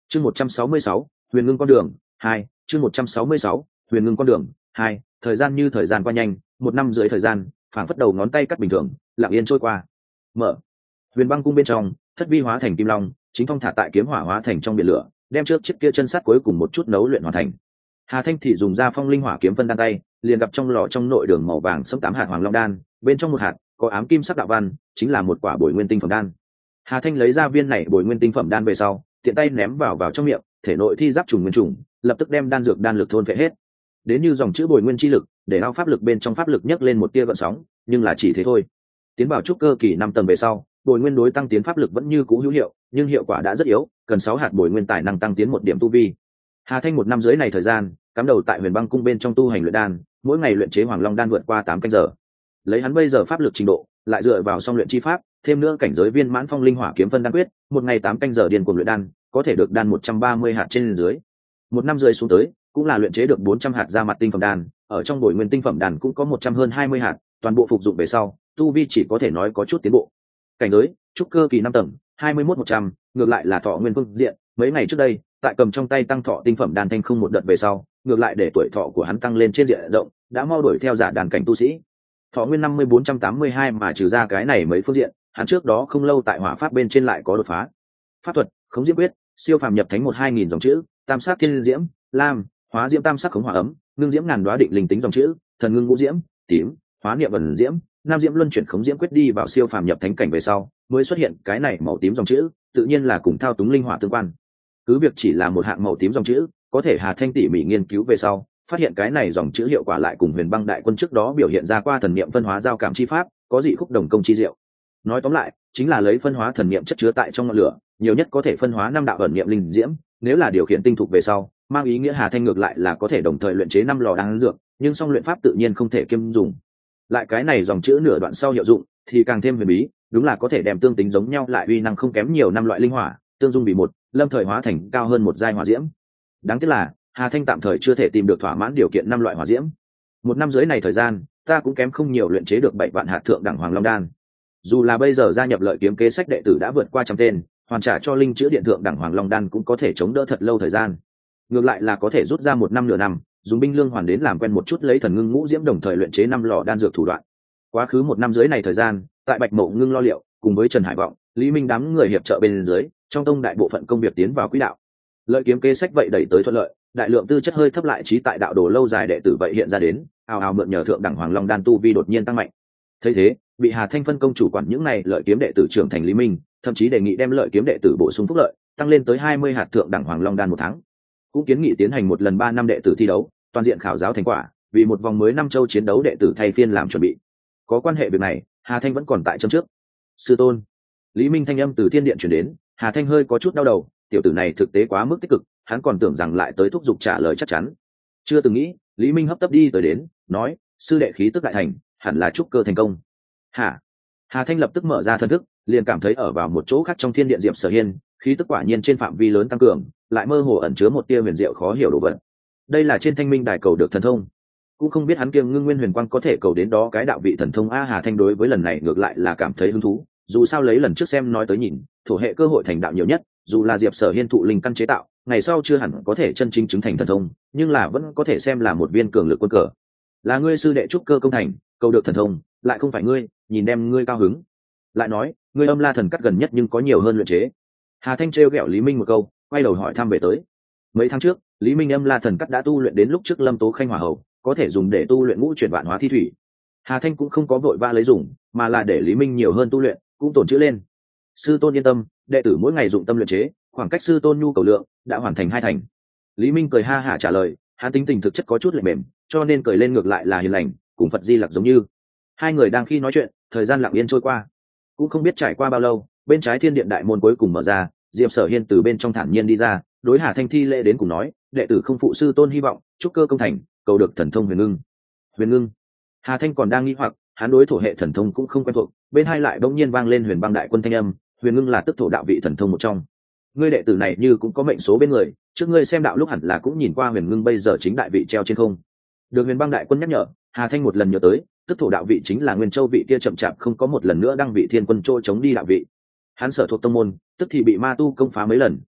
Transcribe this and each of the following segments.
Chương 166, Huyền Ngưng con đường 2, chương 166, Huyền Ngưng con đường 2, thời gian như thời gian qua nhanh, một năm dưới thời gian, phảng phất đầu ngón tay cắt bình thường, lặng yên trôi qua. Mở. Huyền Băng cung bên trong, Thất Vi hóa thành kim long, chính phong thả tại kiếm hỏa hóa thành trong biển lửa, đem trước chiếc kia chân sắt cuối cùng một chút nấu luyện hoàn thành. Hà Thanh thì dùng ra phong linh hỏa kiếm phân đan tay, liền gặp trong lò trong nội đường màu vàng sẫm 8 hạt hoàng long đan, bên trong một hạt có ám kim sắc đạo văn, chính là một quả bồi nguyên tinh phẩm đan. Hà Thanh lấy ra viên này bồi nguyên tinh phẩm đan về sau, tiện tay ném vào trong miệng, thể nội thi giáp trùng nguyên trùng, lập tức đem đan dược đan lực thôn phệ hết. Đến như dòng chữ bồi nguyên chi lực, để ao pháp lực bên trong pháp lực nhấc lên một tia gợn sóng, nhưng là chỉ thế thôi. Tiến vào trúc cơ kỳ 5 tầng về sau, bồi nguyên đối tăng tiến pháp lực vẫn như cũ hữu hiệu, nhưng hiệu quả đã rất yếu, cần 6 hạt bồi nguyên tài năng tăng tiến 1 điểm tu vi. Hà Thanh một năm dưới này thời gian, cắm đầu tại Huyền Băng cung bên trong tu hành luyện đan, mỗi ngày luyện chế hoàng long đan vượt qua 8 canh giờ. Lấy hắn bây giờ pháp lực trình độ, lại dựa vào song luyện chi pháp, thêm nữa cảnh giới viên mãn phong linh hỏa kiếm phân đan quyết, một ngày 8 canh giờ điên cuồng luyện đan, có thể được đan 130 hạt trên dưới. Một năm rơi xuống tới, cũng là luyện chế được 400 hạt ra mặt tinh phẩm đan, ở trong bồi nguyên tinh phẩm đan cũng có 100 hơn 20 hạt, toàn bộ phục dụng về sau, tu vi chỉ có thể nói có chút tiến bộ. Cảnh giới, trúc cơ kỳ 5 tầng, 21-100, ngược lại là thọ nguyên phương diện, mấy ngày trước đây, tại cầm trong tay tăng thọ tinh phẩm đan thanh không một đợt về sau, ngược lại để tuổi thọ của hắn tăng lên trên diện rộng, đã mau đuổi theo giả đàn cảnh tu sĩ. Thọ nguyên 5482 mà trừ ra cái này mấy phương diện, hắn trước đó không lâu tại hỏa pháp bên trên lại có đột phá. Pháp thuật, khống diễm quyết, siêu phàm nhập thánh 1-2000 dòng chữ, tam sắc thiên diễm, lam, hóa diễm tam sắc khống hỏa ấm, ngưng diễm ngàn đoá định linh tính dòng chữ, thần ngưng ngũ diễm, tím, hóa niệm vần diễm, nam diễm luân chuyển khống diễm quyết đi vào siêu phàm nhập thánh cảnh về sau, mới xuất hiện cái này màu tím dòng chữ, tự nhiên là cùng thao túng linh hỏa tương quan. Cứ việc chỉ là một hạng màu tím dòng chữ, có thể Hà Thanh tỉ mỉ nghiên cứu về sau, phát hiện cái này dòng chữ hiệu quả lại cùng Huyền Băng đại quân trước đó biểu hiện ra qua thần niệm phân hóa giao cảm chi pháp, có dị khúc đồng công chi diệu. Nói tóm lại, chính là lấy phân hóa thần niệm chất chứa tại trong ngọn lửa, nhiều nhất có thể phân hóa 5 đạo ẩn niệm linh diễm, nếu là điều khiển tinh thục về sau, mang ý nghĩa Hà Thanh ngược lại là có thể đồng thời luyện chế 5 lò đan dược, nhưng song luyện pháp tự nhiên không thể kiêm dùng. Lại cái này dòng chữ nửa đoạn sau hiệu dụng thì càng thêm huyền bí, đúng là có thể đem tương tính giống nhau lại uy năng không kém nhiều 5 loại linh hỏa, tương dung bị một, lâm thời hóa thành cao hơn một giai hỏa diễm. Đáng tiếc là Hà Thanh tạm thời chưa thể tìm được thỏa mãn điều kiện 5 loại hỏa diễm. Một năm dưới này thời gian, ta cũng kém không nhiều luyện chế được 7 vạn hạt thượng đẳng hoàng long đan. Dù là bây giờ gia nhập lợi kiếm kế sách đệ tử đã vượt qua 100 tên, hoàn trả cho linh chữa điện thượng đẳng hoàng long đan cũng có thể chống đỡ thật lâu thời gian. Ngược lại là có thể rút ra 1 năm nửa năm, dùng binh lương hoàn đến làm quen một chút lấy thần ngưng ngũ diễm đồng thời luyện chế 5 lò đan dược thủ đoạn. Quá khứ 1 năm dưới này thời gian, tại Bạch Mộ Ngưng lo liệu, cùng với Trần Hải Vọng, Lý Minh đám người hiệp trợ bên dưới, trong tông đại bộ phận công việc tiến vào quỹ đạo. Lợi kiếm kế sách vậy đẩy tới thuận lợi, đại lượng tư chất hơi thấp lại trí tại đạo đồ lâu dài đệ tử vậy hiện ra đến, ào ào mượn nhờ thượng đẳng hoàng long đan tu vi đột nhiên tăng mạnh. Thấy thế, bị Hà Thanh phân công chủ quản những này lợi kiếm đệ tử trưởng thành Lý Minh, thậm chí đề nghị đem lợi kiếm đệ tử bổ sung phúc lợi, tăng lên tới 20 hạt thượng đẳng hoàng long đan 1 tháng. Cũng kiến nghị tiến hành một lần 3 năm đệ tử thi đấu, toàn diện khảo giáo thành quả, vì một vòng mới năm châu chiến đấu đệ tử thay phiên làm chuẩn bị. Có quan hệ việc này, Hà Thanh vẫn còn tại châm trước. Sư tôn. Lý Minh thanh âm từ thiên điện truyền đến, Hà Thanh hơi có chút đau đầu, tiểu tử này thực tế quá mức tích cực, hắn còn tưởng rằng lại tới thúc giục trả lời chắc chắn. Chưa từng nghĩ, Lý Minh hấp tấp đi tới đến, nói, sư đệ khí tức đại thành, hẳn là trúc cơ thành công. Hả? Hà Thanh lập tức mở ra thân thức, liền cảm thấy ở vào một chỗ khác trong thiên điện Diệp Sở Hiên, khí tức quả nhiên trên phạm vi lớn tăng cường, lại mơ hồ ẩn chứa một tia huyền diệu khó hiểu đồ vật. Đây là trên Thanh Minh đài cầu được thần thông, cũng không biết hắn kiêng ngưng nguyên huyền quang có thể cầu đến đó cái đạo vị thần thông a. Hà Thanh đối với lần này ngược lại là cảm thấy hứng thú, dù sao lấy lần trước xem nói tới nhìn, thổ hệ cơ hội thành đạo nhiều nhất, dù là Diệp Sở Hiên thụ linh căn chế tạo, ngày sau chưa hẳn có thể chân chính chứng thành thần thông, nhưng là vẫn có thể xem là một viên cường lực quân cờ. Là ngươi sư đệ trúc cơ công thành, cầu được thần thông, lại không phải ngươi, nhìn đem ngươi cao hứng. Lại nói, ngươi âm la thần cắt gần nhất nhưng có nhiều hơn luyện chế. Hà Thanh trêu ghẹo Lý Minh một câu, quay đầu hỏi thăm về tới. Mấy tháng trước, Lý Minh âm la thần cắt đã tu luyện đến lúc trước Lâm Tố Khanh hỏa hậu, có thể dùng để tu luyện ngũ chuyển vạn hóa thi thủy. Hà Thanh cũng không có vội vã lấy dùng, mà là để Lý Minh nhiều hơn tu luyện, cũng tổn chữ lên. Sư tôn yên tâm, đệ tử mỗi ngày dụng tâm luyện chế, khoảng cách sư tôn nhu cầu lượng đã hoàn thành 2 thành. Lý Minh cười ha hả trả lời, hắn tính tình thực chất có chút lệ mềm, cho nên cười lên ngược lại là hiền lành, cùng Phật Di Lặc giống như. Hai người đang khi nói chuyện, thời gian lặng yên trôi qua, cũng không biết trải qua bao lâu, bên trái thiên điện đại môn cuối cùng mở ra, Diệp Sở Hiên từ bên trong thản nhiên đi ra, đối Hà Thanh thi lễ đến cùng nói, đệ tử không phụ sư tôn hy vọng, trúc cơ công thành, cầu được thần thông huyền ngưng. Huyền ngưng? Hà Thanh còn đang nghi hoặc, hắn đối thổ hệ thần thông cũng không quen thuộc, bên hai lại bỗng nhiên vang lên Huyền Băng đại quân thanh âm, huyền ngưng là tức thổ đạo vị thần thông một trong. Ngươi đệ tử này như cũng có mệnh số bên người, trước ngươi xem đạo lúc hẳn là cũng nhìn qua huyền ngưng bây giờ chính đại vị treo trên không. Được Huyền Băng đại quân nhắc nhở, Hà Thanh một lần nhớ tới, tức thổ đạo vị chính là Nguyên Châu vị kia chậm chạp không có một lần nữa đăng vị thiên quân trôi chống đi đạo vị. Hắn sở thuộc tông môn, tức thì bị ma tu công phá mấy lần,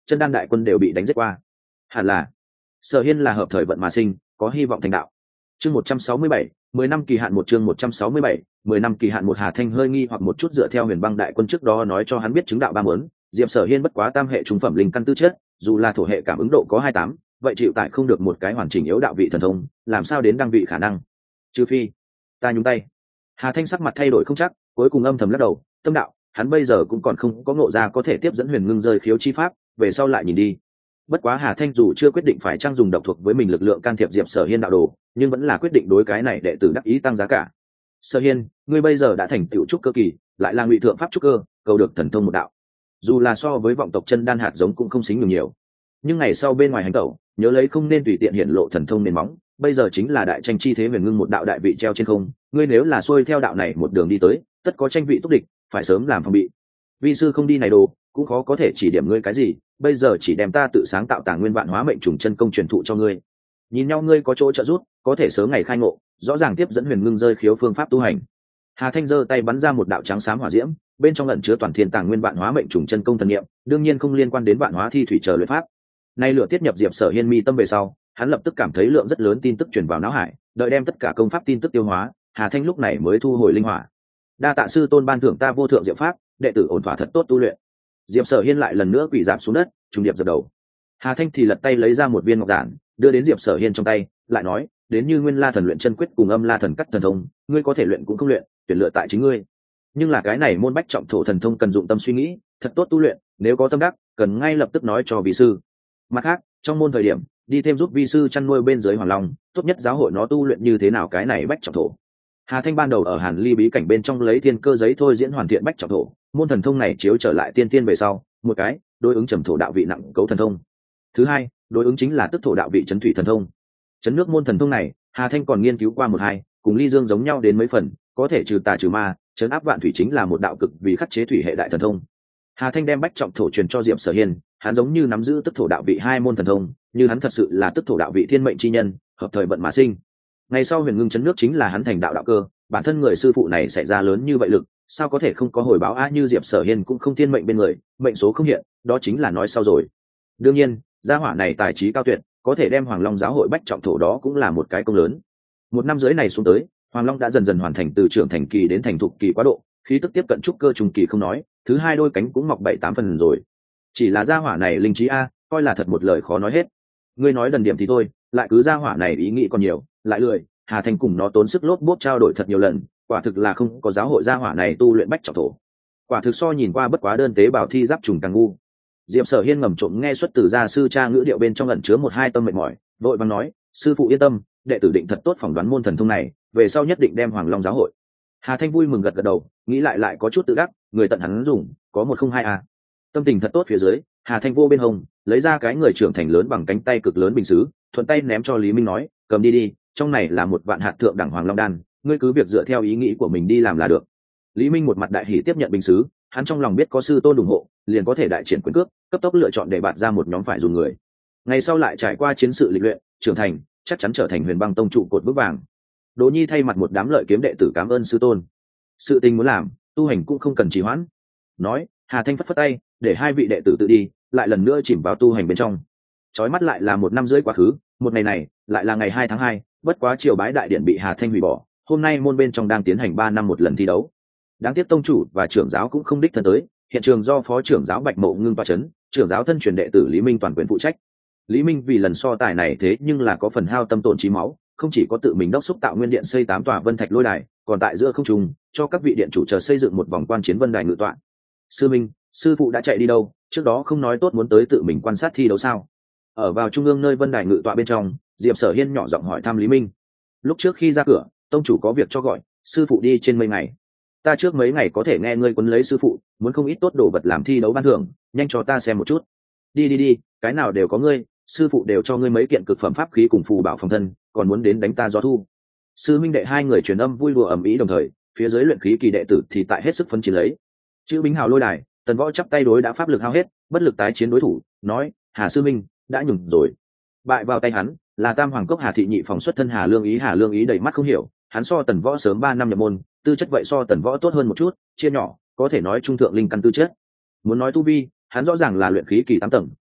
chân đan đại quân đều bị đánh giết qua. Hẳn là Sở Hiên là hợp thời vận mà sinh, có hy vọng thành đạo. Chương 167, 10 năm kỳ hạn một, chương 167, 10 năm kỳ hạn một. Hà Thanh hơi nghi hoặc một chút, dựa theo Huyền Băng đại quân trước đó nói cho hắn biết chứng đạo ba muốn, Diệp Sở Hiên bất quá tam hệ trung phẩm linh căn tư chất, dù là thổ hệ cảm ứng độ có 28, vậy chịu tại không được một cái hoàn chỉnh yếu đạo vị thần thông, làm sao đến đăng vị khả năng? Trừ phi ta nhúng tay. Hà Thanh sắc mặt thay đổi không chắc, cuối cùng âm thầm lắc đầu, tâm đạo, hắn bây giờ cũng còn không có ngộ ra có thể tiếp dẫn Huyền Ngưng rơi khiếu chi pháp, về sau lại nhìn đi. Bất quá Hà Thanh dù chưa quyết định phải trang dùng độc thuộc với mình lực lượng can thiệp Diệp Sở Hiên đạo đồ, nhưng vẫn là quyết định đối cái này đệ tử đắc ý tăng giá cả. Sở Hiên, ngươi bây giờ đã thành tiểu trúc cơ kỳ, lại là ngụy thượng pháp trúc cơ, cầu được thần thông một đạo. Dù là so với vọng tộc chân đan hạt giống cũng không xính nhường nhiều. Nhưng ngày sau bên ngoài hành tẩu, nhớ lấy không nên tùy tiện hiện lộ thần thông nền móng, bây giờ chính là đại tranh chi thế Huyền Ngưng một đạo đại vị treo trên không, ngươi nếu là xuôi theo đạo này một đường đi tới, tất có tranh vị túc địch, phải sớm làm phòng bị. Vi sư không đi này đồ, cũng khó có thể chỉ điểm ngươi cái gì, bây giờ chỉ đem ta tự sáng tạo Tàng Nguyên Vạn Hóa Mệnh Trùng chân công truyền thụ cho ngươi. Nhìn nhau ngươi có chỗ trợ giúp, có thể sớm ngày khai ngộ, rõ ràng tiếp dẫn Huyền Ngưng rơi khiếu phương pháp tu hành. Hà Thanh giơ tay bắn ra một đạo trắng xám hỏa diễm, bên trong ẩn chứa toàn thiên Tàng Nguyên Vạn Hóa Mệnh Trùng chân công thần niệm, đương nhiên không liên quan đến Vạn Hóa Thi Thủy chờ luyện pháp. Nay lửa tiết nhập Diệp Sở Hiên mi tâm về sau, hắn lập tức cảm thấy lượng rất lớn tin tức truyền vào não hải, đợi đem tất cả công pháp tin tức tiêu hóa, Hà Thanh lúc này mới thu hồi linh hỏa. Đa tạ sư tôn ban thưởng ta vô thượng diệu pháp, đệ tử ổn thỏa thật tốt tu luyện. Diệp Sở Hiên lại lần nữa quỳ rạp xuống đất, trùng điệp dập đầu. Hà Thanh thì lật tay lấy ra một viên ngọc giản, đưa đến Diệp Sở Hiên trong tay, lại nói, đến như Nguyên La Thần luyện chân quyết cùng Âm La Thần cắt thần thông, ngươi có thể luyện cũng không luyện, tuyển lựa tại chính ngươi. Nhưng là cái này môn bách trọng thổ thần thông cần dụng tâm suy nghĩ, thật tốt tu luyện, nếu có tâm đắc, cần ngay lập tức nói cho vị sư. Mặt khác, trong môn thời điểm, đi thêm giúp vi sư chăn nuôi bên dưới Hoàng Long, tốt nhất giáo hội nó tu luyện như thế nào cái này bách trọng thổ. Hà Thanh ban đầu ở Hàn Ly bí cảnh bên trong lấy thiên cơ giấy thôi diễn hoàn thiện bách trọng thổ, môn thần thông này chiếu trở lại tiên tiên về sau, một cái đối ứng trầm thổ đạo vị nặng cấu thần thông, thứ hai đối ứng chính là tức thổ đạo vị chấn thủy thần thông. Chấn nước môn thần thông này, Hà Thanh còn nghiên cứu qua một hai, cùng ly dương giống nhau đến mấy phần, có thể trừ tà trừ ma, chấn áp vạn thủy chính là một đạo cực vì khắc chế thủy hệ đại thần thông. Hà Thanh đem bách trọng thổ truyền cho Diệp Sở Hiên, hắn giống như nắm giữ tức thổ đạo vị hai môn thần thông, như hắn thật sự là tức thổ đạo vị thiên mệnh chi nhân, hợp thời vận mà sinh. Ngày sau Huyền Ngưng chấn nước chính là hắn thành đạo đạo cơ, bản thân người sư phụ này xảy ra lớn như vậy lực, sao có thể không có hồi báo như Diệp Sở Hiên cũng không thiên mệnh bên người, mệnh số không hiện, đó chính là nói sau rồi. Đương nhiên, gia hỏa này tài trí cao tuyệt, có thể đem Hoàng Long giáo hội bách trọng thổ đó cũng là một cái công lớn. Một năm dưới này xuống tới, Hoàng Long đã dần dần hoàn thành từ trưởng thành kỳ đến thành thục kỳ quá độ, khí tức tiếp cận trúc cơ trùng kỳ không nói, thứ hai đôi cánh cũng mọc 7-8 phần rồi. Chỉ là gia hỏa này linh trí a, coi là thật một lời khó nói hết. Ngươi nói đần điểm thì thôi, lại cứ gia hỏa này ý nghĩ còn nhiều, lại lười. Hà Thanh cùng nó tốn sức lốp bốp trao đổi thật nhiều lần, quả thực là không có giáo hội gia hỏa này tu luyện bách trọng thổ. Quả thực so nhìn qua bất quá đơn tế bào thi giáp trùng càng ngu. Diệp Sở Hiên ngầm trộm nghe xuất từ gia sư cha ngữ điệu bên trong ẩn chứa một hai tâm mệt mỏi, vội vàng nói, sư phụ yên tâm, đệ tử định thật tốt phỏng đoán môn thần thông này, về sau nhất định đem Hoàng Long giáo hội. Hà Thanh vui mừng gật gật đầu, nghĩ lại có chút tự đắc, người tận hắn dùng, có một không hai a. Tâm tình thật tốt phía dưới, Hà Thanh vô bên hông, lấy ra cái người trưởng thành lớn bằng cánh tay cực lớn bình sứ, thuận tay ném cho Lý Minh nói, cầm đi đi, trong này là một vạn hạt thượng đẳng Hoàng Long đan, ngươi cứ việc dựa theo ý nghĩ của mình đi làm là được. Lý Minh một mặt đại hỉ tiếp nhận bình sứ, hắn trong lòng biết có sư tôn ủng hộ, liền có thể đại triển quyền cước, cấp tốc lựa chọn để bạt ra một nhóm phải dùng người. Ngày sau lại trải qua chiến sự lịch luyện, trưởng thành, chắc chắn trở thành Huyền Băng tông trụ cột vững vàng. Đỗ Nhi thay mặt một đám lợi kiếm đệ tử cảm ơn sư tôn. Sự tình muốn làm, tu hành cũng không cần trì hoãn. Nói, Hà Thanh phất phất tay, để hai vị đệ tử tự đi, lại lần nữa chìm vào tu hành bên trong. Chói mắt lại là một năm rưỡi quá khứ, một ngày này lại là ngày 2 tháng 2, bất quá triều bái đại điện bị Hà Thanh hủy bỏ, hôm nay môn bên trong đang tiến hành 3 năm một lần thi đấu. Đáng tiếc tông chủ và trưởng giáo cũng không đích thân tới, hiện trường do phó trưởng giáo Bạch Mộ Ngưng tọa chấn, trưởng giáo thân truyền đệ tử Lý Minh toàn quyền phụ trách. Lý Minh vì lần so tài này thế nhưng là có phần hao tâm tổn trí máu, không chỉ có tự mình đốc xúc tạo nguyên điện xây 8 tòa vân thạch lôi đài, còn tại giữa không trung cho các vị điện chủ chờ xây dựng một vòng quan chiến vân đài ngự tọa. Sư Minh, sư phụ đã chạy đi đâu? Trước đó không nói tốt muốn tới tự mình quan sát thi đấu sao? Ở vào trung ương nơi vân đài ngự tọa bên trong, Diệp Sở Hiên nhỏ giọng hỏi thăm Lý Minh. Lúc trước khi ra cửa, tông chủ có việc cho gọi, sư phụ đi trên mấy ngày. Ta trước mấy ngày có thể nghe ngươi quấn lấy sư phụ, muốn không ít tốt đồ vật làm thi đấu ban thưởng, nhanh cho ta xem một chút. Đi, cái nào đều có ngươi, sư phụ đều cho ngươi mấy kiện cực phẩm pháp khí cùng phù bảo phòng thân, còn muốn đến đánh ta gió thu. Sư minh đệ hai người truyền âm vui đùa ầm ĩ đồng thời, phía dưới luyện khí kỳ đệ tử thì tại hết sức phấn chiến lấy. Chữ Bính Hào lôi đài, Tần Võ chắp tay đối đã pháp lực hao hết, bất lực tái chiến đối thủ, nói: Hà sư minh đã nhường rồi. Bại vào tay hắn là Tam Hoàng cốc Hà thị nhị phòng xuất thân Hà Lương Ý đầy mắt không hiểu, hắn so Tần Võ sớm 3 năm nhập môn, tư chất vậy so Tần Võ tốt hơn một chút, chia nhỏ có thể nói trung thượng linh căn tư chất. Muốn nói tu vi, hắn rõ ràng là luyện khí kỳ 8 tầng,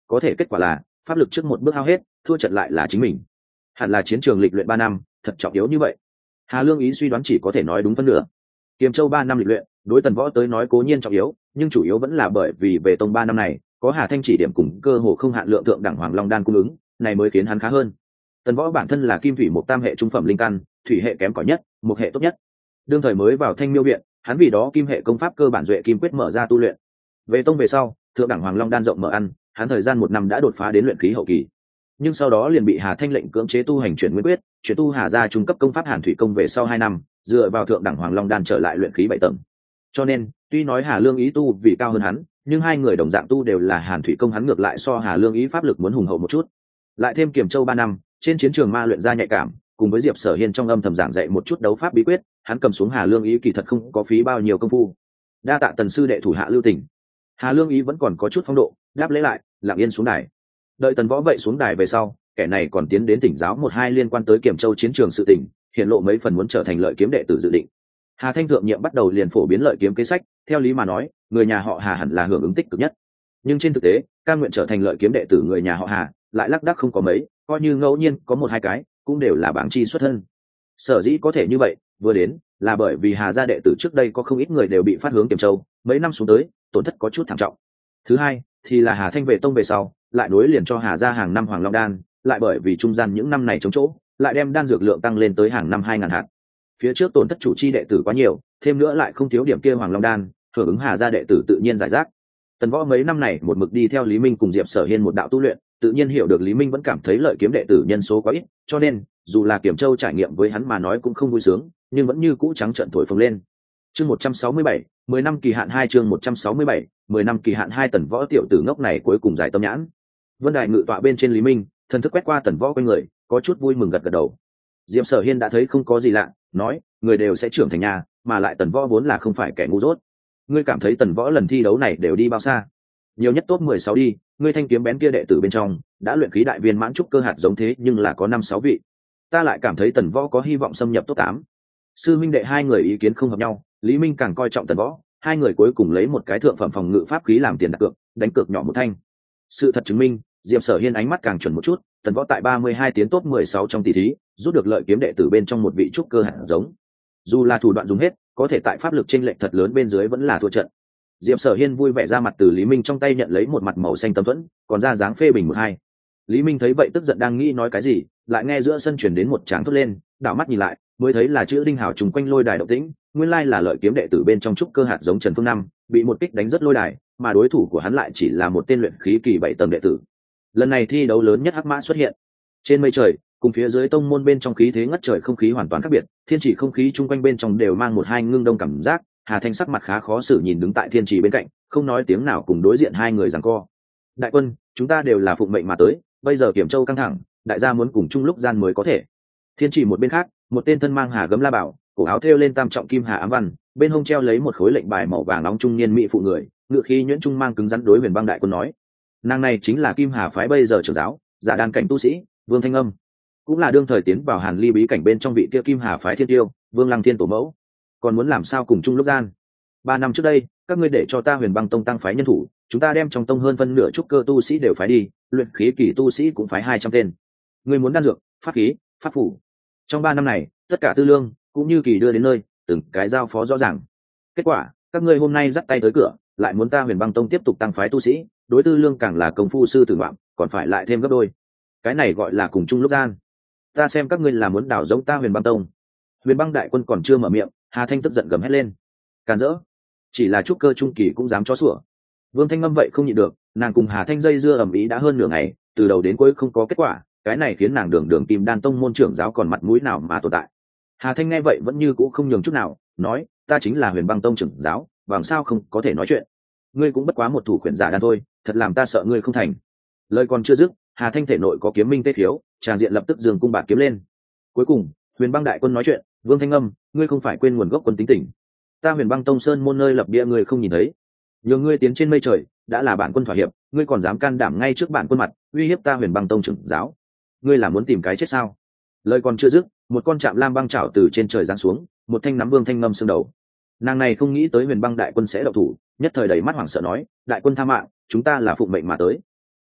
có thể kết quả là pháp lực trước một bước hao hết, thua trận lại là chính mình. Hẳn là chiến trường lịch luyện 3 năm thật trọng yếu như vậy. Hà Lương Ý suy đoán chỉ có thể nói đúng phân nửa. Kiềm Châu 3 năm lịch luyện đối Tần Võ tới nói cố nhiên trọng yếu, nhưng chủ yếu vẫn là bởi vì về tông 3 năm này có Hà Thanh chỉ điểm cùng cơ hồ không hạn lượng thượng đẳng Hoàng Long đan cung ứng, này mới khiến hắn khá hơn. Tần Võ bản thân là kim thủy một tam hệ trung phẩm linh căn, thủy hệ kém cỏi nhất, một hệ tốt nhất. Đương thời mới vào Thanh Miêu viện, hắn vì đó kim hệ công pháp cơ bản duệ kim quyết mở ra tu luyện. Về tông về sau, thượng đẳng Hoàng Long đan rộng mở ăn, hắn thời gian 1 năm đã đột phá đến luyện khí hậu kỳ. Nhưng sau đó liền bị Hà Thanh lệnh cưỡng chế tu hành chuyển nguyên quyết, chuyển tu Hà gia trung cấp công pháp Hàn Thủy công về sau 2 năm, dựa vào thượng đẳng Hoàng Long đan trở lại luyện khí 7 tầng. Cho nên, tuy nói Hà Lương Ý tu vì cao hơn hắn, nhưng hai người đồng dạng tu đều là Hàn Thủy công, hắn ngược lại so Hà Lương Ý pháp lực muốn hùng hậu một chút. Lại thêm Kiềm Châu 3 năm, trên chiến trường ma luyện ra nhạy cảm, cùng với Diệp Sở Hiên trong âm thầm giảng dạy một chút đấu pháp bí quyết, hắn cầm xuống Hà Lương Ý kỳ thật không có phí bao nhiêu công phu. Đa tạ Tần sư đệ thủ hạ lưu tình. Hà Lương Ý vẫn còn có chút phong độ, đáp lễ lại, lặng yên xuống đài. Đợi Tần Võ vậy xuống đài về sau, kẻ này còn tiến đến tỉnh giáo một hai liên quan tới Kiềm Châu chiến trường sự tình, hiện lộ mấy phần muốn trở thành lợi kiếm đệ tử dự định. Hà Thanh thượng nhiệm bắt đầu liền phổ biến lợi kiếm kế sách, theo lý mà nói, người nhà họ Hà hẳn là hưởng ứng tích cực nhất. Nhưng trên thực tế, ca nguyện trở thành lợi kiếm đệ tử người nhà họ Hà, lại lác đác không có mấy, coi như ngẫu nhiên có một hai cái, cũng đều là bảng chi xuất thân. Sở dĩ có thể như vậy, vừa đến là bởi vì Hà gia đệ tử trước đây có không ít người đều bị phát hướng Kiềm Châu, mấy năm xuống tới, tổn thất có chút thảm trọng. Thứ hai, thì là Hà Thanh về tông về sau, lại nối liền cho Hà gia hàng năm Hoàng Long đan, lại bởi vì trung gian những năm này chống chỗ, lại đem đan dược lượng tăng lên tới hàng năm 2000 hạt. Phía trước tổn thất chủ chi đệ tử quá nhiều, thêm nữa lại không thiếu điểm kia Hoàng Long đan, hưởng ứng Hà gia đệ tử tự nhiên giải rác. Tần Võ mấy năm này một mực đi theo Lý Minh cùng Diệp Sở Hiên một đạo tu luyện, tự nhiên hiểu được Lý Minh vẫn cảm thấy lợi kiếm đệ tử nhân số quá ít, cho nên dù là Kiềm Châu trải nghiệm với hắn mà nói cũng không vui sướng, nhưng vẫn như cũ trắng trợn thổi phồng lên. Chương 167, 10 năm kỳ hạn 2 chương 167, 10 năm kỳ hạn 2 Tần Võ tiểu tử ngốc này cuối cùng giải tâm nhãn. Vân Đại ngự tọa bên trên Lý Minh, thần thức quét qua Tần Võ quanh người, có chút vui mừng gật gật đầu. Diệp Sở Hiên đã thấy không có gì lạ, nói, người đều sẽ trưởng thành nhà, mà lại Tần Võ vốn là không phải kẻ ngu dốt. Ngươi cảm thấy Tần Võ lần thi đấu này đều đi bao xa? Nhiều nhất top 16 đi, ngươi thanh kiếm bén kia đệ tử bên trong, đã luyện khí đại viên mãn trúc cơ hạt giống thế nhưng là có 5-6 vị. Ta lại cảm thấy Tần Võ có hy vọng xâm nhập top 8. Sư minh đệ hai người ý kiến không hợp nhau, Lý Minh càng coi trọng Tần Võ, hai người cuối cùng lấy một cái thượng phẩm phòng ngự pháp khí làm tiền đặt cược, đánh cược nhỏ một thanh. Sự thật chứng minh, Diệp Sở Hiên ánh mắt càng chuẩn một chút, Tần Võ tại 32 tiến top 16 trong tỷ thí, rút được lợi kiếm đệ tử bên trong một vị trúc cơ hạt giống. Dù là thủ đoạn dùng hết, có thể tại pháp lực chênh lệch thật lớn bên dưới vẫn là thua trận. Diệp Sở Hiên vui vẻ ra mặt từ Lý Minh trong tay nhận lấy một mặt màu xanh tấm thuẫn, còn ra dáng phê bình một hai. Lý Minh thấy vậy tức giận đang nghĩ nói cái gì, lại nghe giữa sân truyền đến một tràng thốt lên, đảo mắt nhìn lại, mới thấy là chữ Đinh Hảo trùng quanh lôi đài động tĩnh, nguyên lai là lợi kiếm đệ tử bên trong trúc cơ hạt giống Trần Phương Năm, bị một kích đánh rất lôi đài, mà đối thủ của hắn lại chỉ là một tên luyện khí kỳ 7 tầng đệ tử. Lần này thi đấu lớn nhất hắc mã xuất hiện. Trên mây trời, cùng phía dưới tông môn bên trong khí thế ngất trời không khí hoàn toàn khác biệt, thiên chỉ không khí chung quanh bên trong đều mang một hai ngưng đông cảm giác. Hà Thanh sắc mặt khá khó xử nhìn đứng tại thiên trì bên cạnh, không nói tiếng nào cùng đối diện hai người giằng co. Đại quân, chúng ta đều là phụng mệnh mà tới, bây giờ Kiểm Châu căng thẳng, đại gia muốn cùng chung lúc gian mới có thể. Thiên trì một bên khác, một tên thân mang hà gấm la bảo, cổ áo thêu lên tam trọng kim hà ám văn, bên hông treo lấy một khối lệnh bài màu vàng nóng trung niên mỹ phụ người, ngựa khí nhuyễn trung mang cứng rắn đối Huyền Băng đại quân nói: nàng này chính là Kim Hà phái bây giờ trưởng giáo, giả đan cảnh tu sĩ, Vương Thanh Âm, cũng là đương thời tiến vào Hàn Ly bí cảnh bên trong vị kia Kim Hà phái thiên tiêu, Vương Lăng Thiên tổ mẫu. Còn muốn làm sao cùng chung lúc gian? 3 năm trước đây, các ngươi để cho ta Huyền Băng tông tăng phái nhân thủ, chúng ta đem trong tông hơn phân nửa trúc cơ tu sĩ đều phái đi, luyện khí kỳ tu sĩ cũng phái 200 tên. Ngươi muốn đan dược, pháp khí, pháp phủ. Trong 3 năm này, tất cả tư lương cũng như kỳ đưa đến nơi, từng cái giao phó rõ ràng. Kết quả, các ngươi hôm nay dắt tay tới cửa, lại muốn ta Huyền Băng tông tiếp tục tăng phái tu sĩ, đối tư lương càng là công phu sư tử ngoạm, còn phải lại thêm gấp đôi. Cái này gọi là cùng chung lúc gian. Ta xem các ngươi là muốn đảo giống ta Huyền Băng tông. Huyền Băng đại quân còn chưa mở miệng, Hà Thanh tức giận gầm hét lên: càn rỡ, chỉ là trúc cơ trung kỳ cũng dám chó sủa. Vương Thanh Ngâm vậy không nhịn được, nàng cùng Hà Thanh dây dưa ầm ĩ đã hơn nửa ngày, từ đầu đến cuối không có kết quả, cái này khiến nàng đường Kim Đan tông môn trưởng giáo còn mặt mũi nào mà tồn tại. Hà Thanh nghe vậy vẫn như cũ không nhường chút nào, nói: ta chính là Huyền Băng tông trưởng giáo, làm sao không có thể nói chuyện? Ngươi cũng bất quá một thủ khuyển giả đan thôi, thật làm ta sợ ngươi không thành. Lời còn chưa dứt, Hà Thanh thể nội có kiếm minh tê khiếu, tràng diện lập tức giương cung bạt kiếm lên. Cuối cùng, Huyền Băng đại quân nói chuyện: Vương Thanh Âm, ngươi không phải quên nguồn gốc quân tính tình. Ta Huyền Băng tông sơn môn nơi lập địa ngươi không nhìn thấy, nhường ngươi tiến trên mây trời, đã là bản quân thỏa hiệp, ngươi còn dám can đảm ngay trước bản quân mặt uy hiếp ta Huyền Băng tông trưởng giáo, ngươi là muốn tìm cái chết sao? Lời còn chưa dứt, một con trạm lam băng chảo từ trên trời giáng xuống, một thanh nắm Vương Thanh Ngâm xương đầu. Nàng này không nghĩ tới Huyền Băng đại quân sẽ động thủ, nhất thời đầy mắt hoảng sợ nói: đại quân tha mạng, chúng ta là phụng mệnh mà tới.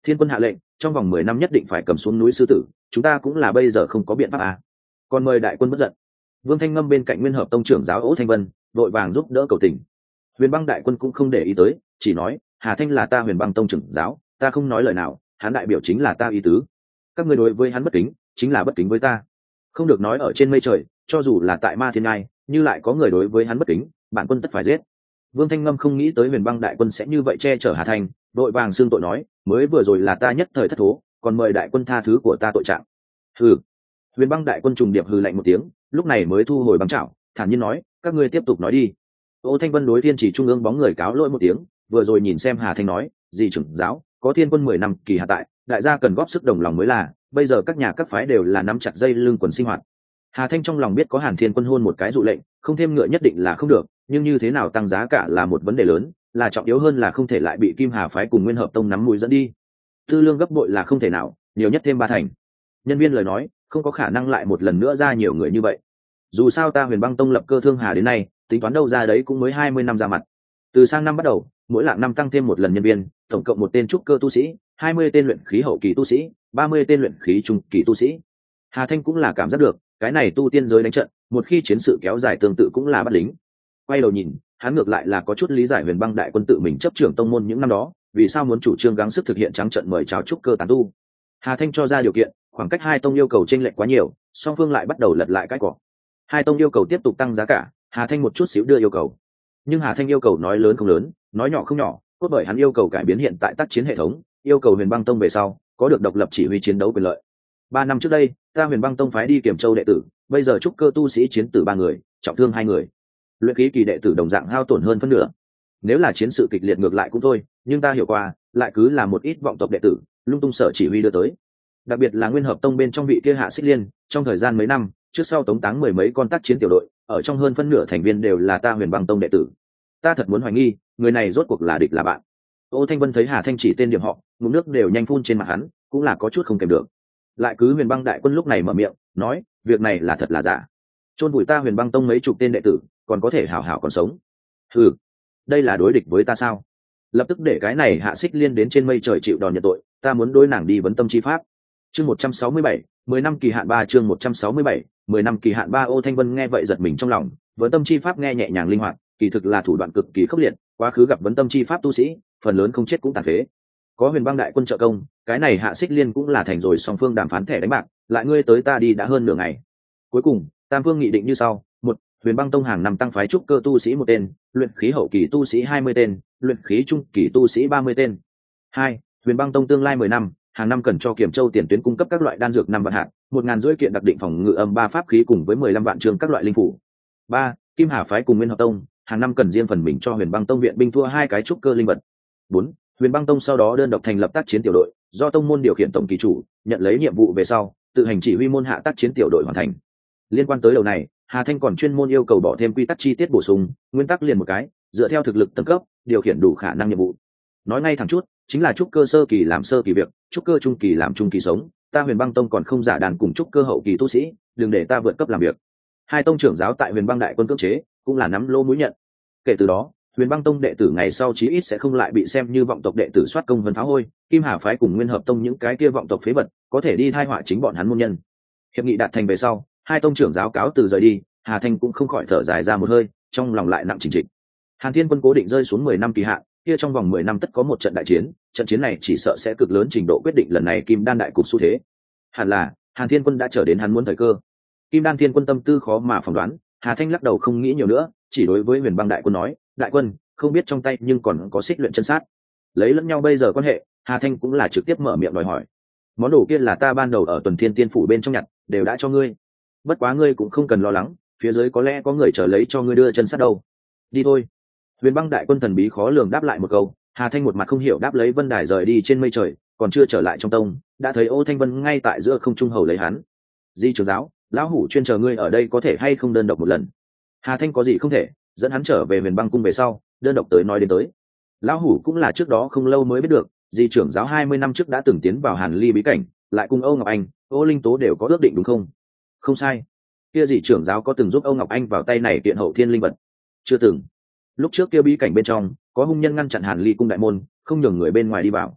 Thiên quân hạ lệnh, trong vòng 10 năm nhất định phải cầm xuống núi sư tử, chúng ta cũng là bây giờ không có biện pháp à. Còn mời đại quân bất giận. Vương Thanh Ngâm bên cạnh Nguyên Hợp tông trưởng giáo Ỗ Thanh Vân đội vàng giúp đỡ cầu tình. Huyền Băng đại quân cũng không để ý tới, chỉ nói Hà Thanh là ta Huyền Băng tông trưởng giáo, ta không nói lời nào, hắn đại biểu chính là ta ý tứ. Các ngươi đối với hắn bất kính chính là bất kính với ta, không được nói ở trên mây trời, cho dù là tại Ma Thiên Ngai, như lại có người đối với hắn bất kính, bản quân tất phải giết. Vương Thanh Ngâm không nghĩ tới Huyền Băng đại quân sẽ như vậy che chở Hà Thanh, đội vàng xương tội nói, mới vừa rồi là ta nhất thời thất thố, còn mời đại quân tha thứ của ta tội trạng. Hừ. Huyền Băng đại quân trùng điệp hừ lạnh một tiếng, lúc này mới thu hồi băng chảo, thản nhiên nói, các ngươi tiếp tục nói đi. Ô Thanh Vân đối Thiên Chỉ trung ương bóng người cáo lỗi một tiếng, vừa rồi nhìn xem Hà Thanh nói, gì trưởng giáo, có Thiên quân 10 năm kỳ hạ tại, đại gia cần góp sức đồng lòng mới là, bây giờ các nhà các phái đều là nắm chặt dây lưng quần sinh hoạt. Hà Thanh trong lòng biết có Hàn Thiên quân hôn một cái dụ lệnh, không thêm ngựa nhất định là không được, nhưng như thế nào tăng giá cả là một vấn đề lớn, là trọng yếu hơn là không thể lại bị Kim Hà phái cùng Nguyên Hợp tông nắm mũi dẫn đi. Tư lương gấp bội là không thể nào, nhiều nhất thêm 3 thành. Nhân viên lời nói, không có khả năng lại một lần nữa ra nhiều người như vậy. Dù sao ta Huyền Băng tông lập cơ thương hà đến nay, tính toán đâu ra đấy cũng mới 20 năm ra mặt. Từ sang năm bắt đầu, mỗi lạng năm tăng thêm một lần nhân viên, tổng cộng một tên trúc cơ tu sĩ, 20 tên luyện khí hậu kỳ tu sĩ, 30 tên luyện khí trung kỳ tu sĩ. Hà Thanh cũng là cảm giác được, cái này tu tiên giới đánh trận, một khi chiến sự kéo dài tương tự cũng là bắt lính. Quay đầu nhìn, hắn ngược lại là có chút lý giải Huyền Băng đại quân tự mình chấp trưởng tông môn những năm đó, vì sao muốn chủ trương gắng sức thực hiện trắng trận mời chào trúc cơ tán tu. Hà Thanh cho ra điều kiện, khoảng cách hai tông yêu cầu chênh lệch quá nhiều, song phương lại bắt đầu lật lại cái cỏ. Hai tông yêu cầu tiếp tục tăng giá cả, Hà Thanh một chút xíu đưa yêu cầu. Nhưng Hà Thanh yêu cầu nói lớn không lớn, nói nhỏ không nhỏ, cốt bởi hắn yêu cầu cải biến hiện tại tác chiến hệ thống, yêu cầu Huyền Băng tông về sau có được độc lập chỉ huy chiến đấu quyền lợi. 3 năm trước đây, ta Huyền Băng tông phái đi Kiểm Châu đệ tử, bây giờ trúc cơ tu sĩ chiến tử 3 người, trọng thương 2 người. Luyện khí kỳ đệ tử đồng dạng hao tổn hơn phân nửa. Nếu là chiến sự kịch liệt ngược lại cũng thôi, nhưng ta hiểu qua, lại cứ là một ít vọng tộc đệ tử, lung tung sở chỉ huy đưa tới. Đặc biệt là Nguyên Hợp tông bên trong vị kia Hạ Xích Liên, trong thời gian mấy năm, trước sau tống táng 10 mấy con tác chiến tiểu đội, ở trong hơn phân nửa thành viên đều là ta Huyền Băng tông đệ tử. Ta thật muốn hoài nghi, người này rốt cuộc là địch là bạn. Ô Thanh Vân thấy Hà Thanh chỉ tên điểm họ, ngụm nước đều nhanh phun trên mặt hắn, cũng là có chút không kèm được. Lại cứ Huyền Băng đại quân lúc này mở miệng, nói, việc này là thật là giả. Chôn vùi ta Huyền Băng tông mấy chục tên đệ tử, còn có thể hảo hảo còn sống. Ừ, đây là đối địch với ta sao? Lập tức để cái này Hạ Xích Liên đến trên mây trời chịu đòn nhận tội, ta muốn đối nàng đi vấn tâm chi pháp. Chương 167, 10 năm kỳ hạn 3 chương 167, 10 năm kỳ hạn 3 Ô Thanh Vân nghe vậy giật mình trong lòng, vấn tâm chi pháp nghe nhẹ nhàng linh hoạt, kỳ thực là thủ đoạn cực kỳ khốc liệt, quá khứ gặp vấn tâm chi pháp tu sĩ, phần lớn không chết cũng tàn phế. Có Huyền Băng đại quân trợ công, cái này Hạ Xích Liên cũng là thành rồi song phương đàm phán thẻ đánh bạc, lại ngươi tới ta đi đã hơn nửa ngày. Cuối cùng, tam phương nghị định như sau: 1. Huyền Băng tông hàng năm tăng phái trúc cơ tu sĩ 1 tên, luyện khí hậu kỳ tu sĩ 20 tên, luyện khí trung kỳ tu sĩ 30 tên. 2. Huyền Băng tông tương lai 10 năm, hàng năm cần cho Kiểm Châu tiền tuyến cung cấp các loại đan dược 5 vạn hạt, 1000 rưỡi kiện đặc định phòng ngự âm 3 pháp khí cùng với 15 vạn trường các loại linh phủ. 3. Kim Hà phái cùng Nguyên Hợp tông, hàng năm cần riêng phần mình cho Huyền Băng tông viện binh thua 2 cái trúc cơ linh vật. 4. Huyền Băng tông sau đó đơn độc thành lập tác chiến tiểu đội, do tông môn điều khiển tổng kỳ chủ, nhận lấy nhiệm vụ về sau, tự hành chỉ huy môn hạ tác chiến tiểu đội hoàn thành. Liên quan tới đầu này, Hà Thanh còn chuyên môn yêu cầu bỏ thêm quy tắc chi tiết bổ sung, nguyên tắc liền một cái, dựa theo thực lực tầng cấp, điều khiển đủ khả năng nhiệm vụ. Nói ngay thẳng chút, chính là trúc cơ sơ kỳ làm sơ kỳ việc, trúc cơ trung kỳ làm trung kỳ sống, ta Huyền Băng tông còn không giả đàn cùng trúc cơ hậu kỳ tu sĩ, đừng để ta vượt cấp làm việc. Hai tông trưởng giáo tại Huyền Băng đại quân cưỡng chế, cũng là nắm lô mũi nhận. Kể từ đó, Huyền Băng tông đệ tử ngày sau chí ít sẽ không lại bị xem như vọng tộc đệ tử soát công vân phá hôi, Kim Hà phái cùng Nguyên Hợp tông những cái kia vọng tộc phế vật, có thể đi thai họa chính bọn hắn môn nhân. Hiệp nghị đạt thành về sau, hai tông trưởng giáo cáo từ rời đi, Hà Thanh cũng không khỏi thở dài ra một hơi, trong lòng lại nặng chỉnh trịch. Hàn Thiên quân cố định rơi xuống 10 năm kỳ hạn, kia trong vòng 10 năm tất có một trận đại chiến, trận chiến này chỉ sợ sẽ cực lớn trình độ quyết định lần này Kim Đan đại cục xu thế. Hẳn là Hàn Thiên quân đã trở đến hắn muốn thời cơ. Kim Đan Thiên quân tâm tư khó mà phỏng đoán, Hà Thanh lắc đầu không nghĩ nhiều nữa, chỉ đối với Huyền Băng đại quân nói, đại quân, không biết trong tay nhưng còn có xích luyện chân sát. Lấy lẫn nhau bây giờ quan hệ, Hà Thanh cũng là trực tiếp mở miệng đòi hỏi. Món đồ kia là ta ban đầu ở Tuần Thiên Tiên phủ bên trong nhặt, đều đã cho ngươi. Bất quá ngươi cũng không cần lo lắng, phía dưới có lẽ có người chờ lấy cho ngươi đưa chân sát đâu. Đi thôi. Huyền Băng đại quân thần bí khó lường đáp lại một câu, Hà Thanh một mặt không hiểu đáp lấy Vân Đài rời đi trên mây trời, còn chưa trở lại trong tông, đã thấy Ô Thanh Vân ngay tại giữa không trung hầu lấy hắn. Di trưởng giáo, lão hủ chuyên chờ ngươi ở đây có thể hay không đơn độc một lần. Hà Thanh có gì không thể, dẫn hắn trở về Huyền Băng cung về sau, đơn độc tới nói đến tới. Lão hủ cũng là trước đó không lâu mới biết được, Di trưởng giáo 20 năm trước đã từng tiến vào Hàn Ly bí cảnh, lại cùng Âu Ngọc Anh, Ô Linh Tố đều có ước định đúng không? Không sai. Kia Di trưởng giáo có từng giúp Âu Ngọc Anh vào tay này kiện hậu thiên linh vật? Chưa từng. Lúc trước kia bí cảnh bên trong có hung nhân ngăn chặn Hàn Ly cung đại môn, không nhường người bên ngoài đi vào.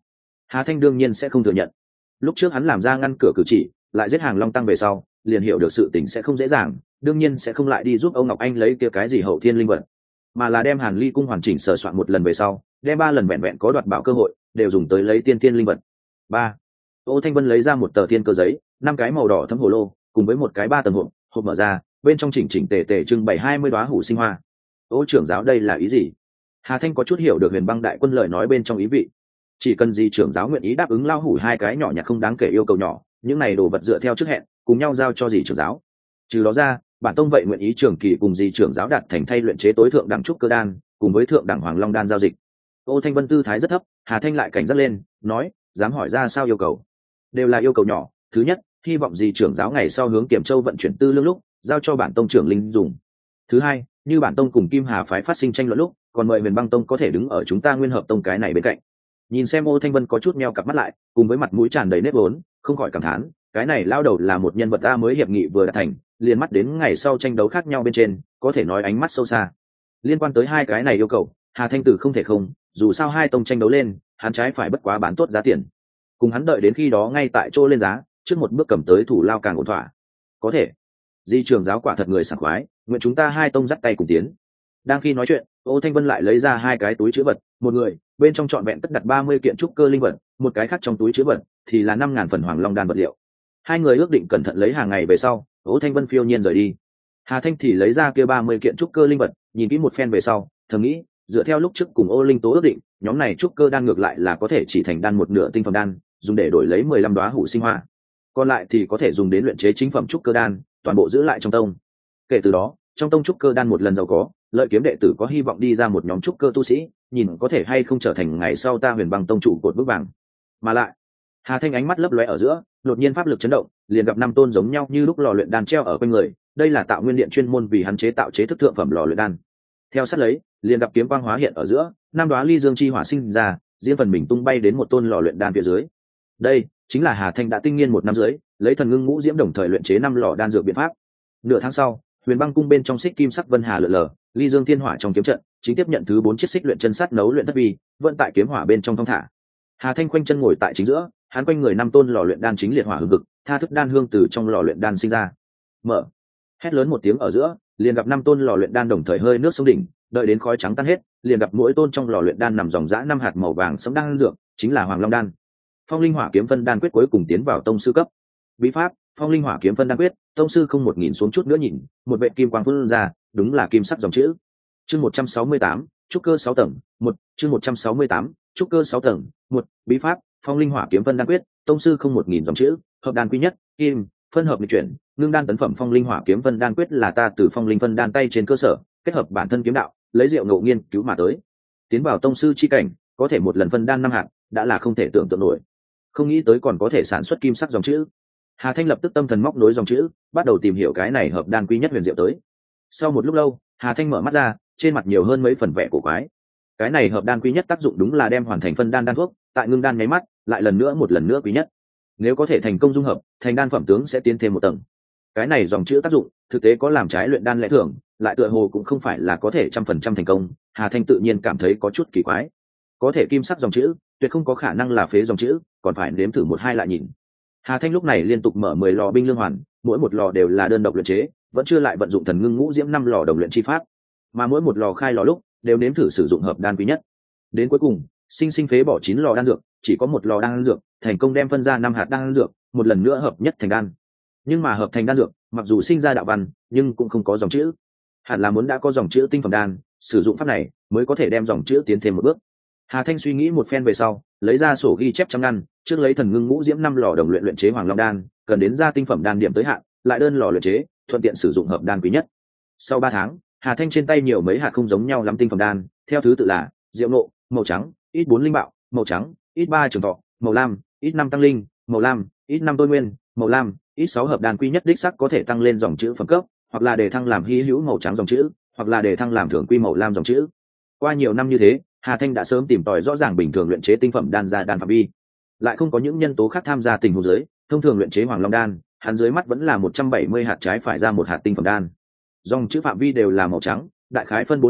Hà Thanh đương nhiên sẽ không thừa nhận. Lúc trước hắn làm ra ngăn cửa cử chỉ, lại giết hàng long tăng về sau, liền hiểu được sự tình sẽ không dễ dàng, đương nhiên sẽ không lại đi giúp ông Ngọc Anh lấy kia cái gì hậu thiên linh vật, mà là đem Hàn Ly cung hoàn chỉnh sửa soạn một lần về sau, đem 3 lần vẹn vẹn có đoạt bảo cơ hội, đều dùng tới lấy tiên thiên linh vật. 3. Ô Thanh Vân lấy ra một tờ thiên cơ giấy, 5 cái màu đỏ thấm hồ lô, cùng với một cái 3 tầng hộp mở ra, bên trong chỉnh chỉnh tề tề trưng bày 20 đóa hủ sinh hoa. Ô trưởng giáo đây là ý gì? Hà Thanh có chút hiểu được Huyền Băng đại quân lời nói bên trong ý vị. Chỉ cần gì trưởng giáo nguyện ý đáp ứng lao hủ 2 cái nhỏ nhặt không đáng kể yêu cầu nhỏ, những này đồ vật dựa theo trước hẹn, cùng nhau giao cho dì trưởng giáo. Trừ đó ra, bản tông vậy nguyện ý trường kỳ cùng dì trưởng giáo đạt thành thay luyện chế tối thượng đẳng trúc cơ đan, cùng với thượng đẳng hoàng long đan giao dịch. Ô Thanh Vân tư thái rất thấp, Hà Thanh lại cảnh giác lên, nói, dám hỏi ra sao yêu cầu? Đều là yêu cầu nhỏ. Thứ nhất, hy vọng dì trưởng giáo ngày sau hướng Kiểm Châu vận chuyển tư lương lúc, giao cho bản tông trưởng linh dùng. Thứ hai, như bản tông cùng Kim Hà phái phát sinh tranh luận lúc, còn mời Huyền Băng tông có thể đứng ở chúng ta Nguyên Hợp tông cái này bên cạnh. Nhìn xem Ô Thanh Vân có chút meo cặp mắt lại, cùng với mặt mũi tràn đầy nếp vốn, không khỏi cảm thán, cái này lao đầu là một nhân vật ta mới hiệp nghị vừa đạt thành, liền mắt đến ngày sau tranh đấu khác nhau bên trên, có thể nói ánh mắt sâu xa. Liên quan tới 2 cái này yêu cầu, Hà Thanh Tử không thể không, dù sao 2 tông tranh đấu lên, hắn trái phải bất quá bán tốt giá tiền. Cùng hắn đợi đến khi đó ngay tại chỗ lên giá, trước một bước cầm tới thủ lao càng ổn thỏa. Có thể. Di trưởng giáo quả thật người sảng khoái, nguyện chúng ta 2 tông dắt tay cùng tiến. Đang khi nói chuyện, Ô Thanh Vân lại lấy ra 2 cái túi trữ vật, một người bên trong trọn vẹn cất đặt 30 kiện trúc cơ linh vật, một cái khác trong túi trữ vật thì là 5.000 phần hoàng long đan vật liệu. 2 người ước định cẩn thận lấy hàng ngày về sau, Ô Thanh Vân phiêu nhiên rời đi. Hà Thanh thì lấy ra kia 30 kiện trúc cơ linh vật, nhìn kỹ một phen về sau, thầm nghĩ, dựa theo lúc trước cùng Ô Linh Tố ước định, nhóm này trúc cơ đan ngược lại là có thể chỉ thành đan một nửa tinh phẩm đan, dùng để đổi lấy 15 đóa hủ sinh hoa. Còn lại thì có thể dùng đến luyện chế chính phẩm trúc cơ đan, toàn bộ giữ lại trong tông. Kể từ đó, trong tông trúc cơ đan một lần giàu có, Lợi Kiếm đệ tử có hy vọng đi ra một nhóm trúc cơ tu sĩ, nhìn có thể hay không trở thành ngày sau ta Huyền Băng tông trụ cột vững vàng. Mà lại, Hà Thanh ánh mắt lấp lóe ở giữa, đột nhiên pháp lực chấn động, liền gặp 5 tôn giống nhau như lúc lò luyện đan treo ở quanh người, đây là Tạo Nguyên Điện chuyên môn vì hắn chế tạo chế thức thượng phẩm lò luyện đan. Theo sát lấy, liền gặp kiếm quang hóa hiện ở giữa, 5 đóa ly dương chi hỏa sinh ra, riêng phần mình tung bay đến một tôn lò luyện đan phía dưới. Đây chính là Hà Thanh đã tinh nghiên 1 năm dưới, lấy thần ngưng ngũ diễm đồng thời luyện chế 5 lò đan dược biện pháp. Nửa tháng sau, Huyền Băng cung bên trong xích kim sắc vân hà lượn lờ, ly dương thiên hỏa trong kiếm trận, chính tiếp nhận thứ 4 chiếc xích luyện chân sắt nấu luyện thất vi, vận tại kiếm hỏa bên trong thong thả. Hà Thanh khoanh chân ngồi tại chính giữa, hắn quanh người 5 tôn lò luyện đan chính liệt hỏa hừng hực, tha thức đan hương từ trong lò luyện đan sinh ra. Mở. Hét lớn một tiếng ở giữa, liền gặp 5 tôn lò luyện đan đồng thời hơi nước xuống đỉnh, đợi đến khói trắng tan hết, liền gặp mỗi tôn trong lò luyện đan nằm dòng dã 5 hạt màu vàng sẫm đan dược, chính là Hoàng Long đan. Phong linh hỏa kiếm phân đan quyết cuối cùng tiến vào tông sư cấp. Bí pháp, Phong linh hỏa kiếm phân đan quyết, tông sư không 1000 xuống chút nữa nhìn, một vệt kim quang phun ra, đúng là kim sắc dòng chữ. Chương 168, trúc cơ 6 tầng, 1, chương 168, trúc cơ 6 tầng, 1, bí pháp, Phong linh hỏa kiếm phân đan quyết, tông sư không 1000 dòng chữ, hợp đan quý nhất, kim, phân hợp nghịch chuyển, ngưng đan tấn phẩm Phong linh hỏa kiếm phân đan quyết là ta từ Phong linh phân đan tay trên cơ sở, kết hợp bản thân kiếm đạo, lấy diệu ngộ nghiên cứu mà tới. Tiến vào tông sư chi cảnh, có thể một lần phân đan 5 hạt, đã là không thể tưởng tượng nổi. Không nghĩ tới còn có thể sản xuất kim sắc dòng chữ. Hà Thanh lập tức tâm thần móc nối dòng chữ, bắt đầu tìm hiểu cái này hợp đan quý nhất huyền diệu tới. Sau một lúc lâu, Hà Thanh mở mắt ra, trên mặt nhiều hơn mấy phần vẻ cổ quái. Cái này hợp đan quý nhất tác dụng đúng là đem hoàn thành phân đan đan thuốc, tại ngưng đan nháy mắt, lại lần nữa một lần nữa quý nhất. Nếu có thể thành công dung hợp, thành đan phẩm tướng sẽ tiến thêm một tầng. Cái này dòng chữ tác dụng, thực tế có làm trái luyện đan lẽ thường, lại tựa hồ cũng không phải là có thể 100% thành công. Hà Thanh tự nhiên cảm thấy có chút kỳ quái. Có thể kim sắc dòng chữ, tuyệt không có khả năng là phế dòng chữ, còn phải nếm thử 1-2 lại nhìn. Hà Thanh lúc này liên tục mở 10 lò binh lương hoàn, mỗi một lò đều là đơn độc luyện chế, vẫn chưa lại vận dụng thần ngưng ngũ diễm 5 lò đồng luyện chi pháp, mà mỗi một lò khai lò lúc đều nếm thử sử dụng hợp đan quý nhất. Đến cuối cùng, sinh phế bỏ 9 lò đan dược, chỉ có 1 lò đan dược thành công đem phân ra 5 hạt đan dược, một lần nữa hợp nhất thành đan. Nhưng mà hợp thành đan dược, mặc dù sinh ra đạo văn, nhưng cũng không có dòng chữ. Hẳn là muốn đã có dòng chữ tinh phẩm đan, sử dụng pháp này mới có thể đem dòng chữ tiến thêm một bước. Hà Thanh suy nghĩ một phen về sau, lấy ra sổ ghi chép trăm ngăn, trước lấy thần ngưng ngũ diễm 5 lò đồng luyện chế Hoàng Long đan, cần đến ra tinh phẩm đan điểm tới hạn, lại đơn lò luyện chế, thuận tiện sử dụng hợp đan quý nhất. Sau 3 tháng, Hà Thanh trên tay nhiều mấy hạt không giống nhau lắm tinh phẩm đan, theo thứ tự là diệu nộ, màu trắng, ít 4 linh bạo, màu trắng, ít 3 trường thọ, màu lam, ít 5 tăng linh, màu lam, ít 5 tôi nguyên, màu lam, ít 6 hợp đan quý nhất đích sắc có thể tăng lên dòng chữ phẩm cấp, hoặc là để thăng làm hy hữu màu trắng dòng chữ, hoặc là để thăng làm thường quy màu lam dòng chữ. Qua nhiều năm như thế, Hà Thanh đã sớm tìm tòi rõ ràng bình thường luyện chế tinh phẩm đan ra đan phạm vi, lại không có những nhân tố khác tham gia tình huống dưới, thông thường luyện chế Hoàng Long đan, hắn dưới mắt vẫn là 170 hạt trái phải ra 1 hạt tinh phẩm đan. Dòng chữ phạm vi đều là màu trắng, đại khái phân bố là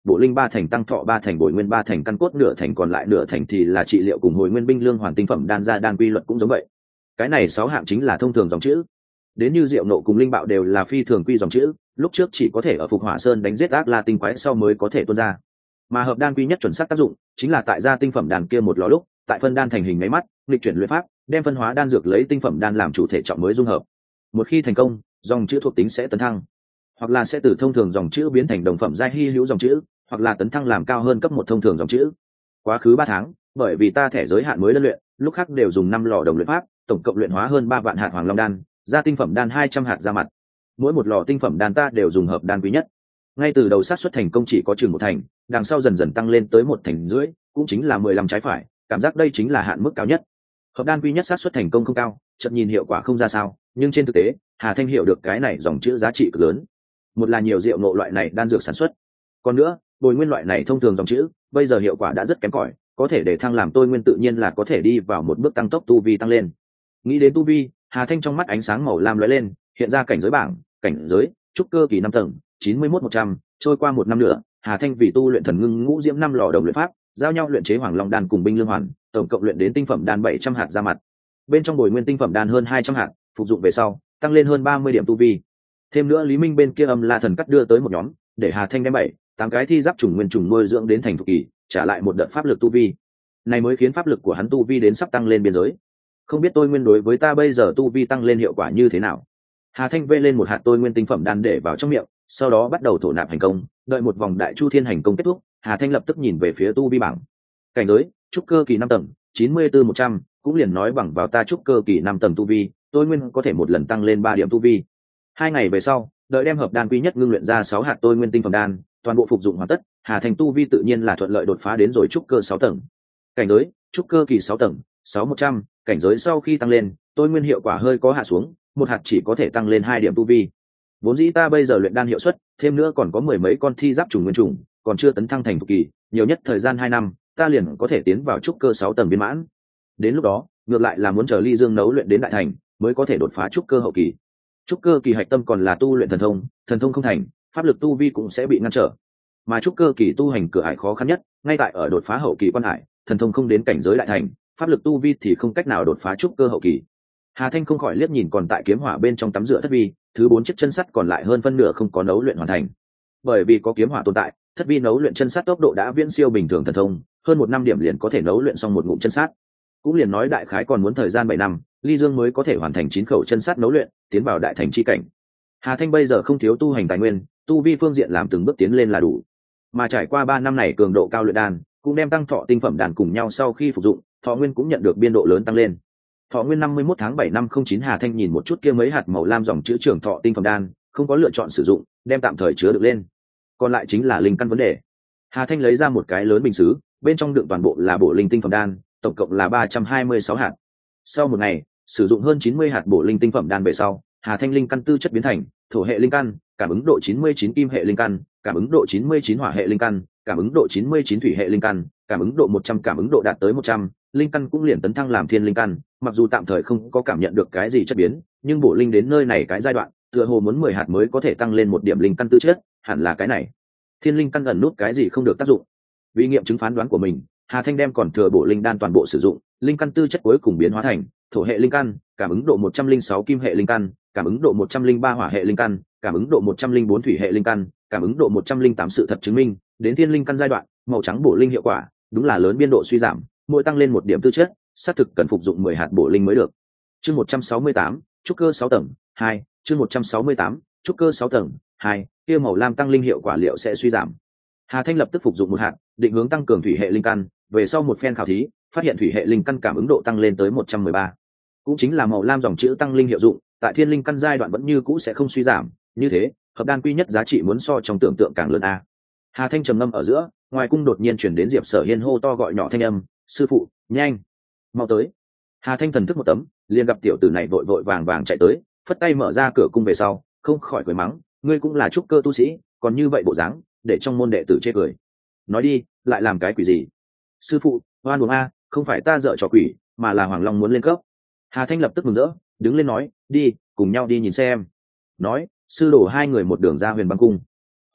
bộ linh 3 thành, tăng thọ 3 thành, bồi nguyên 3 thành, căn cốt nửa thành, còn lại nửa thành thì là trị liệu cùng hồi nguyên binh lương hoàn tinh phẩm đan ra đan quy luật cũng giống vậy. Cái này 6 hạng chính là thông thường dòng chữ. Đến như diệu nộ cùng linh bạo đều là phi thường quy dòng chữ, lúc trước chỉ có thể ở Phục Hỏa Sơn đánh giết ác la tinh quái sau mới có thể tuôn ra. Mà hợp đan quy nhất chuẩn xác tác dụng chính là tại gia tinh phẩm đan kia một lò lúc, tại phân đan thành hình máy mắt, nghịch chuyển luyện pháp, đem phân hóa đan dược lấy tinh phẩm đan làm chủ thể trọng mới dung hợp. Một khi thành công, dòng chữ thuộc tính sẽ tấn thăng, hoặc là sẽ từ thông thường dòng chữ biến thành đồng phẩm giai hy hữu dòng chữ, hoặc là tấn thăng làm cao hơn cấp một thông thường dòng chữ. Quá khứ 3 tháng, bởi vì ta thẻ giới hạn mới đơn luyện, lúc khác đều dùng 5 lò đồng luyện pháp, tổng cộng luyện hóa hơn 3 vạn hạt hoàng long đan, ra tinh phẩm đan 200 hạt ra mặt. Mỗi một lò tinh phẩm đan ta đều dùng hợp đan quý nhất. Ngay từ đầu xác suất thành công chỉ có chừng 1 thành, đằng sau dần dần tăng lên tới 1 thành rưỡi, cũng chính là 15 trái phải, cảm giác đây chính là hạn mức cao nhất. Hợp đan quý nhất xác suất thành công không cao, chợt nhìn hiệu quả không ra sao, nhưng trên thực tế, Hà Thanh hiểu được cái này dòng chữ giá trị cực lớn. Một là nhiều rượu ngộ loại này đan dược sản xuất, còn nữa, bồi nguyên loại này thông thường dòng chữ, bây giờ hiệu quả đã rất kém cỏi, có thể để thăng làm tôi nguyên tự nhiên là có thể đi vào một bước tăng tốc tu vi tăng lên. Nghĩ đến tu vi, Hà Thanh trong mắt ánh sáng màu lam lóe lên, hiện ra cảnh giới bảng, cảnh giới trúc cơ kỳ 5 tầng, 91-100, trôi qua 1 năm nữa, Hà Thanh vì tu luyện thần ngưng ngũ diễm 5 lò đồng luyện pháp, giao nhau luyện chế hoàng long đan cùng binh lương hoàn, tổng cộng luyện đến tinh phẩm đan 700 hạt ra mặt. Bên trong bồi nguyên tinh phẩm đan hơn 200 hạt, phục dụng về sau, tăng lên hơn 30 điểm tu vi. Thêm nữa Lý Minh bên kia âm la thần cắt đưa tới một nhóm, để Hà Thanh đem 7-8 cái thi giáp trùng nguyên trùng nuôi dưỡng đến thành thục kỳ, trả lại một đợt pháp lực tu vi. Này mới khiến pháp lực của hắn tu vi đến sắp tăng lên biên giới. Không biết tôi nguyên đối với ta bây giờ tu vi tăng lên hiệu quả như thế nào. Hà Thanh vê lên một hạt tôi nguyên tinh phẩm đan để vào trong miệng, sau đó bắt đầu thổ nạp hành công, đợi một vòng đại chu thiên hành công kết thúc, Hà Thanh lập tức nhìn về phía tu vi bảng. Cảnh giới trúc cơ kỳ 5 tầng, 94-100, cũng liền nói bằng vào ta trúc cơ kỳ 5 tầng tu vi, tôi nguyên có thể một lần tăng lên 3 điểm tu vi. 2 ngày về sau, đợi đem hợp đan quý nhất ngưng luyện ra 6 hạt tôi nguyên tinh phẩm đan, toàn bộ phục dụng hoàn tất, Hà Thanh tu vi tự nhiên là thuận lợi đột phá đến rồi trúc cơ 6 tầng. Cảnh giới trúc cơ kỳ 6 tầng, 6-100, cảnh giới sau khi tăng lên, tôi nguyên hiệu quả hơi có hạ xuống, một hạt chỉ có thể tăng lên 2 điểm tu vi. Vốn dĩ ta bây giờ luyện đan hiệu suất, thêm nữa còn có 10 mấy con thi giáp trùng nguyên trùng, còn chưa tấn thăng thành thục kỳ, nhiều nhất thời gian 2 năm, ta liền có thể tiến vào trúc cơ 6 tầng viên mãn. Đến lúc đó, ngược lại là muốn chờ Ly Dương nấu luyện đến đại thành, mới có thể đột phá trúc cơ hậu kỳ. Trúc cơ kỳ hạch tâm còn là tu luyện thần thông không thành, pháp lực tu vi cũng sẽ bị ngăn trở. Mà trúc cơ kỳ tu hành cửa ải khó khăn nhất, ngay tại ở đột phá hậu kỳ quan hải, thần thông không đến cảnh giới đại thành, pháp lực tu vi thì không cách nào đột phá trúc cơ hậu kỳ. Hà Thanh không khỏi liếc nhìn còn tại kiếm hỏa bên trong tắm rửa thất vi, thứ 4 chiếc chân sắt còn lại hơn phân nửa không có nấu luyện hoàn thành. Bởi vì có kiếm hỏa tồn tại, thất vi nấu luyện chân sắt tốc độ đã viễn siêu bình thường thần thông, hơn 1 năm điểm liền có thể nấu luyện xong một ngụm chân sắt. Cũng liền nói đại khái còn muốn thời gian 7 năm, Ly Dương mới có thể hoàn thành 9 khẩu chân sắt nấu luyện, tiến vào đại thành chi cảnh. Hà Thanh bây giờ không thiếu tu hành tài nguyên, tu vi phương diện làm từng bước tiến lên là đủ. Mà trải qua 3 năm này cường độ cao luyện đan, cũng đem tăng thọ tinh phẩm đan cùng nhau sau khi phục dụng, thọ nguyên cũng nhận được biên độ lớn tăng lên. Thọ nguyên 51 tháng 7 năm 09, Hà Thanh nhìn một chút kia mấy hạt màu lam dòng chữ trưởng thọ tinh phẩm đan, không có lựa chọn sử dụng, đem tạm thời chứa được lên. Còn lại chính là linh căn vấn đề. Hà Thanh lấy ra một cái lớn bình sứ, bên trong đựng toàn bộ là bổ linh tinh phẩm đan, tổng cộng là 326 hạt. Sau một ngày, sử dụng hơn 90 hạt bổ linh tinh phẩm đan về sau, Hà Thanh linh căn tư chất biến thành thổ hệ linh căn, cảm ứng độ 99 kim hệ linh căn, cảm ứng độ 99 hỏa hệ linh căn, cảm ứng độ 99 thủy hệ linh căn, cảm ứng độ 100, cảm ứng độ đạt tới 100, linh căn cũng liền tấn thăng làm thiên linh căn, mặc dù tạm thời không có cảm nhận được cái gì chất biến, nhưng bổ linh đến nơi này cái giai đoạn, tựa hồ muốn 10 hạt mới có thể tăng lên 1 điểm linh căn tư chất, hẳn là cái này. Thiên linh căn ẩn nút cái gì không được tác dụng. Vì nghiệm chứng phán đoán của mình, Hà Thanh đem còn thừa bổ linh đan toàn bộ sử dụng, linh căn tư chất cuối cùng biến hóa thành thổ hệ linh căn, cảm ứng độ 106 kim hệ linh căn, cảm ứng độ 103 hỏa hệ linh căn, cảm ứng độ 104 thủy hệ linh căn, cảm ứng độ 108 sự thật chứng minh, đến thiên linh căn giai đoạn, màu trắng bổ linh hiệu quả, đúng là lớn biên độ suy giảm, mỗi tăng lên 1 điểm tư chất, xác thực cần phục dụng 10 hạt bổ linh mới được. Chương 168, trúc cơ 6 tầng 2, chương 168, trúc cơ 6 tầng 2, kia màu lam tăng linh hiệu quả liệu sẽ suy giảm. Hà Thanh lập tức phục dụng 1 hạt, định hướng tăng cường thủy hệ linh căn, về sau một phen khảo thí, phát hiện thủy hệ linh căn cảm ứng độ tăng lên tới 113. Cũng chính là màu lam dòng chữ tăng linh hiệu dụng, tại thiên linh căn giai đoạn vẫn như cũ sẽ không suy giảm, như thế, hợp đan quy nhất giá trị muốn so trong tưởng tượng càng lớn a. Hà Thanh trầm ngâm ở giữa, ngoài cung đột nhiên chuyển đến Diệp Sở Hiên hô to gọi nhỏ thanh âm, "Sư phụ, nhanh, mau tới." Hà Thanh thần thức một tấm, liền gặp tiểu tử này vội vội vàng vàng chạy tới, phất tay mở ra cửa cung về sau, không khỏi cười mắng, "Ngươi cũng là trúc cơ tu sĩ, còn như vậy bộ dáng, để trong môn đệ tử chê cười. Nói đi, lại làm cái quỷ gì?" "Sư phụ, oan uổng a, không phải ta dợ trò quỷ, mà là Hoàng Long muốn lên cấp." Hà Thanh lập tức mừng rỡ, đứng lên nói, "Đi, cùng nhau đi nhìn xem." Nói, sư đổ hai người một đường ra Huyền Băng cung.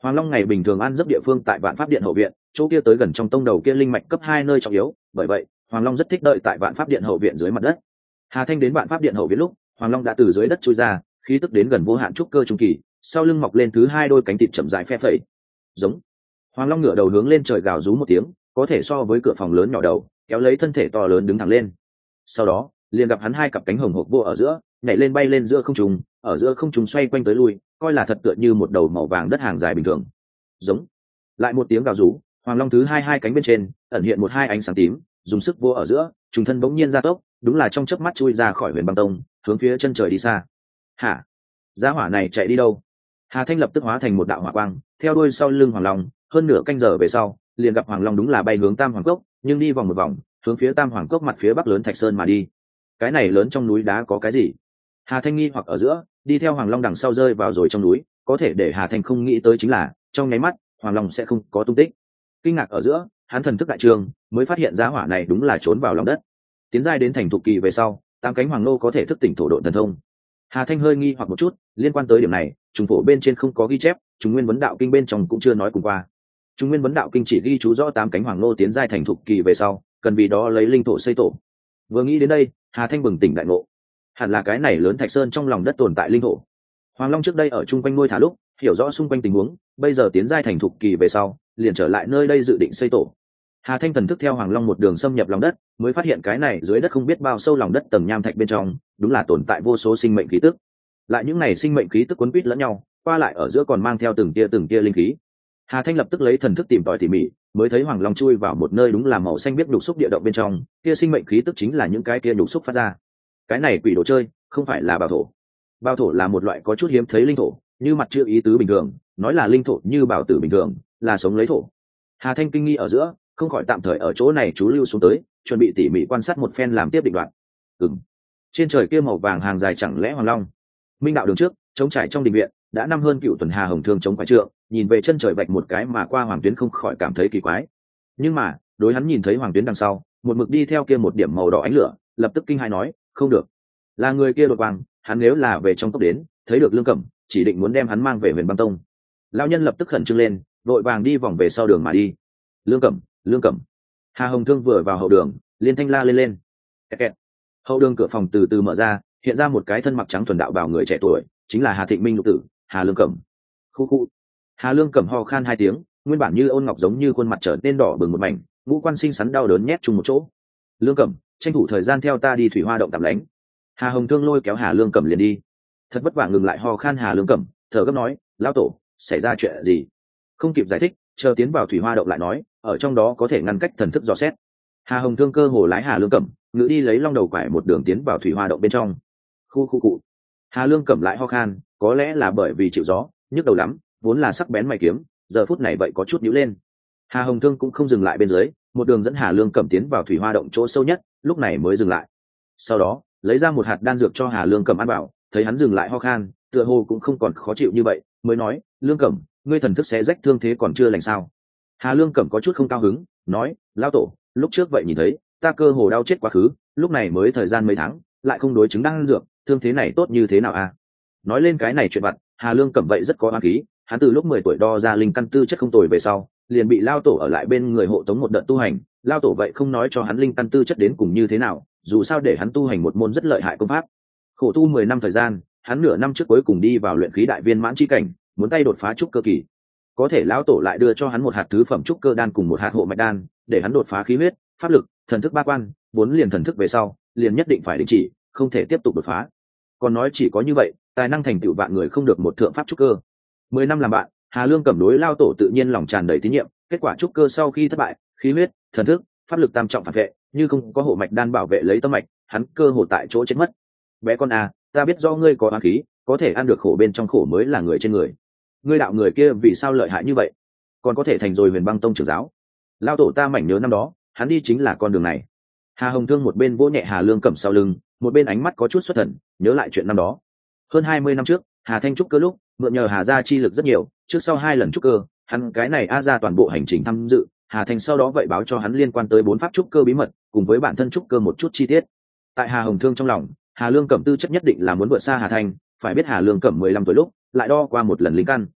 Hoàng Long ngày bình thường ăn giấc địa phương tại Vạn Pháp Điện hậu viện, chỗ kia tới gần trong tông đầu kia linh mạch cấp 2 nơi trọng yếu, bởi vậy, Hoàng Long rất thích đợi tại Vạn Pháp Điện hậu viện dưới mặt đất. Hà Thanh đến Vạn Pháp Điện hậu viện lúc, Hoàng Long đã từ dưới đất chui ra, khí tức đến gần vô hạn trúc cơ trung kỳ, sau lưng mọc lên thứ hai đôi cánh thịt chậm rãi phe phẩy. Giống. Hoàng Long ngửa đầu hướng lên trời gào rú một tiếng, có thể so với cửa phòng lớn nhỏ đầu, kéo lấy thân thể to lớn đứng thẳng lên. Sau đó, liền gặp hắn hai cặp cánh hồng hộc vô ở giữa, nhảy lên bay lên giữa không trung, ở giữa không trung xoay quanh tới lui, coi là thật tựa như một đầu màu vàng đất hàng dài bình thường. Giống. Lại một tiếng gào rú, Hoàng Long thứ hai cánh bên trên ẩn hiện một hai ánh sáng tím, dùng sức vô ở giữa, trùng thân bỗng nhiên ra tốc, đúng là trong chớp mắt chui ra khỏi Huyền Băng Tông, hướng phía chân trời đi xa. Hả? Giá hỏa này chạy đi đâu? Hà Thanh lập tức hóa thành một đạo hỏa quang, theo đuôi sau lưng Hoàng Long, hơn nửa canh giờ về sau, liền gặp Hoàng Long đúng là bay hướng Tam Hoàng Cốc, nhưng đi vòng một vòng, hướng phía Tam Hoàng Cốc mặt phía bắc lớn Thạch Sơn mà đi. Cái này lớn trong núi đá có cái gì? Hà Thanh nghi hoặc ở giữa, đi theo Hoàng Long đằng sau rơi vào rồi trong núi, có thể để Hà Thanh không nghĩ tới chính là, trong nháy mắt, Hoàng Long sẽ không có tung tích. Kinh ngạc ở giữa, hắn thần thức đại trường, mới phát hiện giá hỏa này đúng là trốn vào lòng đất. Tiến giai đến thành thục kỳ về sau, tám cánh hoàng nô có thể thức tỉnh thổ độ thần thông. Hà Thanh hơi nghi hoặc một chút, liên quan tới điểm này, trùng phổ bên trên không có ghi chép, trùng nguyên vấn đạo kinh bên trong cũng chưa nói cùng qua. Trùng nguyên vấn đạo kinh chỉ ghi chú rõ tám cánh hoàng nô tiến giai thành thục kỳ về sau, cần vì đó lấy linh thổ xây tổ. Vừa nghĩ đến đây, Hà Thanh bừng tỉnh đại ngộ. Hẳn là cái này lớn Thạch Sơn trong lòng đất tồn tại linh thổ. Hoàng Long trước đây ở chung quanh nuôi thả lúc, hiểu rõ xung quanh tình huống, bây giờ tiến giai thành thục kỳ về sau, liền trở lại nơi đây dự định xây tổ. Hà Thanh thần thức theo Hoàng Long một đường xâm nhập lòng đất, mới phát hiện cái này dưới đất không biết bao sâu lòng đất tầng nham thạch bên trong, đúng là tồn tại vô số sinh mệnh khí tức. Lại những này sinh mệnh khí tức quấn quýt lẫn nhau, qua lại ở giữa còn mang theo từng tia linh khí. Hà Thanh lập tức lấy thần thức tìm tòi tỉ mỉ, mới thấy Hoàng Long chui vào một nơi đúng là màu xanh biết nhục xúc địa động bên trong, kia sinh mệnh khí tức chính là những cái kia nhục xúc phát ra. Cái này quỷ đồ chơi, không phải là bảo thổ. Bảo thổ là một loại có chút hiếm thấy linh thổ, như mặt chữ ý tứ bình thường, nói là linh thổ như bảo tử bình thường, là sống lấy thổ. Hà Thanh kinh nghi ở giữa, không khỏi tạm thời ở chỗ này chú lưu xuống tới, chuẩn bị tỉ mỉ quan sát một phen làm tiếp định đoạn. Trên trời kia màu vàng hàng dài chẳng lẽ Hoàng Long? Minh đạo đường trước, trống trải trong đình viện, đã năm hơn cựu tuần Hà Hồng Thương chống quái trượng, nhìn về chân trời vạch một cái mà qua Hoàng Tuyến không khỏi cảm thấy kỳ quái. Nhưng mà, đối hắn nhìn thấy Hoàng Tuyến đằng sau, một mực đi theo kia một điểm màu đỏ ánh lửa, lập tức kinh hãi nói, không được, là người kia đột quang, hắn nếu là về trong tốc đến, thấy được Lương Cẩm, chỉ định muốn đem hắn mang về Huyền Băng Tông. Lão nhân lập tức khẩn trương lên, vội vàng đi vòng về sau đường mà đi. Lương Cẩm. Hà Hồng Thương vừa vào hậu đường, liên thanh la lên. Kẹt kẹt. Hậu đường cửa phòng từ từ mở ra, hiện ra một cái thân mặc trắng thuần đạo bào người trẻ tuổi, chính là Hà Thịnh Minh lục tử, Hà Lương Cẩm. Khu. Hà Lương Cẩm ho khan hai tiếng, nguyên bản như ôn ngọc giống như khuôn mặt trở nên đỏ bừng một mảnh, ngũ quan xinh xắn đau đớn nhét chung một chỗ. Lương Cẩm, tranh thủ thời gian theo ta đi thủy hoa động tạm lánh. Hà Hồng Thương lôi kéo Hà Lương Cẩm liền đi. Thật vất vả ngừng lại ho khan Hà Lương Cẩm, thở gấp nói, lão tổ, xảy ra chuyện gì? Không kịp giải thích, chờ tiến vào thủy hoa động lại nói, ở trong đó có thể ngăn cách thần thức dò xét. Hà Hồng Thương cơ hồ lái Hà Lương Cẩm, ngự đi lấy long đầu quải một đường tiến vào thủy hoa động bên trong. Khu cụ. Hà Lương Cẩm lại ho khan, có lẽ là bởi vì chịu gió, nhức đầu lắm, vốn là sắc bén mày kiếm, giờ phút này vậy có chút nhíu lên. Hà Hồng Thương cũng không dừng lại bên dưới, một đường dẫn Hà Lương Cẩm tiến vào thủy hoa động chỗ sâu nhất, lúc này mới dừng lại. Sau đó, lấy ra một hạt đan dược cho Hà Lương Cẩm ăn vào, thấy hắn dừng lại ho khan, tựa hồ cũng không còn khó chịu như vậy, mới nói, Lương Cẩm, ngươi thần thức xé rách thương thế còn chưa lành sao? Hà Lương Cẩm có chút không cao hứng, nói, lão tổ, lúc trước vậy nhìn thấy, ta cơ hồ đau chết quá khứ, lúc này mới thời gian mấy tháng, lại không đối chứng đan dược, thương thế này tốt như thế nào à? Nói lên cái này chuyện vặt, Hà Lương Cẩm vậy rất có oán khí, hắn từ lúc 10 tuổi đo ra linh căn tư chất không tồi về sau, liền bị lao tổ ở lại bên người hộ tống một đợt tu hành, lao tổ vậy không nói cho hắn linh căn tư chất đến cùng như thế nào, dù sao để hắn tu hành một môn rất lợi hại công pháp. Khổ tu 10 năm thời gian, hắn nửa năm trước cuối cùng đi vào luyện khí đại viên mãn chi cảnh, muốn tay đột phá trúc cơ kỳ. Có thể lão tổ lại đưa cho hắn một hạt thứ phẩm trúc cơ đan cùng một hạt hộ mạch đan, để hắn đột phá khí huyết, pháp lực, thần thức ba quan, vốn liền thần thức về sau, liền nhất định phải đình chỉ, không thể tiếp tục đột phá. Còn nói chỉ có như vậy, tài năng thành tựu vạn người không được một thượng pháp trúc cơ. 10 năm làm bạn, Hà Lương Cẩm đối lao tổ tự nhiên lòng tràn đầy tín nhiệm, kết quả trúc cơ sau khi thất bại, khí huyết, thần thức, pháp lực tam trọng phản vệ, như không có hộ mạch đan bảo vệ lấy tâm mạch, hắn cơ hồ tại chỗ chết mất. Bé con à, ta biết do ngươi có oán khí, có thể ăn được khổ bên trong khổ mới là người trên người. Ngươi đạo người kia vì sao lợi hại như vậy, còn có thể thành rồi Huyền Băng Tông trưởng giáo? Lao tổ ta mảnh nhớ năm đó, hắn đi chính là con đường này. Hà Hồng Thương một bên vỗ nhẹ Hà Lương Cẩm sau lưng, một bên ánh mắt có chút xuất thần, nhớ lại chuyện năm đó. Hơn 20 năm trước, Hà Thanh trúc cơ lúc, mượn nhờ Hà gia chi lực rất nhiều, trước sau 2 lần trúc cơ, hắn cái này a ra toàn bộ hành trình tham dự, Hà Thanh sau đó vậy báo cho hắn liên quan tới 4 pháp trúc cơ bí mật, cùng với bản thân trúc cơ một chút chi tiết. Tại Hà Hồng Thương trong lòng, Hà Lương Cẩm tư chất nhất định là muốn vượt xa Hà Thanh, phải biết Hà Lương Cẩm 15 tuổi lúc, lại đo qua một lần linh căn.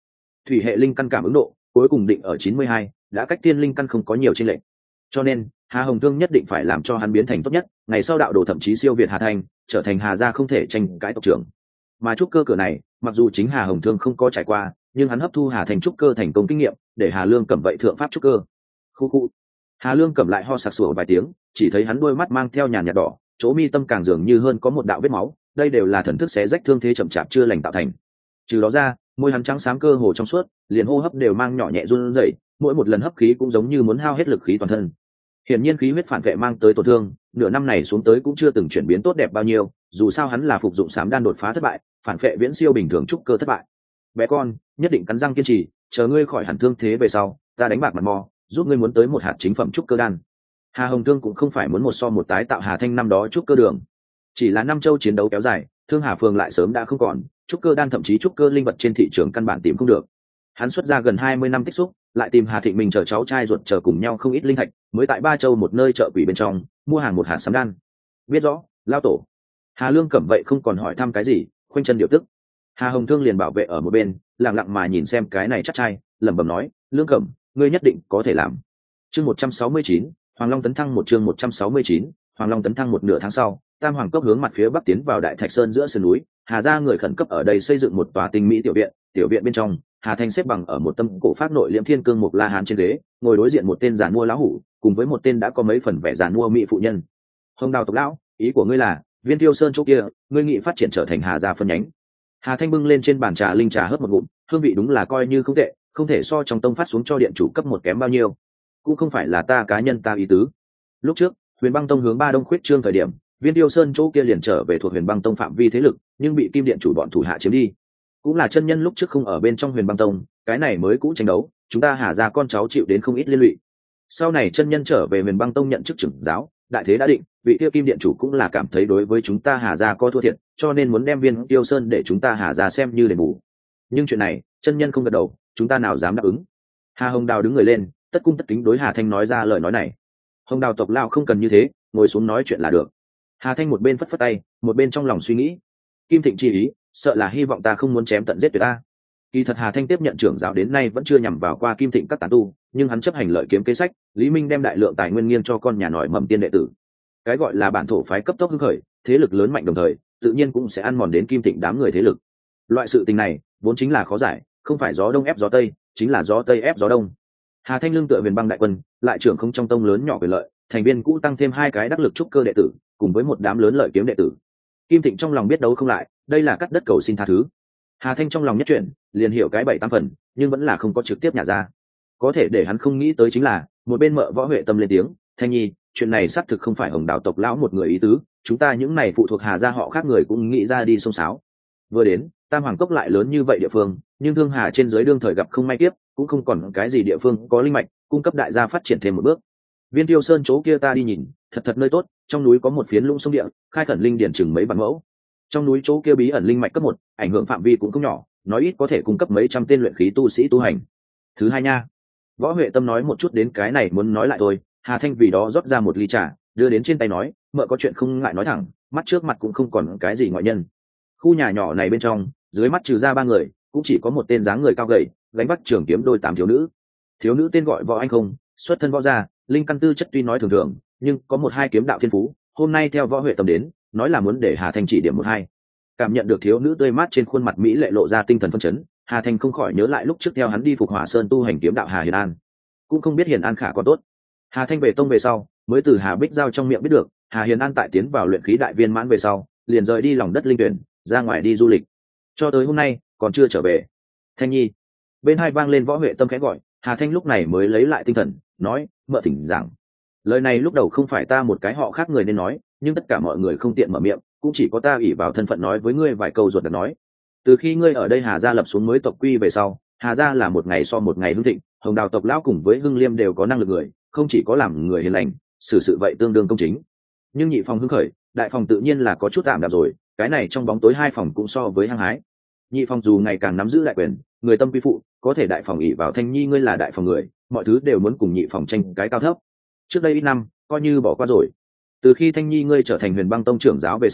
thủy hệ linh căn cảm ứng độ cuối cùng định ở 92, đã cách thiên linh căn không có nhiều chênh lệch. Cho nên Hà Hồng Thương nhất định phải làm cho hắn biến thành tốt nhất, ngày sau đạo đồ thậm chí siêu việt Hà Thanh, trở thành Hà gia không thể tranh cãi tộc trưởng. Mà trúc cơ cửa này, mặc dù chính Hà Hồng Thương không có trải qua, nhưng hắn hấp thu Hà Thành trúc cơ thành công kinh nghiệm, để Hà Lương Cẩm vậy thượng pháp trúc cơ. Khu khu. Hà Lương Cẩm lại ho sặc sủa vài tiếng, chỉ thấy hắn đôi mắt mang theo nhàn nhạt đỏ, chỗ mi tâm càng dường như hơn có một đạo vết máu, đây đều là thần thức xé rách thương thế chậm chạp chưa lành tạo thành. Trừ đó ra, môi hắn trắng sáng cơ hồ trong suốt, liền hô hấp đều mang nhỏ nhẹ run rẩy, mỗi một lần hấp khí cũng giống như muốn hao hết lực khí toàn thân. Hiển nhiên khí huyết phản vệ mang tới tổn thương, nửa năm này xuống tới cũng chưa từng chuyển biến tốt đẹp bao nhiêu, dù sao hắn là phục dụng sám đan đột phá thất bại, phản vệ viễn siêu bình thường trúc cơ thất bại. Bé con, nhất định cắn răng kiên trì, chờ ngươi khỏi hẳn thương thế về sau, ta đánh bạc mặt mò, giúp ngươi muốn tới một hạt chính phẩm trúc cơ đan. Hà Hồng Thương cũng không phải muốn một so một tái tạo Hà Thanh năm đó trúc cơ đường, chỉ là năm châu chiến đấu kéo dài, Thương Hà Phường lại sớm đã không còn, trúc cơ đan thậm chí trúc cơ linh vật trên thị trường căn bản tìm không được. Hắn xuất ra gần 20 năm tích xúc, lại tìm Hà Thịnh Minh chờ cháu trai ruột chờ cùng nhau không ít linh thạch, mới tại Ba Châu một nơi chợ quỷ bên trong mua hàng một hạt sắm đan. Biết rõ, lao tổ. Hà Lương Cẩm vậy không còn hỏi thăm cái gì, khoanh chân điều tức. Hà Hồng Thương liền bảo vệ ở một bên, lặng lặng mà nhìn xem cái này chắc trai, lẩm bẩm nói, Lương Cẩm, ngươi nhất định có thể làm. Chương 169, Hoàng Long tấn thăng một chương 169, Hoàng Long tấn thăng một nửa tháng sau, Tam Hoàng Cốc hướng mặt phía bắc tiến vào Đại Thạch Sơn giữa sườn núi, Hà gia người khẩn cấp ở đây xây dựng một tòa tinh mỹ tiểu viện bên trong, Hà Thanh xếp bằng ở một tâm cổ pháp nội liễm thiên cương mục la hán trên ghế, ngồi đối diện một tên giàn mua lão hủ, cùng với một tên đã có mấy phần vẻ giàn mua mỹ phụ nhân. Hồng Đào tộc lão, ý của ngươi là Viên Tiêu Sơn chỗ kia, ngươi nghĩ phát triển trở thành Hà gia phân nhánh? Hà Thanh bưng lên trên bàn trà linh trà hớp một ngụm, hương vị đúng là coi như không tệ, không thể so trong tông phát xuống cho điện chủ cấp một kém bao nhiêu. Cũng không phải là ta cá nhân ta ý tứ. Lúc trước, Huyền Băng Tông hướng Ba Đông khuyết trương thời điểm, Viên Tiêu Sơn chỗ kia liền trở về thuộc Huyền Băng Tông phạm vi thế lực, nhưng bị Kim Điện chủ bọn thủ hạ chiếm đi. Cũng là chân nhân lúc trước không ở bên trong Huyền Băng Tông, cái này mới cũ tranh đấu, chúng ta Hà gia con cháu chịu đến không ít liên lụy. Sau này chân nhân trở về Huyền Băng Tông nhận chức trưởng giáo, đại thế đã định, vị kia Kim Điện chủ cũng là cảm thấy đối với chúng ta Hà gia có thua thiệt, cho nên muốn đem Viên Tiêu Sơn để chúng ta Hà gia xem như đền bù. Nhưng chuyện này, chân nhân không gật đầu, chúng ta nào dám đáp ứng. Hà Hồng Đào đứng người lên, tất cung tất kính đối Hà Thanh nói ra lời nói này. Hồng Đào tộc lao không cần như thế, ngồi xuống nói chuyện là được. Hà Thanh một bên phất phất tay, một bên trong lòng suy nghĩ, Kim Thịnh chi ý, sợ là hy vọng ta không muốn chém tận giết tuyệt ta. Kỳ thật Hà Thanh tiếp nhận trưởng giáo đến nay vẫn chưa nhằm vào qua Kim Thịnh các tán tu, nhưng hắn chấp hành lợi kiếm kế sách, Lý Minh đem đại lượng tài nguyên nghiêng cho con nhà nổi mầm tiên đệ tử. Cái gọi là bản thổ phái cấp tốc hưng khởi, thế lực lớn mạnh đồng thời, tự nhiên cũng sẽ ăn mòn đến Kim Thịnh đám người thế lực. Loại sự tình này vốn chính là khó giải, không phải gió đông ép gió tây, chính là gió tây ép gió đông. Hà Thanh lương tựa Huyền Băng đại quân, lại trưởng không trong tông lớn nhỏ quyền lợi, thành viên cũ tăng thêm 2 cái đắc lực trúc cơ đệ tử, cùng với một đám lớn lợi kiếm đệ tử. Kim Thịnh trong lòng biết đấu không lại, đây là cắt đất cầu xin tha thứ. Hà Thanh trong lòng nhất chuyển, liền hiểu cái 7-8 phần, nhưng vẫn là không có trực tiếp nhả ra. Có thể để hắn không nghĩ tới chính là, một bên Mợ Võ Huệ Tâm lên tiếng, Thanh Nhi, chuyện này xác thực không phải Hồng Đào tộc lão một người ý tứ, chúng ta những này phụ thuộc Hà gia họ khác người cũng nghĩ ra đi xông xáo. Vừa đến, Tam Hoàng Cốc lại lớn như vậy địa phương, nhưng Thương Hà trên dưới đương thời gặp không may tiếp, cũng không còn cái gì địa phương có linh mạch, cung cấp đại gia phát triển thêm một bước. Viên Tiêu Sơn chỗ kia ta đi nhìn, thật nơi tốt, trong núi có một phiến lũng sông địa, khai khẩn linh điển chừng mấy vạn mẫu. Trong núi chỗ kia bí ẩn linh mạch cấp 1, ảnh hưởng phạm vi cũng không nhỏ, nói ít có thể cung cấp mấy trăm tên luyện khí tu sĩ tu hành. Thứ hai nha. Võ Huệ Tâm nói một chút đến cái này muốn nói lại thôi, Hà Thanh vì đó rót ra một ly trà, đưa đến trên tay nói, mợ có chuyện không ngại nói thẳng, mắt trước mặt cũng không còn cái gì ngoại nhân. Khu nhà nhỏ này bên trong, dưới mắt trừ ra 3 người, cũng chỉ có một tên dáng người cao gầy, gánh vác trường kiếm đôi 8 thiếu nữ. Thiếu nữ tên gọi Võ Anh Không, xuất thân võ gia, linh căn tư chất tuy nói thường thường, nhưng có 1-2 kiếm đạo thiên phú, hôm nay theo Võ Huệ Tâm đến, nói là muốn để Hà Thanh chỉ điểm 1-2. Cảm nhận được thiếu nữ tươi mát trên khuôn mặt mỹ lệ lộ ra tinh thần phấn chấn, Hà Thanh không khỏi nhớ lại lúc trước theo hắn đi Phục Hỏa Sơn tu hành kiếm đạo Hà Hiền An. Cũng không biết Hiền An khả có tốt. Hà Thanh về tông về sau, mới từ Hà Bích Giao trong miệng biết được, Hà Hiền An tại tiến vào luyện khí đại viên mãn về sau, liền rời đi lòng đất linh tuyển, ra ngoài đi du lịch. Cho tới hôm nay, còn chưa trở về. Thanh Nhi. Bên hai vang lên Võ Huệ Tâm khẽ gọi, Hà Thanh lúc này mới lấy lại tinh thần, nói, mợ thỉnh giảng. Lời này lúc đầu không phải ta một cái họ khác người nên nói, nhưng tất cả mọi người không tiện mở miệng, cũng chỉ có ta ủy vào thân phận nói với ngươi vài câu ruột được nói. Từ khi ngươi ở đây Hà gia lập xuống mới tộc quy về sau, Hà gia là một ngày so một ngày hưng thịnh, Hồng Đào tộc lão cùng với Hưng Liêm đều có năng lực người, không chỉ có làm người hiền lành, xử sự vậy tương đương công chính. Nhưng nhị phòng hưng khởi, đại phòng tự nhiên là có chút tạm đạm rồi, cái này trong bóng tối 2 phòng cũng so với hăng hái. Nhị phòng dù ngày càng nắm giữ đại quyền, người tâm quy phụ, có thể đại phòng ỷ vào Thanh Nhi ngươi là đại phòng người, mọi thứ đều muốn cùng nhị phòng tranh cái cao thấp. Trước đây ít năm, coi như bỏ qua rồi. Từ khi Thanh Nhi ngươi trở thành Huyền Băng Tông trưởng giáo về sau,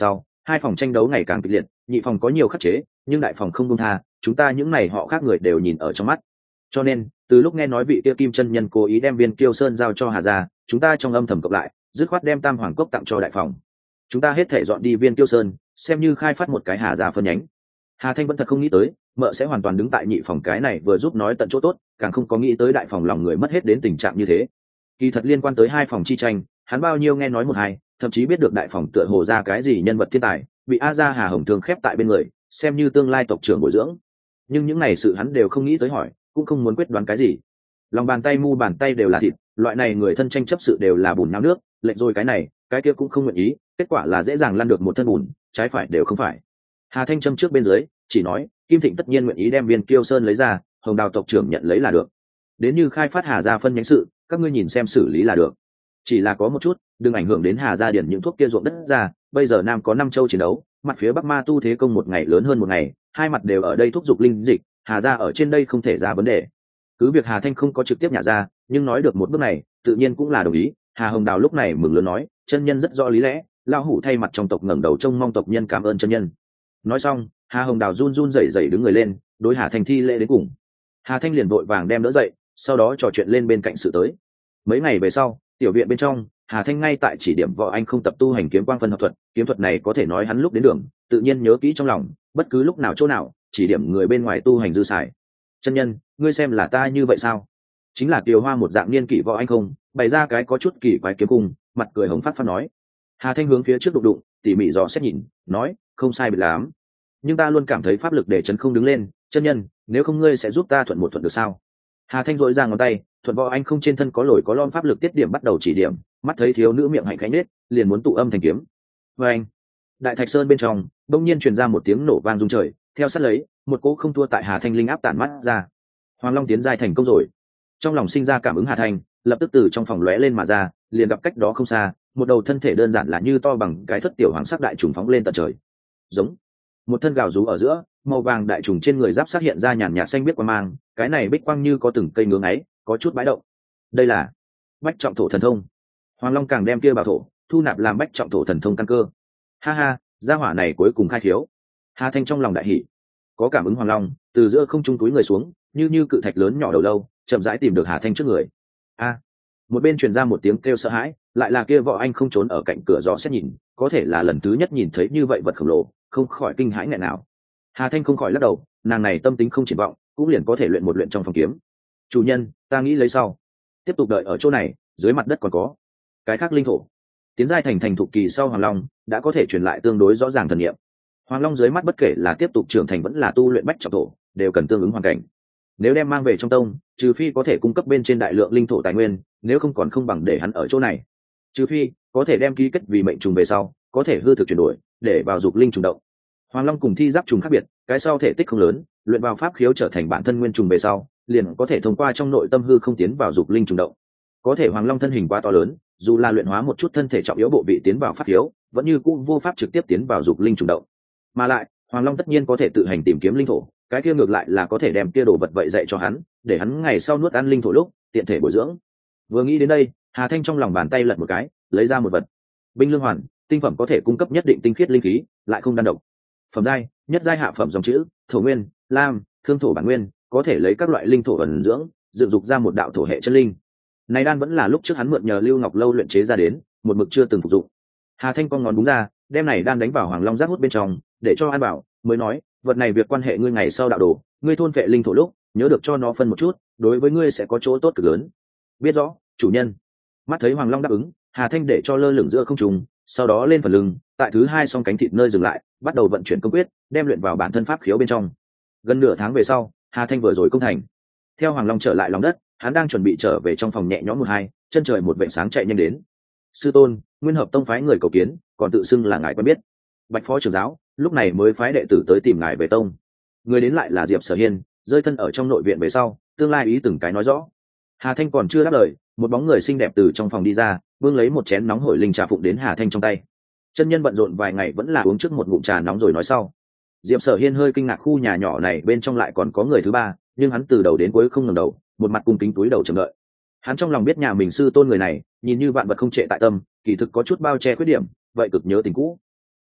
hai phòng tranh đấu ngày càng kịch liệt, nhị phòng có nhiều khắc chế, nhưng đại phòng không buông tha, chúng ta những này họ khác người đều nhìn ở trong mắt. Cho nên, từ lúc nghe nói vị kia Kim chân nhân cố ý đem viên Kiêu Sơn giao cho Hà gia, chúng ta trong âm thầm cộng lại, dứt khoát đem Tam Hoàng cốc tặng cho đại phòng. Chúng ta hết thể dọn đi viên Kiêu Sơn, xem như khai phát một cái Hà gia phân nhánh. Hà Thanh vẫn thật không nghĩ tới, mợ sẽ hoàn toàn đứng tại nhị phòng cái này vừa giúp nói tận chỗ tốt, càng không có nghĩ tới đại phòng lòng người mất hết đến tình trạng như thế. Kỳ thật liên quan tới hai phòng chi tranh, hắn bao nhiêu nghe nói một hai, thậm chí biết được đại phòng tựa hồ ra cái gì nhân vật thiên tài, bị A gia Hà Hồng Thương khép tại bên người, xem như tương lai tộc trưởng bồi dưỡng. Nhưng những này sự hắn đều không nghĩ tới hỏi, cũng không muốn quyết đoán cái gì. Lòng bàn tay mu bàn tay đều là thịt, loại này người thân tranh chấp sự đều là bùn náo nước, lệnh rồi cái này, cái kia cũng không nguyện ý, kết quả là dễ dàng lăn được một thân bùn, trái phải đều không phải. Hà Thanh châm trước bên dưới, chỉ nói, Kim Thịnh tất nhiên nguyện ý đem viên Kiêu Sơn lấy ra, Hồng Đào tộc trưởng nhận lấy là được. Đến như khai phát Hà gia phân nhánh sự, các ngươi nhìn xem xử lý là được. Chỉ là có một chút, đừng ảnh hưởng đến Hà gia điển những thuốc kia ruộng đất ra, bây giờ Nam có 5 châu chiến đấu, mặt phía Bắc Ma tu thế công một ngày lớn hơn một ngày, hai mặt đều ở đây thúc giục linh dịch, Hà gia ở trên đây không thể ra vấn đề. Cứ việc Hà Thanh không có trực tiếp nhả ra, nhưng nói được một bước này, tự nhiên cũng là đồng ý. Hà Hồng Đào lúc này mừng lớn nói, chân nhân rất rõ lý lẽ, lão hủ thay mặt trong tộc ngẩng đầu trông mong tộc nhân cảm ơn chân nhân. Nói xong, Hà Hồng Đào run run rẩy rẩy đứng người lên, đối Hà Thanh thi lễ đến cùng. Hà Thanh liền vội vàng đem đỡ dậy, sau đó trò chuyện lên bên cạnh sự tới. Mấy ngày về sau, tiểu viện bên trong, Hà Thanh ngay tại chỉ điểm võ anh không tập tu hành kiếm quang phân hợp thuật, kiếm thuật này có thể nói hắn lúc đến đường, tự nhiên nhớ kỹ trong lòng, bất cứ lúc nào chỗ nào, chỉ điểm người bên ngoài tu hành dư xài. Chân nhân, ngươi xem là ta như vậy sao? Chính là Kiều Hoa một dạng niên kỷ võ anh không, bày ra cái có chút kỳ quái kiếm cung, mặt cười hồng phát phát nói. Hà Thanh hướng phía trước đụng đụng, tỉ mỉ dò xét nhìn, nói, không sai biệt lắm. Nhưng ta luôn cảm thấy pháp lực để chấn không đứng lên, chân nhân, nếu không ngươi sẽ giúp ta thuận một thuận được sao? Hà Thanh dội ra ngón tay, thuận võ anh không trên thân có lồi có lõm pháp lực tiết điểm bắt đầu chỉ điểm, mắt thấy thiếu nữ miệng hạnh khánh nết, liền muốn tụ âm thành kiếm. Và anh, Đại Thạch Sơn bên trong, bỗng nhiên truyền ra một tiếng nổ vang rung trời, theo sát lấy, một cỗ không thua tại Hà Thanh linh áp tản mắt ra. Hoàng Long tiến giai thành công rồi. Trong lòng sinh ra cảm ứng Hà Thanh, lập tức từ trong phòng lóe lên mà ra, liền gặp cách đó không xa, một đầu thân thể đơn giản là như to bằng cái thất tiểu hoàng sắc đại trùng phóng lên tận trời. Giống, một thân gào rú ở giữa, màu vàng đại trùng trên người giáp sát hiện ra nhàn nhạt xanh biết quang mang, cái này bích quang như có từng cây ngưỡng ấy, có chút bãi động. Đây là Bách Trọng Thổ thần thông. Hoàng Long càng đem kia bảo thổ thu nạp làm Bách Trọng Thổ thần thông căn cơ. Ha ha, gia hỏa này cuối cùng khai thiếu. Hà Thanh trong lòng đại hỉ, có cảm ứng Hoàng Long từ giữa không trung túi người xuống, như cự thạch lớn nhỏ đầu lâu, chậm rãi tìm được Hà Thanh trước người. A, một bên truyền ra một tiếng kêu sợ hãi, lại là kia võ anh không trốn ở cạnh cửa gió xét nhìn, có thể là lần thứ nhất nhìn thấy như vậy vật khổng lồ, không khỏi kinh hãi nghẹn nào. Hà Thanh không khỏi lắc đầu, nàng này tâm tính không triển vọng, cũng liền có thể luyện một luyện trong phòng kiếm. Chủ nhân, ta nghĩ lấy sau, tiếp tục đợi ở chỗ này, dưới mặt đất còn có cái khác linh thổ. Tiến giai thành thục kỳ sau Hoàng Long đã có thể truyền lại tương đối rõ ràng thần niệm. Hoàng Long dưới mắt bất kể là tiếp tục trưởng thành vẫn là tu luyện bách trọng thổ, đều cần tương ứng hoàn cảnh. Nếu đem mang về trong tông, trừ phi có thể cung cấp bên trên đại lượng linh thổ tài nguyên, nếu không còn không bằng để hắn ở chỗ này. Trừ phi có thể đem ký kết vì mệnh trùng về sau, có thể hư thực chuyển đổi, để vào dục linh trùng động. Hoàng Long cùng thi giáp trùng khác biệt, cái sau thể tích không lớn, luyện vào pháp khiếu trở thành bản thân nguyên trùng về sau, liền có thể thông qua trong nội tâm hư không tiến vào dục linh trùng động. Có thể Hoàng Long thân hình quá to lớn, dù là luyện hóa một chút thân thể trọng yếu bộ vị tiến vào pháp khiếu, vẫn như cũ vô pháp trực tiếp tiến vào dục linh trùng động. Mà lại, Hoàng Long tất nhiên có thể tự hành tìm kiếm linh thổ, cái kia ngược lại là có thể đem kia đồ vật vậy dạy cho hắn, để hắn ngày sau nuốt ăn linh thổ lúc tiện thể bồi dưỡng. Vừa nghĩ đến đây, Hà Thanh trong lòng bàn tay lật một cái, lấy ra một vật. Binh lương hoàn, tinh phẩm có thể cung cấp nhất định tinh khiết linh khí, lại không đan độc. Phẩm giai, nhất giai hạ phẩm dòng chữ, thổ nguyên, lam, thương thổ bản nguyên, có thể lấy các loại linh thổ ẩn dưỡng, dựng dục ra một đạo thổ hệ chân linh. Này đan vẫn là lúc trước hắn mượn nhờ Lưu Ngọc Lâu luyện chế ra đến, một mực chưa từng phục dụng. Hà Thanh con ngón búng ra, đem này đan đánh vào Hoàng Long giác hút bên trong, để cho An Bảo mới nói, vật này việc quan hệ ngươi ngày sau đạo đồ, ngươi thôn vệ linh thổ lúc, nhớ được cho nó phân một chút, đối với ngươi sẽ có chỗ tốt cực lớn. Biết rõ, chủ nhân. Mắt thấy Hoàng Long đáp ứng, Hà Thanh để cho lơ lửng giữa không trung, sau đó lên phần lưng, tại thứ hai song cánh thịt nơi dừng lại, bắt đầu vận chuyển công quyết, đem luyện vào bản thân pháp khiếu bên trong. Gần nửa tháng về sau, Hà Thanh vừa rồi công thành. Theo Hoàng Long trở lại lòng đất, hắn đang chuẩn bị trở về trong phòng nhẹ nhõm một hai, chân trời một vệt sáng chạy nhanh đến. Sư tôn, Nguyên Hợp Tông phái người cầu kiến, còn tự xưng là ngài quen biết. Bạch phó trưởng giáo lúc này mới phái đệ tử tới tìm ngài về tông. Người đến lại là Diệp Sở Hiên, rơi thân ở trong nội viện về sau, tương lai ý từng cái nói rõ. Hà Thanh còn chưa đáp lời, một bóng người xinh đẹp từ trong phòng đi ra, bưng lấy một chén nóng hổi linh trà phụng đến Hà Thanh trong tay. Chân nhân bận rộn vài ngày vẫn là uống trước một ngụm trà nóng rồi nói sau. Diệp Sở Hiên hơi kinh ngạc khu nhà nhỏ này bên trong lại còn có người thứ ba, nhưng hắn từ đầu đến cuối không ngẩng đầu, một mặt cung kính túi đầu chờ đợi. Hắn trong lòng biết nhà mình sư tôn người này, nhìn như vạn vật không trệ tại tâm, kỳ thực có chút bao che khuyết điểm, vậy cực nhớ tình cũ.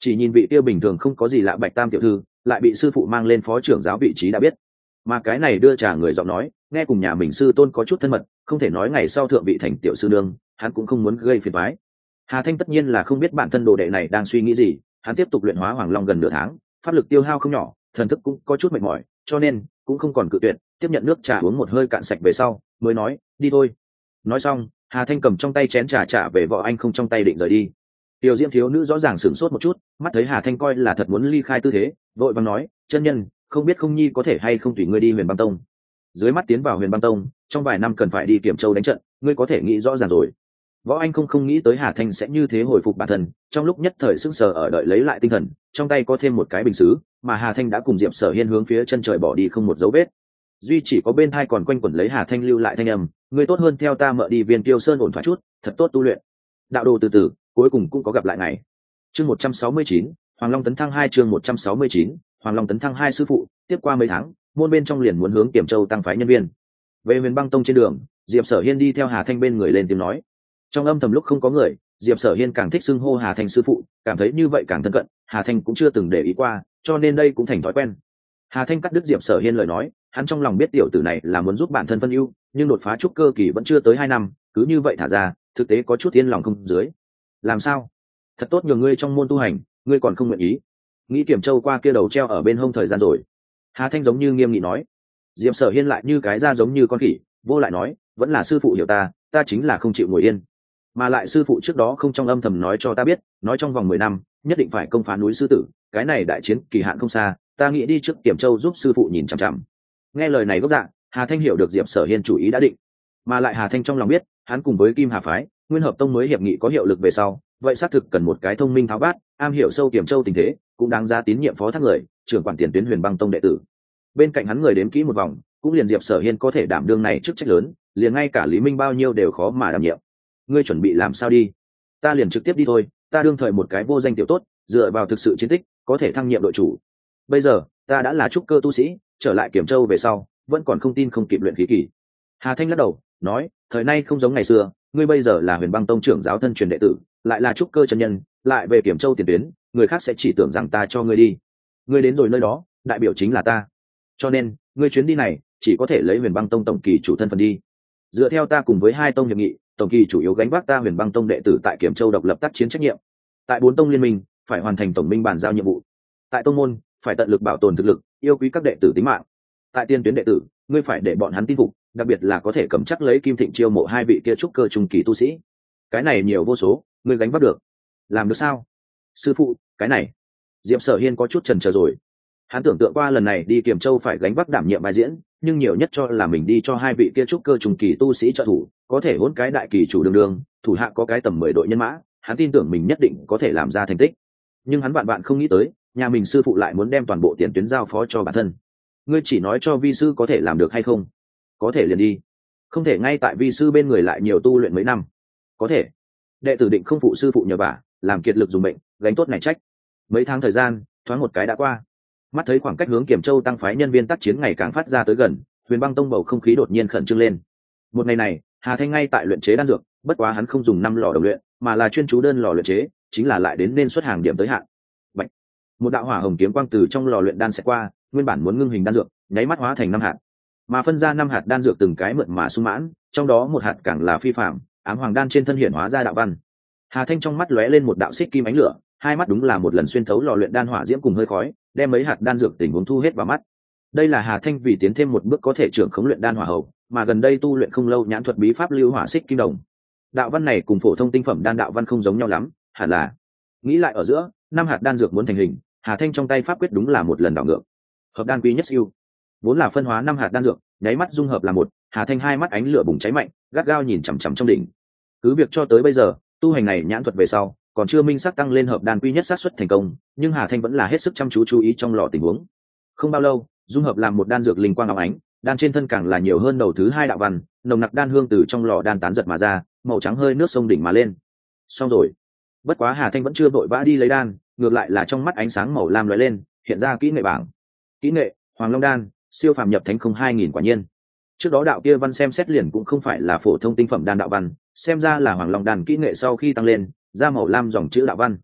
chỉ nhìn vị kia bình thường không có gì lạ Bạch Tam tiểu thư lại bị sư phụ mang lên phó trưởng giáo vị trí đã biết, mà cái này đưa trả người giọng nói nghe cùng nhà mình sư tôn có chút thân mật, không thể nói ngày sau thượng vị thành tiểu sư nương, hắn cũng không muốn gây phiền toái. Hà Thanh tất nhiên là không biết bản thân đồ đệ này đang suy nghĩ gì, hắn tiếp tục luyện hóa Hoàng Long gần nửa tháng, pháp lực tiêu hao không nhỏ, thần thức cũng có chút mệt mỏi, cho nên cũng không còn cự tuyệt, tiếp nhận nước trà uống một hơi cạn sạch về sau, mới nói, đi thôi. Nói xong, Hà Thanh cầm trong tay chén trà trả về Võ Anh không trong tay định rời đi. Tiểu Diễm thiếu nữ rõ ràng sửng sốt một chút, mắt thấy Hà Thanh coi là thật muốn ly khai tư thế, vội vàng nói, chân nhân, không biết không nhi có thể hay không tùy ngươi đi Huyền Băng Tông. Dưới mắt tiến vào Huyền Băng Tông, trong vài năm cần phải đi Kiểm Châu đánh trận, ngươi có thể nghĩ rõ ràng rồi. Võ Anh không nghĩ tới Hà Thanh sẽ như thế hồi phục bản thân, trong lúc nhất thời sững sờ ở đợi lấy lại tinh thần, trong tay có thêm một cái bình sứ, mà Hà Thanh đã cùng Diệp Sở Hiên hướng phía chân trời bỏ đi không một dấu vết. Duy chỉ có bên thai còn quanh quẩn lấy Hà Thanh lưu lại thanh âm, ngươi tốt hơn theo ta mợ đi Viên Kiêu Sơn ổn thỏa chút, thật tốt tu luyện. Đạo đồ từ từ, cuối cùng cũng có gặp lại ngày. Chương 169, Hoàng Long tấn thăng 2 chương 169, Hoàng Long tấn thăng 2 sư phụ, tiếp qua mấy tháng, môn bên trong liền muốn hướng Kiểm Châu tăng phái nhân viên. Về Huyền Băng Tông trên đường, Diệp Sở Hiên đi theo Hà Thanh bên người lên tiếng nói. Trong âm thầm lúc không có người, Diệp Sở Hiên càng thích xưng hô Hà Thanh sư phụ, cảm thấy như vậy càng thân cận, Hà Thanh cũng chưa từng để ý qua, cho nên đây cũng thành thói quen. Hà Thanh cắt đứt Diệp Sở Hiên lời nói, hắn trong lòng biết tiểu tử này là muốn giúp bản thân phân ưu, nhưng đột phá trúc cơ kỳ vẫn chưa tới 2 năm, cứ như vậy thả ra, thực tế có chút yên lòng không dưới. Làm sao? Thật tốt nhường ngươi trong môn tu hành, ngươi còn không nguyện ý? Nghĩ Kiểm Châu qua kia đầu treo ở bên hông thời gian rồi. Hà Thanh giống như nghiêm nghị nói. Diệp Sở Hiên lại như cái da giống như con khỉ, vô lại nói, vẫn là sư phụ hiểu ta chính là không chịu ngồi yên. Mà lại sư phụ trước đó không trong âm thầm nói cho ta biết, nói trong vòng 10 năm nhất định phải công phá núi sư tử, cái này đại chiến kỳ hạn không xa, ta nghĩ đi trước Kiểm Châu giúp sư phụ nhìn chằm chằm. Nghe lời này gốc dạng, Hà Thanh hiểu được Diệp Sở Hiên chủ ý đã định, mà lại Hà Thanh trong lòng biết, hắn cùng với Kim Hà phái, Nguyên Hợp Tông mới hiệp nghị có hiệu lực về sau, vậy xác thực cần một cái thông minh tháo bát, am hiểu sâu Kiểm Châu tình thế, cũng đáng ra tín nhiệm phó thác người, trưởng quản tiền tuyến Huyền Băng Tông đệ tử. Bên cạnh hắn người đếm kỹ một vòng, cũng liền Diệp Sở Hiên có thể đảm đương này chức trách lớn, liền ngay cả Lý Minh bao nhiêu đều khó mà đảm nhiệm. Ngươi chuẩn bị làm sao đi? Ta liền trực tiếp đi thôi, ta đương thời một cái vô danh tiểu tốt, dựa vào thực sự chiến tích, có thể thăng nhiệm đội chủ. Bây giờ, ta đã là trúc cơ tu sĩ, trở lại Kiểm Châu về sau, vẫn còn không tin không kịp luyện khí kỳ. Hà Thanh lắc đầu, nói, thời nay không giống ngày xưa, ngươi bây giờ là Huyền Băng Tông trưởng giáo thân truyền đệ tử, lại là trúc cơ chân nhân, lại về Kiểm Châu tiền tuyến, người khác sẽ chỉ tưởng rằng ta cho ngươi đi. Ngươi đến rồi nơi đó, đại biểu chính là ta. Cho nên, ngươi chuyến đi này, chỉ có thể lấy Huyền Băng Tông tổng kỳ chủ thân phận đi. Dựa theo ta cùng với 2 tông hiệp nghị, tổng kỳ chủ yếu gánh vác ta Huyền Băng Tông đệ tử tại Kiểm Châu độc lập tác chiến trách nhiệm. Tại 4 tông liên minh, phải hoàn thành tổng minh bàn giao nhiệm vụ. Tại tông môn, phải tận lực bảo tồn thực lực, yêu quý các đệ tử tính mạng. Tại tiên tuyến đệ tử, ngươi phải để bọn hắn tin phục, đặc biệt là có thể cầm chắc lấy Kim Thịnh chiêu mộ 2 vị kia trúc cơ trung kỳ tu sĩ. Cái này nhiều vô số, ngươi gánh vác được. Làm được sao? Sư phụ, cái này. Diệp Sở Hiên có chút chần chờ rồi. Hắn tưởng tượng qua lần này đi Kiểm Châu phải gánh vác đảm nhiệm vai diễn, nhưng nhiều nhất cho là mình đi cho 2 vị kia trúc cơ trung kỳ tu sĩ trợ thủ, có thể hỗn cái đại kỳ chủ đường, thủ hạ có cái tầm 10 đội nhân mã, hắn tin tưởng mình nhất định có thể làm ra thành tích. Nhưng hắn bạn không nghĩ tới, nhà mình sư phụ lại muốn đem toàn bộ tiền tuyến giao phó cho bản thân. Ngươi chỉ nói cho vi sư có thể làm được hay không? Có thể liền đi. Không thể ngay tại vi sư bên người lại nhiều tu luyện mấy năm. Có thể. Đệ tử định không phụ sư phụ nhờ vả, làm kiệt lực dùng bệnh, gánh tốt này trách. Mấy tháng thời gian, thoáng một cái đã qua. Mắt thấy khoảng cách hướng Kiểm Châu tăng phái nhân viên tác chiến ngày càng phát ra tới gần, Huyền Băng Tông bầu không khí đột nhiên khẩn trương lên. Một ngày này, Hà Thanh ngay tại luyện chế đan dược, bất quá hắn không dùng 5 lò đồng luyện, mà là chuyên chú đơn lò luyện chế, chính là lại đến nên xuất hàng điểm tới hạn. Bạch. Một đạo hỏa hồng kiếm quang từ trong lò luyện đan sẽ qua, nguyên bản muốn ngưng hình đan dược, nháy mắt hóa thành 5 hạt. Mà phân ra 5 hạt đan dược từng cái mượt mà sung mãn, trong đó một hạt càng là phi phàm, ám hoàng đan trên thân hiển hóa ra đạo văn. Hà Thanh trong mắt lóe lên một đạo xích kim ánh lửa, hai mắt đúng là một lần xuyên thấu lò luyện đan hỏa diễm cùng hơi khói, đem mấy hạt đan dược tình huống thu hết vào mắt. Đây là Hà Thanh vì tiến thêm một bước có thể trưởng khống luyện đan hỏa hầu, mà gần đây tu luyện không lâu nhãn thuật bí pháp lưu hỏa xích kim đồng. Đạo văn này cùng phổ thông tinh phẩm đan đạo văn không giống nhau lắm, hẳn là. Nghĩ lại ở giữa, 5 hạt đan dược muốn thành hình, Hà Thanh trong tay pháp quyết đúng là một lần đảo ngược. Hợp đan quy nhất siêu. Vốn là phân hóa 5 hạt đan dược, nháy mắt dung hợp là một, Hà Thanh hai mắt ánh lửa bùng cháy mạnh, gắt gao nhìn chằm chằm trong đỉnh. Cứ việc cho tới bây giờ, tu hành này nhãn thuật về sau, còn chưa minh xác tăng lên hợp đan quy nhất xác suất thành công, nhưng Hà Thanh vẫn là hết sức chăm chú chú ý trong lò tình huống. Không bao lâu, dung hợp làm một đan dược linh quang óng ánh, đan trên thân càng là nhiều hơn đầu thứ 2 đạo văn, nồng nặc đan hương từ trong lò đan tán giật mà ra, màu trắng hơi nước sông đỉnh mà lên. Xong rồi. Bất quá Hà Thanh vẫn chưa vội vã đi lấy đan, ngược lại là trong mắt ánh sáng màu lam lóe lên, hiện ra kỹ nghệ bảng. Kỹ nghệ, Hoàng Long đan, siêu phàm nhập thánh không 2000 quả nhiên. Trước đó đạo kia văn xem xét liền cũng không phải là phổ thông tinh phẩm đan đạo văn, xem ra là Hoàng Long đan kỹ nghệ sau khi tăng lên, ra màu lam dòng chữ đạo văn.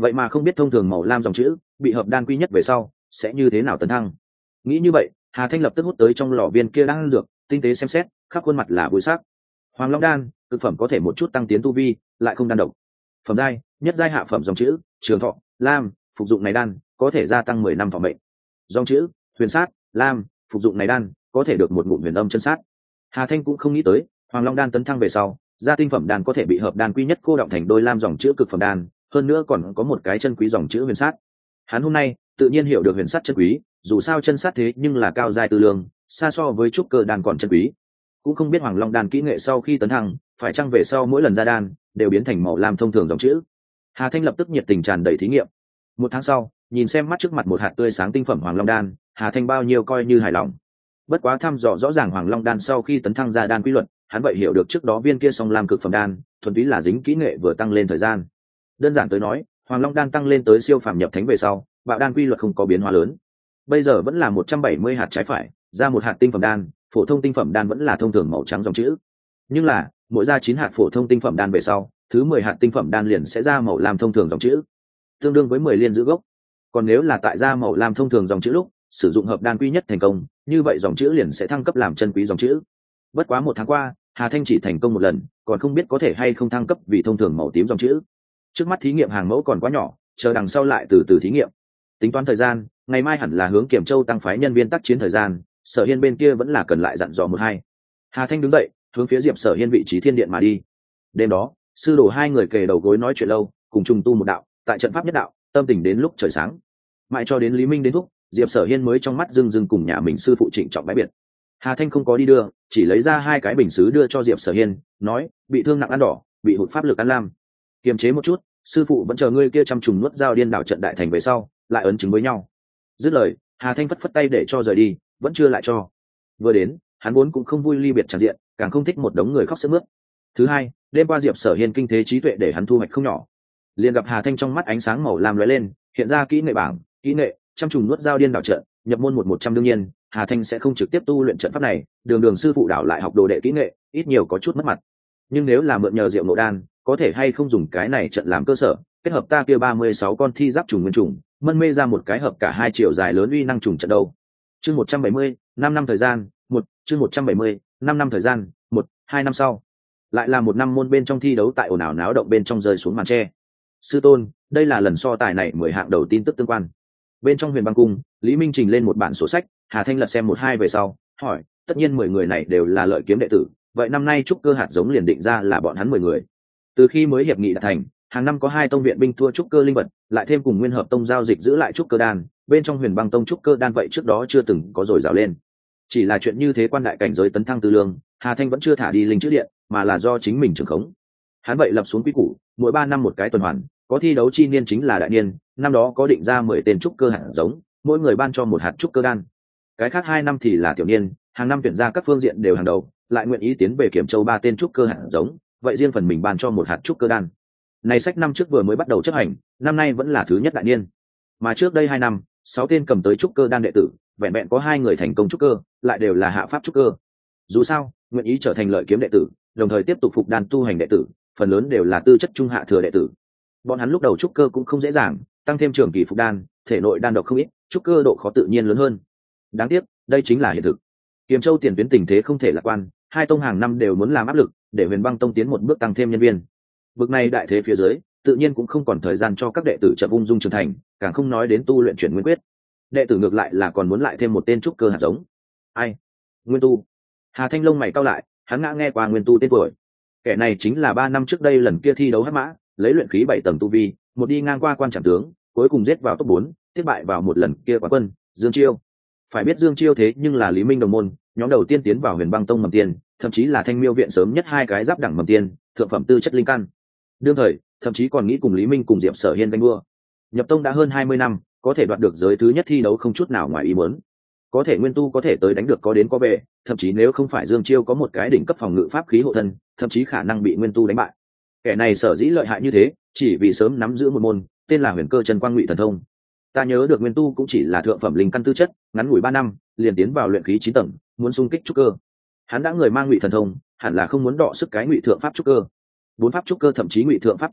vậy mà không biết thông thường màu lam dòng chữ bị hợp đan quy nhất về sau sẽ như thế nào tấn thăng. Nghĩ như vậy, Hà Thanh lập tức hút tới trong lò viên kia đang ăn dược, tinh tế xem xét, khắp khuôn mặt là vui sắc. Hoàng Long đan, thực phẩm có thể một chút tăng tiến tu vi, lại không đan độc. Phẩm giai, nhất giai hạ phẩm dòng chữ, trường thọ, lam, phục dụng này đan có thể gia tăng 10 năm thọ mệnh. Dòng chữ, huyền sát, lam, phục dụng này đan có thể được một ngụm huyền âm chân sát. Hà Thanh cũng không nghĩ tới, Hoàng Long đan tấn thăng về sau, gia tinh phẩm đan có thể bị hợp đan quy nhất cô động thành đôi lam dòng chữ cực phẩm đan, hơn nữa còn có một cái chân quý dòng chữ huyền sát. Hắn hôm nay tự nhiên hiểu được huyền sát chân quý, dù sao chân sát thế nhưng là cao giai tư lương, xa so với trúc cơ đan còn chân quý. Cũng không biết Hoàng Long đan kỹ nghệ sau khi tấn thăng, phải chăng về sau mỗi lần ra đan đều biến thành màu lam thông thường dòng chữ. Hà Thanh lập tức nhiệt tình tràn đầy thí nghiệm. Một tháng sau, nhìn xem mắt trước mặt một hạt tươi sáng tinh phẩm Hoàng Long đan, Hà Thanh bao nhiêu coi như hài lòng. Bất quá thăm dò rõ ràng Hoàng Long đan sau khi tấn thăng ra đan quy luật, hắn vậy hiểu được trước đó viên kia song lam cực phẩm đan thuần túy là dính kỹ nghệ vừa tăng lên thời gian. Đơn giản tới nói, Hoàng Long đan tăng lên tới siêu phàm nhập thánh về sau, bạo đan quy luật không có biến hóa lớn. Bây giờ vẫn là 170 hạt trái phải, ra một hạt tinh phẩm đan, phổ thông tinh phẩm đan vẫn là thông thường màu trắng dòng chữ. Nhưng là, mỗi ra 9 hạt phổ thông tinh phẩm đan về sau, thứ 10 hạt tinh phẩm đan liền sẽ ra màu lam thông thường dòng chữ, tương đương với 10 liên giữ gốc. Còn nếu là tại ra màu lam thông thường dòng chữ lúc sử dụng hợp đan quy nhất thành công, như vậy dòng chữ liền sẽ thăng cấp làm chân quý dòng chữ. Bất quá một tháng qua, Hà Thanh chỉ thành công một lần, còn không biết có thể hay không thăng cấp vì thông thường màu tím dòng chữ. Trước mắt thí nghiệm hàng mẫu còn quá nhỏ, chờ đằng sau lại từ từ thí nghiệm. Tính toán thời gian, ngày mai hẳn là hướng Kiểm Châu tăng phái nhân viên tác chiến thời gian, Sở Hiên bên kia vẫn là cần lại dặn dò một hai. Hà Thanh đứng dậy, hướng phía Diệp Sở Hiên vị trí thiên điện mà đi. Đêm đó, sư đồ hai người kề đầu gối nói chuyện lâu, cùng trùng tu một đạo, tại trận pháp nhất đạo, tâm tình đến lúc trời sáng. Mãi cho đến Lý Minh đến lúc, Diệp Sở Hiên mới trong mắt dưng cùng nhà mình sư phụ trịnh trọng bái biệt. Hà Thanh không có đi đưa, chỉ lấy ra 2 cái bình sứ đưa cho Diệp Sở Hiên, nói: bị thương nặng ăn đỏ, bị hụt pháp lực ăn lam. Kiềm chế một chút, sư phụ vẫn chờ ngươi kia chăm trùng nuốt dao điên đảo trận đại thành về sau, lại ấn chứng với nhau. Dứt lời, Hà Thanh phất tay để cho rời đi, vẫn chưa lại cho. Vừa đến, hắn vốn cũng không vui ly biệt tràn diện, càng không thích một đống người khóc sướt mướt. Thứ hai, đêm qua Diệp Sở Hiên kinh thế trí tuệ để hắn thu hoạch không nhỏ. Liền gặp Hà Thanh trong mắt ánh sáng màu lam lóe lên, hiện ra kỹ nghệ bảng, kỹ nghệ chăm trùng nuốt dao điên đảo trận, nhập môn 100 đương nhiên, Hà Thanh sẽ không trực tiếp tu luyện trận pháp này, đường sư phụ đảo lại học đồ đệ kỹ nghệ, ít nhiều có chút mất mặt. Nhưng nếu là mượn nhờ Diệu Nộ Đan, có thể hay không dùng cái này trận làm cơ sở, kết hợp ta kia 36 con thi giáp trùng nguyên trùng, mân mê ra một cái hợp cả 2 triệu dài lớn uy năng trùng trận đâu. Chương 170, 5 năm thời gian, chương 170, 5 năm thời gian, 2 năm sau. Lại là một năm môn bên trong thi đấu tại ồn ào náo động bên trong rơi xuống màn tre. Sư tôn, đây là lần so tài này 10 hạng đầu tin tức tương quan. Bên trong Huyền Băng cung, Lý Minh trình lên một bản sổ sách, Hà Thanh lật xem 1-2 về sau, hỏi: tất nhiên 10 người này đều là lợi kiếm đệ tử, vậy năm nay trúc cơ hạt giống liền định ra là bọn hắn 10 người. Từ khi mới hiệp nghị đạt thành, hàng năm có 2 tông viện binh thua trúc cơ linh vật, lại thêm cùng Nguyên Hợp tông giao dịch giữ lại trúc cơ đan, bên trong Huyền Băng tông trúc cơ đan vậy trước đó chưa từng có rồi rào lên. Chỉ là chuyện như thế quan đại cảnh giới tấn thăng tư lương, Hà Thanh vẫn chưa thả đi linh chữ điện, mà là do chính mình trưởng khống. Hắn vậy lập xuống quy củ, mỗi 3 năm một cái tuần hoàn, có thi đấu chi niên chính là đại niên, năm đó có định ra 10 tên trúc cơ hạt giống, mỗi người ban cho một hạt trúc cơ đan. Cái khác 2 năm thì là tiểu niên, hàng năm tuyển ra các phương diện đều hàng đầu, lại nguyện ý tiến về Kiểm Châu 3 tên trúc cơ hạt giống, vậy riêng phần mình ban cho một hạt trúc cơ đan. Này sách năm trước vừa mới bắt đầu chấp hành, năm nay vẫn là thứ nhất đại niên. Mà trước đây 2 năm, 6 tên cầm tới trúc cơ đan đệ tử, vẹn vẹn có 2 người thành công trúc cơ, lại đều là hạ pháp trúc cơ. Dù sao, nguyện ý trở thành lợi kiếm đệ tử, đồng thời tiếp tục phục đan tu hành đệ tử, phần lớn đều là tư chất trung hạ thừa đệ tử. Bọn hắn lúc đầu trúc cơ cũng không dễ dàng, tăng thêm trường kỳ phục đan, thể nội đan độc không ít, trúc cơ độ khó tự nhiên lớn hơn. Đáng tiếc, đây chính là hiện thực. Kiếm Châu tiền tuyến tình thế không thể lạc quan, 2 tông hàng năm đều muốn làm áp lực, để Huyền Băng tông tiến một bước tăng thêm nhân viên. Bước này đại thế phía dưới, tự nhiên cũng không còn thời gian cho các đệ tử chậm ung dung trưởng thành, càng không nói đến tu luyện chuyển nguyên quyết. Đệ tử ngược lại là còn muốn lại thêm một tên trúc cơ hạt giống. Ai? Nguyên tu. Hà Thanh lông mày cau lại, hắn ngã nghe qua Nguyên tu tên tuổi. Kẻ này chính là 3 năm trước đây lần kia thi đấu hắc mã, lấy luyện khí 7 tầng tu vi, một đi ngang qua quan trảm tướng, cuối cùng giết vào top 4, thất bại vào một lần kia quán quân, Dương Chiêu. Phải biết Dương Chiêu thế nhưng là Lý Minh đồng môn, nhóm đầu tiên tiến vào Huyền Băng tông mầm tiên, thậm chí là Thanh Miêu viện sớm nhất 2 cái giáp đẳng mầm tiên, thượng phẩm tư chất linh căn. Đương thời, thậm chí còn nghĩ cùng Lý Minh cùng Diệp Sở Hiên đánh đua. Nhập tông đã hơn 20 năm, có thể đoạt được giới thứ nhất thi đấu không chút nào ngoài ý muốn. Có thể Nguyên tu có thể tới đánh được có đến có về, thậm chí nếu không phải Dương Chiêu có một cái đỉnh cấp phòng ngự pháp khí hộ thân, thậm chí khả năng bị Nguyên tu đánh bại. Kẻ này sở dĩ lợi hại như thế, chỉ vì sớm nắm giữ một môn tên là Huyền Cơ Chân Quang Ngụy Thần Thông. Ta nhớ được Nguyên tu cũng chỉ là thượng phẩm linh căn tư chất, ngắn ngủi 3 năm, liền tiến vào luyện khí 9 tầng, muốn xung kích trúc cơ. Hắn đã người mang Ngụy Thần Thông, hẳn là không muốn đọ sức cái Ngụy thượng pháp trúc cơ. 4 pháp trúc cơ thậm chí Ngụy thượng pháp trúc cơ,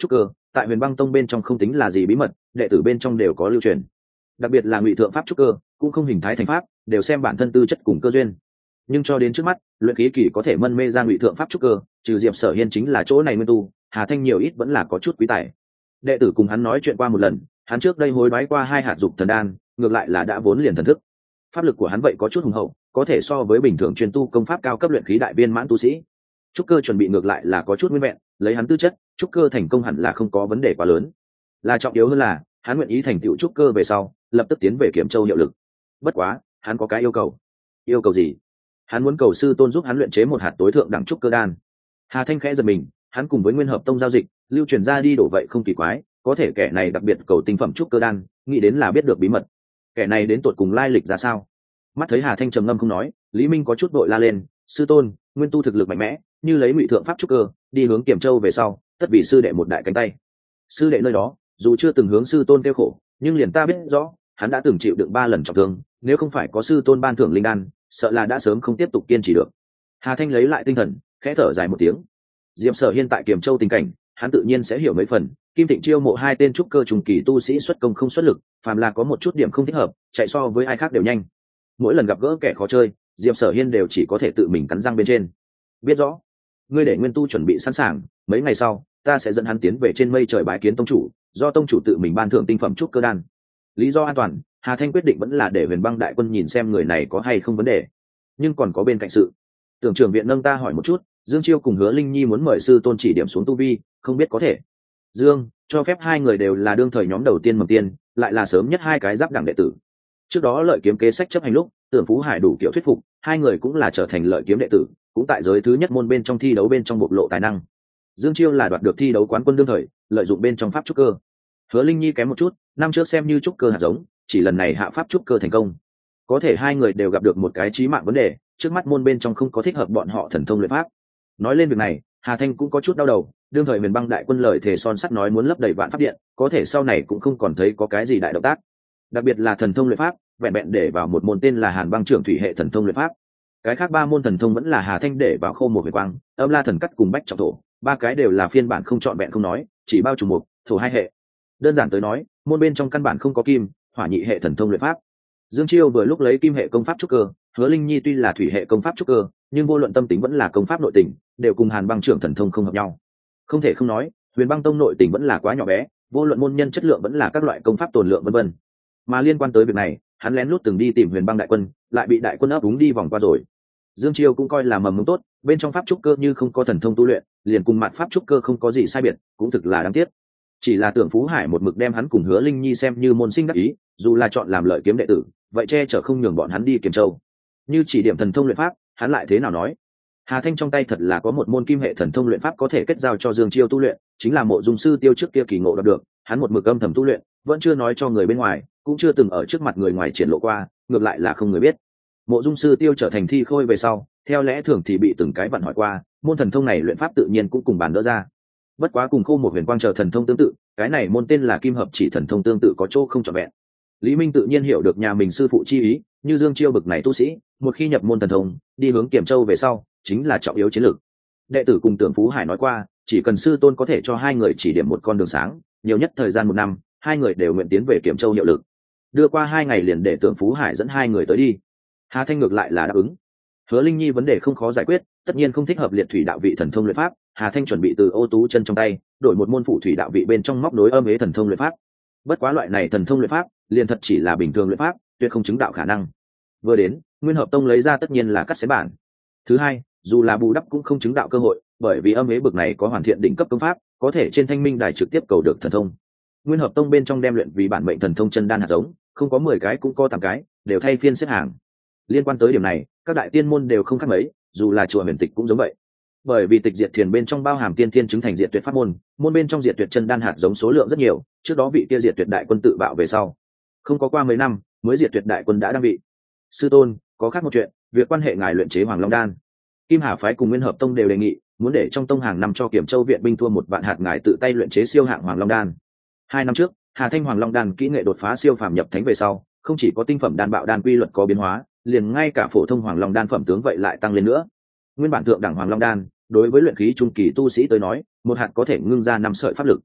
tại Huyền Băng Tông bên trong không tính là gì bí mật, đệ tử bên trong đều có lưu truyền. Đặc biệt là ngụy thượng pháp trúc cơ, cũng không hình thái thành pháp, đều xem bản thân tư chất cùng cơ duyên. Nhưng cho đến trước mắt, luyện khí kỳ có thể mân mê ra ngụy thượng pháp trúc cơ, trừ Diệp Sở Hiên chính là chỗ này nguyên tu, Hà Thanh nhiều ít vẫn là có chút quý tài. Đệ tử cùng hắn nói chuyện qua một lần, hắn trước đây hối đoái qua 2 hạt dục thần đan, ngược lại là đã vốn liền thần thức. Pháp lực của hắn vậy có chút hùng hậu, có thể so với bình thường chuyên tu công pháp cao cấp luyện khí đại viên mãn tu sĩ. Trúc cơ chuẩn bị ngược lại là có chút nguyên vẹn, lấy hắn tư chất, trúc cơ thành công hẳn là không có vấn đề quá lớn. Là trọng yếu hơn là, hắn nguyện ý thành tựu trúc cơ về sau, lập tức tiến về Kiểm Châu hiệu lực. Bất quá, hắn có cái yêu cầu. Yêu cầu gì? Hắn muốn cầu sư tôn giúp hắn luyện chế một hạt tối thượng đẳng trúc cơ đan. Hà Thanh khẽ giật mình, hắn cùng với Nguyên Hợp Tông giao dịch, lưu truyền ra đi đổ vậy không kỳ quái, có thể kẻ này đặc biệt cầu tinh phẩm trúc cơ đan, nghĩ đến là biết được bí mật. Kẻ này đến tột cùng lai lịch ra sao? Mắt thấy Hà Thanh trầm ngâm không nói, Lý Minh có chút vội la lên, sư tôn, nguyên tu thực lực mạnh mẽ, như lấy ngụy thượng pháp trúc cơ, đi hướng Kiểm Châu về sau, tất vì sư đệ một đại cánh tay. Sư đệ nơi đó, dù chưa từng hướng sư tôn kêu khổ, nhưng liền ta biết rõ, hắn đã từng chịu đựng 3 lần trọng thương, nếu không phải có sư tôn ban thưởng linh đan, sợ là đã sớm không tiếp tục kiên trì được. Hà Thanh lấy lại tinh thần, khẽ thở dài một tiếng. Diệp Sở Hiên tại Kiểm Châu tình cảnh, hắn tự nhiên sẽ hiểu mấy phần. Kim Thịnh chiêu mộ 2 tên trúc cơ trùng kỳ tu sĩ xuất công không xuất lực, phàm là có một chút điểm không thích hợp, chạy so với ai khác đều nhanh. Mỗi lần gặp gỡ kẻ khó chơi, Diệp Sở Hiên đều chỉ có thể tự mình cắn răng bên trên. Biết rõ, ngươi để nguyên tu chuẩn bị sẵn sàng, mấy ngày sau, ta sẽ dẫn hắn tiến về trên mây trời bái kiến tông chủ, do tông chủ tự mình ban thưởng tinh phẩm trúc cơ đan. Lý do an toàn, Hà Thanh quyết định vẫn là để Huyền Băng đại quân nhìn xem người này có hay không vấn đề. Nhưng còn có bên cạnh sự. Tưởng trưởng viện nâng ta hỏi một chút, Dương Chiêu cùng Hứa Linh Nhi muốn mời sư tôn chỉ điểm xuống tu vi, không biết có thể. Dương, cho phép 2 người đều là đương thời nhóm đầu tiên mầm tiên, lại là sớm nhất 2 cái giáp đẳng đệ tử. Trước đó Lợi Kiếm kế sách chấp hành lúc, Tưởng Phú Hải đủ kiểu thuyết phục, 2 người cũng là trở thành Lợi Kiếm đệ tử, cũng tại giới thứ nhất môn bên trong thi đấu bên trong bộc lộ tài năng. Dương Chiêu là đoạt được thi đấu quán quân đương thời, lợi dụng bên trong pháp trúc cơ. Hứa Linh Nhi kém một chút, năm trước xem như trúc cơ hạt giống, chỉ lần này hạ pháp trúc cơ thành công. Có thể 2 người đều gặp được một cái chí mạng vấn đề, trước mắt môn bên trong không có thích hợp bọn họ thần thông luyện pháp. Nói lên việc này, Hà Thanh cũng có chút đau đầu, đương thời Huyền Băng đại quân lời thề son sắt nói muốn lấp đầy vạn pháp điện, có thể sau này cũng không còn thấy có cái gì đại động tác. Đặc biệt là thần thông luyện pháp, vẹn vẹn để vào một môn tên là Hàn Băng Trưởng Thủy hệ thần thông luyện pháp. Cái khác 3 môn thần thông vẫn là Hà Thanh để vào Khô Một Huyền Quang, Âm La Thần Cắt cùng Bách Trọng Thổ, 3 cái đều là phiên bản không trọn vẹn không nói, chỉ bao trùm một, thổ 2 hệ. Đơn giản tới nói, môn bên trong căn bản không có kim, hỏa nhị hệ thần thông luyện pháp. Dương Chiêu vừa lúc lấy kim hệ công pháp trúc cơ, Hứa Linh Nhi tuy là thủy hệ công pháp trúc cơ, nhưng vô luận tâm tính vẫn là công pháp nội tình, đều cùng Hàn Băng Trưởng thần thông không hợp nhau. Không thể không nói, Huyền Băng Tông nội tình vẫn là quá nhỏ bé, vô luận môn nhân chất lượng vẫn là các loại công pháp tồn lượng vân vân. Mà liên quan tới việc này, hắn lén lút từng đi tìm Huyền Băng đại quân, lại bị đại quân ấp úng đi vòng qua rồi. Dương Chiêu cũng coi là mầm mống tốt, bên trong pháp trúc cơ như không có thần thông tu luyện, liền cùng mạn pháp trúc cơ không có gì sai biệt, cũng thực là đáng tiếc. Chỉ là Tưởng Phú Hải một mực đem hắn cùng Hứa Linh Nhi xem như môn sinh đắc ý, dù là chọn làm Lợi Kiếm đệ tử, vậy che chở không nhường bọn hắn đi Kiểm Châu. Như chỉ điểm thần thông luyện pháp, hắn lại thế nào nói? Hà Thanh trong tay thật là có một môn kim hệ thần thông luyện pháp có thể kết giao cho Dương Chiêu tu luyện, chính là Mộ Dung sư Tiêu trước kia kỳ ngộ đạt được, hắn một mực âm thầm tu luyện, vẫn chưa nói cho người bên ngoài, cũng chưa từng ở trước mặt người ngoài triển lộ qua, ngược lại là không người biết. Mộ Dung sư Tiêu trở thành thi khôi về sau, theo lẽ thường thì bị từng cái vặn hỏi qua, môn thần thông này luyện pháp tự nhiên cũng cùng bàn đỡ ra. Bất quá cùng Khô Một Huyền Quang chờ thần thông tương tự, cái này môn tên là Kim Hợp Chỉ thần thông tương tự có chỗ không trọn vẹn. Lý Minh tự nhiên hiểu được nhà mình sư phụ chi ý, như Dương Chiêu bực này tu sĩ, một khi nhập môn thần thông, đi hướng Kiểm Châu về sau, chính là trọng yếu chiến lược. Đệ tử cùng Tưởng Phú Hải nói qua, chỉ cần sư tôn có thể cho 2 người chỉ điểm một con đường sáng, nhiều nhất thời gian 1 năm, 2 người đều nguyện tiến về Kiểm Châu hiệu lực. Đưa qua 2 ngày liền để Tưởng Phú Hải dẫn 2 người tới đi. Hà Thanh ngược lại là đáp ứng. Hứa Linh Nhi vấn đề không khó giải quyết, tất nhiên không thích hợp liệt thủy đạo vị thần thông luyện pháp, Hà Thanh chuẩn bị từ Ô Tú chân trong tay, đổi một môn phụ thủy đạo vị bên trong móc nối âm ế thần thông luyện pháp. Bất quá loại này thần thông luyện pháp, liền thật chỉ là bình thường luyện pháp, tuyệt không chứng đạo khả năng. Vừa đến, Nguyên Hợp Tông lấy ra tất nhiên là cắt xé bản. Thứ hai, dù là bù đắp cũng không chứng đạo cơ hội, bởi vì âm ế bực này có hoàn thiện đỉnh cấp công pháp, có thể trên Thanh Minh đài trực tiếp cầu được thần thông. Nguyên Hợp Tông bên trong đem luyện vì bản mệnh thần thông chân đan hạt giống, không có 10 cái cũng có 8 cái, đều thay phiên xếp hàng. Liên quan tới điểm này, các đại tiên môn đều không khác mấy, dù là chùa Huyền Tịch cũng giống vậy. Bởi vì Tịch Diệt Thiền bên trong bao hàm tiên thiên chứng thành diệt tuyệt pháp môn, môn bên trong diệt tuyệt chân đan hạt giống số lượng rất nhiều, trước đó vị kia diệt tuyệt đại quân tự bạo về sau, không có qua mấy năm, mới diệt tuyệt đại quân đã đang bị. Sư tôn, có khác một chuyện, việc quan hệ ngài luyện chế Hoàng Long đan. Kim Hà phái cùng Nguyên Hợp Tông đều đề nghị, muốn để trong tông hàng năm cho Kiểm Châu viện binh thua 1 vạn hạt ngài tự tay luyện chế siêu hạng Hoàng Long đan. 2 năm trước, Hà Thanh Hoàng Long đan kỹ nghệ đột phá siêu phàm nhập thánh về sau, không chỉ có tinh phẩm đan bạo đan quy luật có biến hóa, liền ngay cả phổ thông Hoàng Long đan phẩm tướng vậy lại tăng lên nữa. Nguyên bản thượng đẳng Hoàng Long đan, đối với luyện khí trung kỳ tu sĩ tới nói, 1 hạt có thể ngưng ra 5 sợi pháp lực.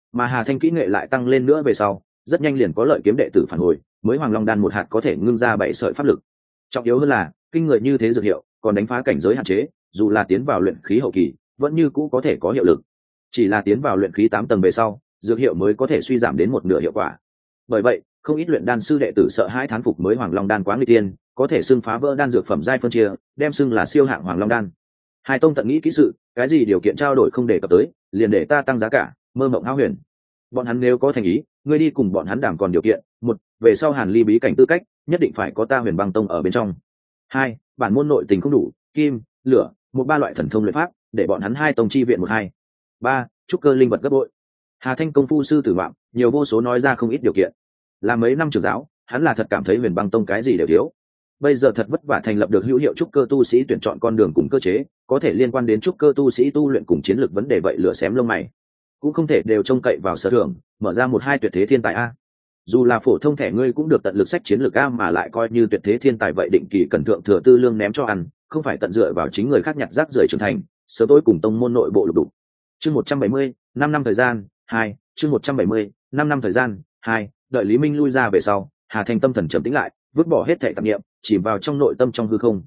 mà Hà Thanh kỹ nghệ lại tăng lên nữa về sau, rất nhanh liền có lợi kiếm đệ tử phản hồi, mới Hoàng Long đan một hạt có thể ngưng ra 7 sợi pháp lực. Trọng yếu hơn là, kinh người như thế dược hiệu, còn đánh phá cảnh giới hạn chế, dù là tiến vào luyện khí hậu kỳ, vẫn như cũ có thể có hiệu lực. Chỉ là tiến vào luyện khí 8 tầng về sau, dược hiệu mới có thể suy giảm đến một nửa hiệu quả. Bởi vậy, không ít luyện đan sư đệ tử sợ hãi thán phục mới Hoàng Long đan quá nguy tiên, có thể xưng phá vỡ đan dược phẩm giai phân chia, đem xưng là siêu hạng Hoàng Long đan. Hai tông tận nghĩ kỹ sự, cái gì điều kiện trao đổi không để cập tới, liền để ta tăng giá cả, mơ mộng hão huyền. Bọn hắn nếu có thành ý, ngươi đi cùng bọn hắn đàm còn điều kiện: một, về sau Hàn Ly bí cảnh tư cách, nhất định phải có ta Huyền Băng tông ở bên trong. Hai, bản môn nội tình không đủ, kim, lửa, một ba loại thần thông luyện pháp, để bọn hắn hai tông chi viện một hai. Ba, trúc cơ linh vật gấp bội. Hà Thanh công phu sư tử vọng, nhiều vô số nói ra không ít điều kiện. Làm mấy năm trưởng giáo, hắn là thật cảm thấy Huyền Băng tông cái gì đều thiếu. Bây giờ thật vất vả thành lập được hữu hiệu trúc cơ tu sĩ tuyển chọn con đường cùng cơ chế, có thể liên quan đến trúc cơ tu sĩ tu luyện cùng chiến lược vấn đề, vậy lửa xém lông mày. Cũng không thể đều trông cậy vào sở thưởng, mở ra một hai tuyệt thế thiên tài a. Dù là phổ thông thẻ ngươi cũng được tận lực sách chiến lược a, mà lại coi như tuyệt thế thiên tài vậy định kỳ cần thượng thừa tư lương ném cho ăn, không phải tận dựa vào chính người khác nhặt rác rưởi trưởng thành, sớm tối cùng tông môn nội bộ lục đục. Chương 170, 5 năm thời gian, 2, chương 170, 5 năm thời gian, 2, đợi Lý Minh lui ra về sau, Hà Thanh tâm thần trầm tĩnh lại, vứt bỏ hết thảy tạp niệm, chìm vào trong nội tâm trong hư không.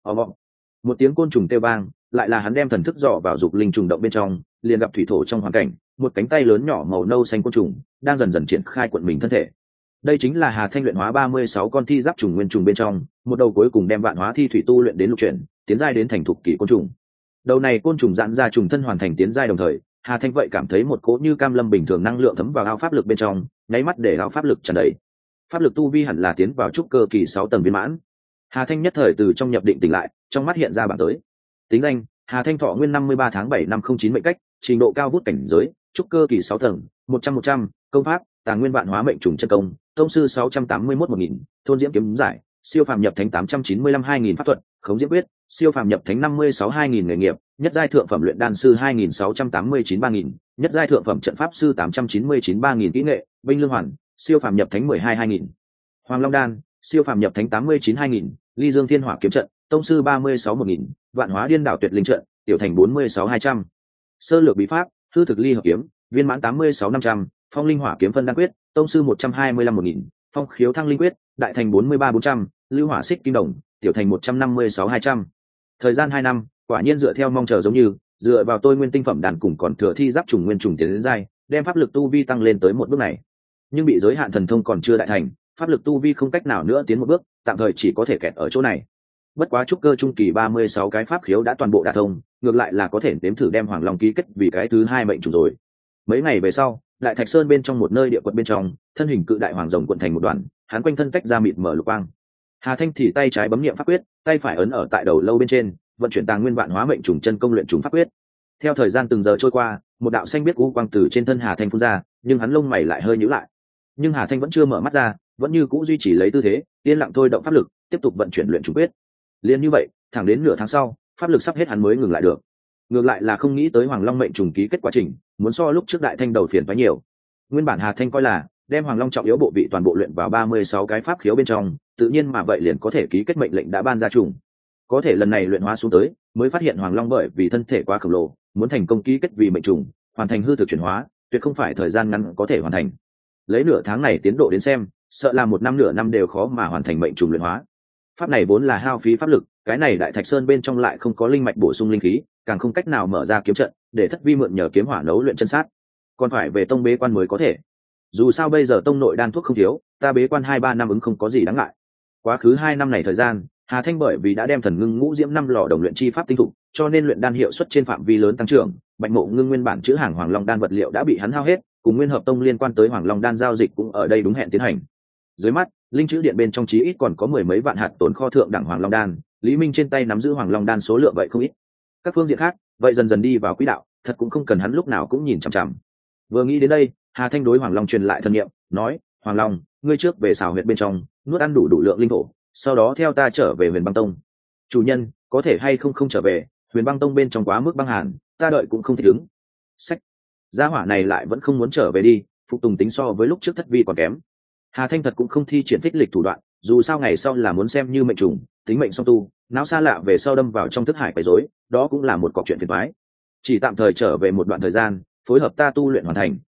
Một tiếng côn trùng kêu vang, lại là hắn đem thần thức dò vào dục linh trùng động bên trong, liền gặp thủy thổ trong hoàn cảnh, một cánh tay lớn nhỏ màu nâu xanh côn trùng đang dần dần triển khai cuộn mình thân thể. Đây chính là Hà Thanh luyện hóa 36 con thi giáp trùng nguyên trùng bên trong, một đầu cuối cùng đem vạn hóa thi thủy tu luyện đến lục chuyển, tiến giai đến thành thục kỳ côn trùng. Đầu này côn trùng giãn ra trùng thân hoàn thành tiến giai đồng thời, Hà Thanh vậy cảm thấy một cỗ như cam lâm bình thường năng lượng thấm vào ao pháp lực bên trong, nháy mắt để ao pháp lực tràn đầy. Pháp lực tu vi hẳn là tiến vào trúc cơ kỳ 6 tầng viên mãn. Hà Thanh nhất thời từ trong nhập định tỉnh lại, trong mắt hiện ra bảng tới. Tính danh: Hà Thanh thọ nguyên 53 tháng 7 năm 09 mệnh cách, trình độ cao vút cảnh giới, trúc cơ kỳ 6 tầng, 100, công pháp: Tàng Nguyên Vạn Hóa Mệnh Trùng Chân Công, tông sư 681-1000, thôn diễm kiếm giải, siêu phàm nhập thánh 895-2000 pháp thuật, khống diễm quyết, siêu phàm nhập thánh 56-2000 nghề nghiệp, nhất giai thượng phẩm luyện đan sư 2689-3000, nhất giai thượng phẩm trận pháp sư 899-3000 kỹ nghệ, binh lương hoàn, siêu phàm nhập thánh 12-2000. Hoàng Long đan, siêu phàm nhập thánh 89-2000, ly dương thiên hỏa kiếm trận, tông sư 36-1000, vạn hóa điên đảo tuyệt linh trận, tiểu thành 46-200. Sơ lược bí pháp, hư thực ly hợp kiếm, viên mãn 86-500, phong linh hỏa kiếm phân đan quyết, tông sư 125-1000, phong khiếu thăng linh quyết, đại thành 43-400, lưu hỏa xích kim đồng, tiểu thành 156-200. Thời gian 2 năm, quả nhiên dựa theo mong chờ giống như, dựa vào tôi nguyên tinh phẩm đàn cùng còn thừa thi giáp trùng nguyên trùng tiến đến giai, đem pháp lực tu vi tăng lên tới một bước này. Nhưng bị giới hạn thần thông còn chưa đại thành, pháp lực tu vi không cách nào nữa tiến một bước, tạm thời chỉ có thể kẹt ở chỗ này. Bất quá trúc cơ trung kỳ 36 cái pháp khiếu đã toàn bộ đả thông, ngược lại là có thể nếm thử đem Hoàng Long ký kết vì cái thứ 2 mệnh trùng rồi. Mấy ngày về sau, Đại Thạch Sơn bên trong một nơi địa quật bên trong, thân hình cự đại hoàng rồng cuộn thành một đoàn, hắn quanh thân tách ra mịt mở lục quang. Hà Thanh thì tay trái bấm niệm pháp quyết, tay phải ấn ở tại đầu lâu bên trên, vận chuyển Tàng Nguyên Vạn Hóa Mệnh Trùng chân công luyện trùng pháp quyết. Theo thời gian từng giờ trôi qua, một đạo xanh biết u quang từ trên thân Hà Thanh phun ra, nhưng hắn lông mày lại hơi nhíu lại. Nhưng Hà Thanh vẫn chưa mở mắt ra, vẫn như cũ duy trì lấy tư thế, yên lặng thôi động pháp lực, tiếp tục vận chuyển luyện trùng quyết. Liên như vậy, thẳng đến nửa tháng sau, pháp lực sắp hết hắn mới ngừng lại được. Ngược lại là không nghĩ tới Hoàng Long mệnh trùng ký kết quá trình, muốn so lúc trước Đại Thanh đầu phiền quá nhiều. Nguyên bản Hà Thanh coi là đem Hoàng Long trọng yếu bộ vị toàn bộ luyện vào 36 cái pháp khiếu bên trong, tự nhiên mà vậy liền có thể ký kết mệnh lệnh đã ban ra trùng. Có thể lần này luyện hóa xuống tới, mới phát hiện Hoàng Long bởi vì thân thể quá khổng lồ, muốn thành công ký kết vì mệnh trùng, hoàn thành hư thực chuyển hóa, tuyệt không phải thời gian ngắn có thể hoàn thành. Lấy nửa tháng này tiến độ đến xem, sợ là 1 năm nửa năm đều khó mà hoàn thành mệnh trùng luyện hóa. Pháp này vốn là hao phí pháp lực, cái này Đại Thạch Sơn bên trong lại không có linh mạch bổ sung linh khí, càng không cách nào mở ra kiếm trận, để Thất Vi mượn nhờ kiếm hỏa nấu luyện chân sát, còn phải về tông bế quan mới có thể. Dù sao bây giờ tông nội đan thuốc không thiếu, ta bế quan 2-3 năm ứng không có gì đáng ngại. Quá khứ 2 năm này thời gian, Hà Thanh bởi vì đã đem thần ngưng ngũ diễm 5 lò đồng luyện chi pháp tinh thục, cho nên luyện đan hiệu suất trên phạm vi lớn tăng trưởng. Bạch Mộ Ngưng nguyên bản chữ hàng Hoàng Long đan vật liệu đã bị hắn hao hết, cùng Nguyên Hợp Tông liên quan tới Hoàng Long đan giao dịch cũng ở đây đúng hẹn tiến hành. Dưới mắt, linh chữ điện bên trong chí ít còn có 10 mấy vạn hạt tồn kho thượng đẳng Hoàng Long đan, Lý Minh trên tay nắm giữ Hoàng Long đan số lượng vậy không ít. Các phương diện khác, vậy dần dần đi vào quỹ đạo, thật cũng không cần hắn lúc nào cũng nhìn chằm chằm. Vừa nghĩ đến đây, Hà Thanh đối Hoàng Long truyền lại thân nhiệm, nói: "Hoàng Long, ngươi trước về xào huyệt bên trong, nuốt ăn đủ lượng linh thổ, sau đó theo ta trở về Huyền Băng Tông." "Chủ nhân, có thể hay không trở về, Huyền Băng Tông bên trong quá mức băng hàn, ta đợi cũng không thích ứng." Sách, gia hỏa này lại vẫn không muốn trở về đi, phục tùng tính so với lúc trước Thất Vi còn kém. Hà Thanh thật cũng không thi triển phích lịch thủ đoạn, dù sao ngày sau là muốn xem như mệnh trùng, tính mệnh song tu, não xa lạ về sau đâm vào trong thức hải quấy rối, đó cũng là một cọc chuyện phiền toái. Chỉ tạm thời trở về một đoạn thời gian, phối hợp ta tu luyện hoàn thành,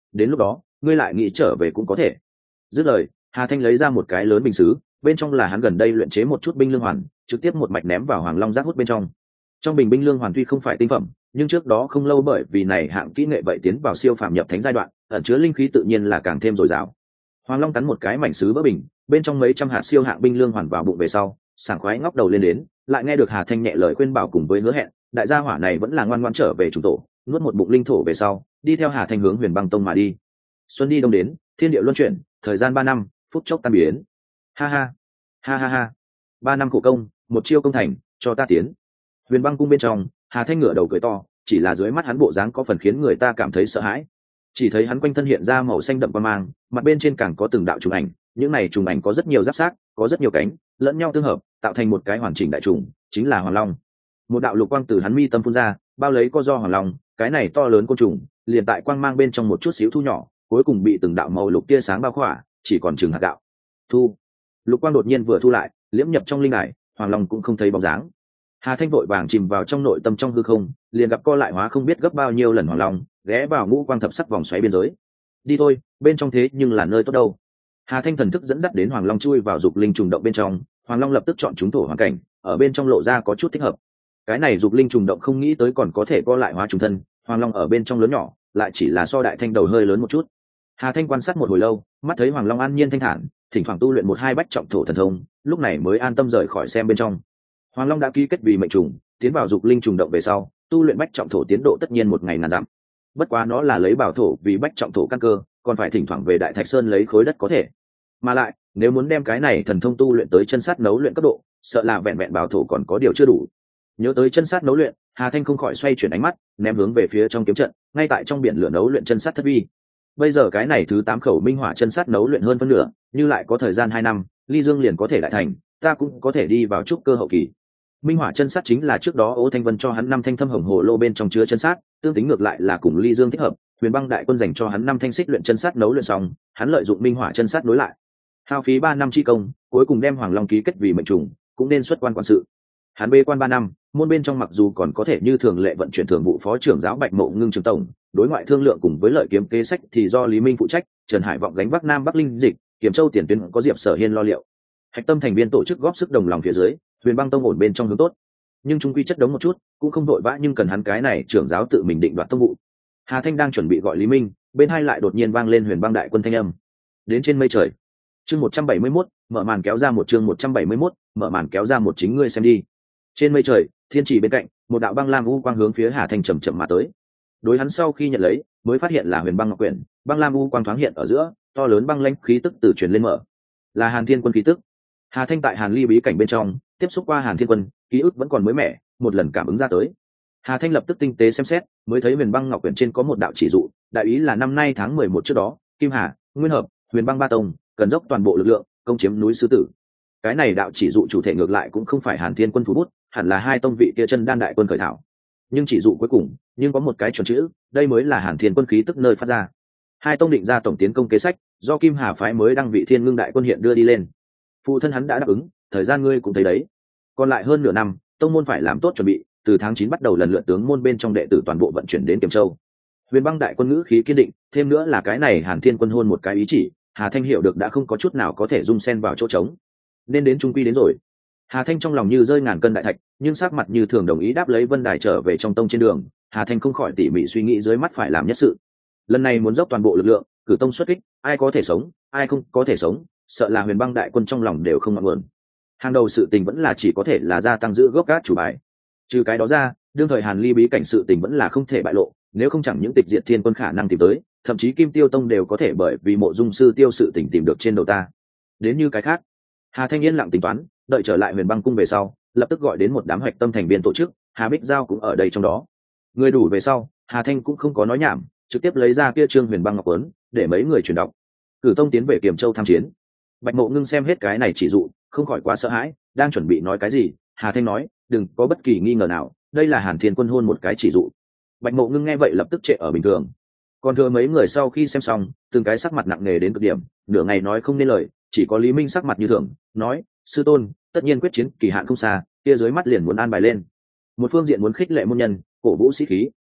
đến lúc đó ngươi lại nghĩ trở về cũng có thể. Dứt lời, Hà Thanh lấy ra một cái lớn bình sứ, bên trong là hắn gần đây luyện chế một chút binh lương hoàn, trực tiếp một mạch ném vào Hoàng Long giác hút bên trong. Trong bình binh lương hoàn tuy không phải tinh phẩm, nhưng trước đó không lâu bởi vì này hạng kỹ nghệ vậy tiến vào siêu phàm nhập thánh giai đoạn, ẩn chứa linh khí tự nhiên là càng thêm dồi dào. Hoàng Long cắn một cái mảnh sứ vỡ bình, bên trong mấy trăm hạt siêu hạng binh lương hoàn vào bụng về sau, sảng khoái ngóc đầu lên đến, lại nghe được Hà Thanh nhẹ lời khuyên bảo cùng với hứa hẹn, đại gia hỏa này vẫn là ngoan ngoãn trở về chủ tổ, nuốt một bụng linh thổ về sau, đi theo Hà Thanh hướng Huyền Băng Tông mà đi. Xuân đi đông đến, thiên địa luân chuyển, thời gian 3 năm, phút chốc tan biến. Ha ha, ha ha ha. 3 năm khổ công, một chiêu công thành, cho ta tiến. Huyền Băng cung bên trong, Hà Thanh ngửa đầu cười to, chỉ là dưới mắt hắn bộ dáng có phần khiến người ta cảm thấy sợ hãi. Chỉ thấy hắn quanh thân hiện ra màu xanh đậm quang mang, mặt bên trên càng có từng đạo trùng ảnh, những này trùng ảnh có rất nhiều giáp xác, có rất nhiều cánh, lẫn nhau tương hợp, tạo thành một cái hoàn chỉnh đại trùng, chính là Hoàng Long. Một đạo lục quang từ hắn mi tâm phun ra, bao lấy co do Hoàng Long, cái này to lớn côn trùng, liền tại quang mang bên trong một chút xíu thu nhỏ, cuối cùng bị từng đạo màu lục tia sáng bao khỏa, chỉ còn chừng hạt gạo. Thu. Lục quang đột nhiên vừa thu lại, liễm nhập trong linh hải, Hoàng Long cũng không thấy bóng dáng. Hà Thanh vội vàng chìm vào trong nội tâm trong hư không, liền gặp co lại hóa không biết gấp bao nhiêu lần Hoàng Long, ghé vào ngũ quang thập sắc vòng xoáy biên giới. Đi thôi, bên trong thế nhưng là nơi tốt đâu. Hà Thanh thần thức dẫn dắt đến Hoàng Long chui vào dục linh trùng động bên trong, Hoàng Long lập tức chọn chúng thổ hoàn cảnh, ở bên trong lộ ra có chút thích hợp. Cái này dục linh trùng động không nghĩ tới còn có thể co lại hóa trùng thân, Hoàng Long ở bên trong lớn nhỏ, lại chỉ là so đại thanh đầu hơi lớn một chút. Hà Thanh quan sát một hồi lâu, mắt thấy Hoàng Long an nhiên thanh thản, thỉnh thoảng tu luyện một hai bách trọng thổ thần thông, lúc này mới an tâm rời khỏi xem bên trong. Hoàng Long đã ký kết vì mệnh trùng, tiến vào dục linh trùng động về sau, tu luyện bách trọng thổ tiến độ tất nhiên một ngày ngàn dặm. Bất quá nó là lấy bảo thổ vì bách trọng thổ căn cơ, còn phải thỉnh thoảng về Đại Thạch Sơn lấy khối đất có thể. Mà lại, nếu muốn đem cái này thần thông tu luyện tới chân sát nấu luyện cấp độ, sợ là vẹn vẹn bảo thổ còn có điều chưa đủ. Nhớ tới chân sát nấu luyện, Hà Thanh không khỏi xoay chuyển ánh mắt, ném hướng về phía trong kiếm trận, ngay tại trong biển lửa nấu luyện chân sát thất vi. Bây giờ cái này thứ 8 khẩu minh hỏa chân sát nấu luyện hơn phân nửa, như lại có thời gian 2 năm, Ly Dương liền có thể đại thành, ta cũng có thể đi vào trúc cơ hậu kỳ. Minh hỏa chân sát chính là trước đó Ô Thanh Vân cho hắn 5 thanh thâm hồng hồ lô bên trong chứa chân sát, tương tính ngược lại là cùng Ly Dương thích hợp, Huyền Băng đại quân dành cho hắn 5 thanh xích luyện chân sát nấu luyện xong, hắn lợi dụng minh hỏa chân sát đối lại. Hao phí 3 năm chi công, cuối cùng đem Hoàng Long ký kết vì mệnh trùng, cũng nên xuất quan quản sự. Hắn bê quan 3 năm, môn bên trong mặc dù còn có thể như thường lệ vận chuyển thường vụ phó trưởng giáo Bạch Mộ Ngưng trường tổng, đối ngoại thương lượng cùng với lợi kiếm kế sách thì do Lý Minh phụ trách, Trần Hải vọng gánh Bắc Nam Bắc Linh dịch, Kiểm Châu tiền tuyến có Diệp Sở Hiên lo liệu. Hạch tâm thành viên tổ chức góp sức đồng lòng phía dưới, Huyền Băng tông ổn bên trong hướng tốt. Nhưng trung quy chất đống một chút, cũng không đội vã, nhưng cần hắn cái này trưởng giáo tự mình định đoạt tông vụ. Hà Thanh đang chuẩn bị gọi Lý Minh, bên hai lại đột nhiên vang lên Huyền Băng đại quân thanh âm. Đến trên mây trời. Chương 171, mở màn kéo ra một chương 171, mở màn kéo ra một chính ngươi xem đi. Trên mây trời, thiên chỉ bên cạnh, một đạo băng lam u quang hướng phía Hà Thanh chậm chậm mà tới. Đối hắn sau khi nhận lấy, mới phát hiện là Huyền Băng ngọc quyển, băng lam u quang thoáng hiện ở giữa, to lớn băng lãnh khí tức từ truyền lên mở. Là Hàn Thiên Quân khí tức. Hà Thanh tại Hàn Ly bí cảnh bên trong, tiếp xúc qua Hàn Thiên Quân, ký ức vẫn còn mới mẻ, một lần cảm ứng ra tới. Hà Thanh lập tức tinh tế xem xét, mới thấy Huyền Băng ngọc quyển trên có một đạo chỉ dụ, đại ý là năm nay tháng 11 trước đó, Kim Hà, Nguyên Hợp, Huyền Băng ba tông cần dốc toàn bộ lực lượng công chiếm núi Sư Tử. Cái này đạo chỉ dụ chủ thể ngược lại cũng không phải Hàn Thiên Quân thủ bút, hẳn là hai tông vị kia chân đan đại quân khởi thảo. Nhưng chỉ dụ cuối cùng, nhưng có một cái chuẩn chữ, đây mới là Hàn Thiên Quân khí tức nơi phát ra. Hai tông định ra tổng tiến công kế sách, do Kim Hà phái mới đăng vị Thiên Ngưng đại quân hiện đưa đi lên. Phụ thân hắn đã đáp ứng, thời gian ngươi cũng thấy đấy. Còn lại hơn nửa năm, tông môn phải làm tốt chuẩn bị, từ tháng 9 bắt đầu lần lượt tướng môn bên trong đệ tử toàn bộ vận chuyển đến Kiểm Châu. Huyền Băng đại quân ngữ khí kiên định, thêm nữa là cái này Hàn Thiên Quân hôn một cái ý chỉ, Hà Thanh hiểu được đã không có chút nào có thể dung xen vào chỗ trống, nên đến trung quy đến rồi. Hà Thanh trong lòng như rơi ngàn cân đại thạch, nhưng sắc mặt như thường đồng ý đáp lấy Vân Đài trở về trong tông trên đường. Hà Thanh không khỏi tỉ mỉ suy nghĩ dưới mắt phải làm nhất sự. Lần này muốn dốc toàn bộ lực lượng, cử tông xuất kích, ai có thể sống, ai không có thể sống, sợ là Huyền Băng đại quân trong lòng đều không ngọn nguồn. Hàng đầu sự tình vẫn là chỉ có thể là gia tăng giữ gốc gác chủ bài. Trừ cái đó ra, đương thời Hàn Ly bí cảnh sự tình vẫn là không thể bại lộ, nếu không chẳng những tịch diệt thiên quân khả năng tìm tới, thậm chí Kim Tiêu tông đều có thể bởi vì Mộ Dung sư tiêu sự tình tìm được trên đầu ta. Đến như cái khác, Hà Thanh yên lặng tính toán, đợi trở lại Huyền Băng cung về sau, lập tức gọi đến một đám hoạch tâm thành viên tổ chức, Hà Bích Giao cũng ở đây trong đó. Người đủ về sau, Hà Thanh cũng không có nói nhảm, trực tiếp lấy ra kia trương Huyền Băng ngọc cuốn, để mấy người truyền đọc. Cử tông tiến về Kiểm Châu tham chiến. Bạch Mộ Ngưng xem hết cái này chỉ dụ, không khỏi quá sợ hãi, đang chuẩn bị nói cái gì, Hà Thanh nói, đừng có bất kỳ nghi ngờ nào, đây là Hàn Thiên Quân hôn một cái chỉ dụ. Bạch Mộ Ngưng nghe vậy lập tức trệ ở bình thường. Còn thừa mấy người sau khi xem xong, từng cái sắc mặt nặng nề đến cực điểm, nửa ngày nói không nên lời, chỉ có Lý Minh sắc mặt như thường, nói, sư tôn, tất nhiên quyết chiến kỳ hạn không xa, kia dưới mắt liền muốn an bài lên. Một phương diện muốn khích lệ môn nhân, cổ vũ sĩ khí,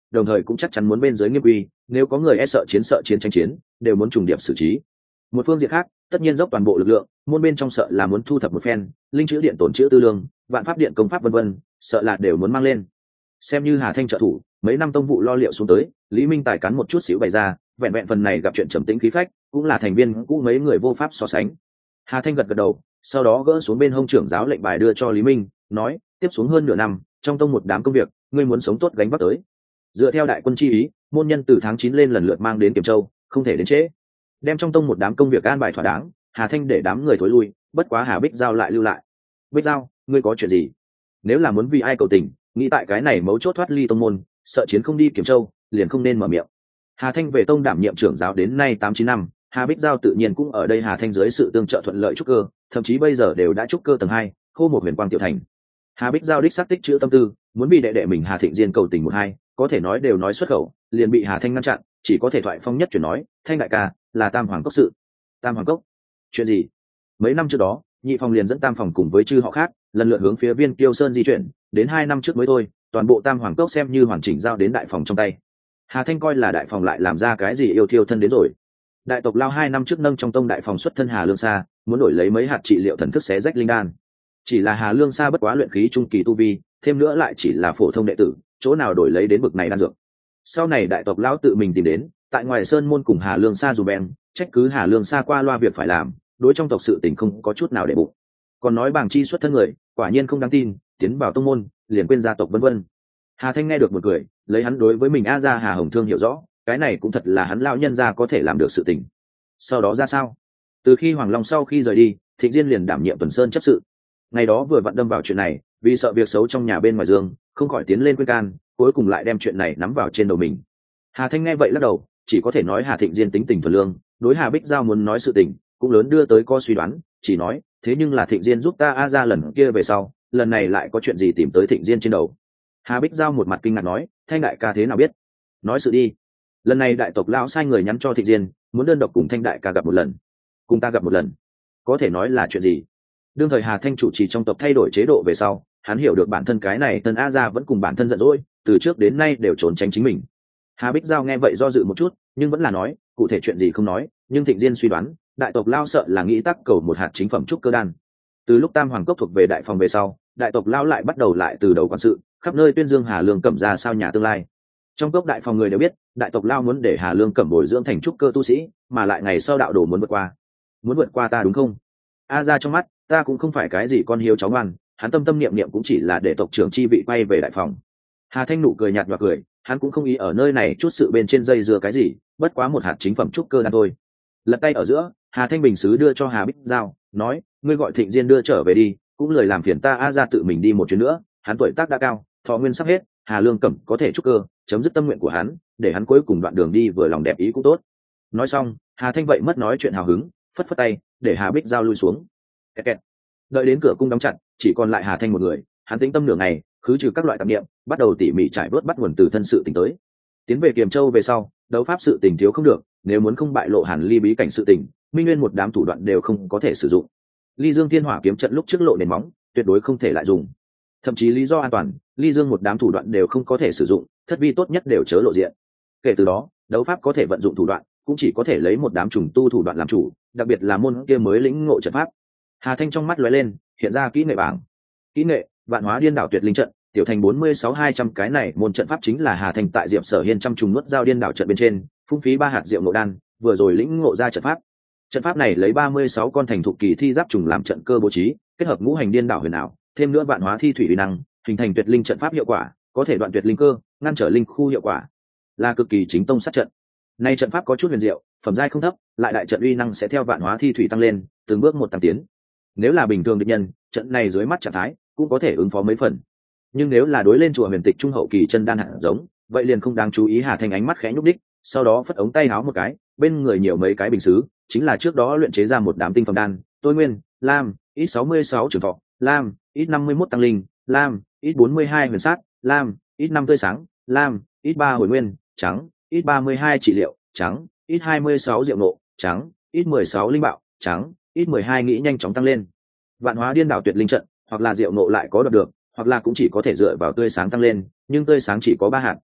đồng thời cũng chắc chắn muốn bên dưới nghiêm uy, nếu có người e sợ chiến tranh chiến, đều muốn trùng điệp xử trí. Một phương diện khác, tất nhiên dốc toàn bộ lực lượng, môn bên trong sợ là muốn thu thập một phen, linh chữ điện tổn chữ tư lương, vạn pháp điện công pháp vân vân, sợ là đều muốn mang lên. Xem như Hà Thanh trợ thủ, mấy năm tông vụ lo liệu xuống tới, Lý Minh Tài cắn một chút xíu bày ra, vẹn vẹn phần này gặp chuyện trầm tĩnh khí phách, cũng là thành viên cũ mấy người vô pháp so sánh. Hà Thanh gật gật đầu, sau đó gỡ xuống bên hông trưởng giáo lệnh bài đưa cho Lý Minh, nói, tiếp xuống hơn nửa năm, trong tông một đám công việc, ngươi muốn sống tốt gánh vác tới. Dựa theo đại quân chi ý, môn nhân từ tháng 9 lên lần lượt mang đến Kiểm Châu, không thể đến trễ. Đem trong tông một đám công việc an bài thỏa đáng, Hà Thanh để đám người thối lui, bất quá Hà Bích Giao lại lưu lại. Bích Giao, ngươi có chuyện gì? Nếu là muốn vì ai cầu tình, nghĩ tại cái này mấu chốt thoát ly tông môn, sợ chiến không đi Kiểm Châu, liền không nên mở miệng. Hà Thanh về tông đảm nhiệm trưởng giáo đến nay 8-9 năm, Hà Bích Giao tự nhiên cũng ở đây Hà Thanh dưới sự tương trợ thuận lợi trúc cơ, thậm chí bây giờ đều đã trúc cơ tầng 2, khô một huyền quang tiểu thành. Hà Bích Giao đích xác tích chữ tâm tư, muốn bị đệ đệ mình Hà Thịnh Diên cầu tình một hai, có thể nói đều nói xuất khẩu, liền bị Hà Thanh ngăn chặn, chỉ có thể thoại phong nhất chuyển nói, Thanh đại ca, là Tam Hoàng cốc sự. Tam Hoàng cốc? Chuyện gì? Mấy năm trước đó, Nhị Phòng liền dẫn Tam Phòng cùng với chư họ khác, lần lượt hướng phía Viên Kiêu Sơn di chuyển, đến 2 năm trước mới thôi, toàn bộ Tam Hoàng cốc xem như hoàn chỉnh giao đến đại phòng trong tay. Hà Thanh coi là đại phòng lại làm ra cái gì yêu thiêu thân đến rồi. Đại tộc Lao 2 năm trước nâng trong tông đại phòng xuất thân Hà Lương Sa, muốn đổi lấy mấy hạt trị liệu thần thức xé rách linh đan. Chỉ là Hà Lương Sa bất quá luyện khí trung kỳ tu vi, thêm nữa lại chỉ là phổ thông đệ tử, chỗ nào đổi lấy đến bực này đan dược. Sau này đại tộc Lão tự mình tìm đến, tại ngoài sơn môn cùng Hà Lương Sa dù bèn, trách cứ Hà Lương Sa qua loa việc phải làm, đối trong tộc sự tình không có chút nào để bụng. Còn nói bảng chi xuất thân người, quả nhiên không đáng tin, tiến vào tông môn, liền quên gia tộc vân vân. Hà Thanh nghe được một cười, lấy hắn đối với mình A gia Hà Hồng Thương hiểu rõ, cái này cũng thật là hắn lão nhân gia có thể làm được sự tình. Sau đó ra sao? Từ khi Hoàng Long sau khi rời đi, Thịnh Diên liền đảm nhiệm Tuần Sơn chấp sự. Ngày đó vừa vặn đâm vào chuyện này, vì sợ việc xấu trong nhà bên ngoài dương, không khỏi tiến lên khuyên can, cuối cùng lại đem chuyện này nắm vào trên đầu mình. Hà Thanh nghe vậy lắc đầu, chỉ có thể nói Hà Thịnh Diên tính tình thuần lương, đối Hà Bích Giao muốn nói sự tình, cũng lớn đưa tới co suy đoán, chỉ nói, thế nhưng là Thịnh Diên giúp ta A gia lần kia về sau, lần này lại có chuyện gì tìm tới Thịnh Diên trên đầu. Hà Bích Giao một mặt kinh ngạc nói, Thanh đại ca thế nào biết? Nói sự đi. Lần này đại tộc lão sai người nhắn cho Thịnh Diên, muốn đơn độc cùng Thanh đại ca gặp một lần. Cùng ta gặp một lần. Có thể nói là chuyện gì? Đương thời Hà Thanh chủ trì trong tộc thay đổi chế độ về sau, hắn hiểu được bản thân cái này thân A gia vẫn cùng bản thân giận dỗi, từ trước đến nay đều trốn tránh chính mình. Hà Bích Giao nghe vậy do dự một chút, nhưng vẫn là nói, cụ thể chuyện gì không nói, nhưng Thịnh Diên suy đoán, đại tộc Lao sợ là nghĩ tác cầu một hạt chính phẩm trúc cơ đan. Từ lúc Tam Hoàng cốc thuộc về đại phòng về sau, đại tộc Lao lại bắt đầu lại từ đầu quan sự, khắp nơi tuyên dương Hà Lương Cẩm ra sao nhà tương lai. Trong cốc đại phòng người đều biết, đại tộc Lao muốn để Hà Lương Cẩm bồi dưỡng thành trúc cơ tu sĩ, mà lại ngày sau đạo đồ muốn vượt qua ta đúng không? A ra trong mắt, ta cũng không phải cái gì con hiếu cháu ngoan, hắn tâm tâm niệm niệm cũng chỉ là để tộc trưởng chi vị quay về đại phòng. Hà Thanh nụ cười nhạt và cười, hắn cũng không ý ở nơi này chút sự bên trên dây dưa cái gì, bất quá một hạt chính phẩm trúc cơ đan thôi. Lật tay ở giữa, Hà Thanh bình sứ đưa cho Hà Bích Giao, nói, ngươi gọi Thịnh Diên đưa trở về đi, cũng lời làm phiền ta A ra tự mình đi một chuyến nữa, hắn tuổi tác đã cao, thọ nguyên sắp hết, Hà Lương Cẩm có thể trúc cơ, chấm dứt tâm nguyện của hắn, để hắn cuối cùng đoạn đường đi vừa lòng đẹp ý cũng tốt. Nói xong, Hà Thanh vậy mất nói chuyện hào hứng, phất phất tay, để Hà Bích Giao lui xuống. Kẹt kẹt. Đợi đến cửa cung đóng chặt, chỉ còn lại Hà Thanh một người, hắn tĩnh tâm nửa ngày, khứ trừ các loại tạp niệm, bắt đầu tỉ mỉ trải bớt bắt nguồn từ thân sự tình tới. Tiến về Kiềm Châu về sau, đấu pháp sự tình thiếu không được, nếu muốn không bại lộ Hàn Ly bí cảnh sự tình, Minh Nguyên một đám thủ đoạn đều không có thể sử dụng. Ly Dương Thiên Hỏa kiếm trận lúc trước lộ nền móng, tuyệt đối không thể lại dùng. Thậm chí lý do an toàn, Ly Dương một đám thủ đoạn đều không có thể sử dụng, thất vi tốt nhất đều chớ lộ diện. Kể từ đó, đấu pháp có thể vận dụng thủ đoạn, cũng chỉ có thể lấy một đám trùng tu thủ đoạn làm chủ, đặc biệt là môn kia mới lĩnh ngộ trận pháp. Hà Thanh trong mắt lóe lên, hiện ra kỹ nghệ bảng. Kỹ nghệ, Vạn Hóa Điên Đảo Tuyệt Linh trận, tiểu thành 46-200 cái này môn trận pháp chính là Hà Thanh tại Diệp Sở Hiên trăm trùng nuốt giao điên đảo trận bên trên, phung phí 3 hạt diệu ngộ đan, vừa rồi lĩnh ngộ ra trận pháp. Trận pháp này lấy 36 con thành thục kỳ thi giáp trùng làm trận cơ bố trí, kết hợp ngũ hành điên đảo huyền ảo, thêm nữa vạn hóa thi thủy uy năng, hình thành tuyệt linh trận pháp hiệu quả, có thể đoạn tuyệt linh cơ, ngăn trở linh khu hiệu quả, là cực kỳ chính tông sát trận. Nay trận pháp có chút huyền diệu, phẩm giai không thấp, lại đại trận uy năng sẽ theo vạn hóa thi thủy tăng lên, từng bước một tăng tiến. Nếu là bình thường địch nhân, trận này dưới mắt trạng thái cũng có thể ứng phó mấy phần. Nhưng nếu là đối lên chùa huyền tịch trung hậu kỳ chân đan hạt giống, vậy liền không đáng chú ý. Hà Thanh ánh mắt khẽ nhúc đích, sau đó phất ống tay háo một cái, bên người nhiều mấy cái bình sứ, chính là trước đó luyện chế ra một đám tinh phẩm đan, tôi nguyên, lam, ít 66 trường thọ, lam, ít 51 tăng linh, lam, ít 42 huyền sát, lam, ít 5 tươi sáng, lam, ít 3 hồi nguyên, trắng, ít 32 trị liệu, trắng, ít 26 diệu nộ, trắng, ít 16 linh bạo, trắng, ít 12 nghĩ nhanh chóng tăng lên. Vạn Hóa Điên Đảo Tuyệt Linh trận, hoặc là diệu nộ lại có đoạt được, hoặc là cũng chỉ có thể dựa vào tươi sáng tăng lên, nhưng tươi sáng chỉ có 3 hạt,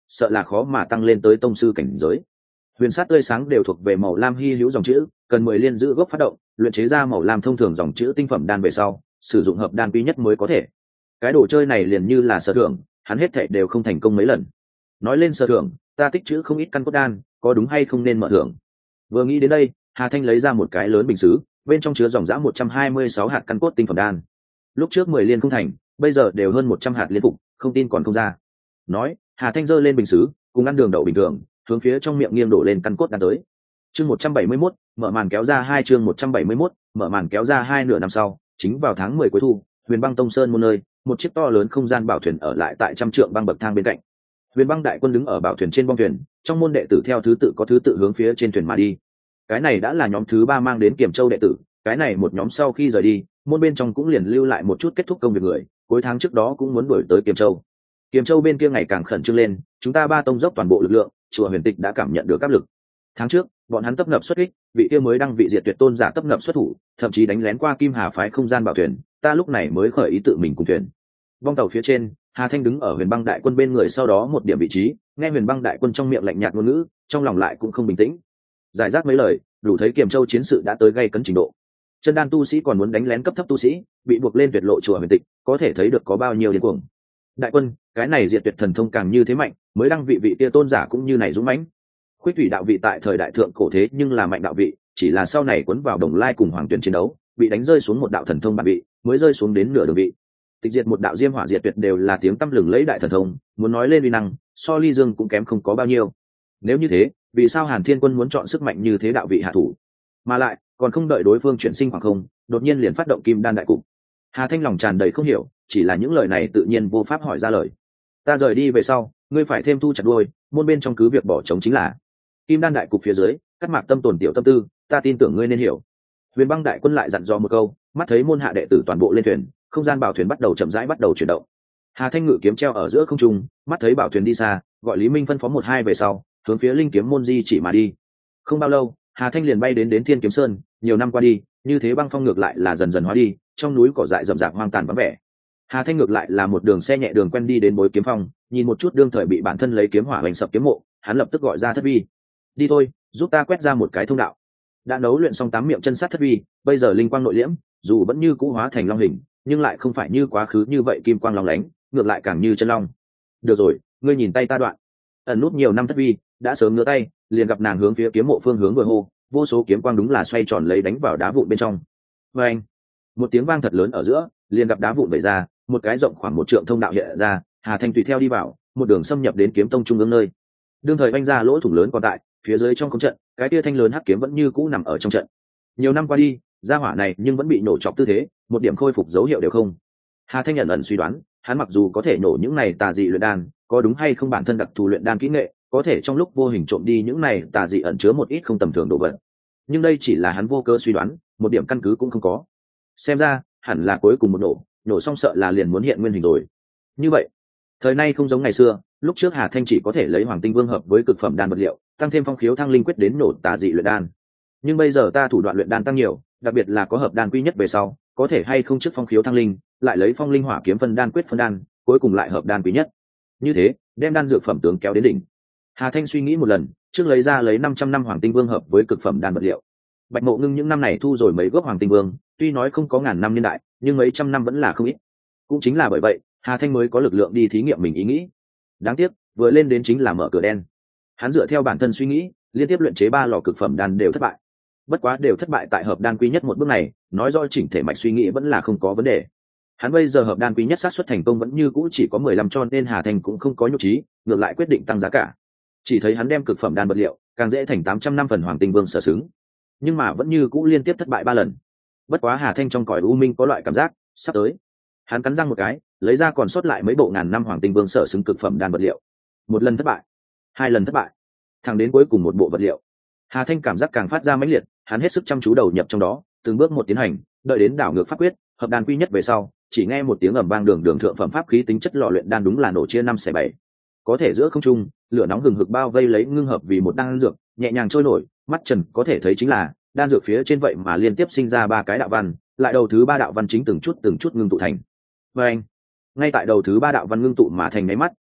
sợ là khó mà tăng lên tới tông sư cảnh giới. Huyền sát tươi sáng đều thuộc về màu lam hy hữu dòng chữ, cần 10 liên giữ gốc phát động, luyện chế ra màu lam thông thường dòng chữ tinh phẩm đan về sau, sử dụng hợp đan quý nhất mới có thể. Cái đồ chơi này liền như là sở thưởng, hắn hết thảy đều không thành công mấy lần. Nói lên sở thưởng, ta tích chữ không ít căn cốt đan, có đúng hay không nên mở thưởng. Vừa nghĩ đến đây, Hà Thanh lấy ra một cái lớn bình sứ, bên trong chứa dòng dã 126 hạt căn cốt tinh phẩm đan. Lúc trước 10 liên không thành, bây giờ đều hơn 100 hạt liên phục, không tin còn không ra. Nói, Hà Thanh giơ lên bình sứ, cùng ăn đường đậu bình thường, hướng phía trong miệng nghiêng đổ lên căn cốt đan tới. Chương 171, mở màn kéo ra 2 chương 171, mở màn kéo ra 2 nửa năm sau, chính vào tháng 10 cuối thu, Huyền Băng Tông Sơn một nơi, một chiếc to lớn không gian bảo thuyền ở lại tại trăm trượng băng bậc thang bên cạnh. Huyền Băng đại quân đứng ở bảo thuyền trên bong thuyền, trong môn đệ tử theo thứ tự hướng phía trên thuyền mà đi. Cái này đã là nhóm thứ 3 mang đến Kiểm Châu đệ tử, cái này một nhóm sau khi rời đi, môn bên trong cũng liền lưu lại một chút kết thúc công việc người, cuối tháng trước đó cũng muốn đuổi tới Kiểm Châu. Kiểm Châu bên kia ngày càng khẩn trương lên, chúng ta ba tông dốc toàn bộ lực lượng, chùa Huyền Tịch đã cảm nhận được áp lực. Tháng trước, bọn hắn tấp nập xuất kích, vị kia mới đăng vị diệt tuyệt tôn giả tấp nập xuất thủ, thậm chí đánh lén qua Kim Hà phái không gian bảo thuyền, ta lúc này mới khởi ý tự mình cùng thuyền. Vong tàu phía trên, Hà Thanh đứng ở Huyền Băng đại quân bên người sau đó một điểm vị trí, nghe Huyền Băng đại quân trong miệng lạnh nhạt ngôn ngữ, trong lòng lại cũng không bình tĩnh. Giải rác mấy lời, đủ thấy Kiềm Châu chiến sự đã tới gay cấn trình độ. Chân đan tu sĩ còn muốn đánh lén cấp thấp tu sĩ, bị buộc lên tuyệt lộ chùa Huyền Tịch, có thể thấy được có bao nhiêu điên cuồng. Đại quân, cái này diệt tuyệt thần thông càng như thế mạnh, mới đăng vị kia tôn giả cũng như này dũng mãnh. Khuyết thủy đạo vị tại thời đại thượng cổ thế nhưng là mạnh đạo vị, chỉ là sau này cuốn vào Đồng Lai cùng Hoàng Tuyển chiến đấu, bị đánh rơi xuống một đạo thần thông bản vị, mới rơi xuống đến nửa đường vị. Tịch diệt một đạo diêm hỏa diệt tuyệt đều là tiếng tăm lừng lấy đại thần thông, muốn nói lên uy năng, so Ly Dương cũng kém không có bao nhiêu. Nếu như thế, vì sao Hàn Thiên Quân muốn chọn sức mạnh như thế đạo vị hạ thủ, mà lại còn không đợi đối phương chuyển sinh khoảng không, đột nhiên liền phát động Kim Đan đại cục? Hà Thanh lòng tràn đầy không hiểu, chỉ là những lời này tự nhiên vô pháp hỏi ra lời. Ta rời đi về sau, ngươi phải thêm thu chặt đuôi, môn bên trong cứ việc bỏ trống chính là. Kim Đan đại cục phía dưới, cắt mạc tâm tồn tiểu tâm tư, ta tin tưởng ngươi nên hiểu. Huyền Băng đại quân lại dặn dò một câu, mắt thấy môn hạ đệ tử toàn bộ lên thuyền, không gian bảo thuyền bắt đầu chậm rãi bắt đầu chuyển động. Hà Thanh ngự kiếm treo ở giữa không trung, mắt thấy bảo thuyền đi xa, gọi Lý Minh phân phó 1-2 về sau, hướng phía Linh Kiếm môn di chỉ mà đi. Không bao lâu, Hà Thanh liền bay đến Thiên Kiếm Sơn, nhiều năm qua đi, như thế băng phong ngược lại là dần dần hóa đi, trong núi cỏ dại rậm rạp hoang tàn vắng vẻ. Hà Thanh ngược lại là một đường xe nhẹ đường quen đi đến Bối Kiếm Phong, nhìn một chút đương thời bị bản thân lấy kiếm hỏa hoành sập kiếm mộ, hắn lập tức gọi ra Thất Vi. Đi thôi, giúp ta quét ra một cái thông đạo. Đã nấu luyện xong 8 miệng chân sát Thất Vi, bây giờ linh quang nội liễm, dù vẫn như cũ hóa thành long hình, nhưng lại không phải như quá khứ như vậy kim quang long lánh, ngược lại càng như chân long. Được rồi, ngươi nhìn tay ta đoạn. Ẩn nút nhiều năm Thất Vi đã sớm ngửa tay, liền gặp nàng hướng phía kiếm mộ phương hướng vừa hô, vô số kiếm quang đúng là xoay tròn lấy đánh vào đá vụn bên trong. Oeng! Một tiếng vang thật lớn ở giữa, liền gặp đá vụn vẩy ra, một cái rộng khoảng 1 trượng thông đạo hiện ra, Hà Thanh tùy theo đi vào, một đường xâm nhập đến kiếm tông trung ương nơi. Đương thời vanh ra lỗ thủng lớn còn tại, phía dưới trong không trận, cái tia thanh lớn hắc kiếm vẫn như cũ nằm ở trong trận. Nhiều năm qua đi, gia hỏa này nhưng vẫn bị nổ chọc tư thế, một điểm khôi phục dấu hiệu đều không. Hà Thanh ẩn suy đoán, hắn mặc dù có thể nổ những này tà dị luyện đan, có đúng hay không bản thân đặc thù luyện đan kỹ nghệ, có thể trong lúc vô hình trộm đi những này tà dị ẩn chứa một ít không tầm thường đồ vật. Nhưng đây chỉ là hắn vô cơ suy đoán, một điểm căn cứ cũng không có. Xem ra, hẳn là cuối cùng một nổ xong sợ là liền muốn hiện nguyên hình rồi. Như vậy, thời nay không giống ngày xưa, lúc trước Hà Thanh chỉ có thể lấy Hoàng Tinh Vương hợp với cực phẩm đan vật liệu, tăng thêm phong khiếu thăng linh quyết đến nổ tà dị luyện đan. Nhưng bây giờ ta thủ đoạn luyện đan tăng nhiều, đặc biệt là có hợp đan quy nhất về sau, có thể hay không trước phong khiếu thăng linh, lại lấy phong linh hỏa kiếm phân đan quyết phân đan, cuối cùng lại hợp đan quý nhất. Như thế, đem đan dược phẩm tướng kéo đến đỉnh. Hà Thanh suy nghĩ một lần, trước lấy 500 năm Hoàng Tinh Vương hợp với cực phẩm đan vật liệu. Bạch Mộ Ngưng những năm này thu rồi mấy gốc Hoàng Tinh Vương, tuy nói không có ngàn năm niên đại, nhưng mấy trăm năm vẫn là không ít. Cũng chính là bởi vậy, Hà Thanh mới có lực lượng đi thí nghiệm mình ý nghĩ. Đáng tiếc, vừa lên đến chính là mở cửa đen. Hắn dựa theo bản thân suy nghĩ, liên tiếp luyện chế 3 lò cực phẩm đan đều thất bại. Bất quá đều thất bại tại hợp đan quý nhất một bước này, nói rõ chỉnh thể mạch suy nghĩ vẫn là không có vấn đề. Hắn bây giờ hợp đan quý nhất xác suất thành công vẫn như cũ chỉ có 15, cho nên Hà Thanh cũng không có nhục trí, ngược lại quyết định tăng giá cả. Chỉ thấy hắn đem cực phẩm đan vật liệu, càng dễ thành 800 năm phần Hoàng Tinh Vương sở xứng. Nhưng mà vẫn như cũ liên tiếp thất bại 3 lần. Bất quá Hà Thanh trong cõi u minh có loại cảm giác sắp tới. Hắn cắn răng một cái, lấy ra còn sót lại mấy bộ ngàn năm Hoàng Tinh Vương sở xứng cực phẩm đan vật liệu. 1 lần thất bại, 2 lần thất bại, thẳng đến cuối cùng một bộ vật liệu. Hà Thanh cảm giác càng phát ra mãnh liệt, hắn hết sức chăm chú đầu nhập trong đó, từng bước một tiến hành, đợi đến đảo ngược pháp quyết, hợp đan quy nhất về sau, chỉ nghe một tiếng ầm vang, đường thượng phẩm pháp khí tính chất lò luyện đan đúng là nổ chia 5/7. Có thể giữa không trung, lửa nóng hừng hực bao vây lấy ngưng hợp vì một đan dược, nhẹ nhàng trôi nổi, mắt trần có thể thấy chính là đan dược phía trên vậy mà liên tiếp sinh ra 3 cái đạo văn, lại đầu thứ 3 đạo văn chính từng chút ngưng tụ thành. Và anh, ngay tại đầu thứ 3 đạo văn ngưng tụ mà thành mấy mắt,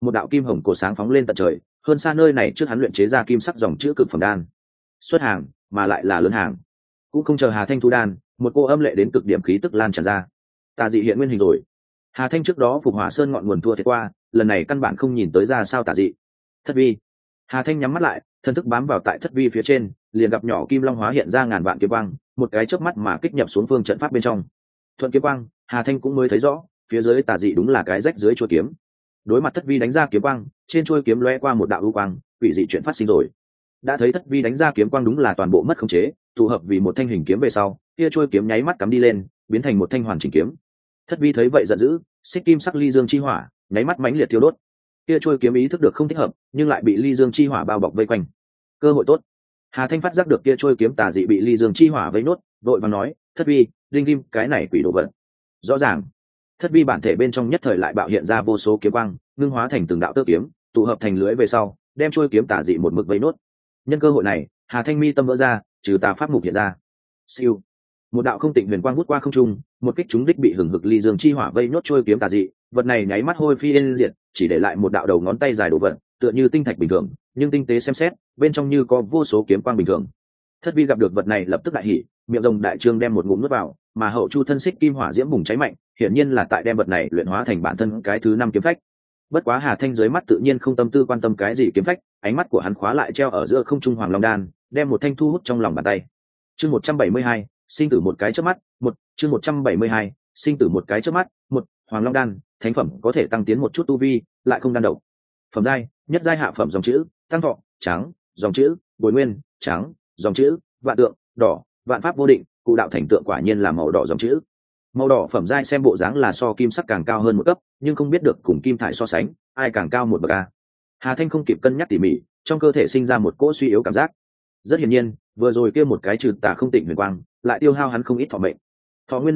một đạo kim hồng cổ sáng phóng lên tận trời, hơn xa nơi này trước hắn luyện chế ra kim sắc dòng chữ cực phẩm đan. Xuất hàng, mà lại là lớn hàng. Cũng không chờ Hà Thanh thu đan, một cô âm lệ đến cực điểm khí tức lan tràn ra. Tà dị hiện nguyên hình rồi. Hà Thanh trước đó Phục Hỏa Sơn ngọn nguồn thua thiệt qua, lần này căn bản không nhìn tới ra sao tà dị. Thất vi. Hà Thanh nhắm mắt lại, thân thức bám vào tại thất vi phía trên, liền gặp nhỏ kim long hóa hiện ra ngàn vạn kiếm quang, một cái chớp mắt mà kích nhập xuống phương trận pháp bên trong. Thuận kiếm quang, Hà Thanh cũng mới thấy rõ, phía dưới tà dị đúng là cái rách dưới chuôi kiếm. Đối mặt thất vi đánh ra kiếm quang, trên chuôi kiếm lóe qua một đạo u quang, quỷ dị chuyện phát sinh rồi. Đã thấy thất vi đánh ra kiếm quang đúng là toàn bộ mất khống chế, tụ hợp vì một thanh hình kiếm về sau, kia chuôi kiếm nháy mắt cắm đi lên, biến thành một thanh hoàn chỉnh kiếm. Thất vi thấy vậy giận dữ, xích kim sắc ly dương chi hỏa, nháy mắt mãnh liệt thiêu đốt. Kia chuôi kiếm ý thức được không thích hợp, nhưng lại bị ly dương chi hỏa bao bọc vây quanh. Cơ hội tốt. Hà Thanh phát giác được kia chuôi kiếm tà dị bị ly dương chi hỏa vây nốt, đội vàng nói, thất vi, đinh kim, cái này quỷ đồ vật. Rõ ràng, thất vi bản thể bên trong nhất thời lại bạo hiện ra vô số kiếm quang, ngưng hóa thành từng đạo tơ kiếm, tụ hợp thành lưới về sau, đem chuôi kiếm tà dị một mực vây nốt. Nhân cơ hội này, Hà Thanh mi tâm vỡ ra, trừ tà pháp mục hiện ra. Siêu, một đạo không tịnh huyền quang vút qua không trung, một kích trúng đích bị hừng hực ly dương chi hỏa vây nốt chuôi kiếm tà dị, vật này nháy mắt hôi phi yên diệt, chỉ để lại một đạo đầu ngón tay dài đồ vật, tựa như tinh thạch bình thường, nhưng tinh tế xem xét, bên trong như có vô số kiếm quang bình thường. Thất vi gặp được vật này lập tức đại hỉ, miệng rồng đại trương đem một ngụm nuốt vào, mà hậu chu thân xích kim hỏa diễm bùng cháy mạnh, hiển nhiên là tại đem vật này luyện hóa thành bản thân cái thứ 5 kiếm phách. Bất quá Hà Thanh dưới mắt tự nhiên không tâm tư quan tâm cái gì kiếm phách, ánh mắt của hắn khóa lại treo ở giữa không trung hoàng long đan, đem một thanh thu hút trong lòng bàn tay. Chương 172, sinh tử một cái chớp mắt, chương 172, sinh tử một cái chớp mắt, hoàng long đan, thánh phẩm có thể tăng tiến một chút tu vi, lại không đan độc. Phẩm giai, nhất giai hạ phẩm dòng chữ, tăng thọ, trắng, dòng chữ, bồi nguyên, trắng, dòng chữ, vạn tượng, đỏ, vạn pháp vô định, cụ đạo thành tượng quả nhiên là màu đỏ dòng chữ. Màu đỏ phẩm giai xem bộ dáng là so kim sắc càng cao hơn một cấp, nhưng không biết được cùng kim thải so sánh, ai càng cao một bậc a. Hà Thanh không kịp cân nhắc tỉ mỉ, trong cơ thể sinh ra một cỗ suy yếu cảm giác. Rất hiển nhiên, vừa rồi kia một cái trừ tà không tịnh huyền quang, lại tiêu hao hắn không ít thọ mệnh. Thọ nguyên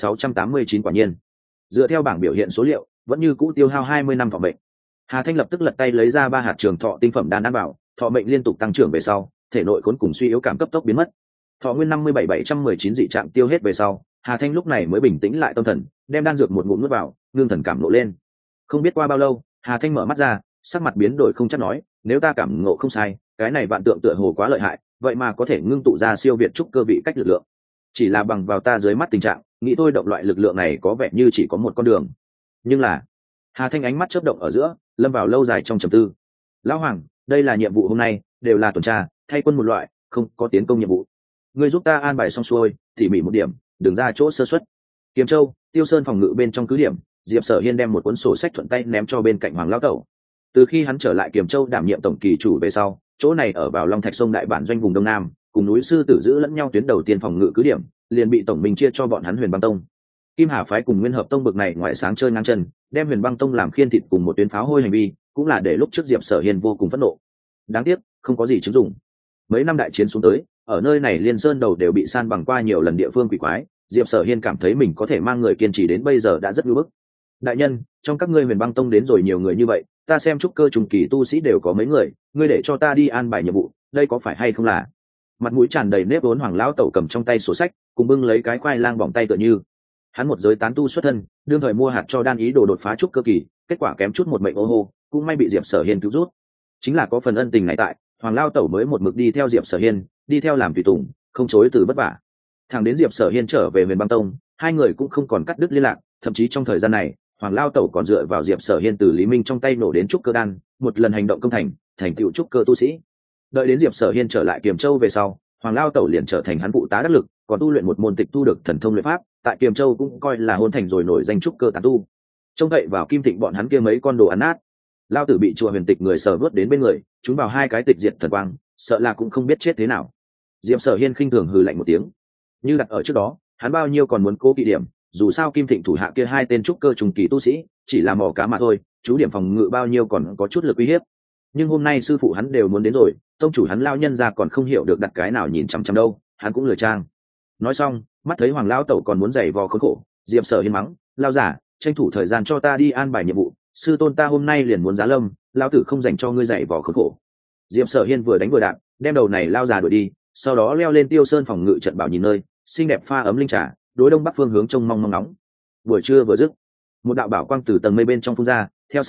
57.689 quả nhiên. Dựa theo bảng biểu hiện số liệu, vẫn như cũ tiêu hao 20 năm thọ mệnh. Hà Thanh lập tức lật tay lấy ra 3 hạt trường thọ tinh phẩm đan ăn vào, thọ mệnh liên tục tăng trưởng về sau, thể nội khốn cùng suy yếu cảm cấp tốc biến mất. Thọ nguyên 57.719 dị trạng tiêu hết về sau, Hà Thanh lúc này mới bình tĩnh lại tâm thần, đem đan dược một ngụm nuốt vào, ngưng thần cảm nộ lên. Không biết qua bao lâu, Hà Thanh mở mắt ra, sắc mặt biến đổi không chắc nói, nếu ta cảm ngộ không sai, cái này vạn tượng tựa hồ quá lợi hại, vậy mà có thể ngưng tụ ra siêu việt trúc cơ vị cách lực lượng. Chỉ là bằng vào ta dưới mắt tình trạng, nghĩ thôi động loại lực lượng này có vẻ như chỉ có một con đường. Nhưng là, Hà Thanh ánh mắt chớp động ở giữa, lâm vào lâu dài trong trầm tư. Lão Hoàng, đây là nhiệm vụ hôm nay, đều là tuần tra, thay quân một loại, không có tiến công nhiệm vụ. Ngươi giúp ta an bài xong xuôi, tỉ mỉ một điểm, đừng ra chỗ sơ suất. Kiếm Châu, Tiêu Sơn phòng ngự bên trong cứ điểm, Diệp Sở Hiên đem một cuốn sổ sách thuận tay ném cho bên cạnh Hoàng lão tẩu. Từ khi hắn trở lại Kiếm Châu đảm nhiệm tổng kỳ chủ về sau, chỗ này ở vào Long Thạch Sông đại bản doanh vùng đông nam, cùng núi Sư Tử giữ lẫn nhau tuyến đầu tiên phòng ngự cứ điểm, liền bị tổng minh chia cho bọn hắn Huyền Băng Tông. Kim Hà phái cùng Nguyên Hợp Tông bực này ngoại sáng chơi ngang chân, đem Huyền Băng Tông làm khiên thịt cùng một tuyến pháo hôi hành vi, cũng là để lúc trước Diệp Sở Hiên vô cùng phẫn nộ. Đáng tiếc, không có gì chứng dụng. Mấy năm đại chiến xuống tới, ở nơi này Liên Sơn đầu đều bị san bằng qua nhiều lần địa phương quỷ quái, Diệp Sở Hiên cảm thấy mình có thể mang người kiên trì đến bây giờ đã rất ngưỡng bức. Đại nhân, trong các ngươi Huyền Băng Tông đến rồi nhiều người như vậy, ta xem trúc cơ trùng kỳ tu sĩ đều có mấy người, ngươi để cho ta đi an bài nhiệm vụ, đây có phải hay không là? Mặt mũi tràn đầy nếp vốn Hoàng lão tẩu cầm trong tay sổ sách, cùng bưng lấy cái khoai lang bỏng tay tựa như. Hắn một giới tán tu xuất thân, đương thời mua hạt cho đan ý đồ đột phá trúc cơ kỳ, kết quả kém chút một mệnh ô hô, cũng may bị Diệp Sở Hiên cứu rút. Chính là có phần ân tình này tại, Hoàng lão tẩu mới một mực đi theo Diệp Sở Hiên, đi theo làm tùy tùng, không chối từ vất vả. Thằng đến Diệp Sở Hiên trở về Huyền Băng Tông, hai người cũng không còn cắt đứt liên lạc, thậm chí trong thời gian này, Hoàng lão tẩu còn dựa vào Diệp Sở Hiên từ Lý Minh trong tay nổ đến trúc cơ đan, một lần hành động công thành tựu trúc cơ tu sĩ. Đợi đến Diệp Sở Hiên trở lại Kiềm Châu về sau, Hoàng lão tẩu liền trở thành hắn phụ tá đắc lực, còn tu luyện một môn tịch tu được thần thông luyện pháp, tại Kiềm Châu cũng coi là hôn thành rồi nổi danh trúc cơ tán tu. Trông cậy vào Kim Thịnh bọn hắn kia mấy con đồ ăn nát, lao tử bị chùa Huyền Tịch người sờ vớt đến bên người, chúng vào hai cái tịch diệt thần quang, sợ là cũng không biết chết thế nào. Diệp Sở Hiên khinh thường hừ lạnh một tiếng. Như đặt ở trước đó, hắn bao nhiêu còn muốn cố kỵ điểm, dù sao Kim Thịnh thủ hạ kia hai tên trúc cơ trùng kỳ tu sĩ, chỉ là mò cá mà thôi, chú điểm phòng ngự bao nhiêu còn có chút lực uy hiếp. Nhưng hôm nay sư phụ hắn đều muốn đến rồi, tông chủ hắn lao nhân ra còn không hiểu được đặt cái nào nhìn chằm chằm đâu, hắn cũng lười trang. Nói xong, mắt thấy Hoàng lão tẩu còn muốn giày vò khốn khổ, Diệp Sở Hiên mắng, lao giả, tranh thủ thời gian cho ta đi an bài nhiệm vụ, sư tôn ta hôm nay liền muốn giá lâm, lao tử không dành cho ngươi giày vò khốn khổ. Diệp Sở Hiên vừa đánh vừa đạn, đem đầu này lao già đuổi đi, sau đó leo lên Tiêu Sơn phòng ngự trận bảo nhìn nơi, xinh đẹp pha ấm linh trà, đối đông bắc phương hướng trông mong mong nóng. Buổi trưa vừa dứt, một đạo bảo quang từ tầng mây bên trong phun ra, theo sát lấy,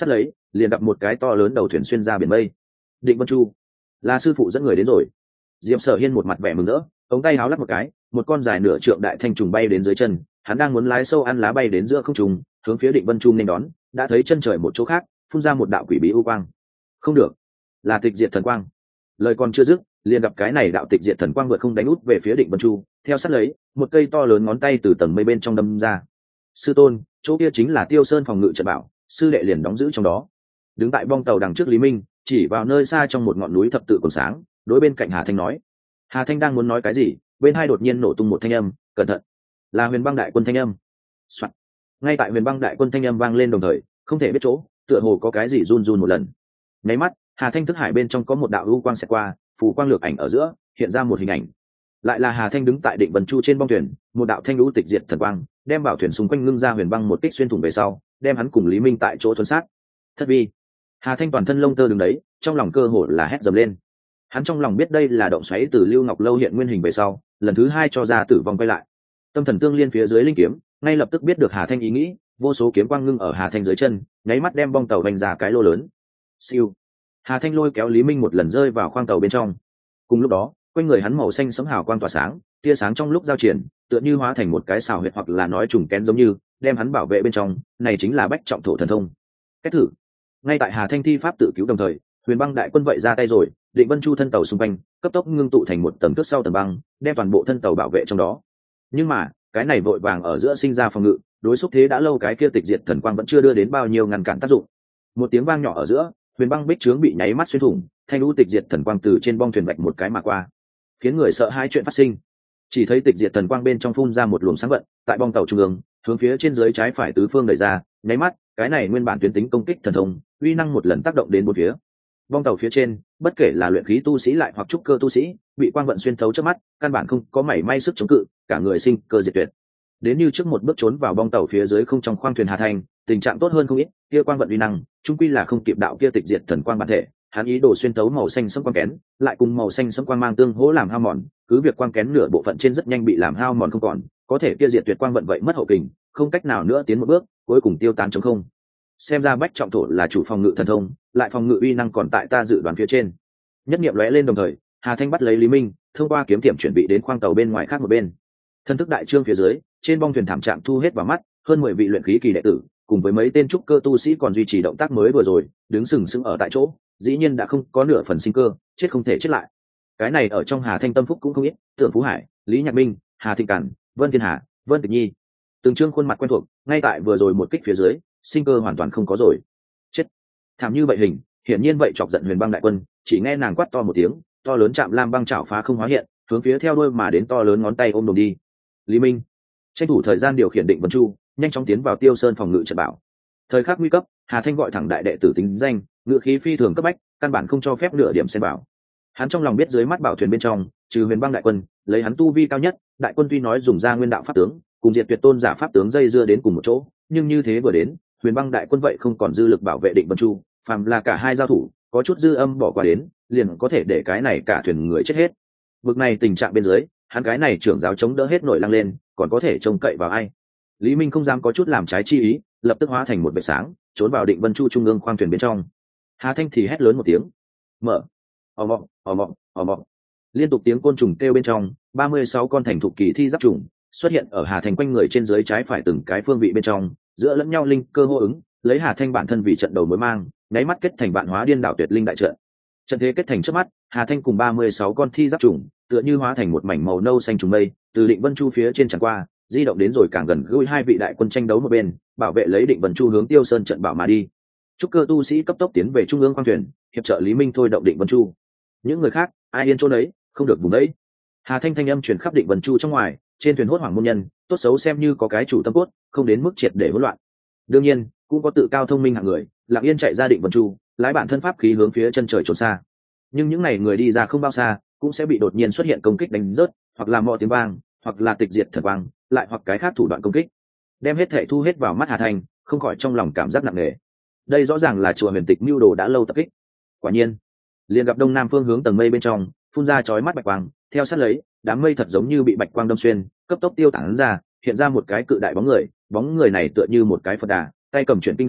liền gặp một cái to lớn đầu thuyền xuyên ra biển mây. Định Vân Chu, là sư phụ dẫn người đến rồi. Diệp Sở Hiên một mặt vẻ mừng rỡ, ống tay háo lắc một cái, một con dài nửa trượng đại thanh trùng bay đến dưới chân, hắn đang muốn lái sâu ăn lá bay đến giữa không trung, hướng phía Định Vân Chu nên đón, đã thấy chân trời một chỗ khác phun ra một đạo quỷ bí u quang. Không được, là tịch diệt thần quang. Lời còn chưa dứt, liền gặp cái này đạo tịch diệt thần quang vượt không đánh út về phía Định Vân Chu, theo sát lấy, một cây to lớn ngón tay từ tầng mây bên trong đâm ra. Sư tôn, chỗ kia chính là Tiêu Sơn phòng ngự trận bảo, sư đệ liền đóng giữ trong đó. Đứng tại bong tàu đằng trước Lý Minh, chỉ vào nơi xa trong một ngọn núi thập tự còn sáng, đối bên cạnh Hà Thanh nói. Hà Thanh đang muốn nói cái gì, bên hai đột nhiên nổ tung một thanh âm, cẩn thận, là Huyền Băng đại quân thanh âm. Soạn. Ngay tại Huyền Băng đại quân thanh âm vang lên đồng thời, không thể biết chỗ, tựa hồ có cái gì run run một lần. Nháy mắt, Hà Thanh thức hải bên trong có một đạo u quang xẹt qua, phù quang lược ảnh ở giữa, hiện ra một hình ảnh. Lại là Hà Thanh đứng tại Định Vân Chu trên bong thuyền, một đạo thanh lũ tịch diệt thần quang, đem bảo thuyền xung quanh ngưng ra Huyền Băng một kích xuyên thủng về sau, đem hắn cùng Lý Minh tại chỗ thuần sát. Thất vi. Hà Thanh toàn thân lông tơ đứng đấy, trong lòng cơ hồ là hét dầm lên. Hắn trong lòng biết đây là động xoáy từ Lưu Ngọc Lâu hiện nguyên hình về sau, lần thứ hai cho ra tử vong quay lại. Tâm thần tương liên phía dưới linh kiếm, ngay lập tức biết được Hà Thanh ý nghĩ, vô số kiếm quang ngưng ở Hà Thanh dưới chân, nháy mắt đem bong tàu vành ra cái lô lớn. Siêu. Hà Thanh lôi kéo Lý Minh một lần rơi vào khoang tàu bên trong. Cùng lúc đó, quanh người hắn màu xanh sẫm hào quang tỏa sáng, tia sáng trong lúc giao triển, tựa như hóa thành một cái xào huyệt hoặc là nói trùng kén giống như, đem hắn bảo vệ bên trong, này chính là bách trọng thổ thần thông. Kết thử. Ngay tại Hà Thanh thi pháp tự cứu đồng thời, Huyền Băng đại quân vậy ra tay rồi, Định Vân Chu thân tàu xung quanh cấp tốc ngưng tụ thành một tầng thước sau tầng băng, đem toàn bộ thân tàu bảo vệ trong đó. Nhưng mà, cái này vội vàng ở giữa sinh ra phòng ngự, đối xúc thế đã lâu cái kia tịch diệt thần quang vẫn chưa đưa đến bao nhiêu ngăn cản tác dụng. Một tiếng vang nhỏ ở giữa, Huyền Băng bích trướng bị nháy mắt xuyên thủng, thanh lũ tịch diệt thần quang từ trên bong thuyền vạch một cái mà qua, khiến người sợ hai chuyện phát sinh. Chỉ thấy tịch diệt thần quang bên trong phun ra một luồng sáng vận, tại bong tàu trung ương, hướng phía trên dưới trái phải tứ phương đẩy ra, nháy mắt, cái này nguyên bản tuyến tính công kích thần thông, uy năng một lần tác động đến bốn phía. Bong tàu phía trên, bất kể là luyện khí tu sĩ lại hoặc trúc cơ tu sĩ, bị quang vận xuyên thấu trước mắt, căn bản không có mảy may sức chống cự, cả người sinh cơ diệt tuyệt. Đến như trước một bước trốn vào bong tàu phía dưới không trong khoang thuyền Hà Thanh, tình trạng tốt hơn không ít, kia quang vận uy năng, chung quy là không kịp đạo kia tịch diệt thần quang bản thể, hắn ý đồ xuyên thấu màu xanh sẫm quang kén, lại cùng màu xanh sẫm quang mang tương hỗ làm hao mòn, cứ việc quang kén nửa bộ phận trên rất nhanh bị làm hao mòn không còn, có thể kia diệt tuyệt quang vận vậy mất hậu kình, không cách nào nữa tiến một bước, cuối cùng tiêu tán trống không. Xem ra bách trọng thổ là chủ phòng ngự thần thông, lại phòng ngự uy năng còn tại ta dự đoán phía trên. Nhất niệm lóe lên đồng thời, Hà Thanh bắt lấy Lý Minh, thông qua kiếm tiệm chuẩn bị đến khoang tàu bên ngoài khác một bên. Thân thức đại trương phía dưới, trên bong thuyền thảm trạng thu hết vào mắt, hơn 10 vị luyện khí kỳ đệ tử, cùng với mấy tên trúc cơ tu sĩ còn duy trì động tác mới vừa rồi, đứng sừng sững ở tại chỗ, dĩ nhiên đã không có nửa phần sinh cơ, chết không thể chết lại. Cái này ở trong Hà Thanh tâm phúc cũng không ít, Tưởng Phú Hải, Lý Nhạc Minh, Hà Thịnh Cản, Vân Thiên Hà, Vân Tịch Nhi, từng trương khuôn mặt quen thuộc, ngay tại vừa rồi một kích phía dưới, sinh cơ hoàn toàn không có rồi. Chết. Thảm như vậy hình, hiển nhiên vậy chọc giận Huyền Băng đại quân, chỉ nghe nàng quát to một tiếng, to lớn chạm lam băng chảo phá không hóa hiện, hướng phía theo đuôi mà đến to lớn ngón tay ôm đồm đi. Lý Minh tranh thủ thời gian điều khiển Định Vân Chu, nhanh chóng tiến vào Tiêu Sơn phòng ngự trận bảo. Thời khắc nguy cấp, Hà Thanh gọi thẳng đại đệ tử tính danh, ngự khí phi thường cấp bách, căn bản không cho phép nửa điểm xen vào. Hắn trong lòng biết dưới mắt bảo thuyền bên trong, trừ Huyền Băng đại quân, lấy hắn tu vi cao nhất, đại quân tuy nói dùng ra nguyên đạo pháp tướng, cùng diệt tuyệt tôn giả pháp tướng dây dưa đến cùng một chỗ, nhưng như thế vừa đến, Huyền Băng đại quân vậy không còn dư lực bảo vệ Định Vân Chu, phàm là cả hai giao thủ, có chút dư âm bỏ qua đến, liền có thể để cái này cả thuyền người chết hết. Vực này tình trạng bên dưới, hắn cái này trưởng giáo chống đỡ hết nổi lăng lên, còn có thể trông cậy vào ai? Lý Minh không dám có chút làm trái chi ý, lập tức hóa thành một vệt sáng, trốn vào Định Vân Chu trung ương khoang thuyền bên trong. Hà Thanh thì hét lớn một tiếng, mở. Ò mọ, ò mọ, ò mọ. Liên tục tiếng côn trùng kêu bên trong, 36 con thành thục kỳ thi giáp trùng xuất hiện ở Hà Thanh quanh người trên dưới trái phải từng cái phương vị bên trong, giữa lẫn nhau linh cơ hô ứng, lấy Hà Thanh bản thân vì trận đầu mối mang, nháy mắt kết thành vạn hóa điên đảo tuyệt linh đại trận. Trận thế kết thành trước mắt, Hà Thanh cùng 36 con thi giáp trùng tựa như hóa thành một mảnh màu nâu xanh trùng mây, từ Định Vân Chu phía trên tràn qua, di động đến rồi càng gần gũi hai vị đại quân tranh đấu một bên, bảo vệ lấy Định Vân Chu hướng Tiêu Sơn trận bảo mà đi. Trúc cơ tu sĩ cấp tốc tiến về trung ương khoang thuyền, hiệp trợ Lý Minh thôi động Định Vân Chu. Những người khác, ai yên chỗ đấy, không được vùng đấy. Hà Thanh thanh âm truyền khắp Định Vân Chu trong ngoài, trên thuyền hốt hoảng môn nhân, tốt xấu xem như có cái chủ tâm cốt, không đến mức triệt để hỗn loạn. Đương nhiên, cũng có tự cao thông minh hạng người, lặng yên chạy ra Định Vân Chu, lái bản thân pháp khí hướng phía chân trời trốn xa. Nhưng những ngày người đi ra không bao xa, cũng sẽ bị đột nhiên xuất hiện công kích đánh rớt, hoặc là mọ tiếng vang, hoặc là tịch diệt thần quang, lại hoặc cái khác thủ đoạn công kích. Đem hết thể thu hết vào mắt Hà Thanh, không khỏi trong lòng cảm giác nặng nề. Đây rõ ràng là chùa Huyền Tịch mưu đồ đã lâu tập kích. Quả nhiên, liền gặp đông nam phương hướng tầng mây bên trong, phun ra chói mắt bạch quang, theo sát lấy, đám mây thật giống như bị bạch quang đâm xuyên, cấp tốc tiêu tán ra, hiện ra một cái cự đại bóng người này tựa như một cái Phật Đà, tay cầm chuyển kinh đồng,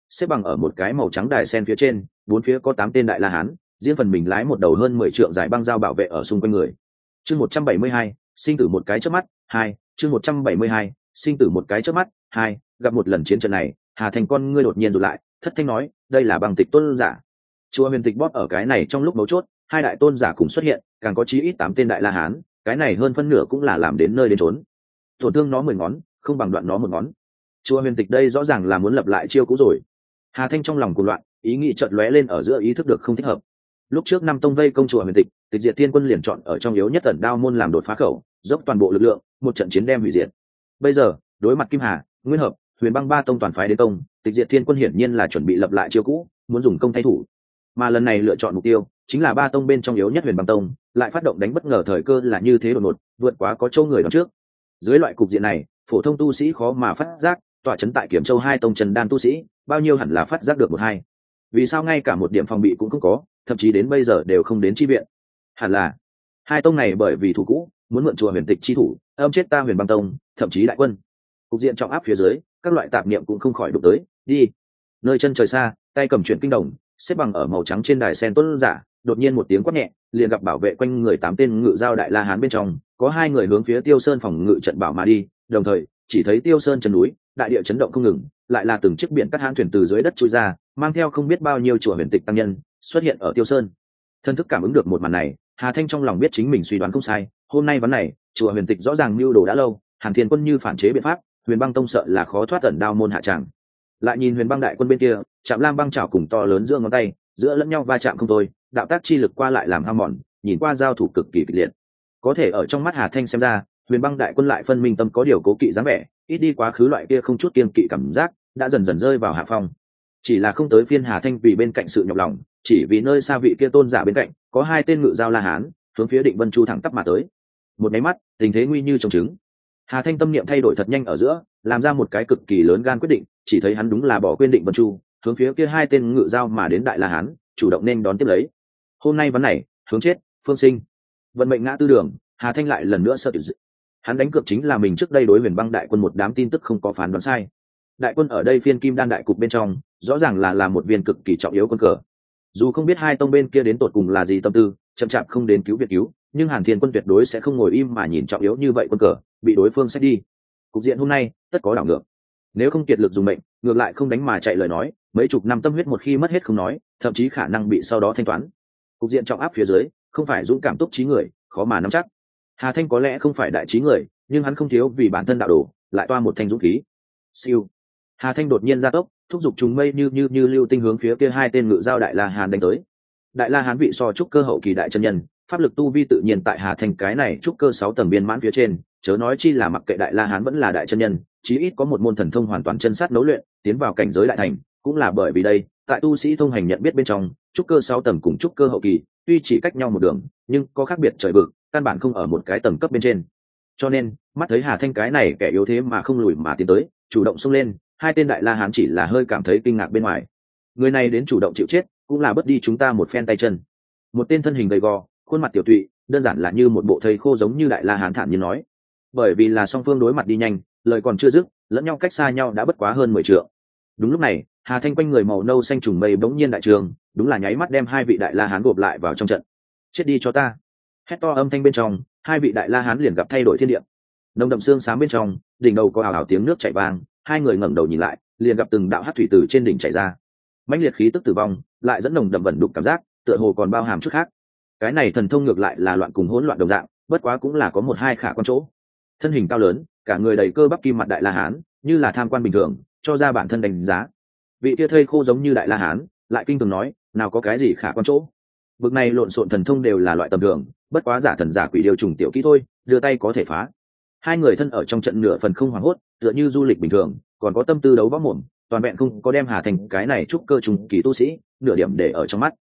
xếp bằng ở một cái màu trắng đài sen phía trên, bốn phía có 8 tên đại la hán, riêng phần mình lái một đầu hơn 10 trượng dài băng dao bảo vệ ở xung quanh người. Chương 172, sinh tử một cái chớp mắt, 2, chương 172, sinh tử một cái chớp mắt, 2, gặp một lần chiến trận này, Hà Thành con ngươi đột nhiên rụt lại, thất thanh nói, đây là băng tịch tôn giả. Chùa Huyền Tịch bóp ở cái này trong lúc mấu chốt, hai đại tôn giả cùng xuất hiện, càng có chí ít 8 tên đại la hán, cái này hơn phân nửa cũng là làm đến nơi đến chốn. Tổn thương nó 10 ngón, không bằng đoạn nó một ngón. Chùa Huyền Tịch đây rõ ràng là muốn lập lại chiêu cũ rồi. Hà Thanh trong lòng cuồng loạn, ý nghĩ chợt lóe lên ở giữa ý thức được không thích hợp. Lúc trước năm tông vây công chùa Huyền Tịch, Tịch Diệt Thiên Quân liền chọn ở trong yếu nhất tần đao môn làm đột phá khẩu, dốc toàn bộ lực lượng, một trận chiến đem hủy diệt. Bây giờ, đối mặt Kim Hà, Nguyên Hợp, Huyền Băng ba tông toàn phái đến công, Tịch Diệt Thiên Quân hiển nhiên là chuẩn bị lập lại chiêu cũ, muốn dùng công thay thủ. Mà lần này lựa chọn mục tiêu chính là ba tông bên trong yếu nhất Huyền Băng tông, lại phát động đánh bất ngờ thời cơ là như thế đột ngột, vượt quá có châu người đón trước. Dưới loại cục diện này, phổ thông tu sĩ khó mà phát giác, tọa chấn tại Kiểm Châu hai tông Trần Đan tu sĩ, bao nhiêu hẳn là phát giác được một hai. Vì sao ngay cả một điểm phòng bị cũng không có, thậm chí đến bây giờ đều không đến chi viện? Hẳn là hai tông này bởi vì thủ cũ, muốn mượn chùa Huyền Tịch chi thủ, âm chết ta Huyền Băng tông, thậm chí đại quân. Cục diện trọng áp phía dưới, các loại tạp niệm cũng không khỏi đụng tới, đi. Nơi chân trời xa, tay cầm chuyển kinh đồng, xếp bằng ở màu trắng trên đài sen tuấn giả, đột nhiên một tiếng quát nhẹ, liền gặp bảo vệ quanh người 8 tên ngự giao đại la hán bên trong, có 2 người hướng phía Tiêu Sơn phòng ngự trận bảo mà đi, đồng thời, chỉ thấy Tiêu Sơn chân núi, đại địa chấn động không ngừng, lại là từng chiếc biển cắt hán thuyền từ dưới đất trôi ra, mang theo không biết bao nhiêu chùa Huyền Tịch tăng nhân, xuất hiện ở Tiêu Sơn. Thân thức cảm ứng được một màn này, Hà Thanh trong lòng biết chính mình suy đoán không sai, hôm nay vấn này, chùa Huyền Tịch rõ ràng mưu đồ đã lâu, Hàn Thiên Quân như phản chế biện pháp, Huyền Băng tông sợ là khó thoát tận đao môn hạ tràng. Lại nhìn Huyền Băng đại quân bên kia, chạm lam băng chảo cùng to lớn giữa ngón tay, giữa lẫn nhau va chạm không thôi, đạo tác chi lực qua lại làm hao mòn, nhìn qua giao thủ cực kỳ kịch liệt. Có thể ở trong mắt Hà Thanh xem ra, Huyền Băng đại quân lại phân minh tâm có điều cố kỵ dáng vẻ, ít đi quá khứ loại kia không chút kiêng kỵ cảm giác, đã dần dần rơi vào hạ phong. Chỉ là không tới phiên Hà Thanh vì bên cạnh sự nhọc lòng, chỉ vì nơi xa vị kia tôn giả bên cạnh, có 2 tên ngự giao la hán, hướng phía Định Vân Chu thẳng tắp mà tới. Một cái mắt, tình thế nguy như trồng trứng. Hà Thanh tâm niệm thay đổi thật nhanh ở giữa, làm ra một cái cực kỳ lớn gan quyết định, chỉ thấy hắn đúng là bỏ quên Định Vân Chu, hướng phía kia 2 tên ngự giao mà đến đại la hán, chủ động nên đón tiếp lấy. Hôm nay vấn này, hướng chết, phương sinh. Vận mệnh ngã tư đường, Hà Thanh lại lần nữa sợ dị. Hắn đánh cược chính là mình trước đây đối Huyền Băng đại quân một đám tin tức không có phán đoán sai. Đại quân ở đây phiên kim đan đại cục bên trong, rõ ràng là một viên cực kỳ trọng yếu quân cờ. Dù không biết hai tông bên kia đến tột cùng là gì tâm tư, chậm chạp không đến cứu viện cứu, nhưng Hàn Thiên Quân tuyệt đối sẽ không ngồi im mà nhìn trọng yếu như vậy quân cờ bị đối phương xét đi. Cục diện hôm nay tất có đảo ngược. Nếu không kiệt lực dùng mệnh, ngược lại không đánh mà chạy lời nói, mấy chục năm tâm huyết một khi mất hết không nói, thậm chí khả năng bị sau đó thanh toán. Cục diện trọng áp phía dưới, không phải dũng cảm túc trí người, khó mà nắm chắc. Hà Thanh có lẽ không phải đại trí người, nhưng hắn không thiếu vì bản thân đạo đồ, lại toa một thanh dũng khí. Siêu. Hà Thanh đột nhiên ra tốc, thúc giục trùng mây như lưu tinh hướng phía kia 2 tên ngự giao đại la hán đánh tới. Đại la hán vị so trúc cơ hậu kỳ đại chân nhân, pháp lực tu vi tự nhiên tại Hà Thanh cái này trúc cơ 6 tầng biên mãn phía trên, chớ nói chi là mặc kệ đại la hán vẫn là đại chân nhân, chí ít có một môn thần thông hoàn toàn chân sát nấu luyện, tiến vào cảnh giới đại thành, cũng là bởi vì đây, tại tu sĩ thông hành nhận biết bên trong, trúc cơ 6 tầng cùng trúc cơ hậu kỳ, tuy chỉ cách nhau một đường, nhưng có khác biệt trời vực, căn bản không ở một cái tầng cấp bên trên. Cho nên, mắt thấy Hà Thanh cái này kẻ yếu thế mà không lùi mà tiến tới, chủ động xông lên, 2 tên đại la hán chỉ là hơi cảm thấy kinh ngạc bên ngoài. Người này đến chủ động chịu chết, cũng là bớt đi chúng ta một phen tay chân. Một tên thân hình gầy gò, khuôn mặt tiểu tụy, đơn giản là như một bộ thây khô giống như đại la hán thản nhiên nói. Bởi vì là song phương đối mặt đi nhanh, lời còn chưa dứt, lẫn nhau cách xa nhau đã bất quá hơn 10 trượng. Đúng lúc này, Hà Thanh quanh người màu nâu xanh trùng mây bỗng nhiên đại trường, đúng là nháy mắt đem 2 vị đại la hán gộp lại vào trong trận. Chết đi cho ta! Hét to âm thanh bên trong, 2 vị đại la hán liền gặp thay đổi thiên địa. Nồng đậm xương xám bên trong, đỉnh đầu có ảo ảo tiếng nước chảy vang, 2 người ngẩng đầu nhìn lại, liền gặp từng đạo hắc thủy từ trên đỉnh chảy ra. Mãnh liệt khí tức tử vong, lại dẫn nồng đậm vận đục cảm giác, tựa hồ còn bao hàm chút khác. Cái này thần thông ngược lại là loạn cùng hỗn loạn đồng dạng, bất quá cũng là có một hai khả quan chỗ. Thân hình cao lớn, cả người đầy cơ bắp kim mặt đại la hán, như là tham quan bình thường, cho ra bản thân đánh giá. Vị kia thây khô giống như đại la hán, lại kinh thường nói, nào có cái gì khả quan chỗ. Bực này lộn xộn thần thông đều là loại tầm thường, bất quá giả thần giả quỷ điều trùng tiểu kỹ thôi, đưa tay có thể phá. 2 người thân ở trong trận nửa phần không hoảng hốt, tựa như du lịch bình thường, còn có tâm tư đấu võ mồm, toàn vẹn không có đem Hà Thành cái này trúc cơ trùng kỳ tu sĩ nửa điểm để ở trong mắt.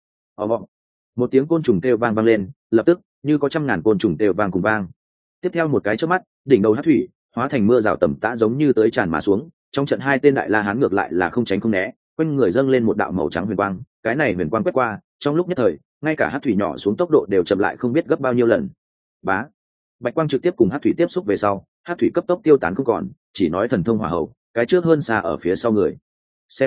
Một tiếng côn trùng kêu vang vang lên, lập tức như có trăm ngàn côn trùng kêu vang cùng vang. Tiếp theo một cái chớp mắt, đỉnh đầu hắc thủy hóa thành mưa rào tầm tã giống như tới tràn mà xuống. Trong trận 2 tên đại la hán ngược lại là không tránh không né, quanh người dâng lên một đạo màu trắng huyền quang. Cái này huyền quang quét qua, trong lúc nhất thời, ngay cả hắc thủy nhỏ xuống tốc độ đều chậm lại không biết gấp bao nhiêu lần. Bá, bạch quang trực tiếp cùng hắc thủy tiếp xúc về sau, hắc thủy cấp tốc tiêu tán không còn, chỉ nói thần thông hỏa hậu, cái trước hơn xa ở phía sau người. Xem đi,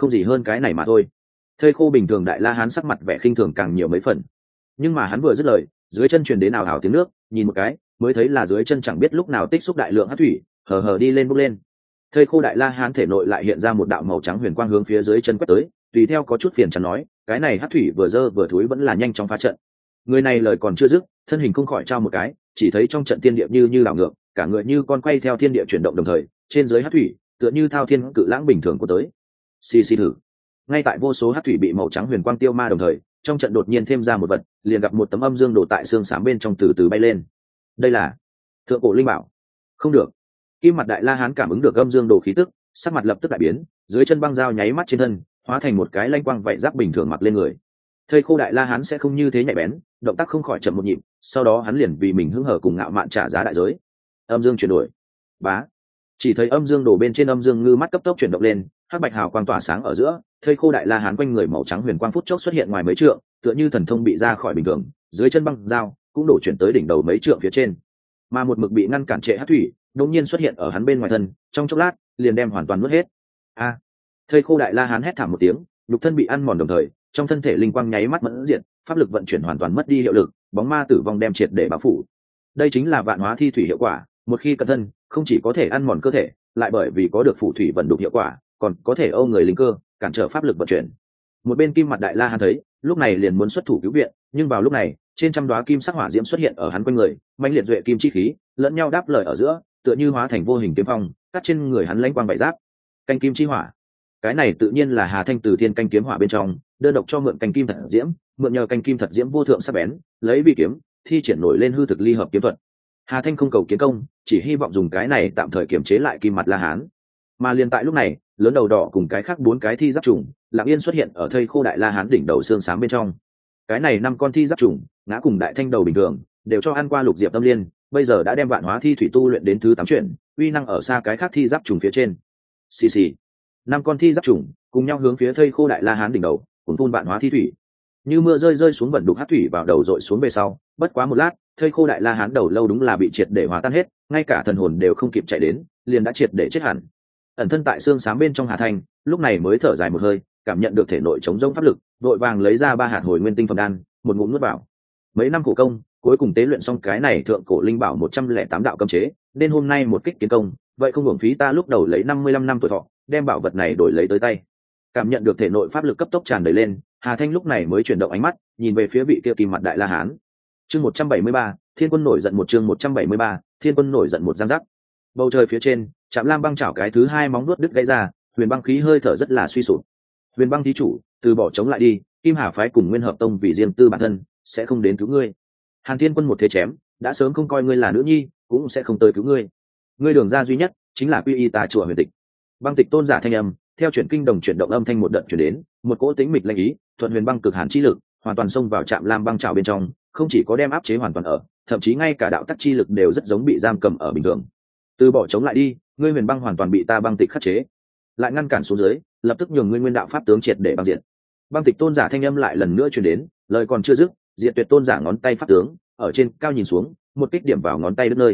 không gì hơn cái này mà thôi. Thây khô bình thường đại la hán sắc mặt vẻ khinh thường càng nhiều mấy phần, nhưng mà hắn vừa dứt lời, dưới chân truyền đến ào ào tiếng nước, nhìn một cái mới thấy là dưới chân chẳng biết lúc nào tích xúc đại lượng hắc thủy, hờ hờ đi lên bốc lên. Thây khô đại la hán thể nội lại hiện ra một đạo màu trắng huyền quang hướng phía dưới chân quét tới, tùy theo có chút phiền chán nói, cái này hắc thủy vừa dơ vừa thúi vẫn là nhanh chóng phá trận. Người này lời còn chưa dứt, thân hình không khỏi trao một cái, chỉ thấy trong trận thiên địa như đảo ngược, cả người như con quay theo thiên địa chuyển động đồng thời, trên dưới hắc thủy tựa như thao thiên cự lãng bình thường của tới. Xì xì thử. Ngay tại vô số hắc thủy bị màu trắng huyền quang tiêu ma đồng thời, trong trận đột nhiên thêm ra một vật, liền gặp một tấm âm dương đồ tại xương xám bên trong từ từ bay lên. Đây là thượng cổ linh bảo. Không được. Kim mặt đại la hán cảm ứng được âm dương đồ khí tức, sắc mặt lập tức đại biến, dưới chân băng dao nháy mắt trên thân hóa thành một cái lanh quang vậy giáp bình thường mặc lên người. Thây khô đại la hán sẽ không như thế nhạy bén, động tác không khỏi chậm một nhịp, sau đó hắn liền vì mình hứng hở cùng ngạo mạn trả giá đại giới. Âm dương chuyển đổi. Bá. Chỉ thấy âm dương đồ bên trên âm dương ngư mắt cấp tốc chuyển động lên, hắc bạch hào quang tỏa sáng ở giữa, thây khô đại la hán quanh người màu trắng huyền quang phút chốc xuất hiện ngoài mấy trượng, tựa như thần thông bị ra khỏi bình thường, dưới chân băng dao cũng đổ chuyển tới đỉnh đầu mấy trượng phía trên, mà một mực bị ngăn cản trệ hắc thủy đột nhiên xuất hiện ở hắn bên ngoài thân, trong chốc lát liền đem hoàn toàn nuốt hết. A! Thây khô đại la hán hét thảm một tiếng, nhục thân bị ăn mòn đồng thời, trong thân thể linh quang nháy mắt mẫn diệt, pháp lực vận chuyển hoàn toàn mất đi hiệu lực, bóng ma tử vong đem triệt để bao phủ. Đây chính là vạn hóa thi thủy hiệu quả, một khi cẩn thân, không chỉ có thể ăn mòn cơ thể, lại bởi vì có được phủ thủy vận đục hiệu quả, còn có thể âu người linh cơ, cản trở pháp lực vận chuyển. Một bên kim mặt đại la hán thấy, lúc này liền muốn xuất thủ cứu viện, nhưng vào lúc này, trên trăm đóa kim sắc hỏa diễm xuất hiện ở hắn quanh người, mãnh liệt duệ kim chi khí, lẫn nhau đáp lời ở giữa, tựa như hóa thành vô hình kiếm phong, cắt trên người hắn lãnh quang vảy giáp. Canh kim chi hỏa. Cái này tự nhiên là Hà Thanh từ thiên canh kiếm hỏa bên trong, đơn độc cho mượn canh kim thật diễm, mượn nhờ canh kim thật diễm vô thượng sắc bén, lấy vi kiếm, thi triển nổi lên hư thực ly hợp kiếm thuật. Hà Thanh không cầu kiến công, chỉ hy vọng dùng cái này tạm thời kiềm chế lại kim mặt la hán. Mà liền tại lúc này, lớn đầu đỏ cùng cái khác 4 cái thi giáp trùng lặng yên xuất hiện ở thây khô đại la hán đỉnh đầu xương xám bên trong. Cái này 5 con thi giáp trùng ngã cùng đại thanh đầu bình thường, đều cho ăn qua lục diệp tâm liên, bây giờ đã đem vạn hóa thi thủy tu luyện đến thứ 8 chuyển, uy năng ở xa cái khác thi giáp trùng phía trên. Xì xì. 5 con thi giáp trùng cùng nhau hướng phía thây khô đại la hán đỉnh đầu cùng phun vạn hóa thi thủy, như mưa rơi xuống vận đục hắc thủy vào đầu dội xuống về sau, bất quá một lát, thây khô đại la hán đầu lâu đúng là bị triệt để hòa tan hết, ngay cả thần hồn đều không kịp chạy đến, liền đã triệt để chết hẳn. Ẩn thân tại xương xám bên trong Hà Thanh, lúc này mới thở dài một hơi, cảm nhận được thể nội chống rỗng pháp lực, vội vàng lấy ra 3 hạt hồi nguyên tinh phẩm đan, một ngụm nuốt vào. Mấy năm khổ công, cuối cùng tế luyện xong cái này thượng cổ linh bảo 108 đạo cấm chế, nên hôm nay một kích kiến công, vậy không hưởng phí ta lúc đầu lấy 55 năm tuổi thọ, đem bảo vật này đổi lấy tới tay. Cảm nhận được thể nội pháp lực cấp tốc tràn đầy lên, Hà Thanh lúc này mới chuyển động ánh mắt, nhìn về phía vị kia kim mặt đại la hán. Chương 173, Thiên Quân nổi giận, một chương 173, Thiên Quân nổi giận một giang giác. Bầu trời phía trên, Trạm Lam băng chảo cái thứ 2 móng vuốt đứt gãy ra, huyền băng khí hơi thở rất là suy sụp. Huyền băng thí chủ, từ bỏ chống lại đi, Kim Hà phái cùng Nguyên Hợp Tông vì riêng tư bản thân, sẽ không đến cứu ngươi. Hàn Thiên Quân một thế chém, đã sớm không coi ngươi là nữ nhi, cũng sẽ không tới cứu ngươi. Ngươi đường ra duy nhất chính là quy y tà chùa Huyền Tịch. Băng Tịch tôn giả thanh âm, theo chuyển kinh đồng chuyển động âm thanh một đợt chuyển đến, một cỗ tĩnh mịch lanh ý, thuận huyền băng cực hàn chi lực, hoàn toàn xông vào Trạm Lam băng chảo bên trong, không chỉ có đem áp chế hoàn toàn ở, thậm chí ngay cả đạo tắc chi lực đều rất giống bị giam cầm ở bình thường. Từ bỏ chống lại đi, ngươi huyền băng hoàn toàn bị ta băng tịch khắc chế, lại ngăn cản xuống dưới, lập tức nhường ngươi nguyên đạo pháp tướng triệt để băng diệt. Băng tịch tôn giả thanh âm lại lần nữa truyền đến, lời còn chưa dứt, diệt tuyệt tôn giả ngón tay pháp tướng ở trên cao nhìn xuống, một kích điểm vào ngón tay đứt nơi.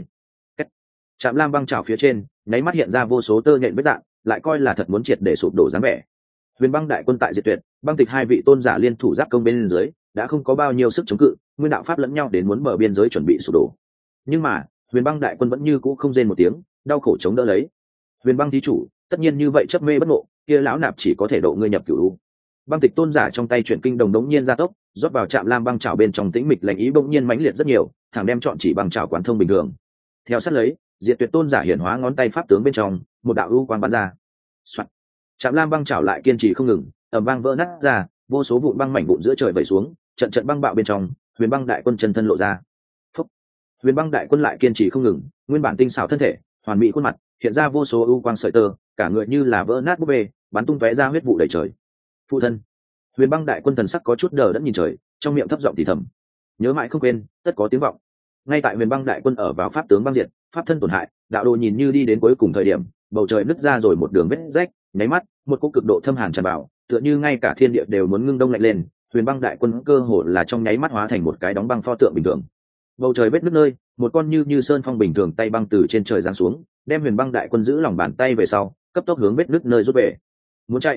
Trạm Lam băng chảo phía trên, nháy mắt hiện ra vô số tơ nhện vết dạng, lại coi là thật muốn triệt để sụp đổ dáng vẻ. Huyền băng đại quân tại diệt tuyệt, băng tịch 2 vị tôn giả liên thủ giáp công bên dưới, đã không có bao nhiêu sức chống cự, nguyên đạo pháp lẫn nhau đến muốn bờ biên giới chuẩn bị sụp đổ. Nhưng mà, huyền băng đại quân vẫn như cũ không rên một tiếng, đau khổ chống đỡ lấy. Huyền băng thí chủ, tất nhiên như vậy chấp mê bất ngộ, kia lão nạp chỉ có thể độ ngươi nhập cửu. Băng tịch tôn giả trong tay chuyển kinh đồng đống nhiên gia tốc, rót vào Trạm Lam băng chảo bên trong tĩnh mịch lạnh ý bỗng nhiên mãnh liệt rất nhiều, thẳng đem chọn chỉ băng chảo quán thông bình thường. Theo sát lấy, diệt tuyệt tôn giả hiển hóa ngón tay pháp tướng bên trong, một đạo u quang bắn ra. Soạn. Trạm Lam băng chảo lại kiên trì không ngừng, ầm vang vỡ nát ra, vô số vụn băng mảnh vụn giữa trời vẩy xuống, trận trận băng bạo bên trong, huyền băng đại quân chân thân lộ ra. Phúc. Huyền băng đại quân lại kiên trì không ngừng, nguyên bản tinh xảo thân thể, hoàn mỹ khuôn mặt, hiện ra vô số u quang sợi tơ, cả người như là vỡ nát búp bê, bắn tung tóe ra huyết vụ đầy trời. Phụ thân. Huyền băng đại quân thần sắc có chút đờ đẫn nhìn trời, trong miệng thấp giọng thì thầm. Nhớ mãi không quên, tất có tiếng vọng. Ngay tại huyền băng đại quân ở vào pháp tướng băng diệt, pháp thân tổn hại, đạo đồ nhìn như đi đến cuối cùng thời điểm, bầu trời nứt ra rồi một đường vết rách, nháy mắt, một cỗ cực độ thâm hàn tràn vào, tựa như ngay cả thiên địa đều muốn ngưng đông lạnh lên, huyền băng đại quân cơ hồ là trong nháy mắt hóa thành một cái đóng băng pho tượng bình thường. Bầu trời vết nứt nơi, một con như sơn phong bình thường tay băng từ trên trời giáng xuống, đem huyền băng đại quân giữ lòng bàn tay về sau, cấp tốc hướng vết nứt nơi rút về. Muốn chạy.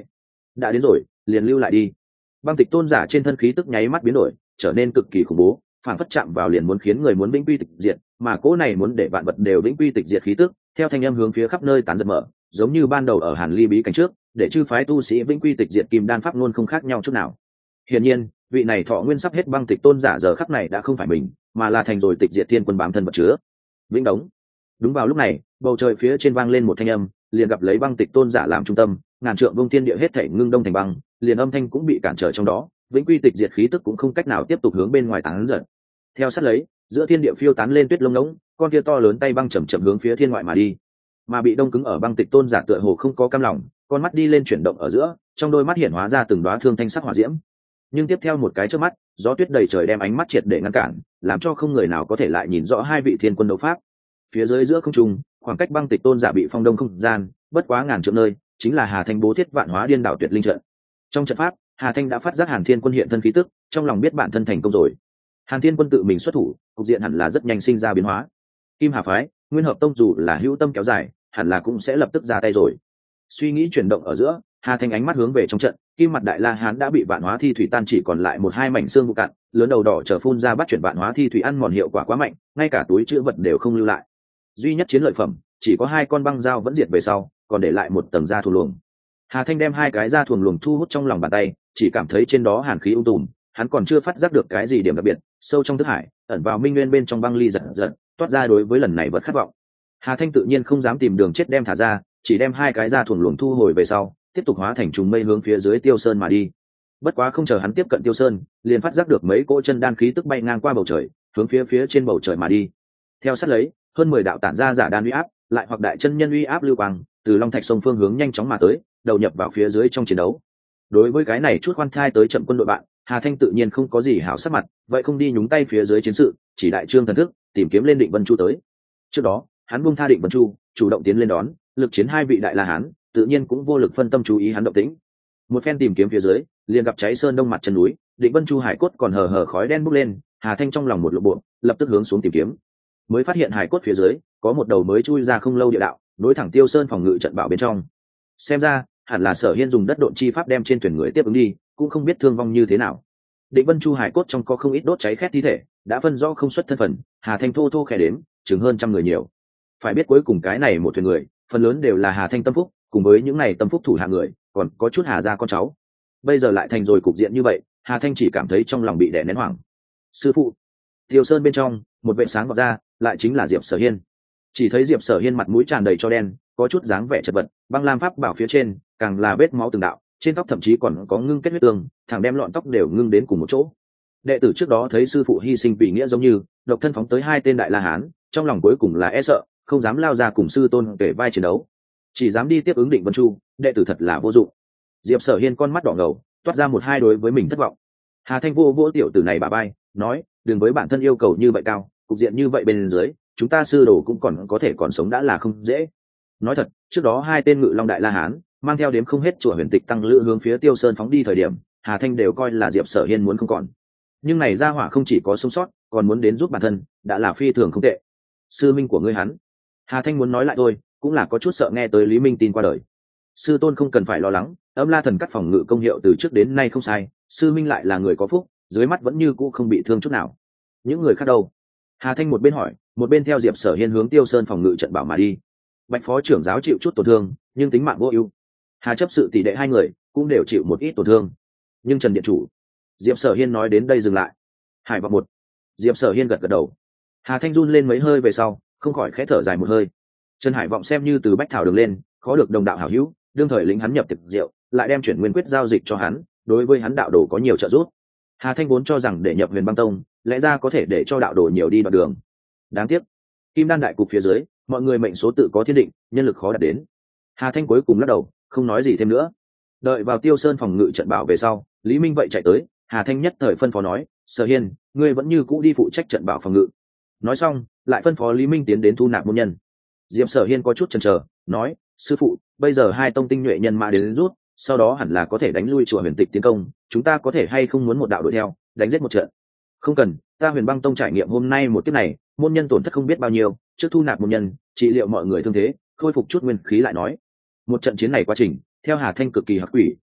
đã đến rồi liền lưu lại đi. Băng tịch tôn giả trên thân khí tức nháy mắt biến đổi, trở nên cực kỳ khủng bố, phản phất chạm vào liền muốn khiến người muốn vĩnh quy tịch diệt, mà cỗ này muốn để vạn vật đều vĩnh quy tịch diệt khí tức theo thanh âm hướng phía khắp nơi tán giật mở, giống như ban đầu ở Hàn Ly bí cảnh trước để chư phái tu sĩ vĩnh quy tịch diệt kim đan pháp luôn không khác nhau chút nào. Hiển nhiên vị này thọ nguyên sắp hết băng tịch tôn giả giờ khắc này đã không phải mình, mà là thành rồi tịch diệt thiên quân bám thân vật chứa. Vĩnh đống. Đúng vào lúc này, bầu trời phía trên vang lên một thanh âm, liền gặp lấy băng tịch tôn giả làm trung tâm, ngàn trượng vông thiên địa hết thảy ngưng đông thành băng, liền âm thanh cũng bị cản trở trong đó, vĩnh quy tịch diệt khí tức cũng không cách nào tiếp tục hướng bên ngoài tán dần. Theo sát lấy, giữa thiên địa phiêu tán lên tuyết lông ngỗng, con kia to lớn tay băng chậm chậm hướng phía thiên ngoại mà đi. Mà bị đông cứng ở băng tịch tôn giả tựa hồ không có cam lòng, con mắt đi lên chuyển động ở giữa, trong đôi mắt hiện hóa ra từng đóa thương thanh sắc hỏa diễm. Nhưng tiếp theo một cái chớp mắt, gió tuyết đầy trời đem ánh mắt triệt để ngăn cản, làm cho không người nào có thể lại nhìn rõ hai vị thiên quân đấu pháp. Phía dưới giữa không trung, khoảng cách băng tịch tôn giả bị phong đông không gian, bất quá ngàn trượng nơi, chính là Hà Thanh bố thiết vạn hóa điên đảo tuyệt linh trận. Trong trận pháp, Hà Thanh đã phát giác Hàn Thiên Quân hiện thân khí tức, trong lòng biết bản thân thành công rồi. Hàn Thiên Quân tự mình xuất thủ, cục diện hẳn là rất nhanh sinh ra biến hóa. Kim Hà phái, Nguyên Hợp tông dù là hữu tâm kéo dài, hẳn là cũng sẽ lập tức ra tay rồi. Suy nghĩ chuyển động ở giữa, Hà Thanh ánh mắt hướng về trong trận, kim mặt đại la hán đã bị vạn hóa thi thủy tan chỉ còn lại một hai mảnh xương vụ cạn, lớn đầu đỏ chờ phun ra bắt chuyển vạn hóa thi thủy ăn mòn hiệu quả quá mạnh, ngay cả túi chữ vật đều không lưu lại. Duy nhất chiến lợi phẩm chỉ có hai con băng dao vẫn diệt về sau, còn để lại một tầng da thuần luồng. Hà Thanh đem hai cái da thuần luồng thu hút trong lòng bàn tay, chỉ cảm thấy trên đó hàn khí tùm, hắn còn chưa phát giác được cái gì điểm đặc biệt, sâu trong thức hải, ẩn vào minh nguyên bên trong băng ly giật giật, toát ra đối với lần này vật khát vọng. Hà Thanh tự nhiên không dám tìm đường chết đem thả ra, chỉ đem hai cái da thuần luồng thu hồi về sau, tiếp tục hóa thành trùng mây hướng phía dưới Tiêu Sơn mà đi. Bất quá không chờ hắn tiếp cận Tiêu Sơn, liền phát giác được mấy cỗ chân đan khí tức bay ngang qua bầu trời, hướng phía trên bầu trời mà đi. Theo sát lấy, hơn 10 đạo tản ra giả đan uy áp, lại hoặc đại chân nhân uy áp lưu quang, từ Long Thạch sông phương hướng nhanh chóng mà tới, đầu nhập vào phía dưới trong chiến đấu. Đối với cái này chút khoan thai tới chậm quân đội bạn, Hà Thanh tự nhiên không có gì hảo sắc mặt, vậy không đi nhúng tay phía dưới chiến sự, chỉ đại trương thần thức, tìm kiếm lên Định Vân Chu tới. Trước đó, hắn buông tha Định Vân Chu, chủ động tiến lên đón, lực chiến hai vị đại la hán, tự nhiên cũng vô lực phân tâm chú ý hắn động tĩnh. Một phen tìm kiếm phía dưới, liền gặp cháy sơn đông mặt chân núi, Định Vân Chu hải cốt còn hờ hờ khói đen bốc lên, Hà Thanh trong lòng một lộ bộ, lập tức hướng xuống tìm kiếm. Mới phát hiện hải cốt phía dưới có một đầu mới chui ra không lâu địa đạo, nối thẳng Tiêu Sơn phòng ngự trận bảo bên trong. Xem ra hẳn là Sở Hiên dùng đất độn chi pháp đem trên thuyền người tiếp ứng đi, cũng không biết thương vong như thế nào. Định Vân Chu hải cốt trong có không ít đốt cháy khét thi thể, đã phân rõ không xuất thân phận, Hà Thanh thô thô khẽ đếm, chừng hơn 100 người nhiều. Phải biết cuối cùng cái này một thuyền người, phần lớn đều là Hà Thanh tâm phúc, cùng với những này tâm phúc thủ hạ người, còn có chút Hà gia con cháu. Bây giờ lại thành rồi cục diện như vậy, Hà Thanh chỉ cảm thấy trong lòng bị đè nén hoảng. Sư phụ. Tiêu Sơn bên trong, một vệ sáng vọt ra, lại chính là Diệp Sở Hiên. Chỉ thấy Diệp Sở Hiên mặt mũi tràn đầy cho đen, có chút dáng vẻ chật vật, băng lam pháp bảo phía trên càng là vết máu từng đạo, trên tóc thậm chí còn có ngưng kết huyết tương, thẳng đem lọn tóc đều ngưng đến cùng một chỗ. Đệ tử trước đó thấy sư phụ hy sinh vì nghĩa giống như độc thân phóng tới hai tên đại la hán, trong lòng cuối cùng là e sợ, không dám lao ra cùng sư tôn kể vai chiến đấu, chỉ dám đi tiếp ứng Định Vân Chu, đệ tử thật là vô dụng. Diệp Sở Hiên con mắt đỏ ngầu, toát ra một hai đối với mình thất vọng. Hà Thanh vô vỗ tiểu tử này bà bay, nói, đừng với bản thân yêu cầu như vậy cao, cục diện như vậy bên dưới, chúng ta sư đồ cũng còn có thể còn sống đã là không dễ. Nói thật, trước đó hai tên ngự long đại la hán mang theo đếm không hết chùa huyền tịch tăng lữ hướng phía Tiêu Sơn phóng đi thời điểm, Hà Thanh đều coi là Diệp Sở Hiên muốn không còn. Nhưng này ra hỏa không chỉ có sống sót, còn muốn đến giúp bản thân, đã là phi thường không tệ. Sư minh của ngươi hắn. Hà Thanh muốn nói lại thôi, cũng là có chút sợ nghe tới Lý Minh tin qua đời. Sư tôn không cần phải lo lắng, Âm La thần cắt phòng ngự công hiệu từ trước đến nay không sai, sư minh lại là người có phúc, dưới mắt vẫn như cũ không bị thương chút nào. Những người khác đâu? Hà Thanh một bên hỏi, một bên theo Diệp Sở Hiên hướng Tiêu Sơn phòng ngự trận bảo mà đi. Bạch phó trưởng giáo chịu chút tổn thương, nhưng tính mạng vô ưu. Hà chấp sự tỷ đệ hai người cũng đều chịu một ít tổn thương. Nhưng Trần điện chủ, Diệp Sở Hiên nói đến đây dừng lại. Hải vọng một. Diệp Sở Hiên gật gật đầu. Hà Thanh run lên mấy hơi về sau, không khỏi khẽ thở dài một hơi. Trần Hải vọng xem như từ bách thảo đường lên, khó được đồng đạo hảo hữu, đương thời lính hắn nhập tiệc rượu, lại đem chuyển nguyên quyết giao dịch cho hắn, đối với hắn đạo đồ có nhiều trợ giúp. Hà Thanh vốn cho rằng để nhập Huyền Băng Tông, lẽ ra có thể để cho đạo đồ nhiều đi đoạn đường. Đáng tiếc, Kim Đan đại cục phía dưới, mọi người mệnh số tự có thiên định, nhân lực khó đạt đến. Hà Thanh cuối cùng lắc đầu, không nói gì thêm nữa. Đợi vào Tiêu Sơn phòng ngự trận bảo về sau, Lý Minh vậy chạy tới, Hà Thanh nhất thời phân phó nói, Sở Hiên, ngươi vẫn như cũ đi phụ trách trận bảo phòng ngự. Nói xong, lại phân phó Lý Minh tiến đến thu nạp môn nhân. Diệp Sở Hiên có chút chần chờ, nói, sư phụ, bây giờ hai tông tinh nhuệ nhân mã đến rút, sau đó hẳn là có thể đánh lui chùa Huyền Tịch tiến công, chúng ta có thể hay không muốn một đạo đuổi theo, đánh giết một trận? Không cần, ta Huyền Băng Tông trải nghiệm hôm nay một kiếp này, môn nhân tổn thất không biết bao nhiêu, trước thu nạp môn nhân, trị liệu mọi người thương thế, khôi phục chút nguyên khí lại nói. Một trận chiến này quá trình, theo Hà Thanh cực kỳ hắc quỷ,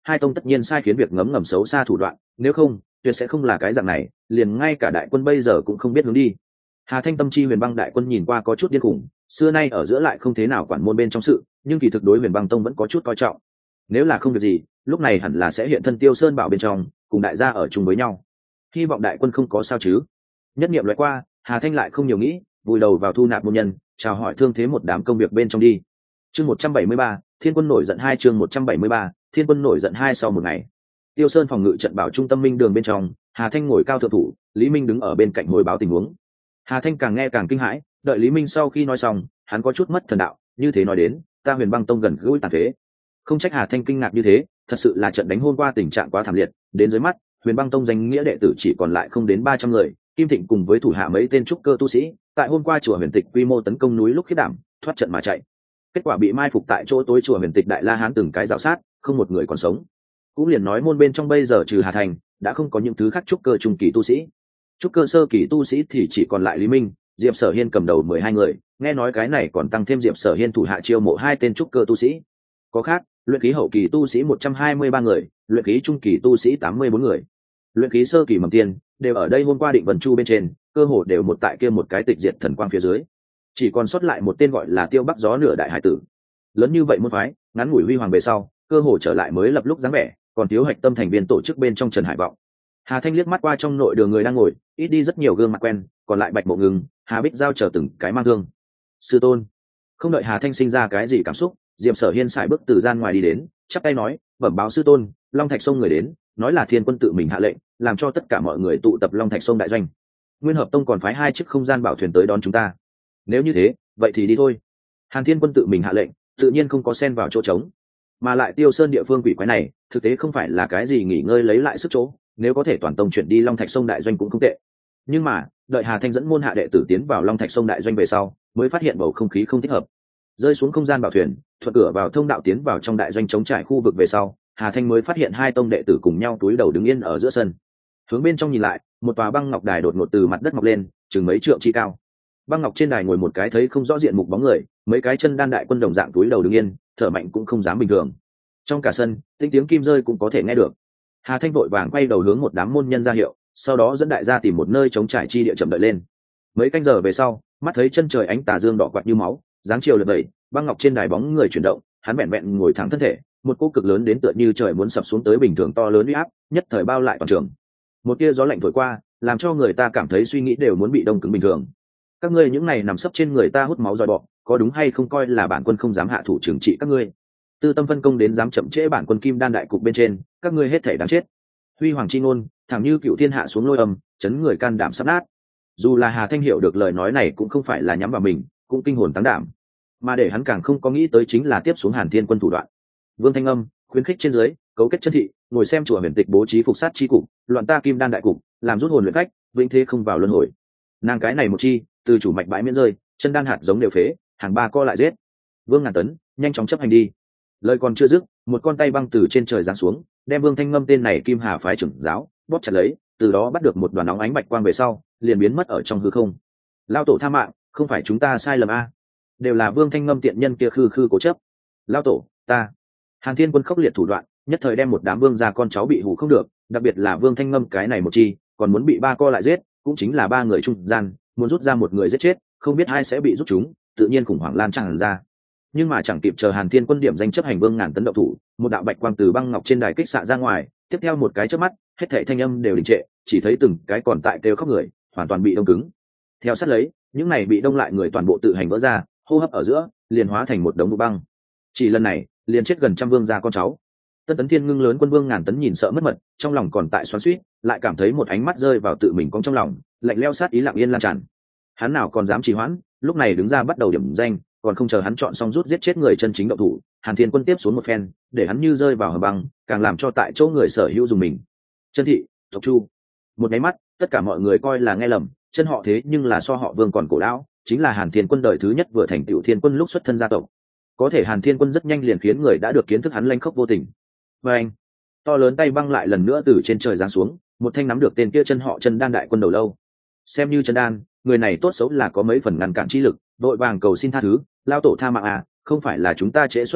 hai tông tất nhiên sai khiến việc ngấm ngầm xấu xa thủ đoạn, nếu không tuyệt sẽ không là cái dạng này, liền ngay cả đại quân bây giờ cũng không biết hướng đi. Hà Thanh tâm chi Huyền Băng đại quân nhìn qua có chút điên khủng, xưa nay ở giữa lại không thế nào quản môn bên trong sự, nhưng kỳ thực đối Huyền Băng tông vẫn có chút coi trọng. Nếu là không việc gì, lúc này hẳn là sẽ hiện thân Tiêu Sơn Bảo bên trong, cùng đại gia ở chung với nhau. Hy vọng đại quân không có sao chứ. Nhất niệm lóe qua, Hà Thanh lại không nhiều nghĩ, vùi đầu vào thu nạp môn nhân, chào hỏi thương thế một đám công việc bên trong đi. Chương 173, Thiên quân nổi giận 2 chương 173, Thiên quân nổi giận 2 sau một ngày. Tiêu Sơn phòng ngự trận bảo trung tâm minh đường bên trong, Hà Thanh ngồi cao thượng thủ, Lý Minh đứng ở bên cạnh hồi báo tình huống. Hà Thanh càng nghe càng kinh hãi, đợi Lý Minh sau khi nói xong, hắn có chút mất thần đạo, như thế nói đến, ta Huyền Băng tông gần gũi tàn phế. Không trách Hà Thanh kinh ngạc như thế, thật sự là trận đánh hôm qua tình trạng quá thảm liệt, đến dưới mắt, Huyền Băng tông danh nghĩa đệ tử chỉ còn lại không đến 300 người, Kim Thịnh cùng với thủ hạ mấy tên trúc cơ tu sĩ, tại hôm qua chùa Huyền Tịch quy mô tấn công núi lúc khiết đảm, thoát trận mà chạy. Kết quả bị mai phục tại chỗ tối chùa Huyền Tịch Đại La Hán từng cái rào sát, không một người còn sống. Cũng liền nói môn bên trong bây giờ trừ Hà Thành, đã không có những thứ khác trúc cơ trung kỳ tu sĩ. Trúc cơ sơ kỳ tu sĩ thì chỉ còn lại Lý Minh, Diệp Sở Hiên cầm đầu 12 người, nghe nói cái này còn tăng thêm Diệp Sở Hiên thủ hạ chiêu mộ 2 tên trúc cơ tu sĩ. Có khác, luyện khí hậu kỳ tu sĩ 123 người, luyện khí trung kỳ tu sĩ 84 người. Luyện khí sơ kỳ mầm tiên đều ở đây hôm qua Định Vân Chu bên trên, cơ hồ đều một tại kia một cái tịch diệt thần quang phía dưới. Chỉ còn sót lại một tên gọi là Tiêu Bắc Gió nửa đại hải tử. Lớn như vậy môn phái, ngắn ngủi huy hoàng về sau, cơ hồ trở lại mới lập lúc dáng vẻ, còn thiếu hạch tâm thành viên tổ chức bên trong Trần Hải Vọng. Hà Thanh liếc mắt qua trong nội đường người đang ngồi, ít đi rất nhiều gương mặt quen, còn lại Bạch Mộ Ngừng, Hà Bích giao chờ từng cái mang thương. Sư tôn. Không đợi Hà Thanh sinh ra cái gì cảm xúc, Diệp Sở Hiên sải bước từ gian ngoài đi đến, chắp tay nói, bẩm báo sư tôn, Long Thạch Sông người đến, nói là Thiên quân tự mình hạ lệnh, làm cho tất cả mọi người tụ tập Long Thạch Sông đại doanh. Nguyên Hợp Tông còn phái 2 chiếc không gian bảo thuyền tới đón chúng ta. Nếu như thế, vậy thì đi thôi. Hàn Thiên quân tự mình hạ lệnh, tự nhiên không có xen vào chỗ trống. Mà lại Tiêu Sơn địa phương quỷ quái này, thực tế không phải là cái gì nghỉ ngơi lấy lại sức chỗ, nếu có thể toàn tông chuyển đi Long Thạch Sông đại doanh cũng không tệ. Nhưng mà, đợi Hà Thanh dẫn môn hạ đệ tử tiến vào Long Thạch Sông đại doanh về sau, mới phát hiện bầu không khí không thích hợp. Rơi xuống không gian bảo thuyền, thuận cửa vào thông đạo tiến vào trong đại doanh chống trải khu vực về sau, Hà Thanh mới phát hiện 2 tông đệ tử cùng nhau túi đầu đứng yên ở giữa sân. Hướng bên trong nhìn lại, một tòa băng ngọc đài đột ngột từ mặt đất mọc lên, chừng mấy trượng chi cao. Băng ngọc trên đài ngồi một cái thấy không rõ diện mục bóng người, mấy cái chân đan đại quân đồng dạng túi đầu đứng yên, thở mạnh cũng không dám bình thường. Trong cả sân, tiếng kim rơi cũng có thể nghe được. Hà Thanh vội vàng quay đầu hướng một đám môn nhân ra hiệu, sau đó dẫn đại gia tìm một nơi chống trải chi địa chậm đợi lên. Mấy canh giờ về sau, mắt thấy chân trời ánh tà dương đỏ quạt như máu, dáng chiều lượn đẩy, băng ngọc trên đài bóng người chuyển động, hắn vẹn vẹn ngồi thẳng thân thể, một cỗ cực lớn đến tựa như trời muốn sập xuống tới bình thường to lớn uy áp, nhất thời bao lại toàn trường. Một tia gió lạnh thổi qua, làm cho người ta cảm thấy suy nghĩ đều muốn bị đông cứng bình thường. Các ngươi những này nằm sấp trên người ta hút máu dòi bọ, có đúng hay không coi là bản quân không dám hạ thủ trừng trị các ngươi? Tư tâm phân công đến dám chậm trễ bản quân kim đan đại cục bên trên, các ngươi hết thể đáng chết. Huy hoàng chi ngôn, thẳng như cựu thiên hạ xuống lôi âm, chấn người can đảm sắp nát. Dù là Hà Thanh hiểu được lời nói này cũng không phải là nhắm vào mình, cũng kinh hồn táng đảm, mà để hắn càng không có nghĩ tới chính là tiếp xuống Hàn Thiên quân thủ đoạn. Vương Thanh Âm khuyến khích trên dưới, cấu kết chân thị, ngồi xem chùa Huyền Tịch bố trí phục sát chi cục, loạn ta kim đan đại cục, làm rút hồn luyện khách, vĩnh thế không vào luân hồi. Nàng cái này một chi, từ chủ mạch bãi miễn rơi, chân đan hạt giống đều phế, hàng 3 co lại giết. Vương Ngàn Tấn, nhanh chóng chấp hành đi. Lời còn chưa dứt, một con tay băng từ trên trời giáng xuống, đem Vương Thanh Ngâm tên này Kim Hà phái trưởng giáo bóp chặt lấy, từ đó bắt được một đoàn nóng ánh bạch quang về sau, liền biến mất ở trong hư không. Lao tổ tha mạng, không phải chúng ta sai lầm a, đều là Vương Thanh Ngâm tiện nhân kia khư cố chấp. Lao tổ, ta. Hàn Thiên quân khốc liệt thủ đoạn, nhất thời đem một đám vương gia con cháu bị hù không được, đặc biệt là Vương Thanh Ngâm cái này một chi, còn muốn bị 3 co lại giết, cũng chính là 3 người trung gian, muốn rút ra một người giết chết, không biết ai sẽ bị rút chúng, tự nhiên khủng hoảng lan tràn ra. Nhưng mà chẳng kịp chờ Hàn Thiên quân điểm danh chấp hành Vương Ngàn Tấn động thủ, một đạo bạch quang từ băng ngọc trên đài kích xạ ra ngoài, tiếp theo một cái chớp mắt, hết thảy thanh âm đều đình trệ, chỉ thấy từng cái còn tại kêu khóc người, hoàn toàn bị đông cứng. Theo sát lấy, những này bị đông lại người toàn bộ tự hành vỡ ra, hô hấp ở giữa, liền hóa thành một đống vụ băng. Chỉ lần này, liền chết gần trăm vương gia con cháu. Tân Tấn Thiên ngưng lớn quân Vương Ngàn Tấn nhìn sợ mất mật, trong lòng còn tại xoắn xuýt, lại cảm thấy một ánh mắt rơi vào tự mình cong trong lòng, lạnh lẽo sát ý lặng yên lan tràn. Hắn nào còn dám trì hoãn, lúc này đứng ra bắt đầu điểm danh, còn không chờ hắn chọn xong rút giết chết người chân chính động thủ, Hàn Thiên quân tiếp xuống một phen, để hắn như rơi vào hầm băng, càng làm cho tại chỗ người sở hữu dùng mình. Chân thị, tộc Chu. Một cái mắt, tất cả mọi người coi là nghe lầm, chân họ thế nhưng là so họ Vương còn cổ lão, chính là Hàn Thiên quân đời thứ nhất vừa thành tựu Thiên quân lúc xuất thân gia tộc. Có thể Hàn Thiên quân rất nhanh liền khiến người đã được kiến thức hắn lanh khốc vô tình. Và anh, to lớn tay băng lại lần nữa từ trên trời giáng xuống, một thanh nắm được tên kia chân họ chân đan đại quân đầu lâu. Xem như chân đan, người này tốt xấu là có mấy phần ngăn cản chi lực, đội vàng cầu xin tha thứ, lao tổ tha mạng à, không phải là chúng ta trễ xuất thủ,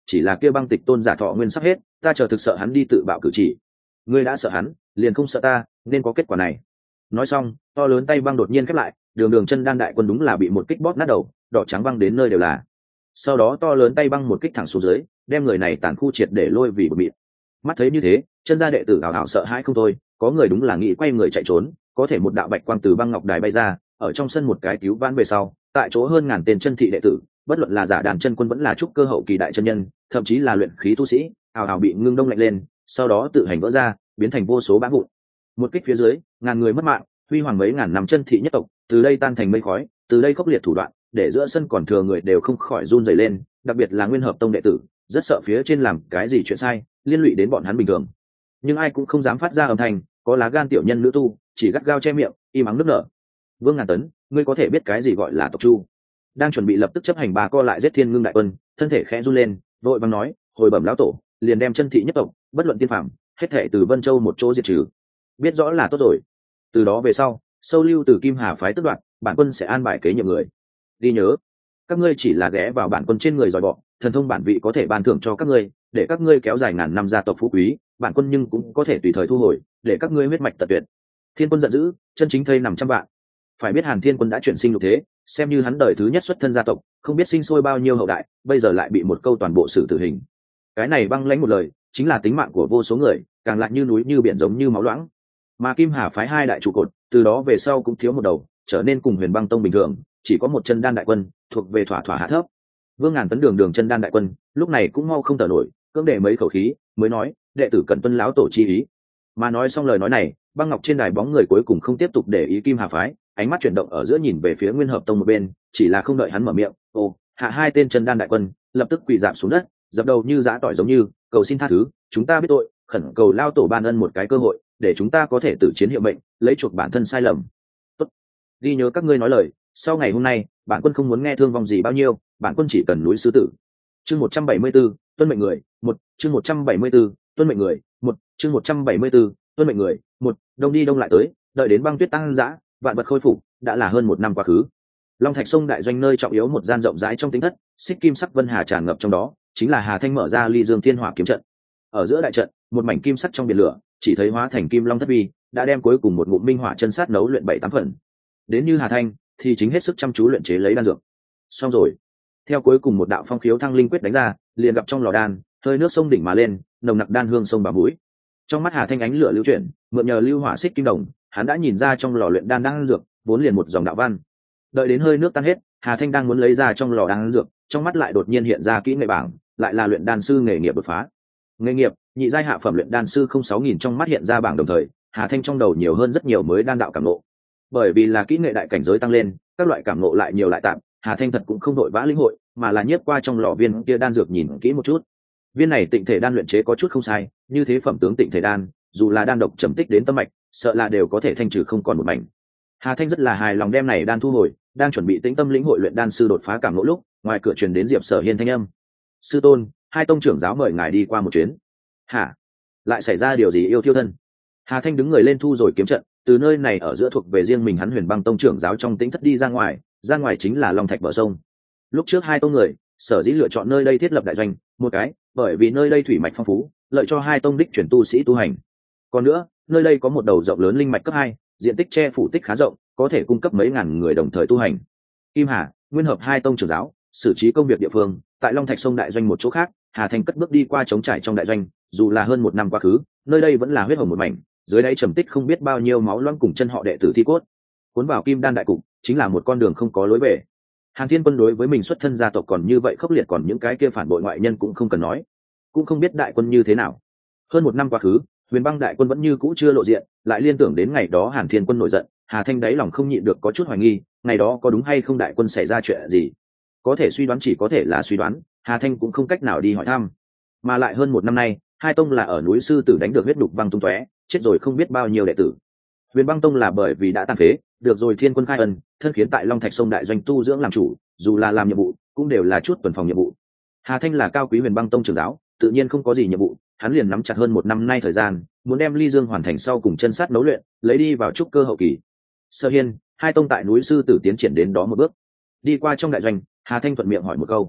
chỉ là kia băng tịch tôn giả thọ nguyên sắp hết, ta chờ thực sợ hắn đi tự bạo cử chỉ. Ngươi đã sợ hắn, liền không sợ ta, nên có kết quả này. Nói xong, to lớn tay băng đột nhiên khép lại, đường chân đan đại quân đúng là bị một kích bóp nát đầu, đỏ trắng băng đến nơi đều là. Sau đó to lớn tay băng một kích thẳng xuống dưới, đem người này tàn khu triệt để lôi vì bụi mịn. Mắt thấy như thế, chân gia đệ tử hào hào sợ hãi không thôi, có người đúng là nghĩ quay người chạy trốn, có thể một đạo bạch quang từ băng ngọc đài bay ra, ở trong sân một cái cứu vãn về sau, tại chỗ hơn ngàn tên chân thị đệ tử, bất luận là giả đàn chân quân vẫn là trúc cơ hậu kỳ đại chân nhân, thậm chí là luyện khí tu sĩ, hào hào bị ngưng đông lạnh lên, sau đó tự hành vỡ ra, biến thành vô số bã vụn. Một kích phía dưới, ngàn người mất mạng, huy hoàng mấy ngàn năm chân thị nhất tộc, từ đây tan thành mây khói, từ đây khốc liệt thủ đoạn, để giữa sân còn thừa người đều không khỏi run rẩy lên, đặc biệt là Nguyên Hợp Tông đệ tử, rất sợ phía trên làm cái gì chuyện sai, liên lụy đến bọn hắn bình thường. Nhưng ai cũng không dám phát ra âm thanh, có lá gan tiểu nhân nữ tu, chỉ gắt gao che miệng, im ắng nước nở. Vương Ngàn Tấn, ngươi có thể biết cái gì gọi là tộc chu? Đang chuẩn bị lập tức chấp hành bà co lại giết Thiên Ngưng đại quân, thân thể khẽ run lên, vội vàng nói, hồi bẩm lão tổ, liền đem chân thị nhất tộc, bất luận tiên phạm, hết thảy từ Vân Châu một chỗ diệt trừ. Biết rõ là tốt rồi. Từ đó về sau, sâu lưu từ Kim Hà phái tức đoạn, bản quân sẽ an bài kế nhiệm người. Đi nhớ, các ngươi chỉ là ghé vào bản quân trên người giỏi bọ, thần thông bản vị có thể ban thưởng cho các ngươi, để các ngươi kéo dài ngàn năm gia tộc phú quý, bản quân nhưng cũng có thể tùy thời thu hồi, để các ngươi huyết mạch tận tuyệt. Thiên Quân giận dữ, chân chính thây nằm trăm vạn. Phải biết Hàn Thiên Quân đã chuyển sinh lục thế, xem như hắn đời thứ nhất xuất thân gia tộc, không biết sinh sôi bao nhiêu hậu đại, bây giờ lại bị một câu toàn bộ xử tử hình. Cái này băng lãnh một lời, chính là tính mạng của vô số người, càng lại như núi như biển giống như máu loãng. Mà Kim Hà phái hai đại trụ cột, từ đó về sau cũng thiếu một đầu, trở nên cùng Huyền Băng Tông bình thường, chỉ có một chân đan đại quân, thuộc về thỏa thỏa hạ thấp. Vương Ngàn Tấn đường chân đan đại quân, lúc này cũng mau không thở nổi, cưỡng để mấy khẩu khí, mới nói, đệ tử cần tuân lão tổ chi ý. Mà nói xong lời nói này, băng ngọc trên đài bóng người cuối cùng không tiếp tục để ý Kim Hà phái, ánh mắt chuyển động ở giữa nhìn về phía Nguyên Hợp Tông một bên, chỉ là không đợi hắn mở miệng, hạ hai tên chân đan đại quân, lập tức quỳ rạp xuống đất, dập đầu như giã tỏi giống như, cầu xin tha thứ, chúng ta biết tội, khẩn cầu lao tổ ban ân một cái cơ hội, để chúng ta có thể tự chiến hiệu mệnh, lấy chuộc bản thân sai lầm. Tốt, ghi nhớ các ngươi nói lời, sau ngày hôm nay, bản quân không muốn nghe thương vong gì bao nhiêu, bản quân chỉ cần núi sư tử. Chương 174, tuân mệnh người, một chương 174, tuân mệnh người, một chương 174, tuân mệnh người, một đông đi đông lại tới, đợi đến băng tuyết tăng dã, vạn vật khôi phục, đã là hơn một năm quá khứ. Long Thạch Sông đại doanh nơi trọng yếu một gian rộng rãi trong tính thất, xích kim sắc vân hà tràn ngập trong đó, chính là Hà Thanh mở ra Ly Dương Thiên Hỏa kiếm trận. Ở giữa đại trận, một mảnh kim sắc trong biển lửa, chỉ thấy hóa thành kim long thất vi, đã đem cuối cùng một ngụm minh hỏa chân sát nấu luyện 7-8 phần. Đến như Hà Thanh, thì chính hết sức chăm chú luyện chế lấy đan dược. Xong rồi, theo cuối cùng một đạo phong khiếu thăng linh quyết đánh ra, liền gặp trong lò đan, hơi nước sông đỉnh mà lên, nồng nặc đan hương sông bả mũi. Trong mắt Hà Thanh ánh lửa lưu chuyển, mượn nhờ lưu hỏa xích kim đồng, hắn đã nhìn ra trong lò luyện đan dược vốn liền một dòng đạo văn. Đợi đến hơi nước tan hết, Hà Thanh đang muốn lấy ra trong lò đan dược, trong mắt lại đột nhiên hiện ra kỹ nghệ bảng, lại là luyện đan sư nghề nghiệp đột phá. Nghề nghiệp, nhị giai hạ phẩm luyện đan sư 06000 trong mắt hiện ra bảng đồng thời, Hà Thanh trong đầu nhiều hơn rất nhiều mới đan đạo cảm ngộ. Bởi vì là kỹ nghệ đại cảnh giới tăng lên, các loại cảm ngộ lại nhiều lại tạm, Hà Thanh thật cũng không đội vã lĩnh hội, mà là nhiếp qua trong lò viên kia đan dược nhìn kỹ một chút. Viên này tịnh thể đan luyện chế có chút không sai, như thế phẩm tướng tịnh thể đan, dù là đan độc trầm tích đến tâm mạch, sợ là đều có thể thanh trừ không còn một mảnh. Hà Thanh rất là hài lòng đem này đan thu hồi, đang chuẩn bị tĩnh tâm lĩnh hội luyện đan sư đột phá cảm ngộ lúc, ngoài cửa truyền đến Diệp Sở Hiên thanh âm. "Sư tôn, hai tông trưởng giáo mời ngài đi qua một chuyến." "Hả? Lại xảy ra điều gì yêu thiêu thân?" Hà Thanh đứng người lên thu rồi kiếm trận, từ nơi này ở giữa thuộc về riêng mình hắn Huyền Băng tông trưởng giáo trong tĩnh thất đi ra ngoài chính là Long Thạch bờ sông. Lúc trước hai tông người, sở dĩ lựa chọn nơi đây thiết lập đại doanh, một cái, bởi vì nơi đây thủy mạch phong phú, lợi cho hai tông đích chuyển tu sĩ tu hành. Còn nữa, nơi đây có một đầu rộng lớn linh mạch cấp 2, diện tích che phủ tích khá rộng, có thể cung cấp mấy ngàn người đồng thời tu hành. Kim Hà, Nguyên Hợp hai tông trưởng giáo, xử trí công việc địa phương, tại Long Thạch sông đại doanh một chỗ khác, Hà Thanh cất bước đi qua trống trải trong đại doanh, dù là hơn một năm quá khứ, nơi đây vẫn là huyết hồng một mảnh, dưới đáy trầm tích không biết bao nhiêu máu loãng cùng chân họ đệ tử thi cốt. Cuốn vào Kim Đan đại cục, chính là một con đường không có lối về. Hàn Thiên Quân đối với mình xuất thân gia tộc còn như vậy khốc liệt, còn những cái kia phản bội ngoại nhân cũng không cần nói, cũng không biết đại quân như thế nào. Hơn một năm quá khứ, Huyền Băng đại quân vẫn như cũ chưa lộ diện, lại liên tưởng đến ngày đó Hàn Thiên Quân nổi giận, Hà Thanh đáy lòng không nhịn được có chút hoài nghi, ngày đó có đúng hay không đại quân xảy ra chuyện gì? Có thể suy đoán chỉ có thể là suy đoán, Hà Thanh cũng không cách nào đi hỏi thăm. Mà lại hơn một năm nay, hai tông là ở núi Sư Tử đánh được huyết đục văng tung tóe, chết rồi không biết bao nhiêu đệ tử. Huyền Băng tông là bởi vì đã tàn phế, được rồi Thiên Quân khai ân, thân khiến tại Long Thạch sông đại doanh tu dưỡng làm chủ, dù là làm nhiệm vụ, cũng đều là chút tuần phòng nhiệm vụ. Hà Thanh là cao quý Huyền Băng tông trưởng giáo, tự nhiên không có gì nhiệm vụ, hắn liền nắm chặt hơn một năm nay thời gian, muốn đem Ly Dương hoàn thành sau cùng chân sát nấu luyện, lấy đi vào trúc cơ hậu kỳ. Sở Hiên, hai tông tại núi Sư Tử tiến triển đến đó một bước. Đi qua trong đại doanh, Hà Thanh thuận miệng hỏi một câu.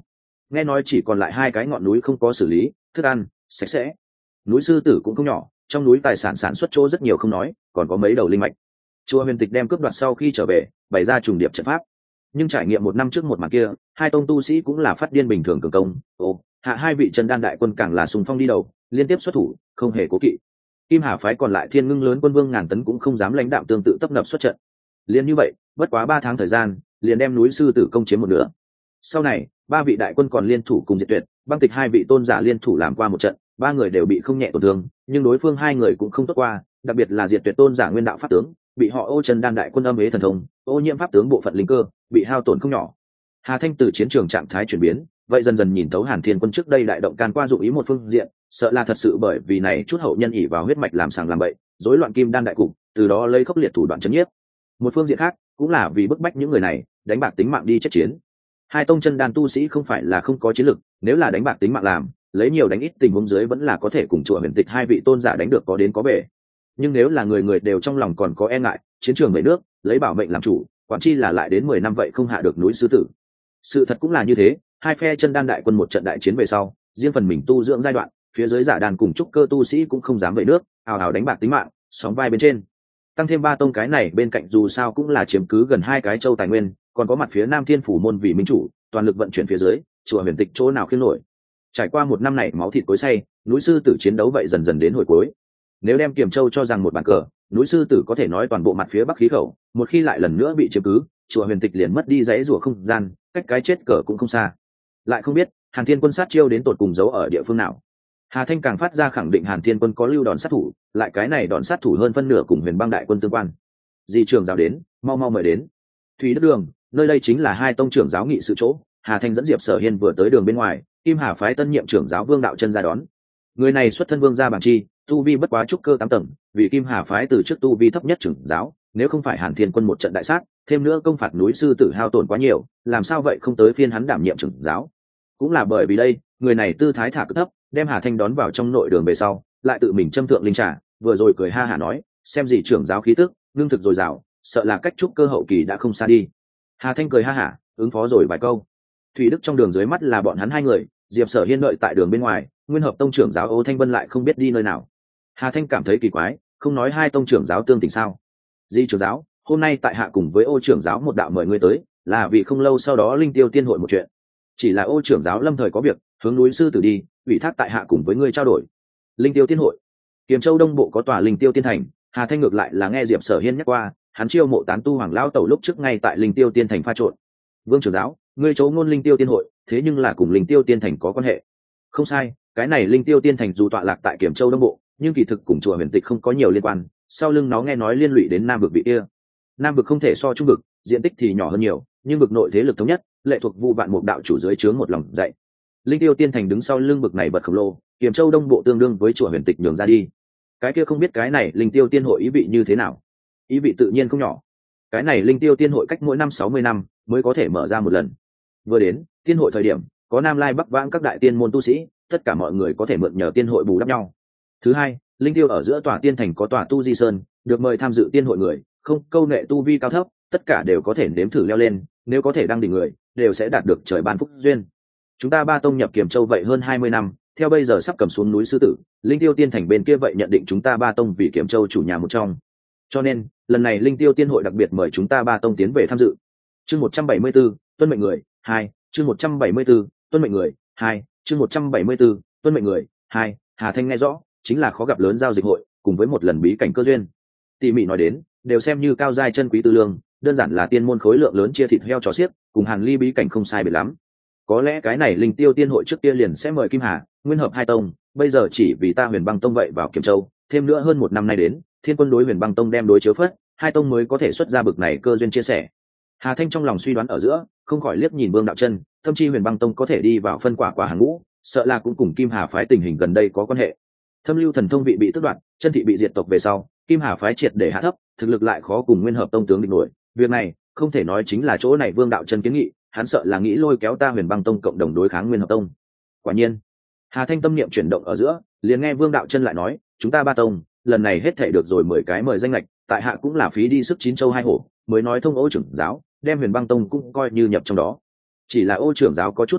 nghe nói chỉ còn lại 2 cái ngọn núi không có xử lý thức ăn sạch sẽ. Núi Sư Tử cũng không nhỏ, trong núi tài sản sản xuất chỗ rất nhiều không nói, còn có mấy đầu linh mạch. Chùa Huyền Tịch đem cướp đoạt sau khi trở về, bày ra trùng điệp trận pháp. Nhưng trải nghiệm 1 năm trước một màn kia, 2 tông tu sĩ cũng là phát điên bình thường cường công. Hạ 2 vị chân đan đại quân càng là xung phong đi đầu, liên tiếp xuất thủ, không hề cố kỵ. Kim Hà phái còn lại Thiên Ngưng lớn quân vương ngàn tấn cũng không dám lãnh đạm tương tự tấp nập xuất trận. Liên như vậy, bất quá 3 tháng thời gian, liền đem núi Sư Tử công chiếm một nửa. Sau này, 3 vị đại quân còn liên thủ cùng diệt tuyệt, băng tịch 2 vị tôn giả liên thủ làm qua một trận, 3 người đều bị không nhẹ tổn thương, nhưng đối phương 2 người cũng không tốt qua, đặc biệt là diệt tuyệt tôn giả nguyên đạo pháp tướng, bị họ Ô Chân đan đại quân âm ế thần thông, ô nhiễm pháp tướng bộ phận linh cơ, bị hao tổn không nhỏ. Hà Thanh từ chiến trường trạng thái chuyển biến, vậy dần dần nhìn thấu Hàn Thiên Quân trước đây đại động can qua dụng ý một phương diện, sợ là thật sự bởi vì này chút hậu nhân ỷ vào huyết mạch làm sàng làm bậy, rối loạn kim đan đại cục, từ đó lấy khốc liệt thủ đoạn chấn nhiếp. Một phương diện khác, cũng là vì bức bách những người này, đánh bạc tính mạng đi chết chiến. 2 tông chân đan tu sĩ không phải là không có chiến lực, nếu là đánh bạc tính mạng làm, lấy nhiều đánh ít tình huống dưới vẫn là có thể cùng Chùa Huyền Tịch 2 vị tôn giả đánh được có đến có về. Nhưng nếu là người người đều trong lòng còn có e ngại, chiến trường về nước, lấy bảo mệnh làm chủ, quản chi là lại đến 10 năm vậy không hạ được núi Sư Tử. Sự thật cũng là như thế, 2 phe chân đan đại quân một trận đại chiến về sau, riêng phần mình tu dưỡng giai đoạn, phía dưới giả đàn cùng trúc cơ tu sĩ cũng không dám về nước, ào ào đánh bạc tính mạng, sóng vai bên trên. Tăng thêm 3 tông cái này bên cạnh dù sao cũng là chiếm cứ gần 2 cái châu tài nguyên, còn có mặt phía Nam Thiên Phủ môn vì minh chủ, toàn lực vận chuyển phía dưới, Chùa Huyền Tịch chỗ nào khiêng nổi. Trải qua 1 năm này máu thịt cối xay, núi Sư Tử chiến đấu vậy dần dần đến hồi cuối. Nếu đem Kiềm Châu cho rằng một bàn cờ, núi Sư Tử có thể nói toàn bộ mặt phía bắc khí khẩu, một khi lại lần nữa bị chiếm cứ, Chùa Huyền Tịch liền mất đi dãy rủa không gian, cách cái chết cờ cũng không xa. Lại không biết Hàn Thiên Quân sát chiêu đến tột cùng giấu ở địa phương nào. Hà Thanh càng phát ra khẳng định Hàn Thiên Quân có lưu đòn sát thủ, lại cái này đòn sát thủ hơn phân nửa cùng Huyền Băng đại quân tương quan. Di trưởng giáo đến, mau mau mời đến. Thủy Đức Đường, nơi đây chính là 2 tông trưởng giáo nghị sự chỗ. Hà Thanh dẫn Diệp Sở Hiên vừa tới đường bên ngoài, Kim Hà phái tân nhiệm trưởng giáo Vương Đạo Chân ra đón. Người này xuất thân Vương gia Bàng Chi, tu vi bất quá trúc cơ 8 tầng, vì Kim Hà phái từ trước tu vi thấp nhất trưởng giáo, nếu không phải Hàn Thiên Quân một trận đại sát, thêm nữa công phạt núi Sư Tử hao tổn quá nhiều, làm sao vậy không tới phiên hắn đảm nhiệm trưởng giáo. Cũng là bởi vì đây, người này tư thái thả cực thấp, đem Hà Thanh đón vào trong nội đường về sau, lại tự mình châm thượng linh trà, vừa rồi cười ha hả nói, xem gì trưởng giáo khí tức, ngưng thực dồi dào, sợ là cách trúc cơ hậu kỳ đã không xa đi. Hà Thanh cười ha hả, ứng phó rồi vài câu. Thủy Đức trong đường dưới mắt là bọn hắn 2 người, Diệp Sở Hiên đợi tại đường bên ngoài, Nguyên Hợp tông trưởng giáo Ô Thanh Vân lại không biết đi nơi nào. Hà Thanh cảm thấy kỳ quái, không nói 2 tông trưởng giáo tương tình sao? Di trưởng giáo, hôm nay tại hạ cùng với Ô trưởng giáo một đạo mời ngươi tới, là vì không lâu sau đó Linh Tiêu Tiên hội một chuyện. Chỉ là Ô trưởng giáo lâm thời có việc, hướng núi Sư Tử đi, ủy thác tại hạ cùng với ngươi trao đổi. Linh Tiêu Tiên hội, Kiềm Châu Đông Bộ có tòa Linh Tiêu Tiên thành, Hà Thanh ngược lại là nghe Diệp Sở Hiên nhắc qua, hắn chiêu mộ tán tu Hoàng lão tẩu lúc trước ngay tại Linh Tiêu Tiên thành pha trộn. Vương trưởng giáo, ngươi chấu ngôn Linh Tiêu Tiên hội, thế nhưng là cùng Linh Tiêu Tiên thành có quan hệ. Không sai, cái này Linh Tiêu Tiên thành dù tọa lạc tại Kiềm Châu Đông Bộ, nhưng kỳ thực cùng Chùa Huyền Tịch không có nhiều liên quan, sau lưng nó nghe nói liên lụy đến Nam vực vị kia. Nam vực không thể so Trung vực, diện tích thì nhỏ hơn nhiều, nhưng vực nội thế lực thống nhất, lệ thuộc Vu Vạn Mục đạo chủ dưới trướng một lòng dạy. Linh Tiêu Tiên thành đứng sau lưng vực này bật khổng lồ, Kiềm Châu Đông Bộ tương đương với Chùa Huyền Tịch nhường ra đi. Cái kia không biết cái này Linh Tiêu Tiên hội ý vị như thế nào? Ý vị tự nhiên không nhỏ. Cái này Linh Tiêu Tiên hội cách mỗi 60 năm mới có thể mở ra một lần. Vừa đến tiên hội thời điểm, có Nam Lai Bắc Vãng các đại tiên môn tu sĩ, tất cả mọi người có thể mượn nhờ tiên hội bù đắp nhau. Thứ hai, Linh Tiêu ở giữa tòa tiên thành có tòa Tu Di Sơn, được mời tham dự tiên hội người, không câu nệ tu vi cao thấp, tất cả đều có thể nếm thử leo lên, nếu có thể đăng đỉnh người, đều sẽ đạt được trời ban phúc duyên. Chúng ta 3 tông nhập Kiềm Châu vậy hơn 20 năm, theo bây giờ sắp cầm xuống núi Sư Tử, Linh Tiêu Tiên thành bên kia vậy nhận định chúng ta 3 tông vì Kiềm Châu chủ nhà một trong. Cho nên, lần này Linh Tiêu Tiên hội đặc biệt mời chúng ta 3 tông tiến về tham dự. Chương 174, tuân mệnh người 2, chương 174, tuân mệnh người 2, chương 174, tuân mệnh người 2. Hà Thanh nghe rõ, chính là khó gặp lớn giao dịch hội, cùng với một lần bí cảnh cơ duyên. Tỉ mỉ nói đến, đều xem như cao giai chân quý tư lương, đơn giản là tiên môn khối lượng lớn chia thịt heo chó xiếc, cùng Hàn Ly bí cảnh không sai biệt lắm. Có lẽ cái này Linh Tiêu Tiên hội trước kia liền sẽ mời Kim Hà, Nguyên Hợp 2 tông, bây giờ chỉ vì ta Huyền Băng tông vậy vào Kiềm Châu, thêm nữa hơn 1 năm nay đến, Thiên Quân đối Huyền Băng tông đem đối chiếu phất, 2 tông mới có thể xuất ra bực này cơ duyên chia sẻ. Hà Thanh trong lòng suy đoán ở giữa, không khỏi liếc nhìn Vương Đạo Chân, thậm chí Huyền Băng tông có thể đi vào phân quả hàng ngũ, sợ là cũng cùng Kim Hà phái tình hình gần đây có quan hệ. Thâm lưu thần thông bị tước đoạt, chân thị bị diệt tộc về sau, Kim Hà phái triệt để hạ thấp, thực lực lại khó cùng Nguyên Hợp tông tướng địch nổi. Việc này, không thể nói chính là chỗ này Vương Đạo Chân kiến nghị, hắn sợ là nghĩ lôi kéo ta Huyền Băng tông cộng đồng đối kháng Nguyên Hợp tông. Quả nhiên, Hà Thanh tâm niệm chuyển động ở giữa, liền nghe Vương Đạo Chân lại nói, chúng ta 3 tông, lần này hết thảy được rồi 10 cái mời danh lệch, tại hạ cũng là phí đi sức 9 châu 2 hổ, mới nói thông Ô trưởng giáo, đem Huyền Băng tông cũng coi như nhập trong đó. Chỉ là Ô trưởng giáo có chút bá đạo,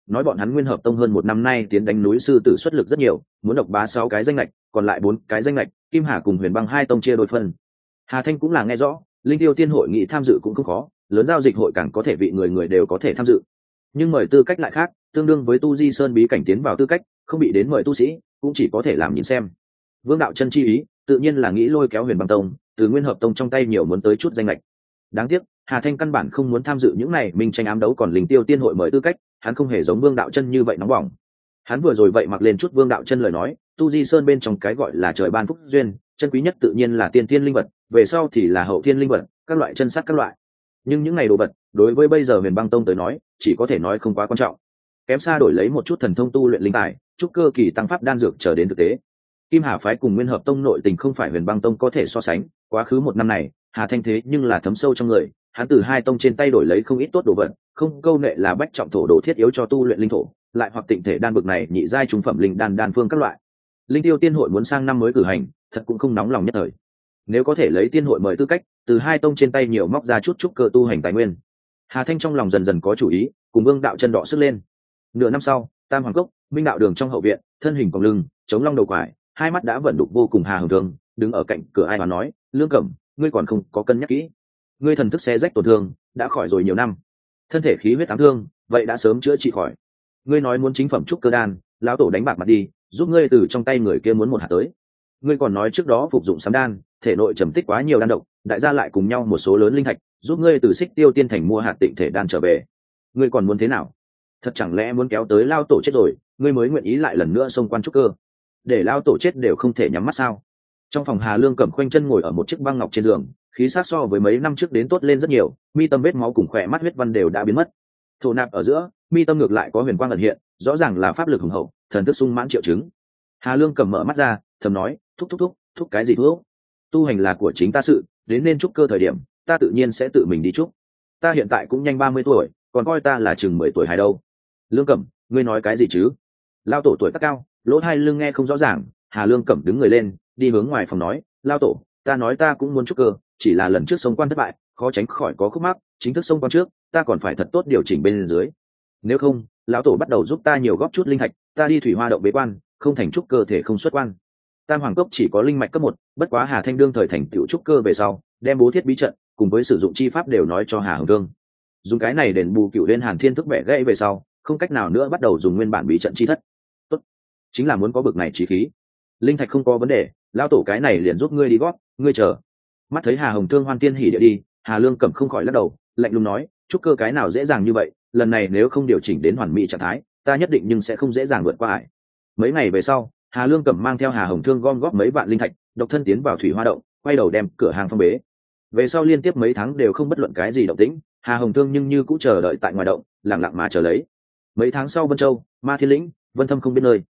nói bọn hắn Nguyên Hợp Tông hơn một năm nay tiến đánh núi sư tử xuất lực rất nhiều, muốn độc bá 6 cái danh lệch, còn lại 4 cái danh lệch, Kim Hà cùng Huyền Băng hai tông chia đôi phân. Hà Thanh cũng là nghe rõ, Linh Tiêu Tiên hội nghị tham dự cũng không khó, lớn giao dịch hội càng có thể vị người người đều có thể tham dự. Nhưng mời tư cách lại khác, tương đương với tu di sơn bí cảnh tiến vào tư cách, không bị đến mời tu sĩ, cũng chỉ có thể làm nhìn xem. Vương đạo chân chi ý, tự nhiên là nghĩ lôi kéo Huyền Băng Tông, từ Nguyên Hợp Tông trong tay nhiều muốn tới chút danh lệch. Đáng tiếc, Hà Thanh căn bản không muốn tham dự những này minh tranh ám đấu, còn Linh Tiêu Tiên hội mời tư cách, hắn không hề giống Vương đạo chân như vậy nóng bỏng. Hắn vừa rồi vậy mặc lên chút Vương đạo chân lời nói, tu di sơn bên trong cái gọi là trời ban phúc duyên, chân quý nhất tự nhiên là tiên thiên linh vật, về sau thì là hậu thiên linh vật, các loại chân sắt các loại. Nhưng những này đồ vật, đối với bây giờ Huyền Băng Tông tới nói, chỉ có thể nói không quá quan trọng. Kém xa đổi lấy một chút thần thông tu luyện linh tài, trúc cơ kỳ tăng pháp đan dược chờ đến thực tế. Kim Hà phái cùng Nguyên Hợp Tông nội tình không phải Huyền Băng Tông có thể so sánh, quá khứ một năm này, Hà Thanh thế nhưng là thấm sâu trong người, hắn từ hai tông trên tay đổi lấy không ít tốt đồ vật, không câu nệ là bách trọng thổ đồ thiết yếu cho tu luyện linh thổ, lại hoặc tịnh thể đan bực này nhị giai trung phẩm linh đan đan phương các loại. Linh Tiêu Tiên hội muốn sang năm mới cử hành, thật cũng không nóng lòng nhất thời. Nếu có thể lấy tiên hội mời tư cách, từ hai tông trên tay nhiều móc ra chút trúc cơ tu hành tài nguyên. Hà Thanh trong lòng dần dần có chủ ý, cùng Vương đạo chân đọ sức lên. Nửa năm sau, Tam Hoàng Cốc, Minh đạo đường trong hậu viện, thân hình còng lưng, chống long đầu quải, hai mắt đã vận đục vô cùng Hà Hồng Thương, đứng ở cạnh cửa ai mà nói, Lương Cẩm, ngươi còn không có cân nhắc kỹ. Ngươi thần thức xé rách tổn thương, đã khỏi rồi nhiều năm. Thân thể khí huyết ám thương, vậy đã sớm chữa trị khỏi. Ngươi nói muốn chính phẩm trúc cơ đan, lão tổ đánh bạc mặt đi, giúp ngươi từ trong tay người kia muốn một hạt tới. Ngươi còn nói trước đó phục dụng sám đan, thể nội trầm tích quá nhiều đan độc, đại gia lại cùng nhau một số lớn linh thạch, giúp ngươi từ Xích Tiêu Tiên thành mua hạt tịnh thể đan trở về. Ngươi còn muốn thế nào? Thật chẳng lẽ muốn kéo tới lao tổ chết rồi, ngươi mới nguyện ý lại lần nữa xông quan trúc cơ? Để lao tổ chết đều không thể nhắm mắt sao? Trong phòng Hà Lương Cẩm khoanh chân ngồi ở một chiếc băng ngọc trên giường, khí sắc so với mấy năm trước đến tốt lên rất nhiều, mi tâm vết máu cùng khỏe mắt huyết văn đều đã biến mất. Thổ nạp ở giữa, mi tâm ngược lại có huyền quang ẩn hiện, rõ ràng là pháp lực hùng hậu, thần thức sung mãn triệu chứng. Hà Lương Cẩm mở mắt ra, thầm nói, thúc cái gì thúc? Tu hành là của chính ta sự, đến nên trúc cơ thời điểm, ta tự nhiên sẽ tự mình đi trúc. Ta hiện tại cũng nhanh 30 tuổi, còn coi ta là chừng 10 tuổi hay đâu? Lương Cẩm, ngươi nói cái gì chứ? Lao tổ tuổi tác cao, lỗ hai lưng nghe không rõ ràng. Hà Lương Cẩm đứng người lên, đi hướng ngoài phòng nói, lao tổ, ta nói ta cũng muốn trúc cơ, chỉ là lần trước xông quan thất bại, khó tránh khỏi có khúc mắc, chính thức xông quan trước, ta còn phải thật tốt điều chỉnh bên dưới. Nếu không, lão tổ bắt đầu giúp ta nhiều góp chút linh thạch, ta đi thủy hoa động bế quan, không thành trúc cơ thể không xuất quan. Tam Hoàng Cốc chỉ có linh mạch cấp 1, bất quá Hà Thanh đương thời thành tựu trúc cơ về sau, đem bố thiết bí trận cùng với sử dụng chi pháp đều nói cho Hà Hồng Thương. Dùng cái này đền bù Cựu Liên Hàn Thiên thức bẻ gãy về sau, không cách nào nữa bắt đầu dùng nguyên bản bí trận chi thất. Tốt, chính là muốn có bực này chí khí. Linh thạch không có vấn đề, lão tổ cái này liền giúp ngươi đi góp, ngươi chờ. Mắt thấy Hà Hồng Thương hoan tiên hỉ địa đi, Hà Lương Cẩm không khỏi lắc đầu, lạnh lùng nói, trúc cơ cái nào dễ dàng như vậy, lần này nếu không điều chỉnh đến hoàn mỹ trạng thái, ta nhất định nhưng sẽ không dễ dàng vượt qua ải. Mấy ngày về sau, Hà Lương Cẩm mang theo Hà Hồng Thương gom góp mấy vạn linh thạch, độc thân tiến vào thủy hoa động, quay đầu đem cửa hàng phong bế. Về sau liên tiếp mấy tháng đều không bất luận cái gì động tĩnh, Hà Hồng Thương nhưng như cũng chờ đợi tại ngoài động, lặng lặng mà chờ lấy. Mấy tháng sau Vân Châu, Ma Thiên Lĩnh, Vân Thâm không biết nơi.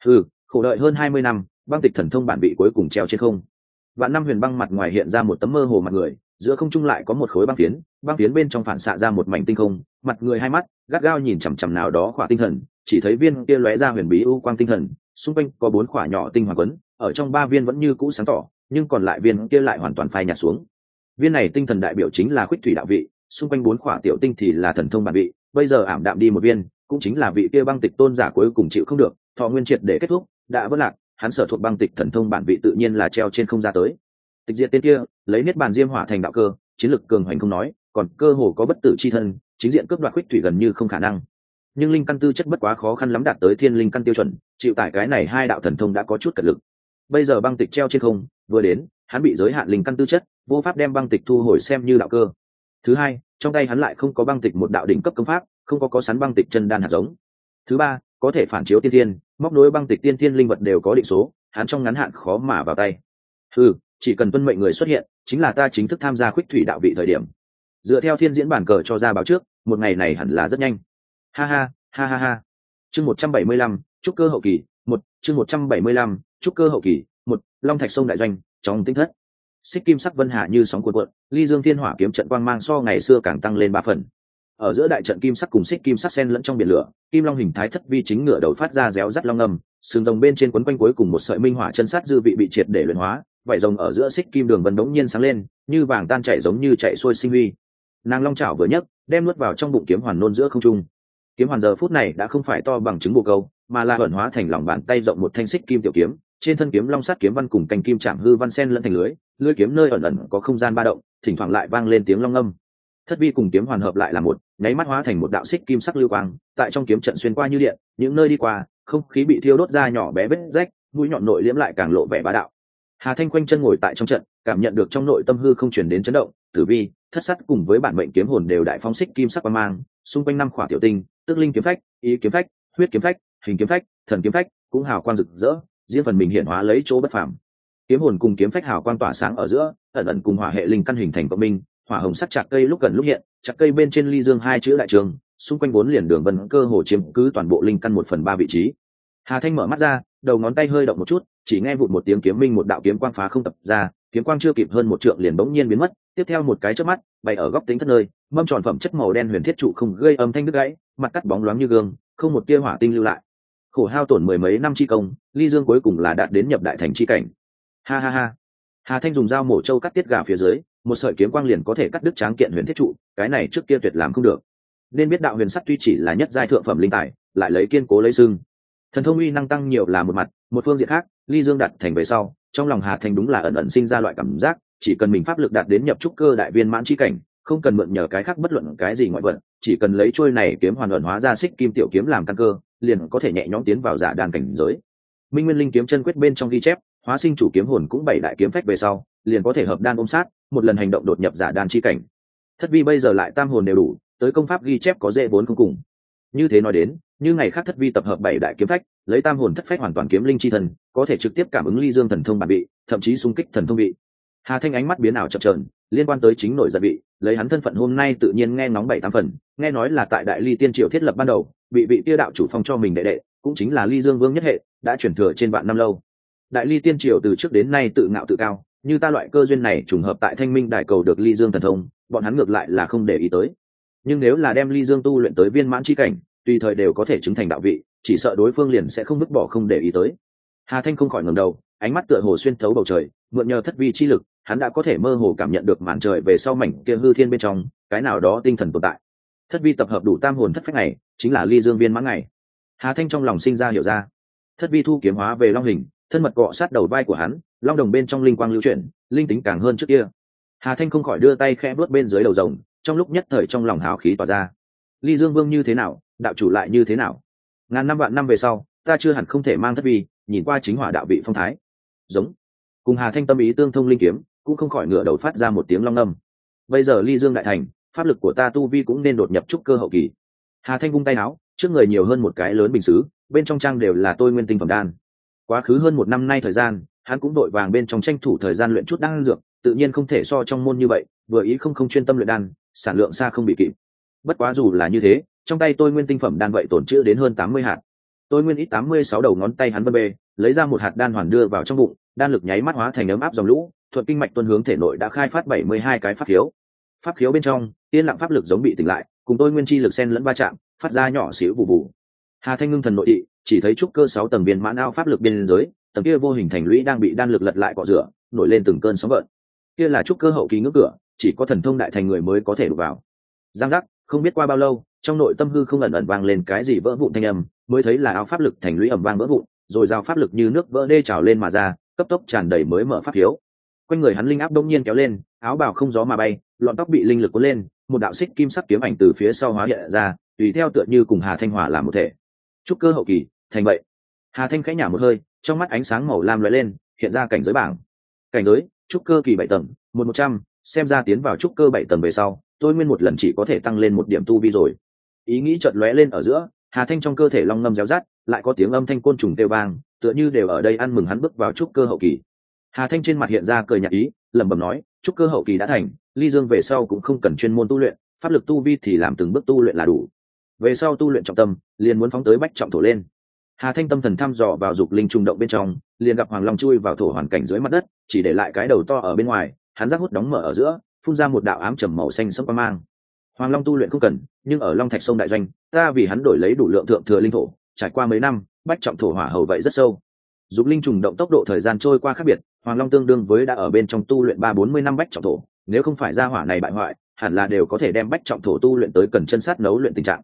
Khổ đợi hơn 20 năm, băng tịch thần thông bản bị cuối cùng treo trên không. Vạn năm huyền băng mặt ngoài hiện ra một tấm mơ hồ mặt người, giữa không trung lại có một khối băng phiến bên trong phản xạ ra một mảnh tinh không, mặt người hai mắt gắt gao nhìn chằm chằm nào đó khỏa tinh thần, chỉ thấy viên kia lóe ra huyền bí u quang tinh thần, xung quanh có 4 khỏa nhỏ tinh hoàng quấn, ở trong 3 viên vẫn như cũ sáng tỏ, nhưng còn lại viên kia lại hoàn toàn phai nhạt xuống. Viên này tinh thần đại biểu chính là Khuyết Thủy đạo vị, xung quanh 4 khỏa tiểu tinh thì là thần thông bản vị, bây giờ ảm đạm đi một viên, cũng chính là vị kia băng tịch tôn giả cuối cùng chịu không được, thọ nguyên triệt để kết thúc, đã vỡ lạc, hắn sở thuộc băng tịch thần thông bản vị tự nhiên là treo trên không ra tới. Tịch diệt tên kia lấy niết bàn diêm hỏa thành đạo cơ, chiến lực cường hoành không nói, còn cơ hồ có bất tử chi thân, chính diện cướp đoạt Khuyết Thủy gần như không khả năng. Nhưng linh căn tư chất bất quá khó khăn lắm đạt tới thiên linh căn tiêu chuẩn, chịu tải cái này hai đạo thần thông đã có chút cật lực. Bây giờ băng tịch treo trên không vừa đến, hắn bị giới hạn linh căn tư chất, vô pháp đem băng tịch thu hồi xem như đạo cơ. Thứ hai, trong tay hắn lại không có băng tịch một đạo đỉnh cấp công pháp, không có sắn băng tịch chân đan hạt giống. Thứ ba, có thể phản chiếu tiên thiên, móc nối băng tịch tiên thiên linh vật đều có định số, hắn trong ngắn hạn khó mà vào tay. Chỉ cần tuân mệnh người xuất hiện, chính là ta chính thức tham gia Khuyết Thủy đạo vị thời điểm. Dựa theo thiên diễn bản cờ cho ra báo trước, một ngày này hẳn là rất nhanh. Ha. Chương 175, trúc cơ hậu kỳ, 1, chương 175, trúc cơ hậu kỳ, 1, Long Thạch sông đại doanh, trong tinh thất. Xích kim sắc vân hạ như sóng cuộn cuộn, ly dương thiên hỏa kiếm trận quang mang so ngày xưa càng tăng lên 3 phần. Ở giữa đại trận kim sắc cùng xích kim sắc xen lẫn trong biển lửa, kim long hình thái thất vi chính ngựa đầu phát ra réo rắt long ngầm, sừng rồng bên trên quấn quanh cuối cùng một sợi minh hỏa chân sắt dư vị bị triệt để luyện hóa, vảy rồng ở giữa xích kim đường vân đống nhiên sáng lên, như vàng tan chảy giống như chạy xuôi sinh huy. Nàng long chảo vừa nhấc, đem nuốt vào trong bụng kiếm hoàn nôn giữa không trung. Kiếm hoàn giờ phút này đã không phải to bằng trứng bồ câu, mà là ẩn hóa thành lòng bàn tay rộng một thanh xích kim tiểu kiếm, trên thân kiếm long sắt kiếm văn cùng cành kim chạm hư văn sen lẫn thành lưỡi kiếm nơi ẩn ẩn có không gian ba động, thỉnh thoảng lại vang lên tiếng long âm. Thất vi cùng kiếm hoàn hợp lại là một, nháy mắt hóa thành một đạo xích kim sắc lưu quang, tại trong kiếm trận xuyên qua như điện, những nơi đi qua, không khí bị thiêu đốt ra nhỏ bé vết rách, mũi nhọn nội liễm lại càng lộ vẻ bá đạo. Hà Thanh quanh chân ngồi tại trong trận, cảm nhận được trong nội tâm hư không chuyển đến chấn động, tử vi, thất sắt cùng với bản mệnh kiếm hồn đều đại phóng xích kim sắc quang mang, xung quanh năm khỏa tiểu tinh, tức linh kiếm phách, ý kiếm phách, huyết kiếm phách, hình kiếm phách, thần kiếm phách, cũng hào quang rực rỡ, riêng phần mình hiện hóa lấy chỗ bất phàm. Kiếm hồn cùng kiếm phách hào quang tỏa sáng ở giữa, ẩn ẩn cùng hỏa hệ linh căn hình thành cộng minh, hỏa hồng sắc chạc cây lúc gần lúc hiện, chạc cây bên trên ly dương hai chữ đại trường, xung quanh bốn liền đường vân cơ hồ chiếm cứ toàn bộ linh căn 1/3 vị trí. Hà Thanh mở mắt ra, đầu ngón tay hơi động một chút, chỉ nghe vụt một tiếng kiếm minh, một đạo kiếm quang phá không tập ra, kiếm quang chưa kịp hơn một trượng liền bỗng nhiên biến mất, tiếp theo một cái chớp mắt, bay ở góc tính thất nơi, mâm tròn phẩm chất màu đen huyền thiết trụ không gây âm thanh đứt gãy, mặt cắt bóng loáng như gương, không một tia hỏa tinh lưu lại. Khổ hao tổn mười mấy năm chi công, ly dương cuối cùng là đạt đến nhập đại thành chi cảnh. Ha ha ha. Hà Thanh dùng dao mổ trâu cắt tiết gà phía dưới, một sợi kiếm quang liền có thể cắt đứt tráng kiện huyền thiết trụ, cái này trước kia tuyệt làm không được. Nên biết đạo huyền sắt tuy chỉ là nhất giai thượng phẩm linh tài, lại lấy kiên cố lấy xưng. Thần thông uy năng tăng nhiều là một mặt, một phương diện khác, ly dương đặt thành về sau, trong lòng Hà Thanh đúng là ẩn ẩn sinh ra loại cảm giác, chỉ cần mình pháp lực đạt đến nhập trúc cơ đại viên mãn chi cảnh, không cần mượn nhờ cái khác bất luận cái gì ngoại vật, chỉ cần lấy chuôi này kiếm hoàn ẩn hóa ra xích kim tiểu kiếm làm căn cơ, liền có thể nhẹ nhõm tiến vào giả đan cảnh giới. Minh Nguyên Linh kiếm chân quyết bên trong ghi chép, hóa sinh chủ kiếm hồn cũng 7 đại kiếm phách về sau, liền có thể hợp đan ôm sát, một lần hành động đột nhập giả đan chi cảnh. Thất vi bây giờ lại tam hồn đều đủ, tới công pháp ghi chép có dễ vốn không cùng. Như thế nói đến, như ngày khác thất vi tập hợp 7 đại kiếm phách, lấy tam hồn thất phách hoàn toàn kiếm linh chi thần, có thể trực tiếp cảm ứng ly dương thần thông bản bị, thậm chí xung kích thần thông bị. Hà Thanh ánh mắt biến ảo chập chờn, liên quan tới chính nội giận vị, lấy hắn thân phận hôm nay tự nhiên nghe ngóng 7-8 phần, nghe nói là tại Đại Ly Tiên Triều thiết lập ban đầu, bị vị tiêu đạo chủ phong cho mình đệ, cũng chính là Ly Dương Vương nhất hệ, đã truyền thừa trên vạn năm lâu. Đại Ly Tiên Triều từ trước đến nay tự ngạo tự cao, như ta loại cơ duyên này trùng hợp tại Thanh Minh Đại cầu được Ly Dương thần thông, bọn hắn ngược lại là không để ý tới. Nhưng nếu là đem Ly Dương tu luyện tới viên mãn chi cảnh, tùy thời đều có thể chứng thành đạo vị, chỉ sợ đối phương liền sẽ không vứt bỏ không để ý tới. Hà Thanh không khỏi ngẩng đầu, ánh mắt tựa hồ xuyên thấu bầu trời, mượn nhờ thất vi chi lực, hắn đã có thể mơ hồ cảm nhận được màn trời về sau mảnh kia hư thiên bên trong, cái nào đó tinh thần tồn tại. Thất vi tập hợp đủ tam hồn thất phách này, chính là Ly Dương viên mãn ngày. Hà Thanh trong lòng sinh ra hiểu ra. Thất vi thu kiếm hóa về long hình, thân mật cọ sát đầu vai của hắn, long đồng bên trong linh quang lưu chuyển, linh tính càng hơn trước kia. Hà Thanh không khỏi đưa tay khẽ vuốt bên dưới đầu rồng, trong lúc nhất thời trong lòng hào khí tỏa ra. Ly Dương Vương như thế nào, đạo chủ lại như thế nào? Ngàn năm vạn năm về sau, ta chưa hẳn không thể mang thất vi, nhìn qua chính hỏa đạo vị phong thái. Giống. Cùng Hà Thanh tâm ý tương thông linh kiếm, cũng không khỏi ngửa đầu phát ra một tiếng long ngâm. Bây giờ Ly Dương đại thành, pháp lực của ta tu vi cũng nên đột nhập trúc cơ hậu kỳ. Hà Thanh vung tay áo, trước người nhiều hơn một cái lớn bình sứ, bên trong trang đều là tôi nguyên tinh phẩm đan. Quá khứ hơn một năm nay thời gian, hắn cũng đội vàng bên trong tranh thủ thời gian luyện chút đan dược, tự nhiên không thể so trong môn như vậy, vừa ý không chuyên tâm luyện đan, sản lượng xa không bị kịp. Bất quá dù là như thế, trong tay tôi nguyên tinh phẩm đan vậy tổn trữ đến hơn 80 hạt. Tôi nguyên ít 86 đầu ngón tay hắn vân bê, lấy ra một hạt đan hoàn đưa vào trong bụng, đan lực nháy mắt hóa thành ấm áp dòng lũ, thuận kinh mạch tuôn hướng thể nội đã khai phát 72 cái pháp khiếu. Pháp khiếu bên trong, tiên lặng pháp lực giống bị tỉnh lại, cùng tôi nguyên chi lực xen lẫn va chạm, phát ra nhỏ xíu vụ vụ. Hà Thanh ngưng thần nội thị, chỉ thấy trúc cơ 6 tầng viên mãn ao pháp lực bên dưới, tầng kia vô hình thành lũy đang bị đan lực lật lại cọ rửa, nổi lên từng cơn sóng gợn. Kia là trúc cơ hậu kỳ ngưỡng cửa, chỉ có thần thông đại thành người mới có thể đụng vào. Giang giác, không biết qua bao lâu, trong nội tâm hư không ẩn ẩn vang lên cái gì vỡ vụn thanh âm, mới thấy là áo pháp lực thành lũy ầm vang vỡ vụn, rồi giao pháp lực như nước vỡ đê trào lên mà ra, cấp tốc tràn đầy mới mở pháp khiếu. Quanh người hắn linh áp đông nhiên kéo lên, áo bào không gió mà bay, lọn tóc bị linh lực cuốn lên, một đạo xích kim sắc kiếm ảnh từ phía sau hóa hiện ra, tùy theo tựa như cùng Hà Thanh hòa làm một thể. Trúc cơ hậu kỳ, thành vậy. Hà Thanh khẽ nhả một hơi, trong mắt ánh sáng màu lam lóe lên, hiện ra cảnh giới bảng. Cảnh giới, trúc cơ kỳ 7 tầng, 100, xem ra tiến vào trúc cơ 7 tầng về sau, tôi nguyên một lần chỉ có thể tăng lên một điểm tu vi rồi. Ý nghĩ chợt lóe lên ở giữa, Hà Thanh trong cơ thể long ngâm réo rắt, lại có tiếng âm thanh côn trùng kêu vang, tựa như đều ở đây ăn mừng hắn bước vào trúc cơ hậu kỳ. Hà Thanh trên mặt hiện ra cười nhạt ý, lẩm bẩm nói, trúc cơ hậu kỳ đã thành, Ly Dương về sau cũng không cần chuyên môn tu luyện, pháp lực tu vi thì làm từng bước tu luyện là đủ. Về sau tu luyện trọng tâm, liền muốn phóng tới bách trọng thổ lên. Hà Thanh tâm thần thăm dò vào dục linh trung động bên trong, liền gặp Hoàng Long chui vào thổ hoàn cảnh dưới mặt đất, chỉ để lại cái đầu to ở bên ngoài, hắn giác hút đóng mở ở giữa, phun ra một đạo ám trầm màu xanh sẫm quang mang. Hoàng Long tu luyện không cần, nhưng ở Long Thạch sông đại doanh, ta vì hắn đổi lấy đủ lượng thượng thừa linh thổ, trải qua mấy năm, bách trọng thổ hỏa hầu vậy rất sâu. Dục linh trùng động tốc độ thời gian trôi qua khác biệt, Hoàng Long tương đương với đã ở bên trong tu luyện 3-40 năm bách trọng thổ, nếu không phải gia hỏa này bại hoại, hẳn là đều có thể đem bách trọng thổ tu luyện tới cần chân sát nấu luyện tình trạng.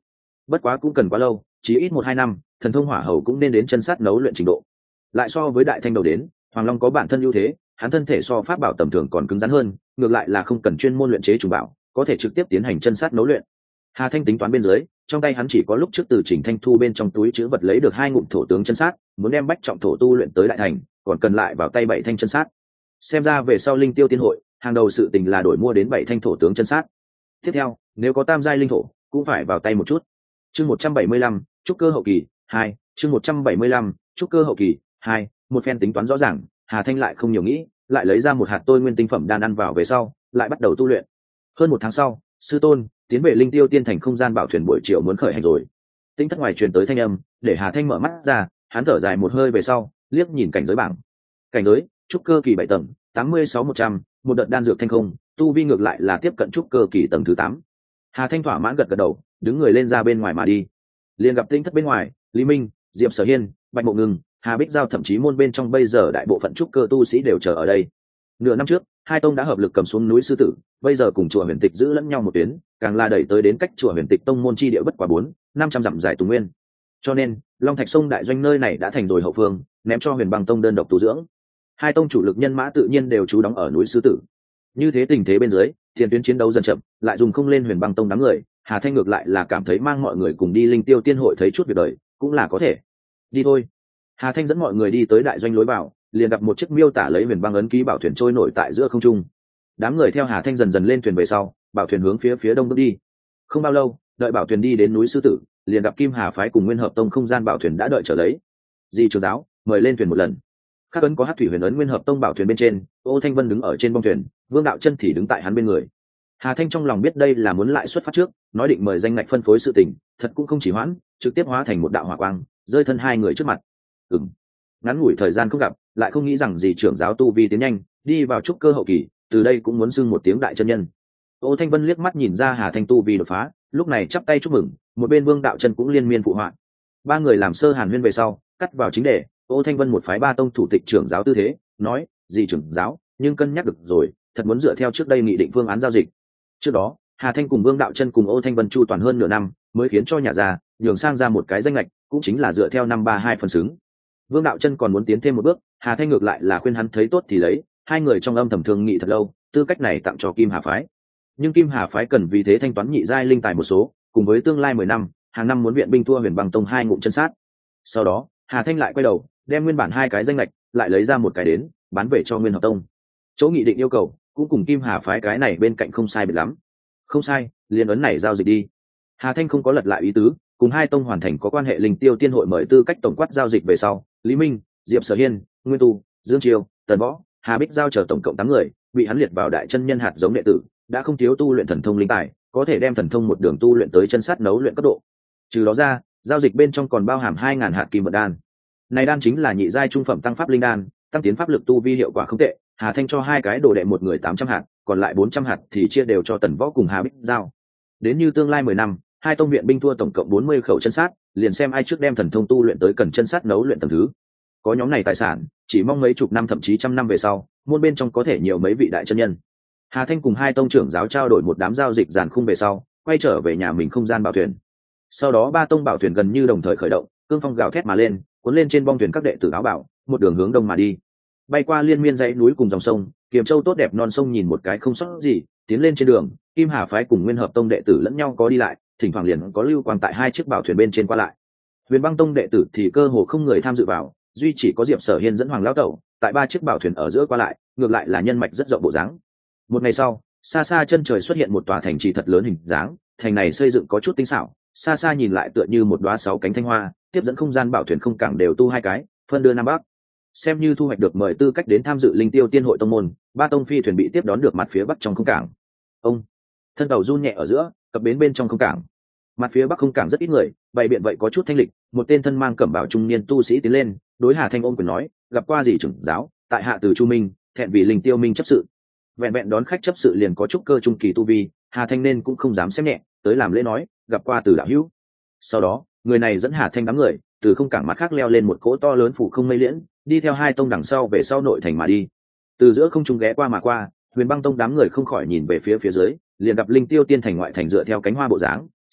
bất quá cũng cần quá lâu, chỉ ít 1-2 năm thần thông hỏa hầu cũng nên đến chân sát nấu luyện trình độ. Lại so với đại thanh đầu đến, Hoàng Long có bản thân ưu thế, hắn thân thể so pháp bảo tầm thường còn cứng rắn hơn, ngược lại là không cần chuyên môn luyện chế trùng bảo, có thể trực tiếp tiến hành chân sát nấu luyện. Hà Thanh tính toán bên dưới, trong tay hắn chỉ có lúc trước từ Trình Thanh Thu bên trong túi chứa vật lấy được 2 ngụm thổ tướng chân sát, muốn đem bách trọng thổ tu luyện tới đại thành, còn cần lại vào tay 7 thanh chân sát. Xem ra về sau Linh Tiêu Tiên hội, hàng đầu sự tình là đổi mua đến 7 thanh thổ tướng chân sát. Tiếp theo, nếu có tam giai linh thổ, cũng phải vào tay một chút. Chương 175, trúc cơ hậu kỳ 2, chương 175, trúc cơ hậu kỳ 2, một phen tính toán rõ ràng, Hà Thanh lại không nhiều nghĩ, lại lấy ra một hạt tôi nguyên tinh phẩm đan ăn vào về sau, lại bắt đầu tu luyện. Hơn 1 tháng sau, sư tôn tiến về Linh Tiêu Tiên thành không gian bảo thuyền buổi chiều muốn khởi hành rồi. Tinh thất ngoài truyền tới thanh âm, để Hà Thanh mở mắt ra, hắn thở dài một hơi về sau, liếc nhìn cảnh giới bảng. Cảnh giới, trúc cơ kỳ 7 tầng, 86-100, một đợt đan dược thanh không, tu vi ngược lại là tiếp cận trúc cơ kỳ tầng thứ 8. Hà Thanh thỏa mãn gật gật đầu, đứng người lên ra bên ngoài mà đi. Liền gặp Tinh thất bên ngoài, Lý Minh, Diệp Sở Hiên, Bạch Mộ Ngừng, Hà Bích Giao thậm chí môn bên trong bây giờ đại bộ phận trúc cơ tu sĩ đều chờ ở đây. Nửa năm trước, hai tông đã hợp lực cầm xuống núi Sư Tử, bây giờ cùng chùa Huyền Tịch giữ lẫn nhau một tuyến, càng là đẩy tới đến cách chùa Huyền Tịch tông môn chi địa bất quá 400-500 dặm dài Tùng Nguyên. Cho nên, Long Thạch Sông đại doanh nơi này đã thành rồi hậu phương, ném cho Huyền Băng tông đơn độc tu dưỡng. Hai tông chủ lực nhân mã tự nhiên đều trú đóng ở núi Sư Tử. Như thế tình thế bên dưới, tiền tuyến chiến đấu dần chậm, lại dùng không lên Huyền Băng tông đám người, Hà Thanh ngược lại là cảm thấy mang mọi người cùng đi Linh Tiêu Tiên hội thấy chút việc đời, cũng là có thể. Đi thôi. Hà Thanh dẫn mọi người đi tới đại doanh lối vào, liền gặp một chiếc miêu tả lấy Huyền Băng ấn ký bảo thuyền trôi nổi tại giữa không trung. Đám người theo Hà Thanh dần dần lên thuyền về sau, bảo thuyền hướng phía đông bước đi. Không bao lâu, đợi bảo thuyền đi đến núi Sư Tử, liền gặp Kim Hà phái cùng Nguyên Hợp tông không gian bảo thuyền đã đợi trở lấy. Di trưởng giáo, mời lên thuyền một lần. Khắc ấn có Hắc thủy huyền ấn Nguyên Hợp tông bảo thuyền bên trên, Ô Thanh Vân đứng ở trên bông thuyền, Vương Đạo Chân thì đứng tại hắn bên người. Hà Thanh trong lòng biết đây là muốn lại xuất phát trước, nói định mời danh ngạch phân phối sự tình, thật cũng không chỉ hoãn, trực tiếp hóa thành một đạo hỏa quang, rơi thân hai người trước mặt. Ngắn ngủi thời gian không gặp, lại không nghĩ rằng gì trưởng giáo tu vi tiến nhanh, đi vào trúc cơ hậu kỳ, từ đây cũng muốn xưng một tiếng đại chân nhân. Ô Thanh Vân liếc mắt nhìn ra Hà Thanh tu vi đột phá, lúc này chắp tay chúc mừng, một bên Vương Đạo Chân cũng liên miên phụ họa. Ba người làm sơ hàn huyên về sau, cắt vào chính đề, Ô Thanh Vân một phái ba tông thủ tịch trưởng giáo tư thế, nói, "Gì trưởng giáo, nhưng cân nhắc được rồi, thật muốn dựa theo trước đây nghị định phương án giao dịch." Trước đó, Hà Thanh cùng Vương Đạo Chân cùng Ô Thanh Vân chu toàn hơn nửa năm, mới khiến cho nhà ra nhường sang ra một cái danh lệch, cũng chính là dựa theo 532 phần xứng. Vương Đạo Chân còn muốn tiến thêm một bước, Hà Thanh ngược lại là khuyên hắn thấy tốt thì lấy, hai người trong âm thầm thương nghị thật lâu, tư cách này tặng cho Kim Hà phái. Nhưng Kim Hà phái cần vì thế thanh toán nhị giai linh tài một số, cùng với tương lai 10 năm, hàng năm muốn viện binh thua Huyền Băng tông 2 ngụm chân sát. Sau đó, Hà Thanh lại quay đầu, đem nguyên bản 2 cái danh lệch, lại lấy ra một cái đến, bán về cho Nguyên Hợp tông. Chỗ nghị định yêu cầu, cũng cùng Kim Hà phái cái này bên cạnh không sai biệt lắm. Không sai, liên ấn này giao dịch đi. Hà Thanh không có lật lại ý tứ, cùng hai tông hoàn thành có quan hệ Linh Tiêu Tiên hội mời tư cách tổng quát giao dịch về sau, Lý Minh, Diệp Sở Hiên, Nguyên Tu, Dương Triều, Tần Võ, Hà Bích giao chờ tổng cộng 8 người, bị hắn liệt vào đại chân nhân hạt giống đệ tử, đã không thiếu tu luyện thần thông linh tài, có thể đem thần thông một đường tu luyện tới chân sát nấu luyện cấp độ. Trừ đó ra, giao dịch bên trong còn bao hàm 2000 hạt kim mật đan. Này đan chính là nhị giai trung phẩm tăng pháp linh đan, tăng tiến pháp lực tu vi hiệu quả không tệ. Hà Thanh cho 2 cái đồ đệ một người 800 hạt, còn lại 400 hạt thì chia đều cho Tần Võ cùng Hà Bích giao. Đến như tương lai 10 năm, hai tông viện binh thua tổng cộng 40 khẩu chân sát, liền xem ai trước đem thần thông tu luyện tới cần chân sát nấu luyện tầng thứ. Có nhóm này tài sản, chỉ mong mấy chục năm thậm chí trăm năm về sau, môn bên trong có thể nhiều mấy vị đại chân nhân. Hà Thanh cùng hai tông trưởng giáo trao đổi một đám giao dịch giàn khung về sau, quay trở về nhà mình không gian bảo thuyền. Sau đó ba tông bảo thuyền gần như đồng thời khởi động, cương phong gào thét mà lên, cuốn lên trên bong thuyền các đệ tử áo bảo, một đường hướng đông mà đi. Bay qua liên miên dãy núi cùng dòng sông, Kiềm Châu tốt đẹp non sông nhìn một cái không sót gì, tiến lên trên đường, Kim Hà phái cùng Nguyên Hợp tông đệ tử lẫn nhau có đi lại, thỉnh thoảng liền có lưu quang tại 2 chiếc bảo thuyền bên trên qua lại. Huyền Băng tông đệ tử thì cơ hồ không người tham dự vào, duy chỉ có Diệp Sở Hiên dẫn Hoàng lão tẩu, tại 3 chiếc bảo thuyền ở giữa qua lại, ngược lại là nhân mạch rất rộng bộ dáng. Một ngày sau, xa xa chân trời xuất hiện một tòa thành trì thật lớn hình dáng, thành này xây dựng có chút tinh xảo, xa xa nhìn lại tựa như một đóa 6 cánh thanh hoa, tiếp dẫn không gian bảo thuyền không cảng đều tu 2 cái, phân đưa nam bắc. Xem như thu hoạch được mời tư cách đến tham dự Linh Tiêu Tiên hội tông môn, 3 tông phi thuyền bị tiếp đón được mặt phía bắc trong không cảng. Ông thân tàu run nhẹ ở giữa, cập bến bên trong không cảng. Mặt phía bắc không cảng rất ít người, bày biện vậy có chút thanh lịch, một tên thân mang cẩm bào trung niên tu sĩ tiến lên, đối Hà Thanh ôm quyền nói, gặp qua gì trưởng giáo, tại hạ từ Chu Minh, thẹn vì Linh Tiêu Minh chấp sự. Vẹn vẹn đón khách chấp sự liền có chút cơ trung kỳ tu vi, Hà Thanh nên cũng không dám xem nhẹ, tới làm lễ nói, gặp qua từ đạo hữu. Sau đó, người này dẫn Hà Thanh đám người, từ không cảng mặt khác leo lên một cỗ to lớn phủ không mây liễn, đi theo hai tông đằng sau về sau nội thành mà đi. Từ giữa không trung ghé qua mà qua, Huyền Băng tông đám người không khỏi nhìn về phía dưới, liền gặp Linh Tiêu Tiên thành ngoại thành dựa theo cánh hoa bộ dáng,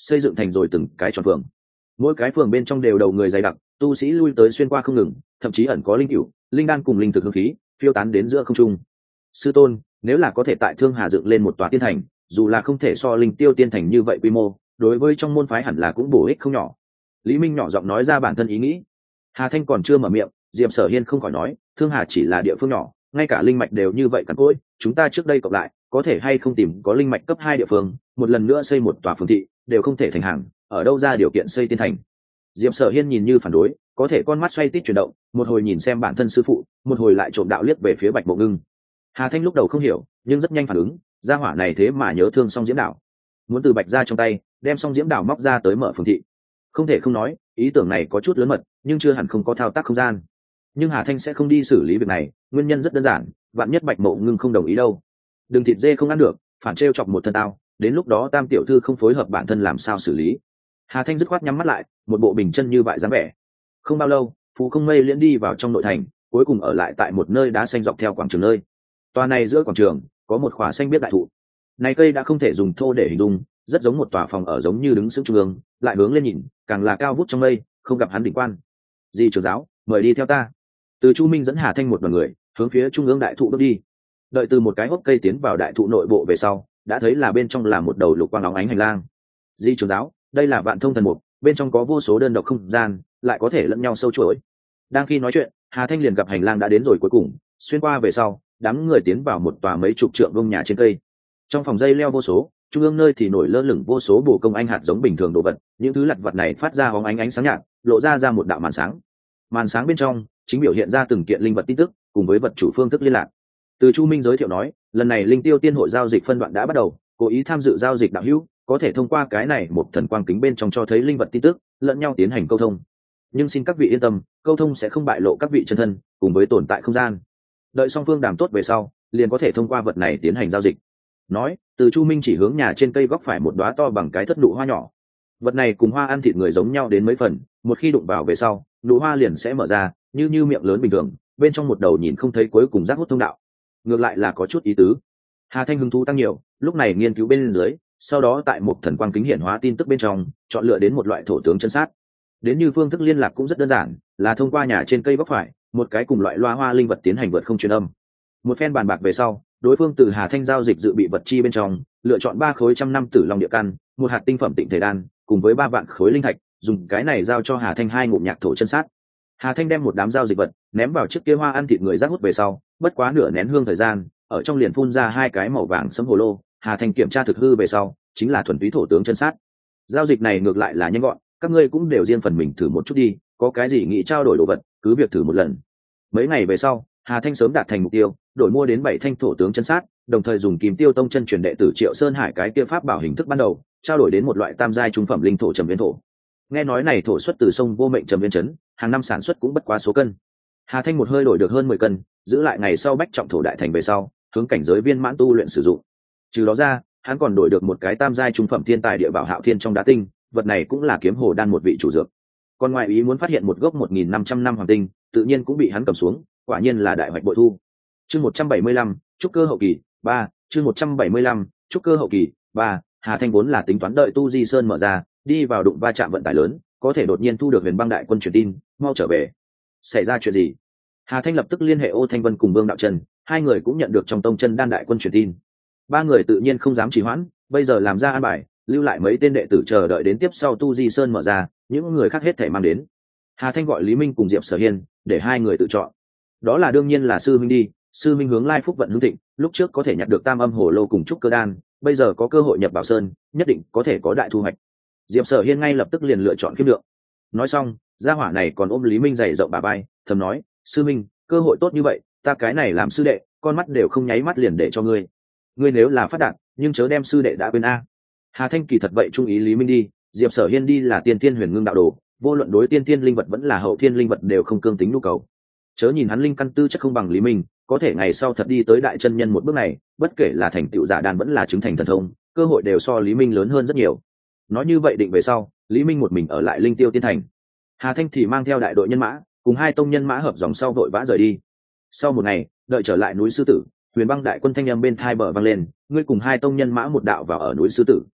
xây dựng thành rồi từng cái tròn phường. Mỗi cái phường bên trong đều đầu người dày đặc, tu sĩ lui tới xuyên qua không ngừng, thậm chí ẩn có linh cửu, linh đan cùng linh thực hương khí phiêu tán đến giữa không trung. Sư tôn, nếu là có thể tại Thương Hà dựng lên một tòa tiên thành, dù là không thể so Linh Tiêu tiên thành như vậy quy mô, đối với trong môn phái hẳn là cũng bổ ích không nhỏ. Lý Minh nhỏ giọng nói ra bản thân ý nghĩ. Hà Thanh còn chưa mở miệng, Diệp Sở Hiên không khỏi nói, Thương Hà chỉ là địa phương nhỏ, ngay cả linh mạch đều như vậy cằn cỗi, chúng ta trước đây cộng lại, có thể hay không tìm có linh mạch cấp 2 địa phương, một lần nữa xây một tòa phường thị, đều không thể thành hàng, ở đâu ra điều kiện xây tiên thành. Diệp Sở Hiên nhìn như phản đối, có thể con mắt xoay tít chuyển động, một hồi nhìn xem bản thân sư phụ, một hồi lại trộm đạo liếc về phía Bạch Mộ Ngưng. Hà Thanh lúc đầu không hiểu, nhưng rất nhanh phản ứng, gia hỏa này thế mà nhớ thương Song Diễm Đảo, muốn từ Bạch ra trong tay đem Song Diễm Đảo móc ra tới mở phường thị. Không thể không nói, ý tưởng này có chút lớn mật, nhưng chưa hẳn không có thao tác không gian. Nhưng Hà Thanh sẽ không đi xử lý việc này, nguyên nhân rất đơn giản, vạn nhất Bạch Mộ Ngưng không đồng ý đâu. Đừng thịt dê không ăn được, phản trêu chọc một thân tao, đến lúc đó Tam tiểu thư không phối hợp bản thân làm sao xử lý. Hà Thanh dứt khoát nhắm mắt lại, một bộ bình chân như vậy dáng vẻ. Không bao lâu, Phú Không Mây liễn đi vào trong nội thành, cuối cùng ở lại tại một nơi đá xanh dọc theo quảng trường nơi. Tòa này giữa quảng trường có một khỏa xanh biết đại thụ. Này cây đã không thể dùng thô để hình dung, rất giống một tòa phòng ở giống như đứng sững trung ương, lại hướng lên nhìn, càng là cao vút trong mây, không gặp hắn đỉnh quan. Di trưởng giáo, mời đi theo ta. Từ Chu Minh dẫn Hà Thanh một đoàn người hướng phía trung ương đại thụ bước đi. Đợi từ một cái hốc cây tiến vào đại thụ nội bộ về sau, đã thấy là bên trong là một đầu lục quang óng ánh hành lang. Di trưởng giáo, đây là Vạn Thông thần mục, bên trong có vô số đơn độc không gian, lại có thể lẫn nhau sâu chuỗi. Đang khi nói chuyện, Hà Thanh liền gặp hành lang đã đến rồi cuối cùng, xuyên qua về sau, đám người tiến vào một tòa mấy chục trượng vuông nhà trên cây. Trong phòng dây leo vô số, trung ương nơi thì nổi lơ lửng vô số bổ công anh hạt giống bình thường đồ vật, những thứ lặt vặt này phát ra hóng ánh sáng nhạt, lộ ra một đạo màn sáng. Màn sáng bên trong chính biểu hiện ra từng kiện linh vật tin tức, cùng với vật chủ phương thức liên lạc. Từ Chu Minh giới thiệu nói, lần này Linh Tiêu Tiên hội giao dịch phân đoạn đã bắt đầu, cố ý tham dự giao dịch đạo hữu, có thể thông qua cái này một thần quang kính bên trong cho thấy linh vật tin tức, lẫn nhau tiến hành câu thông. Nhưng xin các vị yên tâm, câu thông sẽ không bại lộ các vị chân thân, cùng với tồn tại không gian. Đợi song phương đàm tốt về sau, liền có thể thông qua vật này tiến hành giao dịch. Nói, Từ Chu Minh chỉ hướng nhà trên cây góc phải một đóa to bằng cái thất nụ hoa nhỏ. Vật này cùng hoa ăn thịt người giống nhau đến mấy phần, một khi đụng vào về sau, nụ hoa liền sẽ mở ra, như miệng lớn bình thường, bên trong một đầu nhìn không thấy cuối cùng rác hút thông đạo. Ngược lại là có chút ý tứ. Hà Thanh hứng thú tăng nhiều, lúc này nghiên cứu bên dưới, sau đó tại một thần quang kính hiển hóa tin tức bên trong, chọn lựa đến một loại thổ tướng chân sát. Đến như phương thức liên lạc cũng rất đơn giản, là thông qua nhà trên cây góc phải, một cái cùng loại loa hoa linh vật tiến hành vượt không truyền âm. Một phen bàn bạc về sau, đối phương từ Hà Thanh giao dịch dự bị vật chi bên trong, lựa chọn 3 khối trăm năm tử long địa căn, một hạt tinh phẩm tịnh thể đan, cùng với 3 vạn khối linh thạch, dùng cái này giao cho Hà Thanh 2 ngụm nhạc thổ chân sát. Hà Thanh đem một đám giao dịch vật ném vào chiếc kia hoa ăn thịt người rác hút về sau, bất quá nửa nén hương thời gian, ở trong liền phun ra 2 cái màu vàng sẫm hồ lô. Hà Thanh kiểm tra thực hư về sau, chính là thuần túy thổ tướng chân sát. Giao dịch này ngược lại là nhanh gọn, các ngươi cũng đều riêng phần mình thử một chút đi, có cái gì nghĩ trao đổi đồ vật, cứ việc thử một lần. Mấy ngày về sau, Hà Thanh sớm đạt thành mục tiêu, đổi mua đến 7 thanh thổ tướng chân sát, đồng thời dùng Kim Tiêu Tông chân truyền đệ tử Triệu Sơn Hải cái kia pháp bảo hình thức ban đầu, trao đổi đến một loại tam giai trung phẩm linh thổ trầm viên thổ. Nghe nói này thổ xuất từ sông Vô Mệnh trầm viên trấn, hàng năm sản xuất cũng bất quá số cân. Hà Thanh một hơi đổi được hơn 10 cân, giữ lại ngày sau bách trọng thổ đại thành về sau, hướng cảnh giới viên mãn tu luyện sử dụng. Trừ đó ra, hắn còn đổi được một cái tam giai trung phẩm thiên tài địa bảo Hạo Thiên trong đá tinh, vật này cũng là kiếm hồ đan một vị chủ dược. Còn ngoài ý muốn phát hiện một gốc 1500 năm hoàng tinh, tự nhiên cũng bị hắn cầm xuống, quả nhiên là đại hoạch bội thu. Chương 175, trúc cơ hậu kỳ 3, chương 175, trúc cơ hậu kỳ 3, Hà Thanh vốn là tính toán đợi Tu Di Sơn mở ra, đi vào đụng va chạm vận tải lớn, có thể đột nhiên thu được Huyền Băng đại quân truyền tin, mau trở về. Xảy ra chuyện gì? Hà Thanh lập tức liên hệ Ô Thanh Vân cùng Vương Đạo Trần, hai người cũng nhận được trong tông chân đan đại quân truyền tin. Ba người tự nhiên không dám trì hoãn, bây giờ làm ra an bài, lưu lại mấy tên đệ tử chờ đợi đến tiếp sau Tu Di Sơn mở ra, những người khác hết thể mang đến. Hà Thanh gọi Lý Minh cùng Diệp Sở Hiên, để hai người tự chọn. Đó là đương nhiên là sư minh đi, sư minh hướng Lai Phúc vận hưng thịnh, lúc trước có thể nhặt được Tam Âm Hồ Lô cùng trúc cơ đan, bây giờ có cơ hội nhập Bảo Sơn, nhất định có thể có đại thu hoạch. Diệp Sở Hiên ngay lập tức liền lựa chọn Khiêm Lượng. Nói xong, gia hỏa này còn ôm Lý Minh dày rộng bà bay, thầm nói, sư minh, cơ hội tốt như vậy, ta cái này làm sư đệ, con mắt đều không nháy mắt liền để cho ngươi. Ngươi nếu là phát đạt, nhưng chớ đem sư đệ đã quên a. Hà Thanh kỳ thật vậy trung ý Lý Minh đi, Diệp Sở Hiên đi là tiên thiên huyền ngưng đạo đồ, vô luận đối tiên thiên linh vật vẫn là hậu thiên linh vật đều không cương tính nhu cầu. Chớ nhìn hắn linh căn tư chất không bằng Lý Minh, có thể ngày sau thật đi tới đại chân nhân một bước này, bất kể là thành tựu giả đan vẫn là chứng thành thần thông, cơ hội đều so Lý Minh lớn hơn rất nhiều. Nói như vậy định về sau, Lý Minh một mình ở lại Linh Tiêu Tiên Thành, Hà Thanh thì mang theo đại đội nhân mã, cùng hai tông nhân mã hợp dòng sau vội vã rời đi. Sau một ngày, đợi trở lại núi Sư Tử, Huyền Băng đại quân thanh âm bên thai bờ vang lên, ngươi cùng hai tông nhân mã một đạo vào ở núi Sư Tử.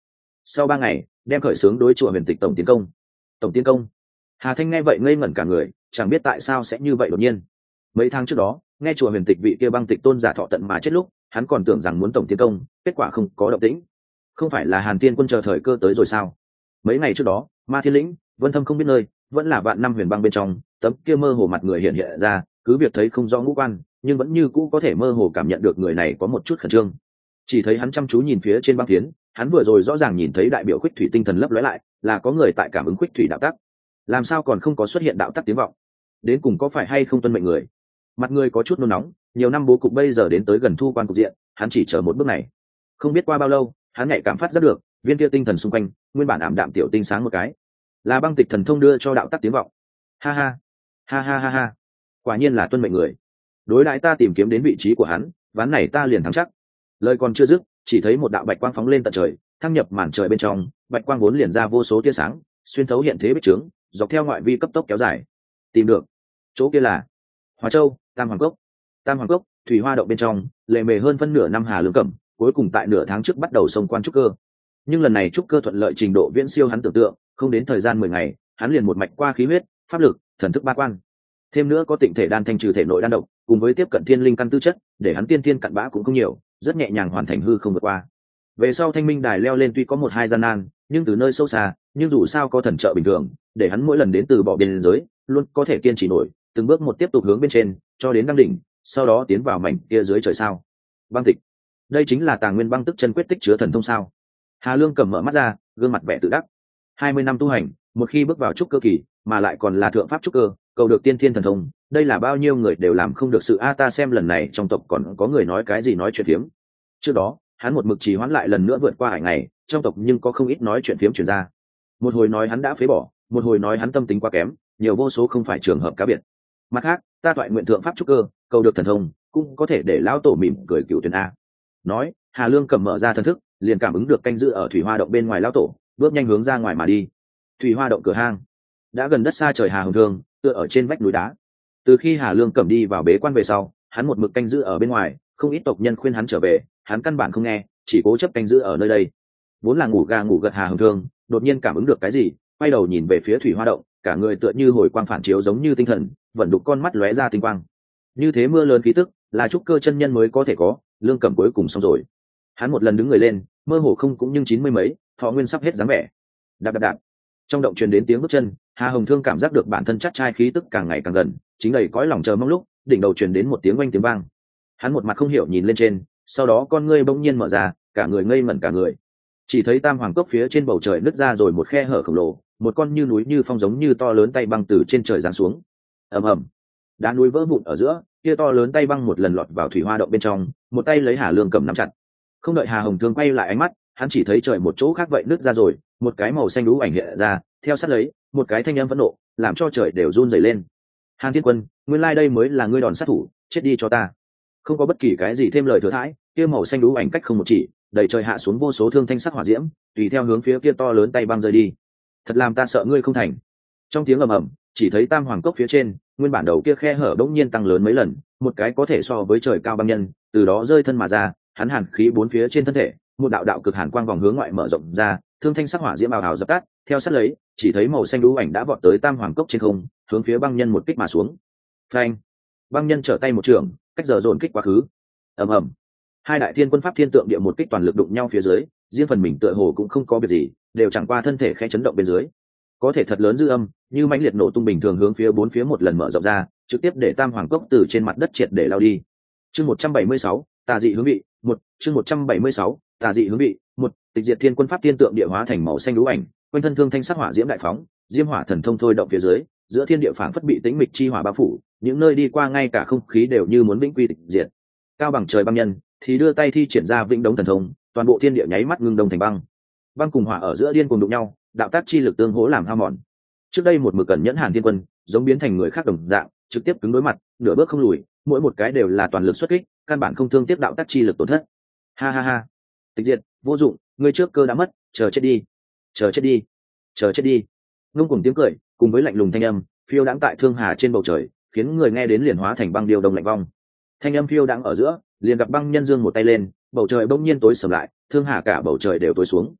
sau 3 ngày đem khởi xướng đối chùa huyền tịch tổng tiến công. Tổng tiến công? Hà Thanh nghe vậy ngây ngẩn cả người, chẳng biết tại sao sẽ như vậy đột nhiên. Mấy tháng trước đó nghe chùa huyền tịch vị kia băng tịch tôn giả thọ tận mà chết lúc, hắn còn tưởng rằng muốn tổng tiến công, kết quả không có động tĩnh. Không phải là Hàn Tiên quân chờ thời cơ tới rồi sao? Mấy ngày trước đó Ma Thiên Lĩnh, Vân Thâm không biết nơi, vẫn là vạn năm huyền băng bên trong, tấm kia mơ hồ mặt người hiện hiện ra, cứ việc thấy không rõ ngũ quan, nhưng vẫn như cũ có thể mơ hồ cảm nhận được người này có một chút khẩn trương. Chỉ thấy hắn chăm chú nhìn phía trên băng phiến, hắn vừa rồi rõ ràng nhìn thấy đại biểu Khuyết Thủy tinh thần lấp lóe lại, là có người tại cảm ứng Khuyết Thủy đạo tắc. Làm sao còn không có xuất hiện đạo tắc tiếng vọng? Đến cùng có phải hay không tuân mệnh người? Mặt người có chút nôn nóng, nhiều năm bố cục bây giờ đến tới gần thu quan cục diện, hắn chỉ chờ một bước này. Không biết qua bao lâu, hắn nhạy cảm phát giác được, viên kia tinh thần xung quanh, nguyên bản ảm đạm tiểu tinh sáng một cái, là băng tịch thần thông đưa cho đạo tắc tiếng vọng. Ha ha, ha ha ha ha, quả nhiên là tuân mệnh người. Đối đãi ta tìm kiếm đến vị trí của hắn, ván này ta liền thắng chắc. Lời còn chưa dứt, chỉ thấy một đạo bạch quang phóng lên tận trời, thăng nhập màn trời bên trong, bạch quang vốn liền ra vô số tia sáng, xuyên thấu hiện thế bích trướng, dọc theo ngoại vi cấp tốc kéo dài. Tìm được, chỗ kia là Hóa Châu, Tam Hoàng Cốc. Tam Hoàng Cốc, thủy hoa động bên trong, lệ mề hơn phân nửa năm Hà Lương Cẩm, cuối cùng tại nửa tháng trước bắt đầu xông quan trúc cơ. Nhưng lần này trúc cơ thuận lợi trình độ viễn siêu hắn tưởng tượng, không đến thời gian 10 ngày, hắn liền một mạch qua khí huyết, pháp lực, thần thức ba quan. Thêm nữa có tịnh thể đan thanh trừ thể nội đan độc, cùng với tiếp cận thiên linh căn tư chất, để hắn tiên thiên cặn bã cũng không nhiều, rất nhẹ nhàng hoàn thành hư không vượt qua. Về sau Thanh Minh Đài leo lên tuy có một hai gian nan, nhưng từ nơi sâu xa, nhưng dù sao có thần trợ bình thường, để hắn mỗi lần đến từ bỏ biên giới, luôn có thể kiên trì nổi, từng bước một tiếp tục hướng bên trên, cho đến đăng đỉnh, sau đó tiến vào mảnh kia dưới trời sao. Băng tịch, đây chính là Tàng Nguyên Băng Tức chân quyết tích chứa thần thông sao? Hà Lương Cầm mở mắt ra, gương mặt vẻ tự đắc. 20 năm tu hành, một khi bước vào trúc cơ kỳ, mà lại còn là thượng pháp trúc cơ, cầu được tiên thiên thần thông, đây là bao nhiêu người đều làm không được sự a. Ta xem lần này trong tộc còn có người nói cái gì nói chuyện phiếm. Trước đó hắn một mực trì hoãn lại lần nữa vượt qua hải ngày, trong tộc nhưng có không ít nói chuyện phiếm truyền ra. Một hồi nói hắn đã phế bỏ, một hồi nói hắn tâm tính quá kém, nhiều vô số không phải trường hợp cá biệt. Mặt khác, ta toại nguyện thượng pháp trúc cơ, cầu được thần thông, cũng có thể để lão tổ mỉm cười cửu tuyển a. Nói, Hà Lương Cầm mở ra thần thức, liền cảm ứng được canh giữ ở thủy hoa động bên ngoài lão tổ, bước nhanh hướng ra ngoài mà đi. Thủy hoa động cửa hang đã gần đất xa trời Hà Hồng Thương, tựa ở trên vách núi đá. Từ khi Hà Lương Cầm đi vào bế quan về sau, hắn một mực canh giữ ở bên ngoài, không ít tộc nhân khuyên hắn trở về, hắn căn bản không nghe, chỉ cố chấp canh giữ ở nơi đây. Vốn là ngủ gà ngủ gật Hà Hồng Thương, đột nhiên cảm ứng được cái gì, quay đầu nhìn về phía thủy hoa động, cả người tựa như hồi quang phản chiếu giống như tinh thần, vẫn đục con mắt lóe ra tinh quang. Như thế mưa lớn khí tức, là trúc cơ chân nhân mới có thể có, Lương Cầm cuối cùng xong rồi. Hắn một lần đứng người lên, mơ hồ không cũng nhưng 90 mấy, thọ nguyên sắp hết dáng vẻ. Đạp đạp đạp. Trong động truyền đến tiếng bước chân, Hà Hồng Thương cảm giác được bản thân chắc trai khí tức càng ngày càng gần, chính đầy cõi lòng chờ mong lúc, đỉnh đầu truyền đến một tiếng oanh tiếng vang. Hắn một mặt không hiểu nhìn lên trên, sau đó con ngươi bỗng nhiên mở ra, cả người ngây ngẩn cả người. Chỉ thấy Tam Hoàng Cốc phía trên bầu trời nứt ra rồi một khe hở khổng lồ, một con như núi như phong giống như to lớn tay băng từ trên trời giáng xuống. Ầm ầm, đá núi vỡ vụn ở giữa, kia to lớn tay băng một lần lọt vào thủy hoa động bên trong, một tay lấy Hà Lương Cầm nắm chặt. Không đợi Hà Hồng Thương quay lại ánh mắt, hắn chỉ thấy trời một chỗ khác vậy nứt ra rồi, một cái màu xanh đú ảnh hiện ra, theo sát lấy một cái thanh âm phẫn nộ, làm cho trời đều run rẩy lên. Hàn Thiên Quân, nguyên lai đây mới là ngươi đòn sát thủ, chết đi cho ta. Không có bất kỳ cái gì thêm lời thừa thãi, kia màu xanh đú ảnh cách không một chỉ, đầy trời hạ xuống vô số thương thanh sắc hỏa diễm, tùy theo hướng phía kia to lớn tay băng rơi đi. Thật làm ta sợ ngươi không thành. Trong tiếng ầm ầm, chỉ thấy Tam Hoàng Cốc phía trên, nguyên bản đầu kia khe hở đột nhiên tăng lớn mấy lần, một cái có thể so với trời cao băng nhân, từ đó rơi thân mà ra, hắn hàn khí bốn phía trên thân thể, một đạo đạo cực hàn quang vòng hướng ngoại mở rộng ra, thương thanh sắc hỏa diễm ào ào dập tắt, theo sát lấy, chỉ thấy màu xanh đú ảnh đã vọt tới Tam Hoàng Cốc trên không, hướng phía băng nhân một kích mà xuống. Phanh! Băng nhân trở tay một trường, cách giờ dồn kích quá khứ. Ầm ầm! Hai đại thiên quân pháp thiên tượng địa một kích toàn lực đụng nhau phía dưới, riêng phần mình tựa hồ cũng không có việc gì, đều chẳng qua thân thể khẽ chấn động bên dưới. Có thể thật lớn dư âm, như mãnh liệt nổ tung bình thường hướng phía bốn phía một lần mở rộng ra, trực tiếp để Tam Hoàng Cốc từ trên mặt đất triệt để lao đi. Chương 176, tà dị hướng vị, 1, chương 176, tà dị hướng vị, 1, tịch diệt thiên quân pháp thiên tượng địa hóa thành màu xanh đú ảnh, quanh thân thương thanh sắc hỏa diễm đại phóng, diễm hỏa thần thông thôi động phía dưới, giữa thiên địa phảng phất bị tĩnh mịch chi hỏa bao phủ, những nơi đi qua ngay cả không khí đều như muốn vĩnh quy tịch diệt. Cao bằng trời băng nhân thì đưa tay thi triển ra vĩnh đống thần thông, toàn bộ thiên địa nháy mắt ngưng đông thành băng. Băng cùng hỏa ở giữa điên cùng đụng nhau, đạo tác chi lực tương hỗ làm hao mòn. Trước đây một mực cẩn nhẫn Hàn Thiên Quân, giống biến thành người khác đồng dạng, trực tiếp cứng đối mặt, nửa bước không lùi, mỗi một cái đều là toàn lực xuất kích, căn bản không thương tiếc đạo tác chi lực tổn thất. Ha ha ha, tịch diệt, vô dụng, ngươi trước cơ đã mất, chờ chết đi, chờ chết đi, chờ chết đi. Ngông cuồng tiếng cười, cùng với lạnh lùng thanh âm, phiêu đãng tại thương hà trên bầu trời, khiến người nghe đến liền hóa thành băng điêu đông lạnh vong. Thanh âm phiêu đãng ở giữa, liền gặp băng nhân dương một tay lên, bầu trời bỗng nhiên tối sầm lại, thương hà cả bầu trời đều tối xuống.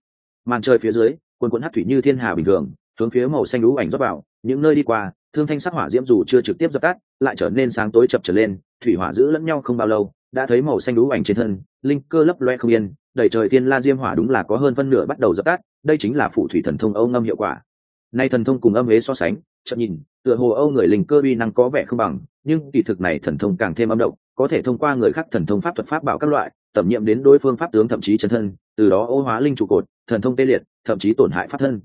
Màn trời phía dưới quần quần hắc thủy như thiên hà bình thường hướng phía màu xanh lũ ảnh rót vào, những nơi đi qua thương thanh sắc hỏa diễm dù chưa trực tiếp dập tắt lại trở nên sáng tối chập trở lên, thủy hỏa giữ lẫn nhau không bao lâu đã thấy màu xanh lũ ảnh trên thân linh cơ lấp loe không yên, đầy trời thiên la diêm hỏa đúng là có hơn phân nửa bắt đầu dập tắt. Đây chính là phù thủy thần thông Âu Ngâm hiệu quả. Nay thần thông cùng âm hế so sánh, chậm nhìn tựa hồ Âu người linh cơ uy năng có vẻ không bằng, nhưng kỳ thực này thần thông càng thêm âm động, có thể thông qua người khác thần thông pháp thuật pháp bảo các loại tẩm nhiệm đến đối phương pháp tướng thậm chí chân thân, từ đó ô hóa linh trụ cột, thần thông tê liệt, thậm chí tổn hại pháp thân.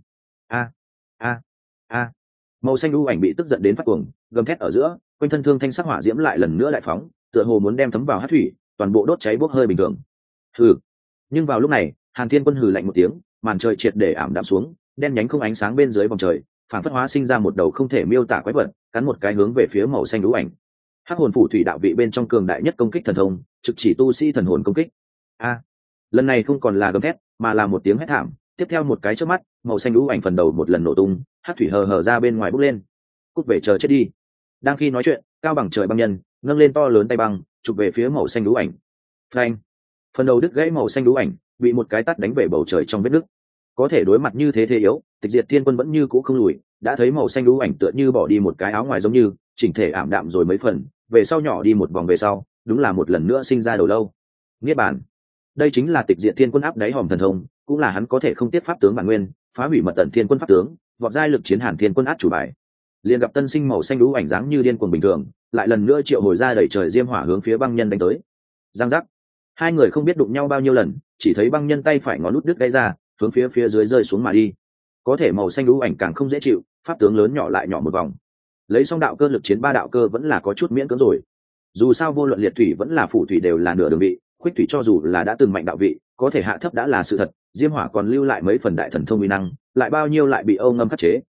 A màu xanh u ảnh bị tức giận đến phát cuồng, gầm thét ở giữa, quanh thân thương thanh sắc hỏa diễm lại lần nữa đại phóng, tựa hồ muốn đem thấm vào hắc thủy, toàn bộ đốt cháy bốc hơi bình thường. Hừ. Nhưng vào lúc này, Hàn Thiên Quân hừ lạnh một tiếng, màn trời triệt để ảm đạm xuống, đen nhánh không ánh sáng bên dưới vòng trời, phản phất hóa sinh ra một đầu không thể miêu tả quái vật, cắn một cái hướng về phía màu xanh u ảnh. Hắc hồn phủ thủy đạo vị bên trong cường đại nhất công kích thần thông, trực chỉ tu sĩ thần hồn công kích. Lần này không còn là gầm thét, mà là một tiếng hét thảm, tiếp theo một cái chớp mắt, màu xanh u ảnh phần đầu một lần nổ tung, hắc thủy hờ ra bên ngoài bốc lên. Cút về chờ chết đi. Đang khi nói chuyện, cao bằng trời băng nhân nâng lên to lớn tay băng chụp về phía màu xanh lũ ảnh. Phanh. Phần đầu đứt gãy màu xanh lũ ảnh bị một cái tát đánh về bầu trời trong vết nứt. Có thể đối mặt như thế thế yếu, Tịch Diệt Thiên Quân vẫn như cũ không lùi, đã thấy màu xanh lũ ảnh tựa như bỏ đi một cái áo ngoài giống như chỉnh thể ảm đạm rồi mấy phần, về sau nhỏ đi một vòng về sau, đúng là một lần nữa sinh ra đầu lâu. Niết bàn. Đây chính là Tịch Diệt Thiên Quân áp đáy hòm thần thông, cũng là hắn có thể không tiếp pháp tướng bản nguyên, phá hủy mật tận Thiên Quân pháp tướng, vọt giai lực chiến Hàn Thiên Quân át chủ bài. Liền gặp tân sinh màu xanh lũ ảnh dáng như điên cuồng bình thường, lại lần nữa triệu hồi ra đẩy trời diêm hỏa hướng phía băng nhân đánh tới. Giang giác. Hai người không biết đụng nhau bao nhiêu lần, chỉ thấy băng nhân tay phải ngón út đứt gãy ra, hướng phía dưới rơi xuống mà đi. Có thể màu xanh lũ ảnh càng không dễ chịu, pháp tướng lớn nhỏ lại nhỏ một vòng. Lấy xong đạo cơ lực chiến ba đạo cơ vẫn là có chút miễn cưỡng rồi. Dù sao vô luận liệt thủy vẫn là phủ thủy đều là nửa đường vị, khuyết thủy cho dù là đã từng mạnh đạo vị, có thể hạ thấp đã là sự thật, diêm hỏa còn lưu lại mấy phần đại thần thông uy năng, lại bao nhiêu lại bị Âu Ngâm khắc chế.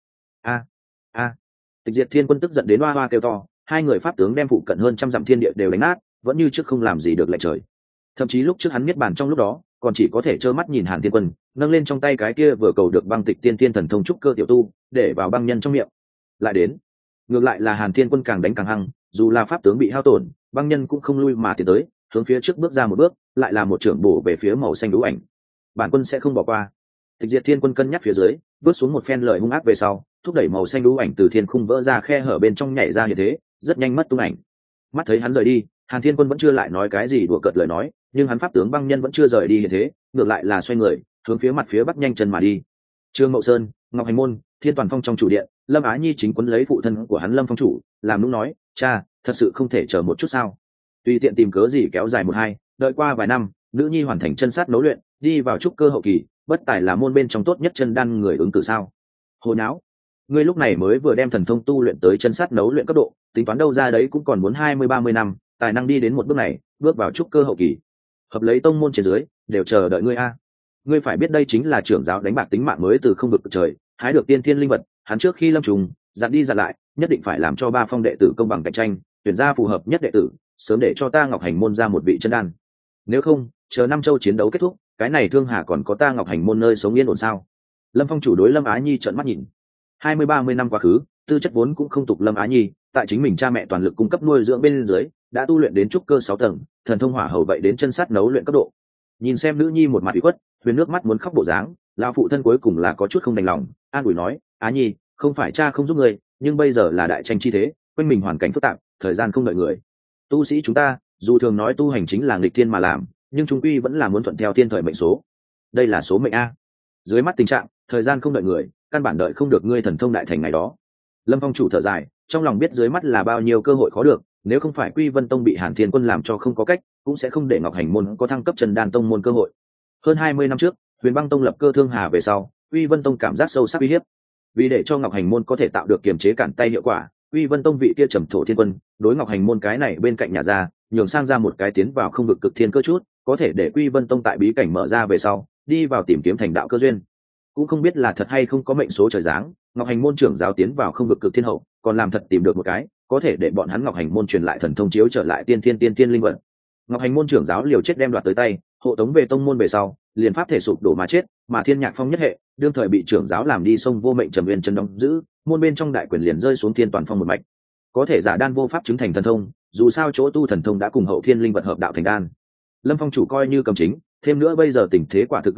Tịch Diệt Thiên Quân tức giận đến oa oa kêu to, hai người pháp tướng đem phụ cận hơn trăm dặm thiên địa đều đánh nát, vẫn như trước không làm gì được lại trời. Thậm chí lúc trước hắn miết bàn trong lúc đó, còn chỉ có thể trơ mắt nhìn Hàn Thiên Quân nâng lên trong tay cái kia vừa cầu được băng tịch tiên thiên thần thông trúc cơ tiểu tu, để vào băng nhân trong miệng. Lại đến, ngược lại là Hàn Thiên Quân càng đánh càng hăng, dù là pháp tướng bị hao tổn, băng nhân cũng không lui mà tiến tới, hướng phía trước bước ra một bước, lại là một trưởng bổ về phía màu xanh lũ ảnh. Bản quân sẽ không bỏ qua. Tịch Diệt Thiên Quân cân nhắc phía dưới, bước xuống một phen lời hung ác về sau, thúc đẩy màu xanh lũ ảnh từ thiên khung vỡ ra khe hở bên trong nhảy ra như thế, rất nhanh mất tung ảnh. Mắt thấy hắn rời đi, Hàn Thiên Quân vẫn chưa lại nói cái gì đùa cợt lời nói, nhưng hắn pháp tướng băng nhân vẫn chưa rời đi như thế, ngược lại là xoay người, hướng phía mặt phía bắc nhanh chân mà đi. Trương Mậu Sơn, Ngọc Hành Môn, Thiên Toàn Phong trong chủ điện, Lâm Á Nhi chính quấn lấy phụ thân của hắn Lâm Phong chủ, làm nũng nói, cha, thật sự không thể chờ một chút sao? Tùy tiện tìm cớ gì kéo dài một hai, đợi qua vài năm, nữ nhi hoàn thành chân sát nấu luyện, đi vào trúc cơ hậu kỳ, bất tài là môn bên trong tốt nhất chân đan người ứng cử sao? Hồ nháo, ngươi lúc này mới vừa đem thần thông tu luyện tới chân sát nấu luyện cấp độ, tính toán đâu ra đấy cũng còn muốn 20-30 năm, tài năng đi đến một bước này, bước vào trúc cơ hậu kỳ. Hợp lấy tông môn trên dưới, đều chờ đợi ngươi a. Ngươi phải biết đây chính là trưởng giáo đánh bạc tính mạng mới từ không vực trời, hái được tiên thiên linh vật, hắn trước khi lâm trùng, dặn đi dặn lại, nhất định phải làm cho ba phong đệ tử công bằng cạnh tranh, tuyển ra phù hợp nhất đệ tử, sớm để cho ta Ngọc Hành Môn ra một vị chân đan. Nếu không, chờ năm châu chiến đấu kết thúc, cái này Thương Hà còn có ta Ngọc Hành Môn nơi sống yên ổn sao? Lâm Phong chủ đối Lâm Á Nhi trợn mắt nhìn. 20-30 năm quá khứ, tư chất vốn cũng không tục Lâm Á Nhi, tại chính mình cha mẹ toàn lực cung cấp nuôi dưỡng bên dưới, đã tu luyện đến trúc cơ 6 tầng, thần thông hỏa hầu vậy đến chân sát nấu luyện cấp độ. Nhìn xem nữ nhi một mặt ủy khuất, Huyền nước mắt muốn khóc bộ dáng, lão phụ thân cuối cùng là có chút không đành lòng, an ủi nói, Á Nhi, không phải cha không giúp người, nhưng bây giờ là đại tranh chi thế, quanh mình hoàn cảnh phức tạp, thời gian không đợi người. Tu sĩ chúng ta, dù thường nói tu hành chính là nghịch thiên mà làm, nhưng chúng quy vẫn là muốn thuận theo thiên thời mệnh số. Đây là số mệnh a. Dưới mắt tình trạng, thời gian không đợi người, căn bản đợi không được ngươi thần thông đại thành ngày đó. Lâm Phong chủ thở dài, trong lòng biết dưới mắt là bao nhiêu cơ hội khó được, nếu không phải Quy Vân Tông bị Hàn Thiên Quân làm cho không có cách, cũng sẽ không để Ngọc Hành Môn có thăng cấp Trần Đan Tông môn cơ hội. Hơn 20 năm trước, Huyền Băng Tông lập cơ Thương Hà về sau, Quy Vân Tông cảm giác sâu sắc uy hiếp. Vì để cho Ngọc Hành Môn có thể tạo được kiềm chế cản tay hiệu quả, Quy Vân Tông vị kia trầm thổ thiên quân, đối Ngọc Hành Môn cái này bên cạnh nhà ra, nhường sang ra một cái tiến vào không vực cực thiên cơ chút, có thể để Quy Vân Tông tại bí cảnh mở ra về sau, đi vào tìm kiếm thành đạo cơ duyên. Cũng không biết là thật hay không có mệnh số trời giáng, Ngọc Hành Môn trưởng giáo tiến vào không vực cực thiên hậu, còn làm thật tìm được một cái, có thể để bọn hắn Ngọc Hành Môn truyền lại thần thông chiếu trở lại tiên thiên linh vật. Ngọc Hành Môn trưởng giáo liều chết đem đoạt tới tay, hộ tống về tông môn về sau, liền pháp thể sụp đổ mà chết, mà Thiên Nhạc Phong nhất hệ, đương thời bị trưởng giáo làm đi sông vô mệnh trầm nguyên chân đóng giữ, môn bên trong đại quyền liền rơi xuống Thiên Toàn Phong một mạch. Có thể giả đan vô pháp chứng thành thần thông, dù sao chỗ tu thần thông đã cùng hậu thiên linh vật hợp đạo thành đan. Lâm Phong chủ coi như cầm chính, thêm nữa bây giờ tình thế quả thực gấp gáp,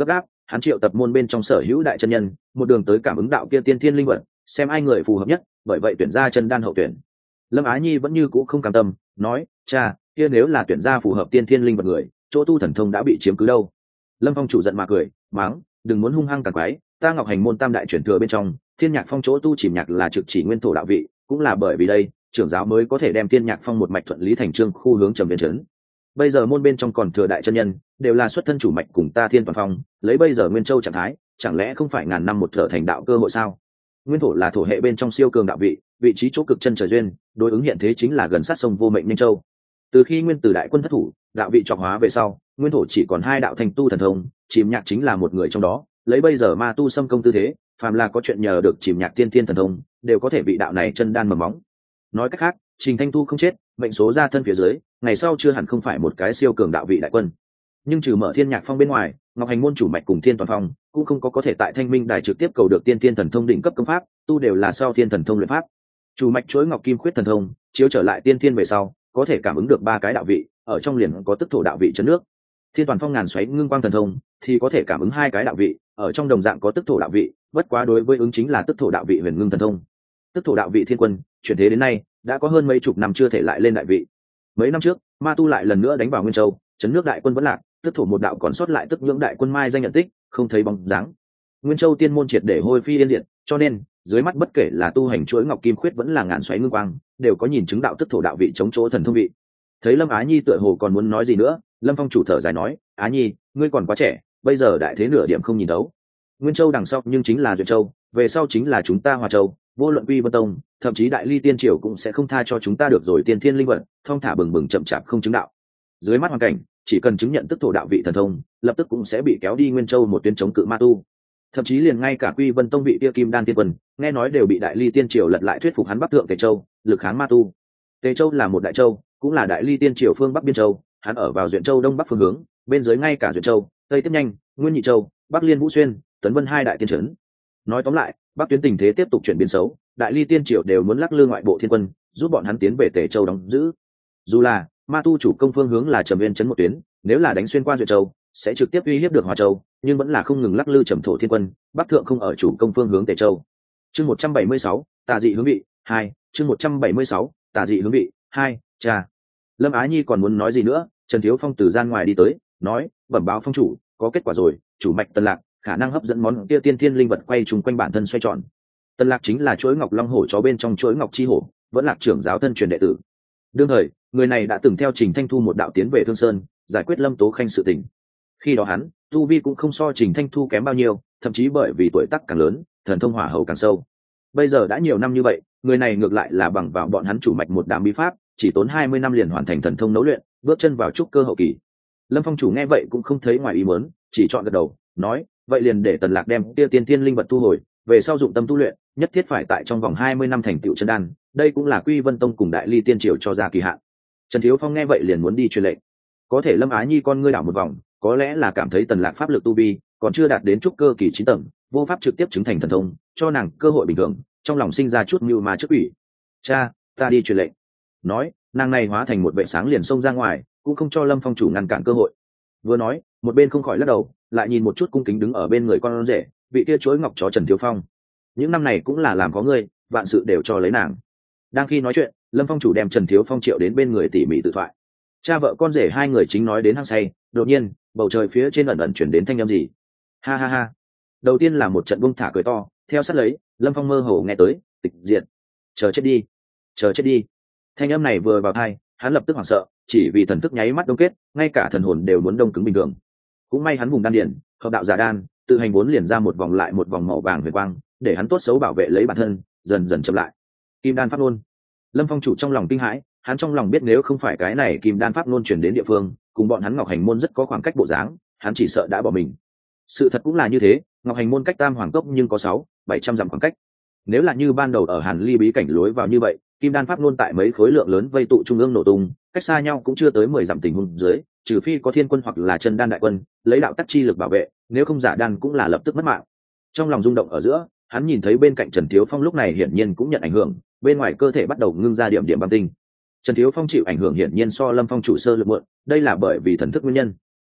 hắn triệu tập môn bên trong sở hữu đại chân nhân, một đường tới cảm ứng đạo kia tiên thiên linh vật, xem ai người phù hợp nhất, bởi vậy tuyển ra chân đan hậu tuyển. Lâm Á Nhi vẫn như cũ không cam tâm, nói: cha, kia nếu là tuyển ra phù hợp tiên thiên linh vật người, chỗ tu thần thông đã bị chiếm cứ đâu? Lâm Phong chủ giận mà cười, mắng: đừng muốn hung hăng càng quái, ta Ngọc Hành môn tam đại chuyển thừa bên trong, Thiên Nhạc Phong chỗ tu chìm nhạc là trực chỉ nguyên thổ đạo vị, cũng là bởi vì đây, trưởng giáo mới có thể đem Thiên Nhạc Phong một mạch thuận lý thành chương khu hướng trầm viên trấn. Bây giờ môn bên trong còn thừa đại chân nhân, đều là xuất thân chủ mạch cùng ta Thiên Toàn Phong, lấy bây giờ Nguyên Châu trạng thái, chẳng lẽ không phải ngàn năm một thở thành đạo cơ hội sao? Nguyên thổ là thổ hệ bên trong siêu cường đạo vị, vị trí chỗ cực chân trời duyên, đối ứng hiện thế chính là gần sát sông vô mệnh Ninh Châu. Từ khi Nguyên Tử đại quân thất thủ, đạo vị trọng hóa về sau, nguyên thổ chỉ còn hai đạo thành tu thần thông, chìm nhạc chính là một người trong đó. Lấy bây giờ ma tu xâm công tư thế, phàm là có chuyện nhờ được chìm nhạc tiên thiên thần thông, đều có thể bị đạo này chân đan mầm móng. Nói cách khác, Trình Thanh Tu không chết, mệnh số ra thân phía dưới, ngày sau chưa hẳn không phải một cái siêu cường đạo vị đại quân. Nhưng trừ mở Thiên Nhạc Phong bên ngoài, Ngọc Hành môn chủ mạch cùng Thiên Toàn Phong cũng không có thể tại Thanh Minh đài trực tiếp cầu được tiên thiên thần thông đỉnh cấp công pháp, tu đều là sau thiên thần thông luyện pháp. Chủ mạch chuỗi Ngọc Kim Khuyết thần thông, chiếu trở lại tiên thiên về sau, có thể cảm ứng được ba cái đạo vị, ở trong liền có tức thổ đạo vị chấn nước. Thiên Toàn Phong ngàn xoáy ngưng quang thần thông thì có thể cảm ứng hai cái đạo vị, ở trong đồng dạng có tức thổ đạo vị, bất quá đối với ứng chính là tức thổ đạo vị huyền ngưng thần thông. Tức thổ đạo vị thiên quân, chuyển thế đến nay đã có hơn mấy chục năm chưa thể lại lên đại vị. Mấy năm trước, ma tu lại lần nữa đánh vào Nguyên Châu, chấn nước đại quân vẫn lạc, tức thổ một đạo còn sót lại tức nhưỡng đại quân mai danh nhận tích, không thấy bóng dáng. Nguyên Châu tiên môn triệt để hôi phi yên diệt, cho nên dưới mắt bất kể là tu hành chuỗi Ngọc Kim Khuyết vẫn là ngàn xoáy ngưng quang, đều có nhìn chứng đạo tức thổ đạo vị chống chỗ thần thông vị. Thấy Lâm Á Nhi tựa hồ còn muốn nói gì nữa, Lâm Phong chủ thở dài nói: Á Nhi, ngươi còn quá trẻ, bây giờ đại thế nửa điểm không nhìn đấu. Nguyên Châu đằng sau nhưng chính là Duyệt Châu, về sau chính là chúng ta Hòa Châu, vô luận Quy Vân Tông, thậm chí Đại Ly Tiên Triều cũng sẽ không tha cho chúng ta được rồi. Tiên thiên linh vật, thong thả bừng bừng chậm chạp không chứng đạo. Dưới mắt hoàn cảnh, chỉ cần chứng nhận tức thổ đạo vị thần thông, lập tức cũng sẽ bị kéo đi Nguyên Châu một tuyến chống cự ma tu. Thậm chí liền ngay cả Quy Vân Tông vị kia Kim Đan Tiên Quân, nghe nói đều bị Đại Ly Tiên Triều lật lại thuyết phục hắn Bắc thượng Tề Châu, lực kháng ma tu. Tề Châu là một đại châu, cũng là Đại Ly Tiên Triều phương Bắc biên châu, hắn ở vào Duyện Châu đông bắc phương hướng, bên dưới ngay cả Duyện Châu, Tây tiếp nhanh, Nguyên Nhị Châu, Bắc liên Vũ Xuyên, Tấn Vân hai đại tiên trấn. Nói tóm lại, Bắc tuyến tình thế tiếp tục chuyển biến xấu, Đại Ly Tiên Triều đều muốn lắc lư ngoại bộ thiên quân, giúp bọn hắn tiến về Tề Châu đóng giữ. Dù là ma tu chủ công phương hướng là Trầm Viên trấn một tuyến, nếu là đánh xuyên qua Duyện Châu, sẽ trực tiếp uy hiếp được Hòa Châu, nhưng vẫn là không ngừng lắc lư Trầm thổ thiên quân, Bắc thượng không ở chủ công phương hướng Tề Châu. Chương 176, tà dị hướng vị 2, chương 176, tà dị hướng vị 2, cha. Lâm Á Nhi còn muốn nói gì nữa, Trần Thiếu Phong từ gian ngoài đi tới, nói: bẩm báo phong chủ, có kết quả rồi, chủ mạch Tân Lạc khả năng hấp dẫn món kia tiên thiên linh vật quay trùng quanh bản thân xoay tròn. Tân Lạc chính là chuỗi Ngọc Long Hổ chó bên trong chuỗi Ngọc Chi Hổ, vẫn là trưởng giáo thân truyền đệ tử. Đương thời, người này đã từng theo Trình Thanh Thu một đạo tiến về Thương Sơn, giải quyết Lâm Tố Khanh sự tình. Khi đó hắn, tu vi cũng không so Trình Thanh Thu kém bao nhiêu, thậm chí bởi vì tuổi tác càng lớn, thần thông hỏa hầu càng sâu. Bây giờ đã nhiều năm như vậy, người này ngược lại là bằng vào bọn hắn chủ mạch một đám bí pháp, chỉ tốn 20 năm liền hoàn thành thần thông nấu luyện, bước chân vào trúc cơ hậu kỳ. Lâm Phong chủ nghe vậy cũng không thấy ngoài ý muốn, chỉ chọn gật đầu, nói: vậy liền để Tần Lạc đem kia tiên thiên linh vật thu hồi, về sau dụng tâm tu luyện, nhất thiết phải tại trong vòng 20 năm thành tựu chân đan, đây cũng là Quy Vân Tông cùng Đại Ly Tiên Triều cho ra kỳ hạn. Trần Thiếu Phong nghe vậy liền muốn đi truyền lệnh. Có thể Lâm Á Nhi con ngươi đảo một vòng, có lẽ là cảm thấy Tần Lạc pháp lực tu vi còn chưa đạt đến trúc cơ kỳ 9 tầng, vô pháp trực tiếp chứng thành thần thông, cho nàng cơ hội bình thường, trong lòng sinh ra chút mưu ma trước ủy. Cha, ta đi truyền lệnh. Nói, nàng này hóa thành một vệ sáng liền xông ra ngoài, cũng không cho Lâm Phong chủ ngăn cản cơ hội. Vừa nói, một bên không khỏi lắc đầu, lại nhìn một chút cung kính đứng ở bên người con rể, vị kia chuỗi ngọc chó Trần Thiếu Phong. Những năm này cũng là làm có ngươi, vạn sự đều cho lấy nàng. Đang khi nói chuyện, Lâm Phong chủ đem Trần Thiếu Phong triệu đến bên người tỉ mỉ tự thoại. Cha vợ con rể hai người chính nói đến hăng say, đột nhiên, bầu trời phía trên ẩn ẩn chuyển đến thanh âm gì. Ha ha ha. Đầu tiên là một trận buông thả cười to, theo sát lấy, Lâm Phong mơ hồ nghe tới, tịch diệt. Chờ chết đi, chờ chết đi. Thanh âm này vừa vào tai, hắn lập tức hoảng sợ, chỉ vì thần thức nháy mắt đông kết, ngay cả thần hồn đều muốn đông cứng bình thường. Cũng may hắn vùng đan điển, hợp đạo giả đan, tự hành vốn liền ra một vòng lại một vòng màu vàng huyền quang, để hắn tốt xấu bảo vệ lấy bản thân, dần dần chậm lại. Kim đan pháp luân. Lâm Phong chủ trong lòng kinh hãi, hắn trong lòng biết nếu không phải cái này kim đan pháp luân chuyển đến địa phương, cùng bọn hắn Ngọc Hành môn rất có khoảng cách bộ dáng, hắn chỉ sợ đã bỏ mình. Sự thật cũng là như thế, Ngọc Hành môn cách Tam Hoàng Cốc nhưng có 600-700 dặm khoảng cách. Nếu là như ban đầu ở Hàn Ly bí cảnh lối vào như vậy, kim đan pháp luân tại mấy khối lượng lớn vây tụ trung ương nổ tung, cách xa nhau cũng chưa tới 10 dặm tình huống dưới, trừ phi có thiên quân hoặc là chân đan đại quân, lấy đạo tắc chi lực bảo vệ, nếu không giả đan cũng là lập tức mất mạng. Trong lòng rung động ở giữa, hắn nhìn thấy bên cạnh Trần Thiếu Phong lúc này hiển nhiên cũng nhận ảnh hưởng, bên ngoài cơ thể bắt đầu ngưng ra điểm điểm băng tinh. Trần Thiếu Phong chịu ảnh hưởng hiển nhiên so Lâm Phong chủ sơ lực muộn, đây là bởi vì thần thức nguyên nhân.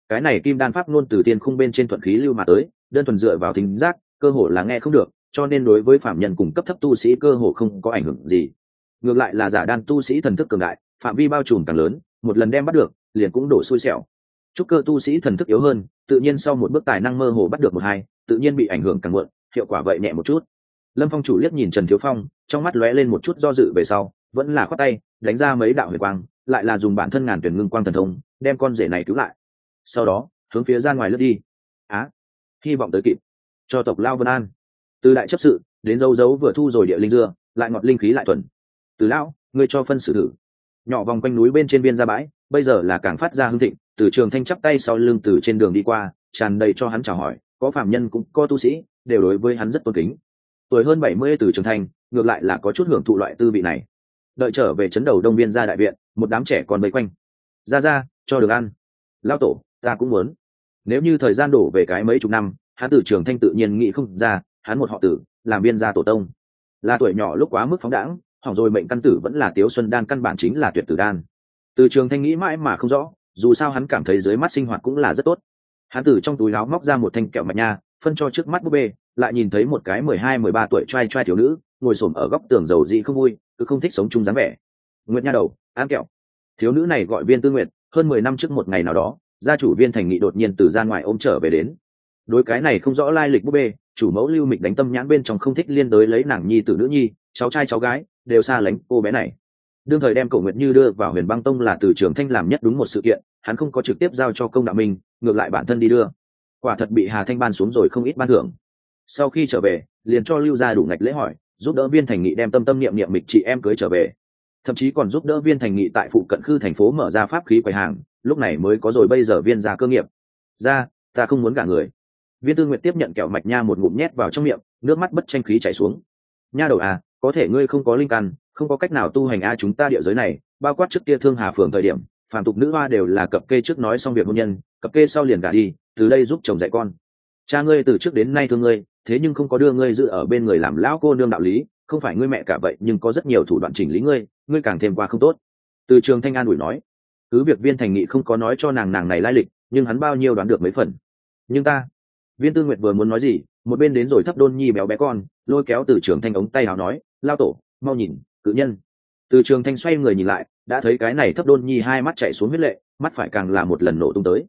cái này kim đan pháp luôn từ tiên khung bên trên thuận khí lưu mà tới, đơn thuần dựa vào thính giác cơ hồ là nghe không được, cho nên đối với phạm nhân cùng cấp thấp tu sĩ cơ hồ không có ảnh hưởng gì. Ngược lại là giả đan tu sĩ thần thức cường đại, phạm vi bao trùm càng lớn, một lần đem bắt được liền cũng đổ xui xẻo. Trúc cơ tu sĩ thần thức yếu hơn, tự nhiên sau một bước tài năng mơ hồ bắt được một hai, tự nhiên bị ảnh hưởng càng muộn, hiệu quả vậy nhẹ một chút. Lâm Phong chủ liếc nhìn Trần Thiếu Phong, trong mắt lóe lên một chút do dự về sau, vẫn là khoát tay, đánh ra mấy đạo huyền quang, lại là dùng bản thân ngàn tuyển ngưng quang thần thông, đem con rể này cứu lại. Sau đó, hướng phía ra ngoài lướt đi. Hy vọng tới kịp. Cho tộc Lao Vân An. Từ đại chấp sự đến dấu dấu vừa thu rồi địa linh dưa, lại ngọt linh khí lại thuần. Từ lão, ngươi cho phân xử thử. Nhỏ vòng quanh núi bên trên biên ra bãi, bây giờ là càng phát ra hưng thịnh. Từ Trường Thanh chắp tay sau lưng từ trên đường đi qua, tràn đầy cho hắn chào hỏi, có phạm nhân cũng có tu sĩ, đều đối với hắn rất tôn kính. Tuổi hơn 70 từ Trường Thanh, ngược lại là có chút hưởng thụ loại tư vị này. Đợi trở về trấn đầu đông biên ra đại viện, một đám trẻ còn vây quanh. Ra, cho được ăn. Lão tổ, ta cũng muốn. Nếu như thời gian đổ về cái mấy chục năm, hắn từ Trường Thanh tự nhiên nghĩ không ra, hắn một họ tử, làm biên gia tổ tông. Là tuổi nhỏ lúc quá mức phóng đãng, hỏng rồi mệnh căn tử vẫn là Tiếu Xuân đan, căn bản chính là tuyệt tử đan. Từ Trường Thanh nghĩ mãi mà không rõ, dù sao hắn cảm thấy dưới mắt sinh hoạt cũng là rất tốt. Hắn từ trong túi áo móc ra một thanh kẹo mạch nha, phân cho trước mắt búp bê, lại nhìn thấy một cái 12-13 tuổi trai trai thiếu nữ, ngồi xổm ở góc tường dầu dị không vui, cứ không thích sống chung dáng vẻ. Nguyệt nha đầu, ăn kẹo. Thiếu nữ này gọi Viên Tư Nguyệt, hơn 10 năm trước một ngày nào đó, gia chủ Viên Thành Nghị đột nhiên từ gian ngoài ôm trở về đến. Đối cái này không rõ lai lịch búp bê, chủ mẫu Lưu Mịch đánh tâm nhãn bên trong không thích liên đối lấy nàng nhi tử nữ nhi, cháu trai cháu gái đều xa lánh cô bé này. Đương thời đem Cổ Nguyệt Như đưa vào Huyền Băng Tông là từ Trường Thanh làm nhất đúng một sự kiện, hắn không có trực tiếp giao cho Công Đạo Minh, ngược lại bản thân đi đưa. Quả thật bị Hà Thanh ban xuống rồi không ít ban thưởng. Sau khi trở về, liền cho Lưu gia đủ ngạch lễ hỏi, giúp đỡ Viên Thành Nghị đem tâm tâm niệm niệm Mịch chị em cưới trở về. Thậm chí còn giúp đỡ Viên Thành Nghị tại phụ cận khư thành phố mở ra pháp khí quầy hàng, lúc này mới có rồi bây giờ Viên gia cơ nghiệp. Ra, ta không muốn gả người. Viên Tư Nguyệt tiếp nhận kẹo mạch nha một ngụm nhét vào trong miệng, nước mắt bất tranh khí chảy xuống. Nha đầu à, có thể ngươi không có linh căn, không có cách nào tu hành chúng ta địa giới này, bao quát trước kia Thương Hà phường thời điểm, phàm tục nữ hoa đều là cập kê trước nói xong việc hôn nhân, cập kê sau liền gả đi, từ đây giúp chồng dạy con. Cha ngươi từ trước đến nay thương ngươi, thế nhưng không có đưa ngươi giữ ở bên người làm lão cô nương đạo lý, không phải ngươi mẹ cả vậy nhưng có rất nhiều thủ đoạn chỉnh lý ngươi, ngươi càng thêm qua không tốt. Từ Trường Thanh an ủi nói, cứ việc Viên Thành Nghị không có nói cho nàng này lai lịch, nhưng hắn bao nhiêu đoán được mấy phần. Nhưng ta, Viên Tư Nguyệt vừa muốn nói gì, một bên đến rồi Thấp Đôn Nhi béo bé con, lôi kéo Từ Trường Thanh ống tay áo nói, lao tổ, mau nhìn, cự nhân. Từ Trường Thanh xoay người nhìn lại, đã thấy cái này Thấp Đôn Nhi hai mắt chảy xuống huyết lệ, mắt phải càng là một lần nổ tung tới.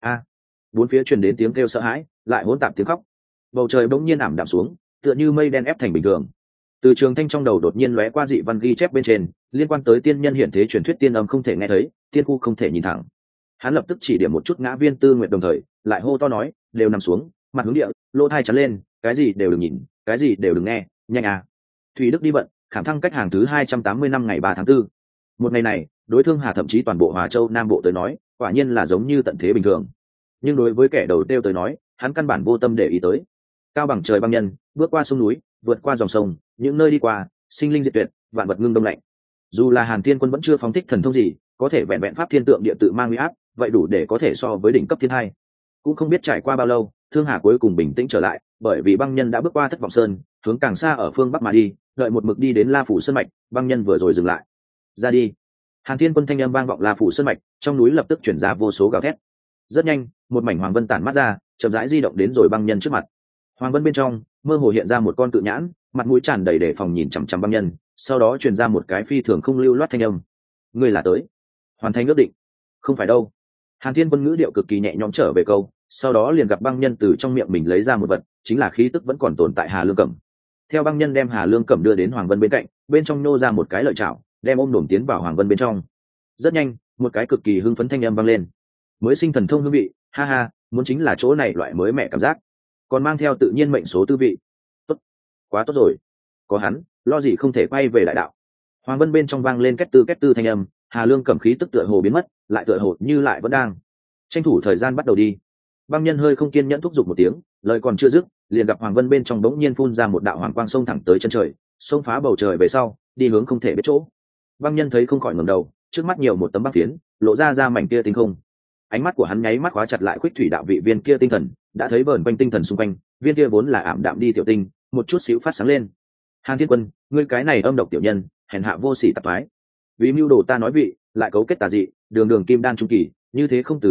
Bốn phía truyền đến tiếng kêu sợ hãi, lại hỗn tạp tiếng khóc. Bầu trời bỗng nhiên ảm đạm xuống, tựa như mây đen ép thành bình thường. Từ Trường Thanh trong đầu đột nhiên lóe qua dị văn ghi chép bên trên, liên quan tới tiên nhân hiện thế truyền thuyết tiên âm không thể nghe thấy, tiên khu không thể nhìn thẳng. Hắn lập tức chỉ điểm một chút ngã Viên Tư Nguyệt, đồng thời lại hô to nói, đều nằm xuống, mặt hướng địa, lỗ tai chắn lên, cái gì đều đừng nhìn, cái gì đều đừng nghe, nhanh à. Thủy Đức đi vận, khảm thăng cách hàng thứ 280 năm ngày 3 tháng 4. Một ngày này, đối Thương Hà thậm chí toàn bộ Hòa Châu Nam Bộ tới nói, quả nhiên là giống như tận thế bình thường. Nhưng đối với kẻ đầu tiêu tới nói, hắn căn bản vô tâm để ý tới. Cao bằng trời băng nhân, bước qua sông núi, vượt qua dòng sông, những nơi đi qua, sinh linh diệt tuyệt, vạn vật ngưng đông lạnh. Dù là Hàn Thiên Quân vẫn chưa phóng thích thần thông gì, có thể vẹn vẹn pháp thiên tượng địa tự mang uy áp, vậy đủ để có thể so với đỉnh cấp thiên hai. Cũng không biết trải qua bao lâu, Thương Hà cuối cùng bình tĩnh trở lại, bởi vì băng nhân đã bước qua Thất Vọng Sơn, hướng càng xa ở phương bắc mà đi, đợi một mực đi đến La Phủ Sơn mạch, băng nhân vừa rồi dừng lại. Ra đi. Hàn Thiên Quân thanh âm vang vọng La Phủ Sơn mạch, trong núi lập tức chuyển ra vô số gào thét. Rất nhanh, một mảnh hoàng vân tản mắt ra, chậm rãi di động đến rồi băng nhân trước mặt. Hoàng vân bên trong mơ hồ hiện ra một con cự nhãn, mặt mũi tràn đầy đề phòng nhìn chằm chằm băng nhân, sau đó truyền ra một cái phi thường không lưu loát thanh âm. Ngươi là tới hoàn thành ước định? Không phải đâu. Hàn Thiên Quân ngữ điệu cực kỳ nhẹ nhõm trở về câu, sau đó liền gặp băng nhân từ trong miệng mình lấy ra một vật, chính là khí tức vẫn còn tồn tại Hà Lương Cẩm. Theo băng nhân đem Hà Lương Cẩm đưa đến hoàng vân bên cạnh, bên trong nô ra một cái lợi chảo, đem ôm đổm tiến vào hoàng vân bên trong. Rất nhanh, một cái cực kỳ hưng phấn thanh âm vang lên. Mới sinh thần thông hương vị, ha ha, muốn chính là chỗ này loại mới mẹ cảm giác, còn mang theo tự nhiên mệnh số tư vị. Tốt, quá tốt rồi, có hắn, lo gì không thể quay về đại đạo. Hoàng vân bên trong vang lên két tư thanh âm, Hà Lương Cẩm khí tức tựa hồ biến mất, lại tựa hồ như lại vẫn đang. Tranh thủ thời gian bắt đầu đi. Băng nhân hơi không kiên nhẫn thúc giục một tiếng, lời còn chưa dứt, liền gặp hoàng vân bên trong bỗng nhiên phun ra một đạo hoàng quang sông thẳng tới chân trời, xông phá bầu trời về sau, đi hướng không thể biết chỗ. Băng nhân thấy không khỏi ngẩng đầu, trước mắt nhiều một tấm băng phiến, lộ ra mảnh kia tinh không. Ánh mắt của hắn nháy mắt khóa chặt lại Khuyết Thủy đạo vị viên kia tinh thần, đã thấy vờn quanh tinh thần xung quanh, viên kia vốn là ảm đạm đi tiểu tinh, một chút xíu phát sáng lên. Hàn Thiên Quân, ngươi cái này âm độc tiểu nhân, hèn hạ vô sỉ tạp thoái. Vì mưu đồ ta nói vị, lại cấu kết tà dị, đường đường kim đan trung kỳ, như thế không từ thủ đoạn,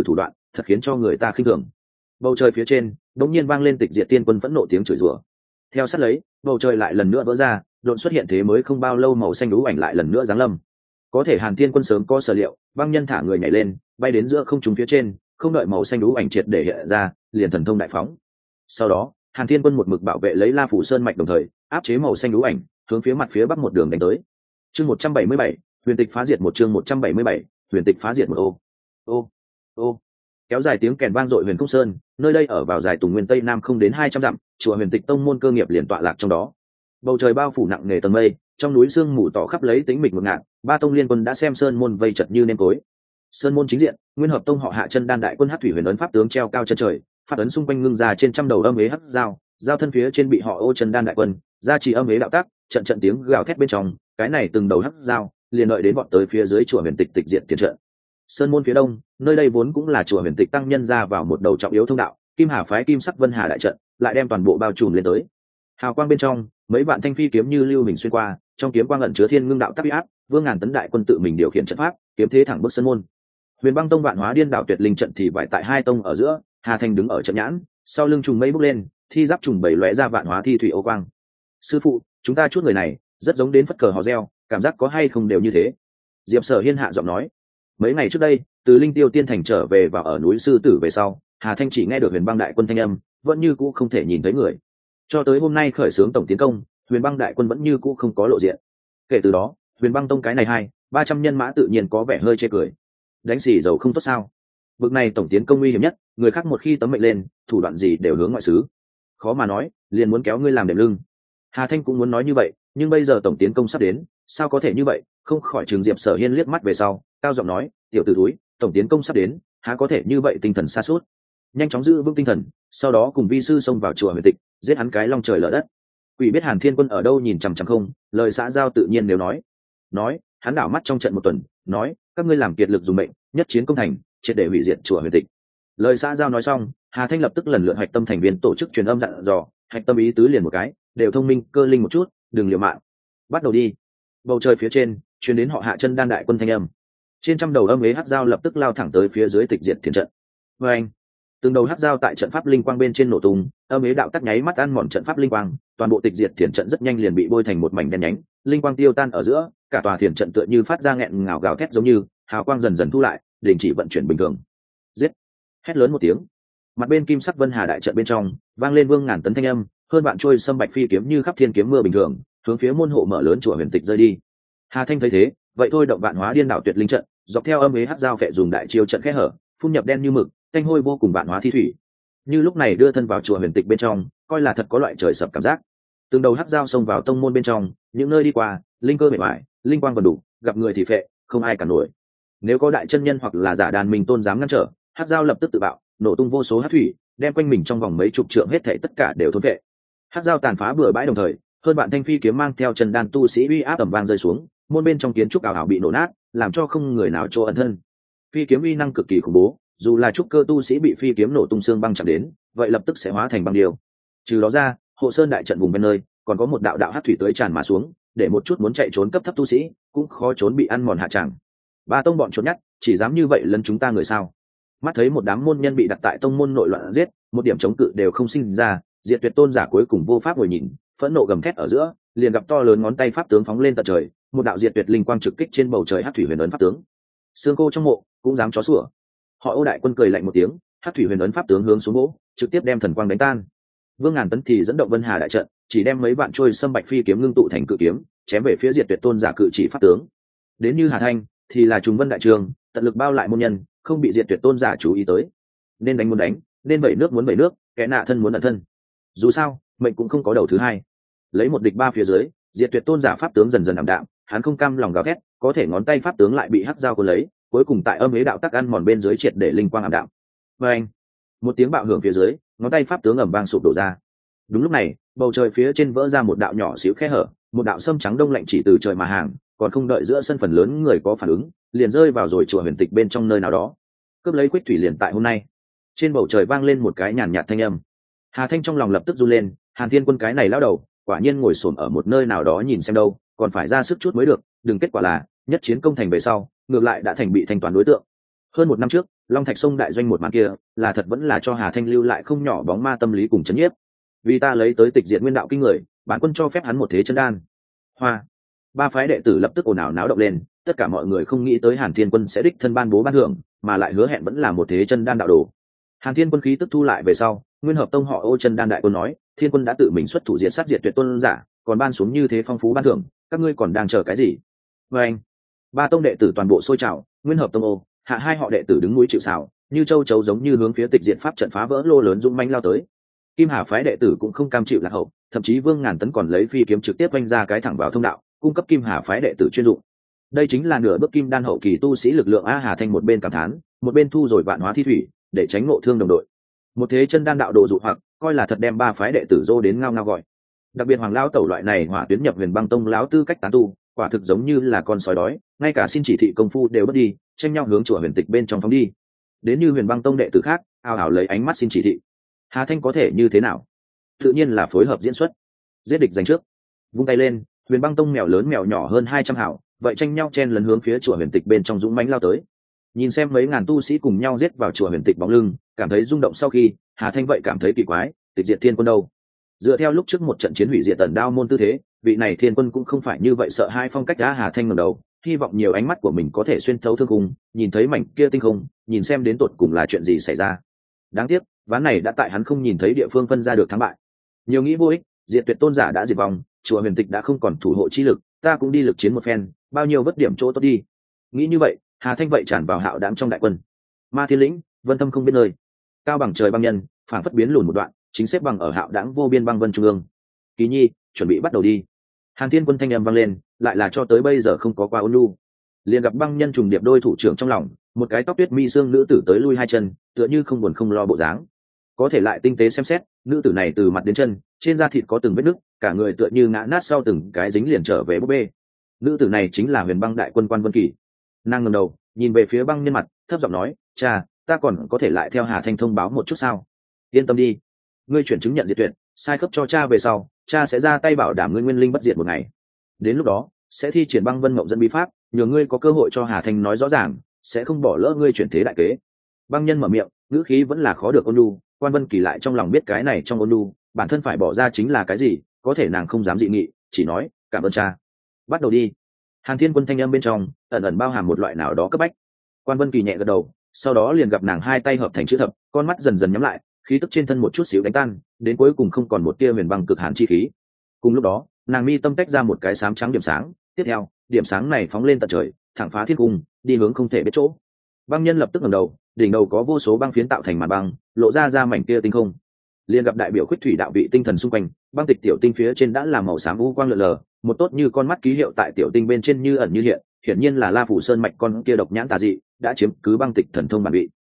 thật khiến cho người ta khinh thường. Bầu trời phía trên đống nhiên vang lên tịch diệt tiên quân phẫn nộ tiếng chửi rủa. Theo sát lấy, bầu trời lại lần nữa vỡ ra, đột xuất hiện thế mới không bao lâu màu xanh lũ ảnh lại lần nữa giáng lâm. Có thể Hàn Thiên Quân sớm có sở liệu, băng nhân thả người nhảy lên, bay đến giữa không trung phía trên, không đợi màu xanh lũ ảnh triệt để hiện ra, liền thần thông đại phóng. Sau đó, Hàn Thiên Quân một mực bảo vệ lấy La Phủ Sơn mạch đồng thời, áp chế màu xanh lũ ảnh, hướng phía mặt phía bắc một đường đánh tới. Chương 177, huyền tịch phá diệt một chương 177, huyền tịch phá diệt một ô. Kéo dài tiếng kèn vang dội Huyền Cung Sơn, nơi đây ở vào dài Tùng Nguyên Tây Nam không đến 200 dặm, chùa Huyền Tịch tông môn cơ nghiệp liền tọa lạc trong đó. Bầu trời bao phủ nặng nề tầng mây, trong núi sương mù tỏ khắp lấy tính mịch ngột ngạt, ba tông liên quân đã xem sơn môn vây chật như nêm tối. Sơn môn chính diện, Nguyên Hợp tông họ Hạ Chân Đan đại quân Hắc Thủy Huyền ấn pháp tướng treo cao chân trời, pháp ấn xung quanh ngưng ra trên trăm đầu âm ế hắc dao, giao thân phía trên bị họ Ô Chân Đan đại quân, gia trì âm ế đạo tác, trận trận tiếng gào thét bên trong, cái này từng đầu hắc dao, liền đợi đến bọn tới phía dưới chùa Huyền Tịch tịch diện tiền trận. Sơn môn phía đông, nơi đây vốn cũng là chùa Huyền Tịch tăng nhân ra vào một đầu trọng yếu thông đạo, Kim Hà phái Kim Sắc Vân Hà đại trận, lại đem toàn bộ bao trùm lên tới. Hào quang bên trong, mấy vạn thanh phi kiếm như lưu hình xuyên qua, trong kiếm quang ẩn chứa thiên ngưng đạo tác uy áp, Vương Ngàn tấn đại quân tự mình điều khiển trận pháp, kiếm thế thẳng bước sơn môn. Huyền Băng tông Vạn Hóa Điên đạo tuyệt linh trận thì bại tại hai tông ở giữa, Hà Thanh đứng ở trận nhãn, sau lưng trùng mây bốc lên, thi giáp trùng bảy lóe ra vạn hóa thi thủy ô quang. Sư phụ, chúng ta chút người này, rất giống đến phất cờ hò reo, cảm giác có hay không đều như thế. Diệp Sở Hiên hạ giọng nói. Mấy ngày trước đây, từ Linh Tiêu Tiên thành trở về và ở núi Sư Tử về sau, Hà Thanh chỉ nghe được Huyền Băng đại quân thanh âm, vẫn như cũ không thể nhìn thấy người. Cho tới hôm nay khởi xướng tổng tiến công, Huyền Băng đại quân vẫn như cũ không có lộ diện. Kể từ đó, Huyền Băng tông cái này 200-300 nhân mã tự nhiên có vẻ hơi chê cười. Đánh xì dầu không tốt sao? Vực này tổng tiến công nguy hiểm nhất, người khác một khi tấm mệnh lên, thủ đoạn gì đều hướng ngoại xứ. Khó mà nói, liền muốn kéo ngươi làm đệm lưng. Hà Thanh cũng muốn nói như vậy, nhưng bây giờ tổng tiến công sắp đến, sao có thể như vậy? Không khỏi Trường Diệp Sở Hiên liếc mắt về sau, cao giọng nói, tiểu tử túi, tổng tiến công sắp đến, há có thể như vậy? Tinh thần sa sút, nhanh chóng giữ vững tinh thần, sau đó cùng vi sư xông vào chùa Huyền Tịch, giết hắn cái long trời lở đất. Quỷ biết Hàn Thiên Quân ở đâu nhìn chằm chằm không, lời xã giao tự nhiên nếu nói, hắn đảo mắt trong trận một tuần, nói, các ngươi làm kiệt lực dùng mệnh, nhất chiến công thành, triệt để hủy diệt chùa Huyền Tịch. Lời xã giao nói xong, Hà Thanh lập tức lần lượt hạch tâm thành viên tổ chức truyền âm dặn dò, hạch tâm ý tứ liền một cái, đều thông minh cơ linh một chút, đừng liều mạng. Bắt đầu đi. Bầu trời phía trên truyền đến họ Hạ Chân Đan đại quân thanh âm. Trên trăm đầu âm ế hắc dao lập tức lao thẳng tới phía dưới tịch diệt thiên trận. Và anh, từng đầu hắc dao tại trận pháp linh quang bên trên nổ tung, âm ế đạo tắc nháy mắt ăn mòn trận pháp linh quang, toàn bộ tịch diệt thiên trận rất nhanh liền bị bôi thành một mảnh đen nhánh, linh quang tiêu tan ở giữa, cả tòa thiên trận tựa như phát ra nghẹn ngào gào thét giống như, hào quang dần dần thu lại, đình chỉ vận chuyển bình thường. Giết! Hét lớn một tiếng. Mặt bên Kim Sắc Vân Hà đại trận bên trong, vang lên Vương Ngàn tấn thanh âm, hơn bạn trôi sâm bạch phi kiếm như khắp thiên kiếm mưa bình thường, hướng phía môn hộ mở lớn chùa Huyền Tịch rơi đi. Hà Thanh thấy thế, vậy thôi động Vạn Hóa Điên đảo tuyệt linh trận, dọc theo âm ế hắc dao phệ dùng đại chiêu trận khe hở, phun nhập đen như mực, thanh hôi vô cùng vạn hóa thi thủy. Như lúc này đưa thân vào chùa Huyền Tịch bên trong, coi là thật có loại trời sập cảm giác. Từng đầu hắc dao xông vào tông môn bên trong, những nơi đi qua, linh cơ bề ngoài, linh quang vần đủ, gặp người thì phệ, không ai cản nổi. Nếu có đại chân nhân hoặc là giả đàn mình tôn dám ngăn trở, hắc dao lập tức tự bạo, nổ tung vô số hắc thủy, đem quanh mình trong vòng mấy chục trượng hết thảy tất cả đều thôn phệ. Hắc dao tàn phá bừa bãi đồng thời, hơn bạn thanh phi kiếm mang theo chân đan tu sĩ uy áp tầm vang rơi xuống, môn bên trong kiến trúc ảo ảo bị nổ nát, làm cho không người nào chỗ ẩn thân. Phi kiếm uy năng cực kỳ khủng bố, dù là trúc cơ tu sĩ bị phi kiếm nổ tung xương băng chạm đến, vậy lập tức sẽ hóa thành băng điêu. Trừ đó ra, hộ sơn đại trận vùng bên nơi, còn có một đạo đạo hắc thủy tới tràn mà xuống, để một chút muốn chạy trốn cấp thấp tu sĩ cũng khó trốn bị ăn mòn hạ tràng. Ba tông bọn trốn nhát, chỉ dám như vậy lấn chúng ta người sao? Mắt thấy một đám môn nhân bị đặt tại tông môn nội loạn giết, một điểm chống cự đều không sinh ra, Diệt Tuyệt tôn giả cuối cùng vô pháp ngồi nhìn, phẫn nộ gầm thét ở giữa, liền gặp to lớn ngón tay pháp tướng phóng lên tận trời, một đạo Diệt Tuyệt linh quang trực kích trên bầu trời hắc thủy huyền ấn pháp tướng. Xương cô trong mộ cũng dám chó sủa. Họ Ô đại quân cười lạnh một tiếng, hắc thủy huyền ấn pháp tướng hướng xuống gỗ, trực tiếp đem thần quang đánh tan. Vương Ngàn tấn thì dẫn động Vân Hà đại trận, chỉ đem mấy vạn trôi sâm bạch phi kiếm ngưng tụ thành cự kiếm, chém về phía Diệt Tuyệt tôn giả cự chỉ pháp tướng. Đến như Hà Thanh thì là trùng vân đại trường, tận lực bao lại môn nhân, không bị Diệt Tuyệt tôn giả chú ý tới. Nên đánh muốn đánh, nên vẩy nước muốn vẩy nước, kẻ nạ thân muốn ẩn thân. Dù sao, mệnh cũng không có đầu thứ hai. Lấy một địch ba phía dưới, Diệt Tuyệt tôn giả pháp tướng dần dần ảm đạm, hắn không cam lòng gào thét, có thể ngón tay pháp tướng lại bị hắc dao cuốn lấy, cuối cùng tại âm ế đạo tắc ăn mòn bên dưới triệt để linh quang ảm đạm. Và anh, một tiếng bạo hưởng phía dưới, ngón tay pháp tướng ầm vang sụp đổ ra. Đúng lúc này, bầu trời phía trên vỡ ra một đạo nhỏ xíu khe hở, một đạo sâm trắng đông lạnh chỉ từ trời mà hàng, còn không đợi giữa sân phần lớn người có phản ứng, liền rơi vào rồi chùa Huyền Tịch bên trong nơi nào đó. Cướp lấy quyết thủy liền tại hôm nay. Trên bầu trời vang lên một cái nhàn nhạt thanh âm. Hà Thanh trong lòng lập tức run lên, Hàn Thiên Quân cái này lão đầu, quả nhiên ngồi xổm ở một nơi nào đó nhìn xem đâu, còn phải ra sức chút mới được, đừng kết quả là nhất chiến công thành về sau, ngược lại đã thành bị thanh toán đối tượng. Hơn một năm trước, Long Thạch Sông đại doanh một màn kia là thật vẫn là cho Hà Thanh lưu lại không nhỏ bóng ma tâm lý cùng chấn nhiếp. Vì ta lấy tới tịch diệt nguyên đạo kinh người, bản quân cho phép hắn một thế chân đan. Hoa. Ba phái đệ tử lập tức ồn ào náo động lên, tất cả mọi người không nghĩ tới Hàn Thiên Quân sẽ đích thân ban bố ban thưởng, mà lại hứa hẹn vẫn là một thế chân đan đạo đồ. Hàn Thiên Quân khí tức thu lại về sau, Nguyên Hợp Tông họ Ô chân đan đại quân nói, Thiên Quân đã tự mình xuất thủ diệt sát diệt tuyệt tôn giả, còn ban xuống như thế phong phú ban thưởng, các ngươi còn đang chờ cái gì? Và anh, ba tông đệ tử toàn bộ sôi trào, Nguyên Hợp Tông Ô, hạ hai họ đệ tử đứng núi chịu sào, như châu chấu giống như hướng phía tịch diệt pháp trận phá vỡ lô lớn dũng mãnh lao tới. Kim Hà phái đệ tử cũng không cam chịu lạc hậu, thậm chí Vương Ngàn Tấn còn lấy phi kiếm trực tiếp vanh ra cái thẳng vào thông đạo, cung cấp Kim Hà phái đệ tử chuyên dụng. Đây chính là nửa bước kim đan hậu kỳ tu sĩ lực lượng a. Hà Thanh một bên cảm thán, một bên thu rồi vạn hóa thi thủy để tránh ngộ thương đồng đội. Một thế chân đan đạo đồ dụ hoặc coi là thật đem ba phái đệ tử dô đến ngao ngao gọi. Đặc biệt Hoàng lão tẩu loại này hỏa tuyến nhập Huyền Băng Tông lão tư cách tán tu, quả thực giống như là con sói đói, ngay cả xin chỉ thị công phu đều bất đi, tranh nhau hướng chùa Huyền Tịch bên trong phóng đi. Đến như Huyền Băng Tông đệ tử khác, ào ào lấy ánh mắt xin chỉ thị. Hà Thanh có thể như thế nào? Tự nhiên là phối hợp diễn xuất, giết địch giành trước. Vung tay lên, Huyền Băng Tông mèo lớn mèo nhỏ hơn 200 hảo, vậy tranh nhau chen lấn hướng phía chùa Huyền Tịch bên trong dũng mãnh lao tới. Nhìn xem mấy ngàn tu sĩ cùng nhau giết vào chùa Huyền Tịch bóng lưng, cảm thấy rung động sau khi, Hà Thanh vậy cảm thấy kỳ quái, tịch diệt thiên quân đâu? Dựa theo lúc trước một trận chiến hủy diệt tần đao môn tư thế, vị này thiên quân cũng không phải như vậy sợ hai phong cách đã. Hà Thanh ngẩng đầu, hy vọng nhiều ánh mắt của mình có thể xuyên thấu thương khung, nhìn thấy mảnh kia tinh không, nhìn xem đến tột cùng là chuyện gì xảy ra. Đáng tiếc, ván này đã tại hắn không nhìn thấy địa phương phân ra được thắng bại. Nhiều nghĩ vô ích, diệt tuyệt tôn giả đã diệt vong, chùa Huyền Tịch đã không còn thủ hộ chi lực, ta cũng đi lực chiến một phen, bao nhiêu vất điểm chỗ tốt đi. Nghĩ như vậy, Hà Thanh vậy tràn vào hạo đãng trong đại quân. Ma Thiên Lĩnh, Vân Thâm không biết nơi, cao bằng trời băng nhân, phảng phất biến lùn một đoạn, chính xếp bằng ở hạo đãng vô biên băng vân trung ương. Kỳ Nhi, chuẩn bị bắt đầu đi. Hàn Thiên Quân thanh âm vang lên, lại là cho tới bây giờ không có qua ôn nhu. Liền gặp băng nhân trùng điệp đôi thủ trưởng trong lòng, một cái tóc tuyết mi xương nữ tử tới lui hai chân, tựa như không buồn không lo bộ dáng. Có thể lại tinh tế xem xét, nữ tử này từ mặt đến chân, trên da thịt có từng vết nứt, cả người tựa như ngã nát sau từng cái dính liền trở về búp bê. Nữ tử này chính là Huyền Băng đại quân Quan Vân Kỳ. Nàng ngẩng đầu, nhìn về phía băng nhân mặt, thấp giọng nói, "Cha, ta còn có thể lại theo Hà Thanh thông báo một chút sao?" "Yên tâm đi, ngươi chuyển chứng nhận diệt tuyệt, sai cấp cho cha về sau, cha sẽ ra tay bảo đảm ngươi nguyên linh bất diệt một ngày. Đến lúc đó, sẽ thi triển Băng Vân Mộng dẫn bí pháp, nhờ ngươi có cơ hội cho Hà Thanh nói rõ ràng, sẽ không bỏ lỡ ngươi chuyển thế đại kế." Băng nhân mở miệng, ngữ khí vẫn là khó được ôn nhu. Quan Vân Kỳ lại trong lòng biết cái này trong ôn nhu, bản thân phải bỏ ra chính là cái gì, có thể nàng không dám dị nghị, chỉ nói, "Cảm ơn cha." Bắt đầu đi. Hàn Thiên Quân thanh âm bên trong ẩn ẩn bao hàm một loại nào đó cấp bách. Quan Vân Kỳ nhẹ gật đầu, sau đó liền gặp nàng hai tay hợp thành chữ thập, con mắt dần dần nhắm lại, khí tức trên thân một chút xíu đánh tan, đến cuối cùng không còn một tia huyền băng cực hàn chi khí. Cùng lúc đó, nàng mi tâm tách ra một cái xám trắng điểm sáng, tiếp theo, điểm sáng này phóng lên tận trời, thẳng phá thiên cung, đi hướng không thể biết chỗ. Băng nhân lập tức ngẩng đầu, đỉnh đầu có vô số băng phiến tạo thành màn băng, lộ ra mảnh kia tinh không. Liền gặp đại biểu Khuyết Thủy đạo vị tinh thần xung quanh, băng tịch tiểu tinh phía trên đã là màu xám u quang lờ lờ, một tốt như con mắt ký hiệu tại tiểu tinh bên trên như ẩn như hiện, hiển nhiên là La Phủ Sơn mạch con kia độc nhãn tà dị đã chiếm cứ băng tịch thần thông bản vị.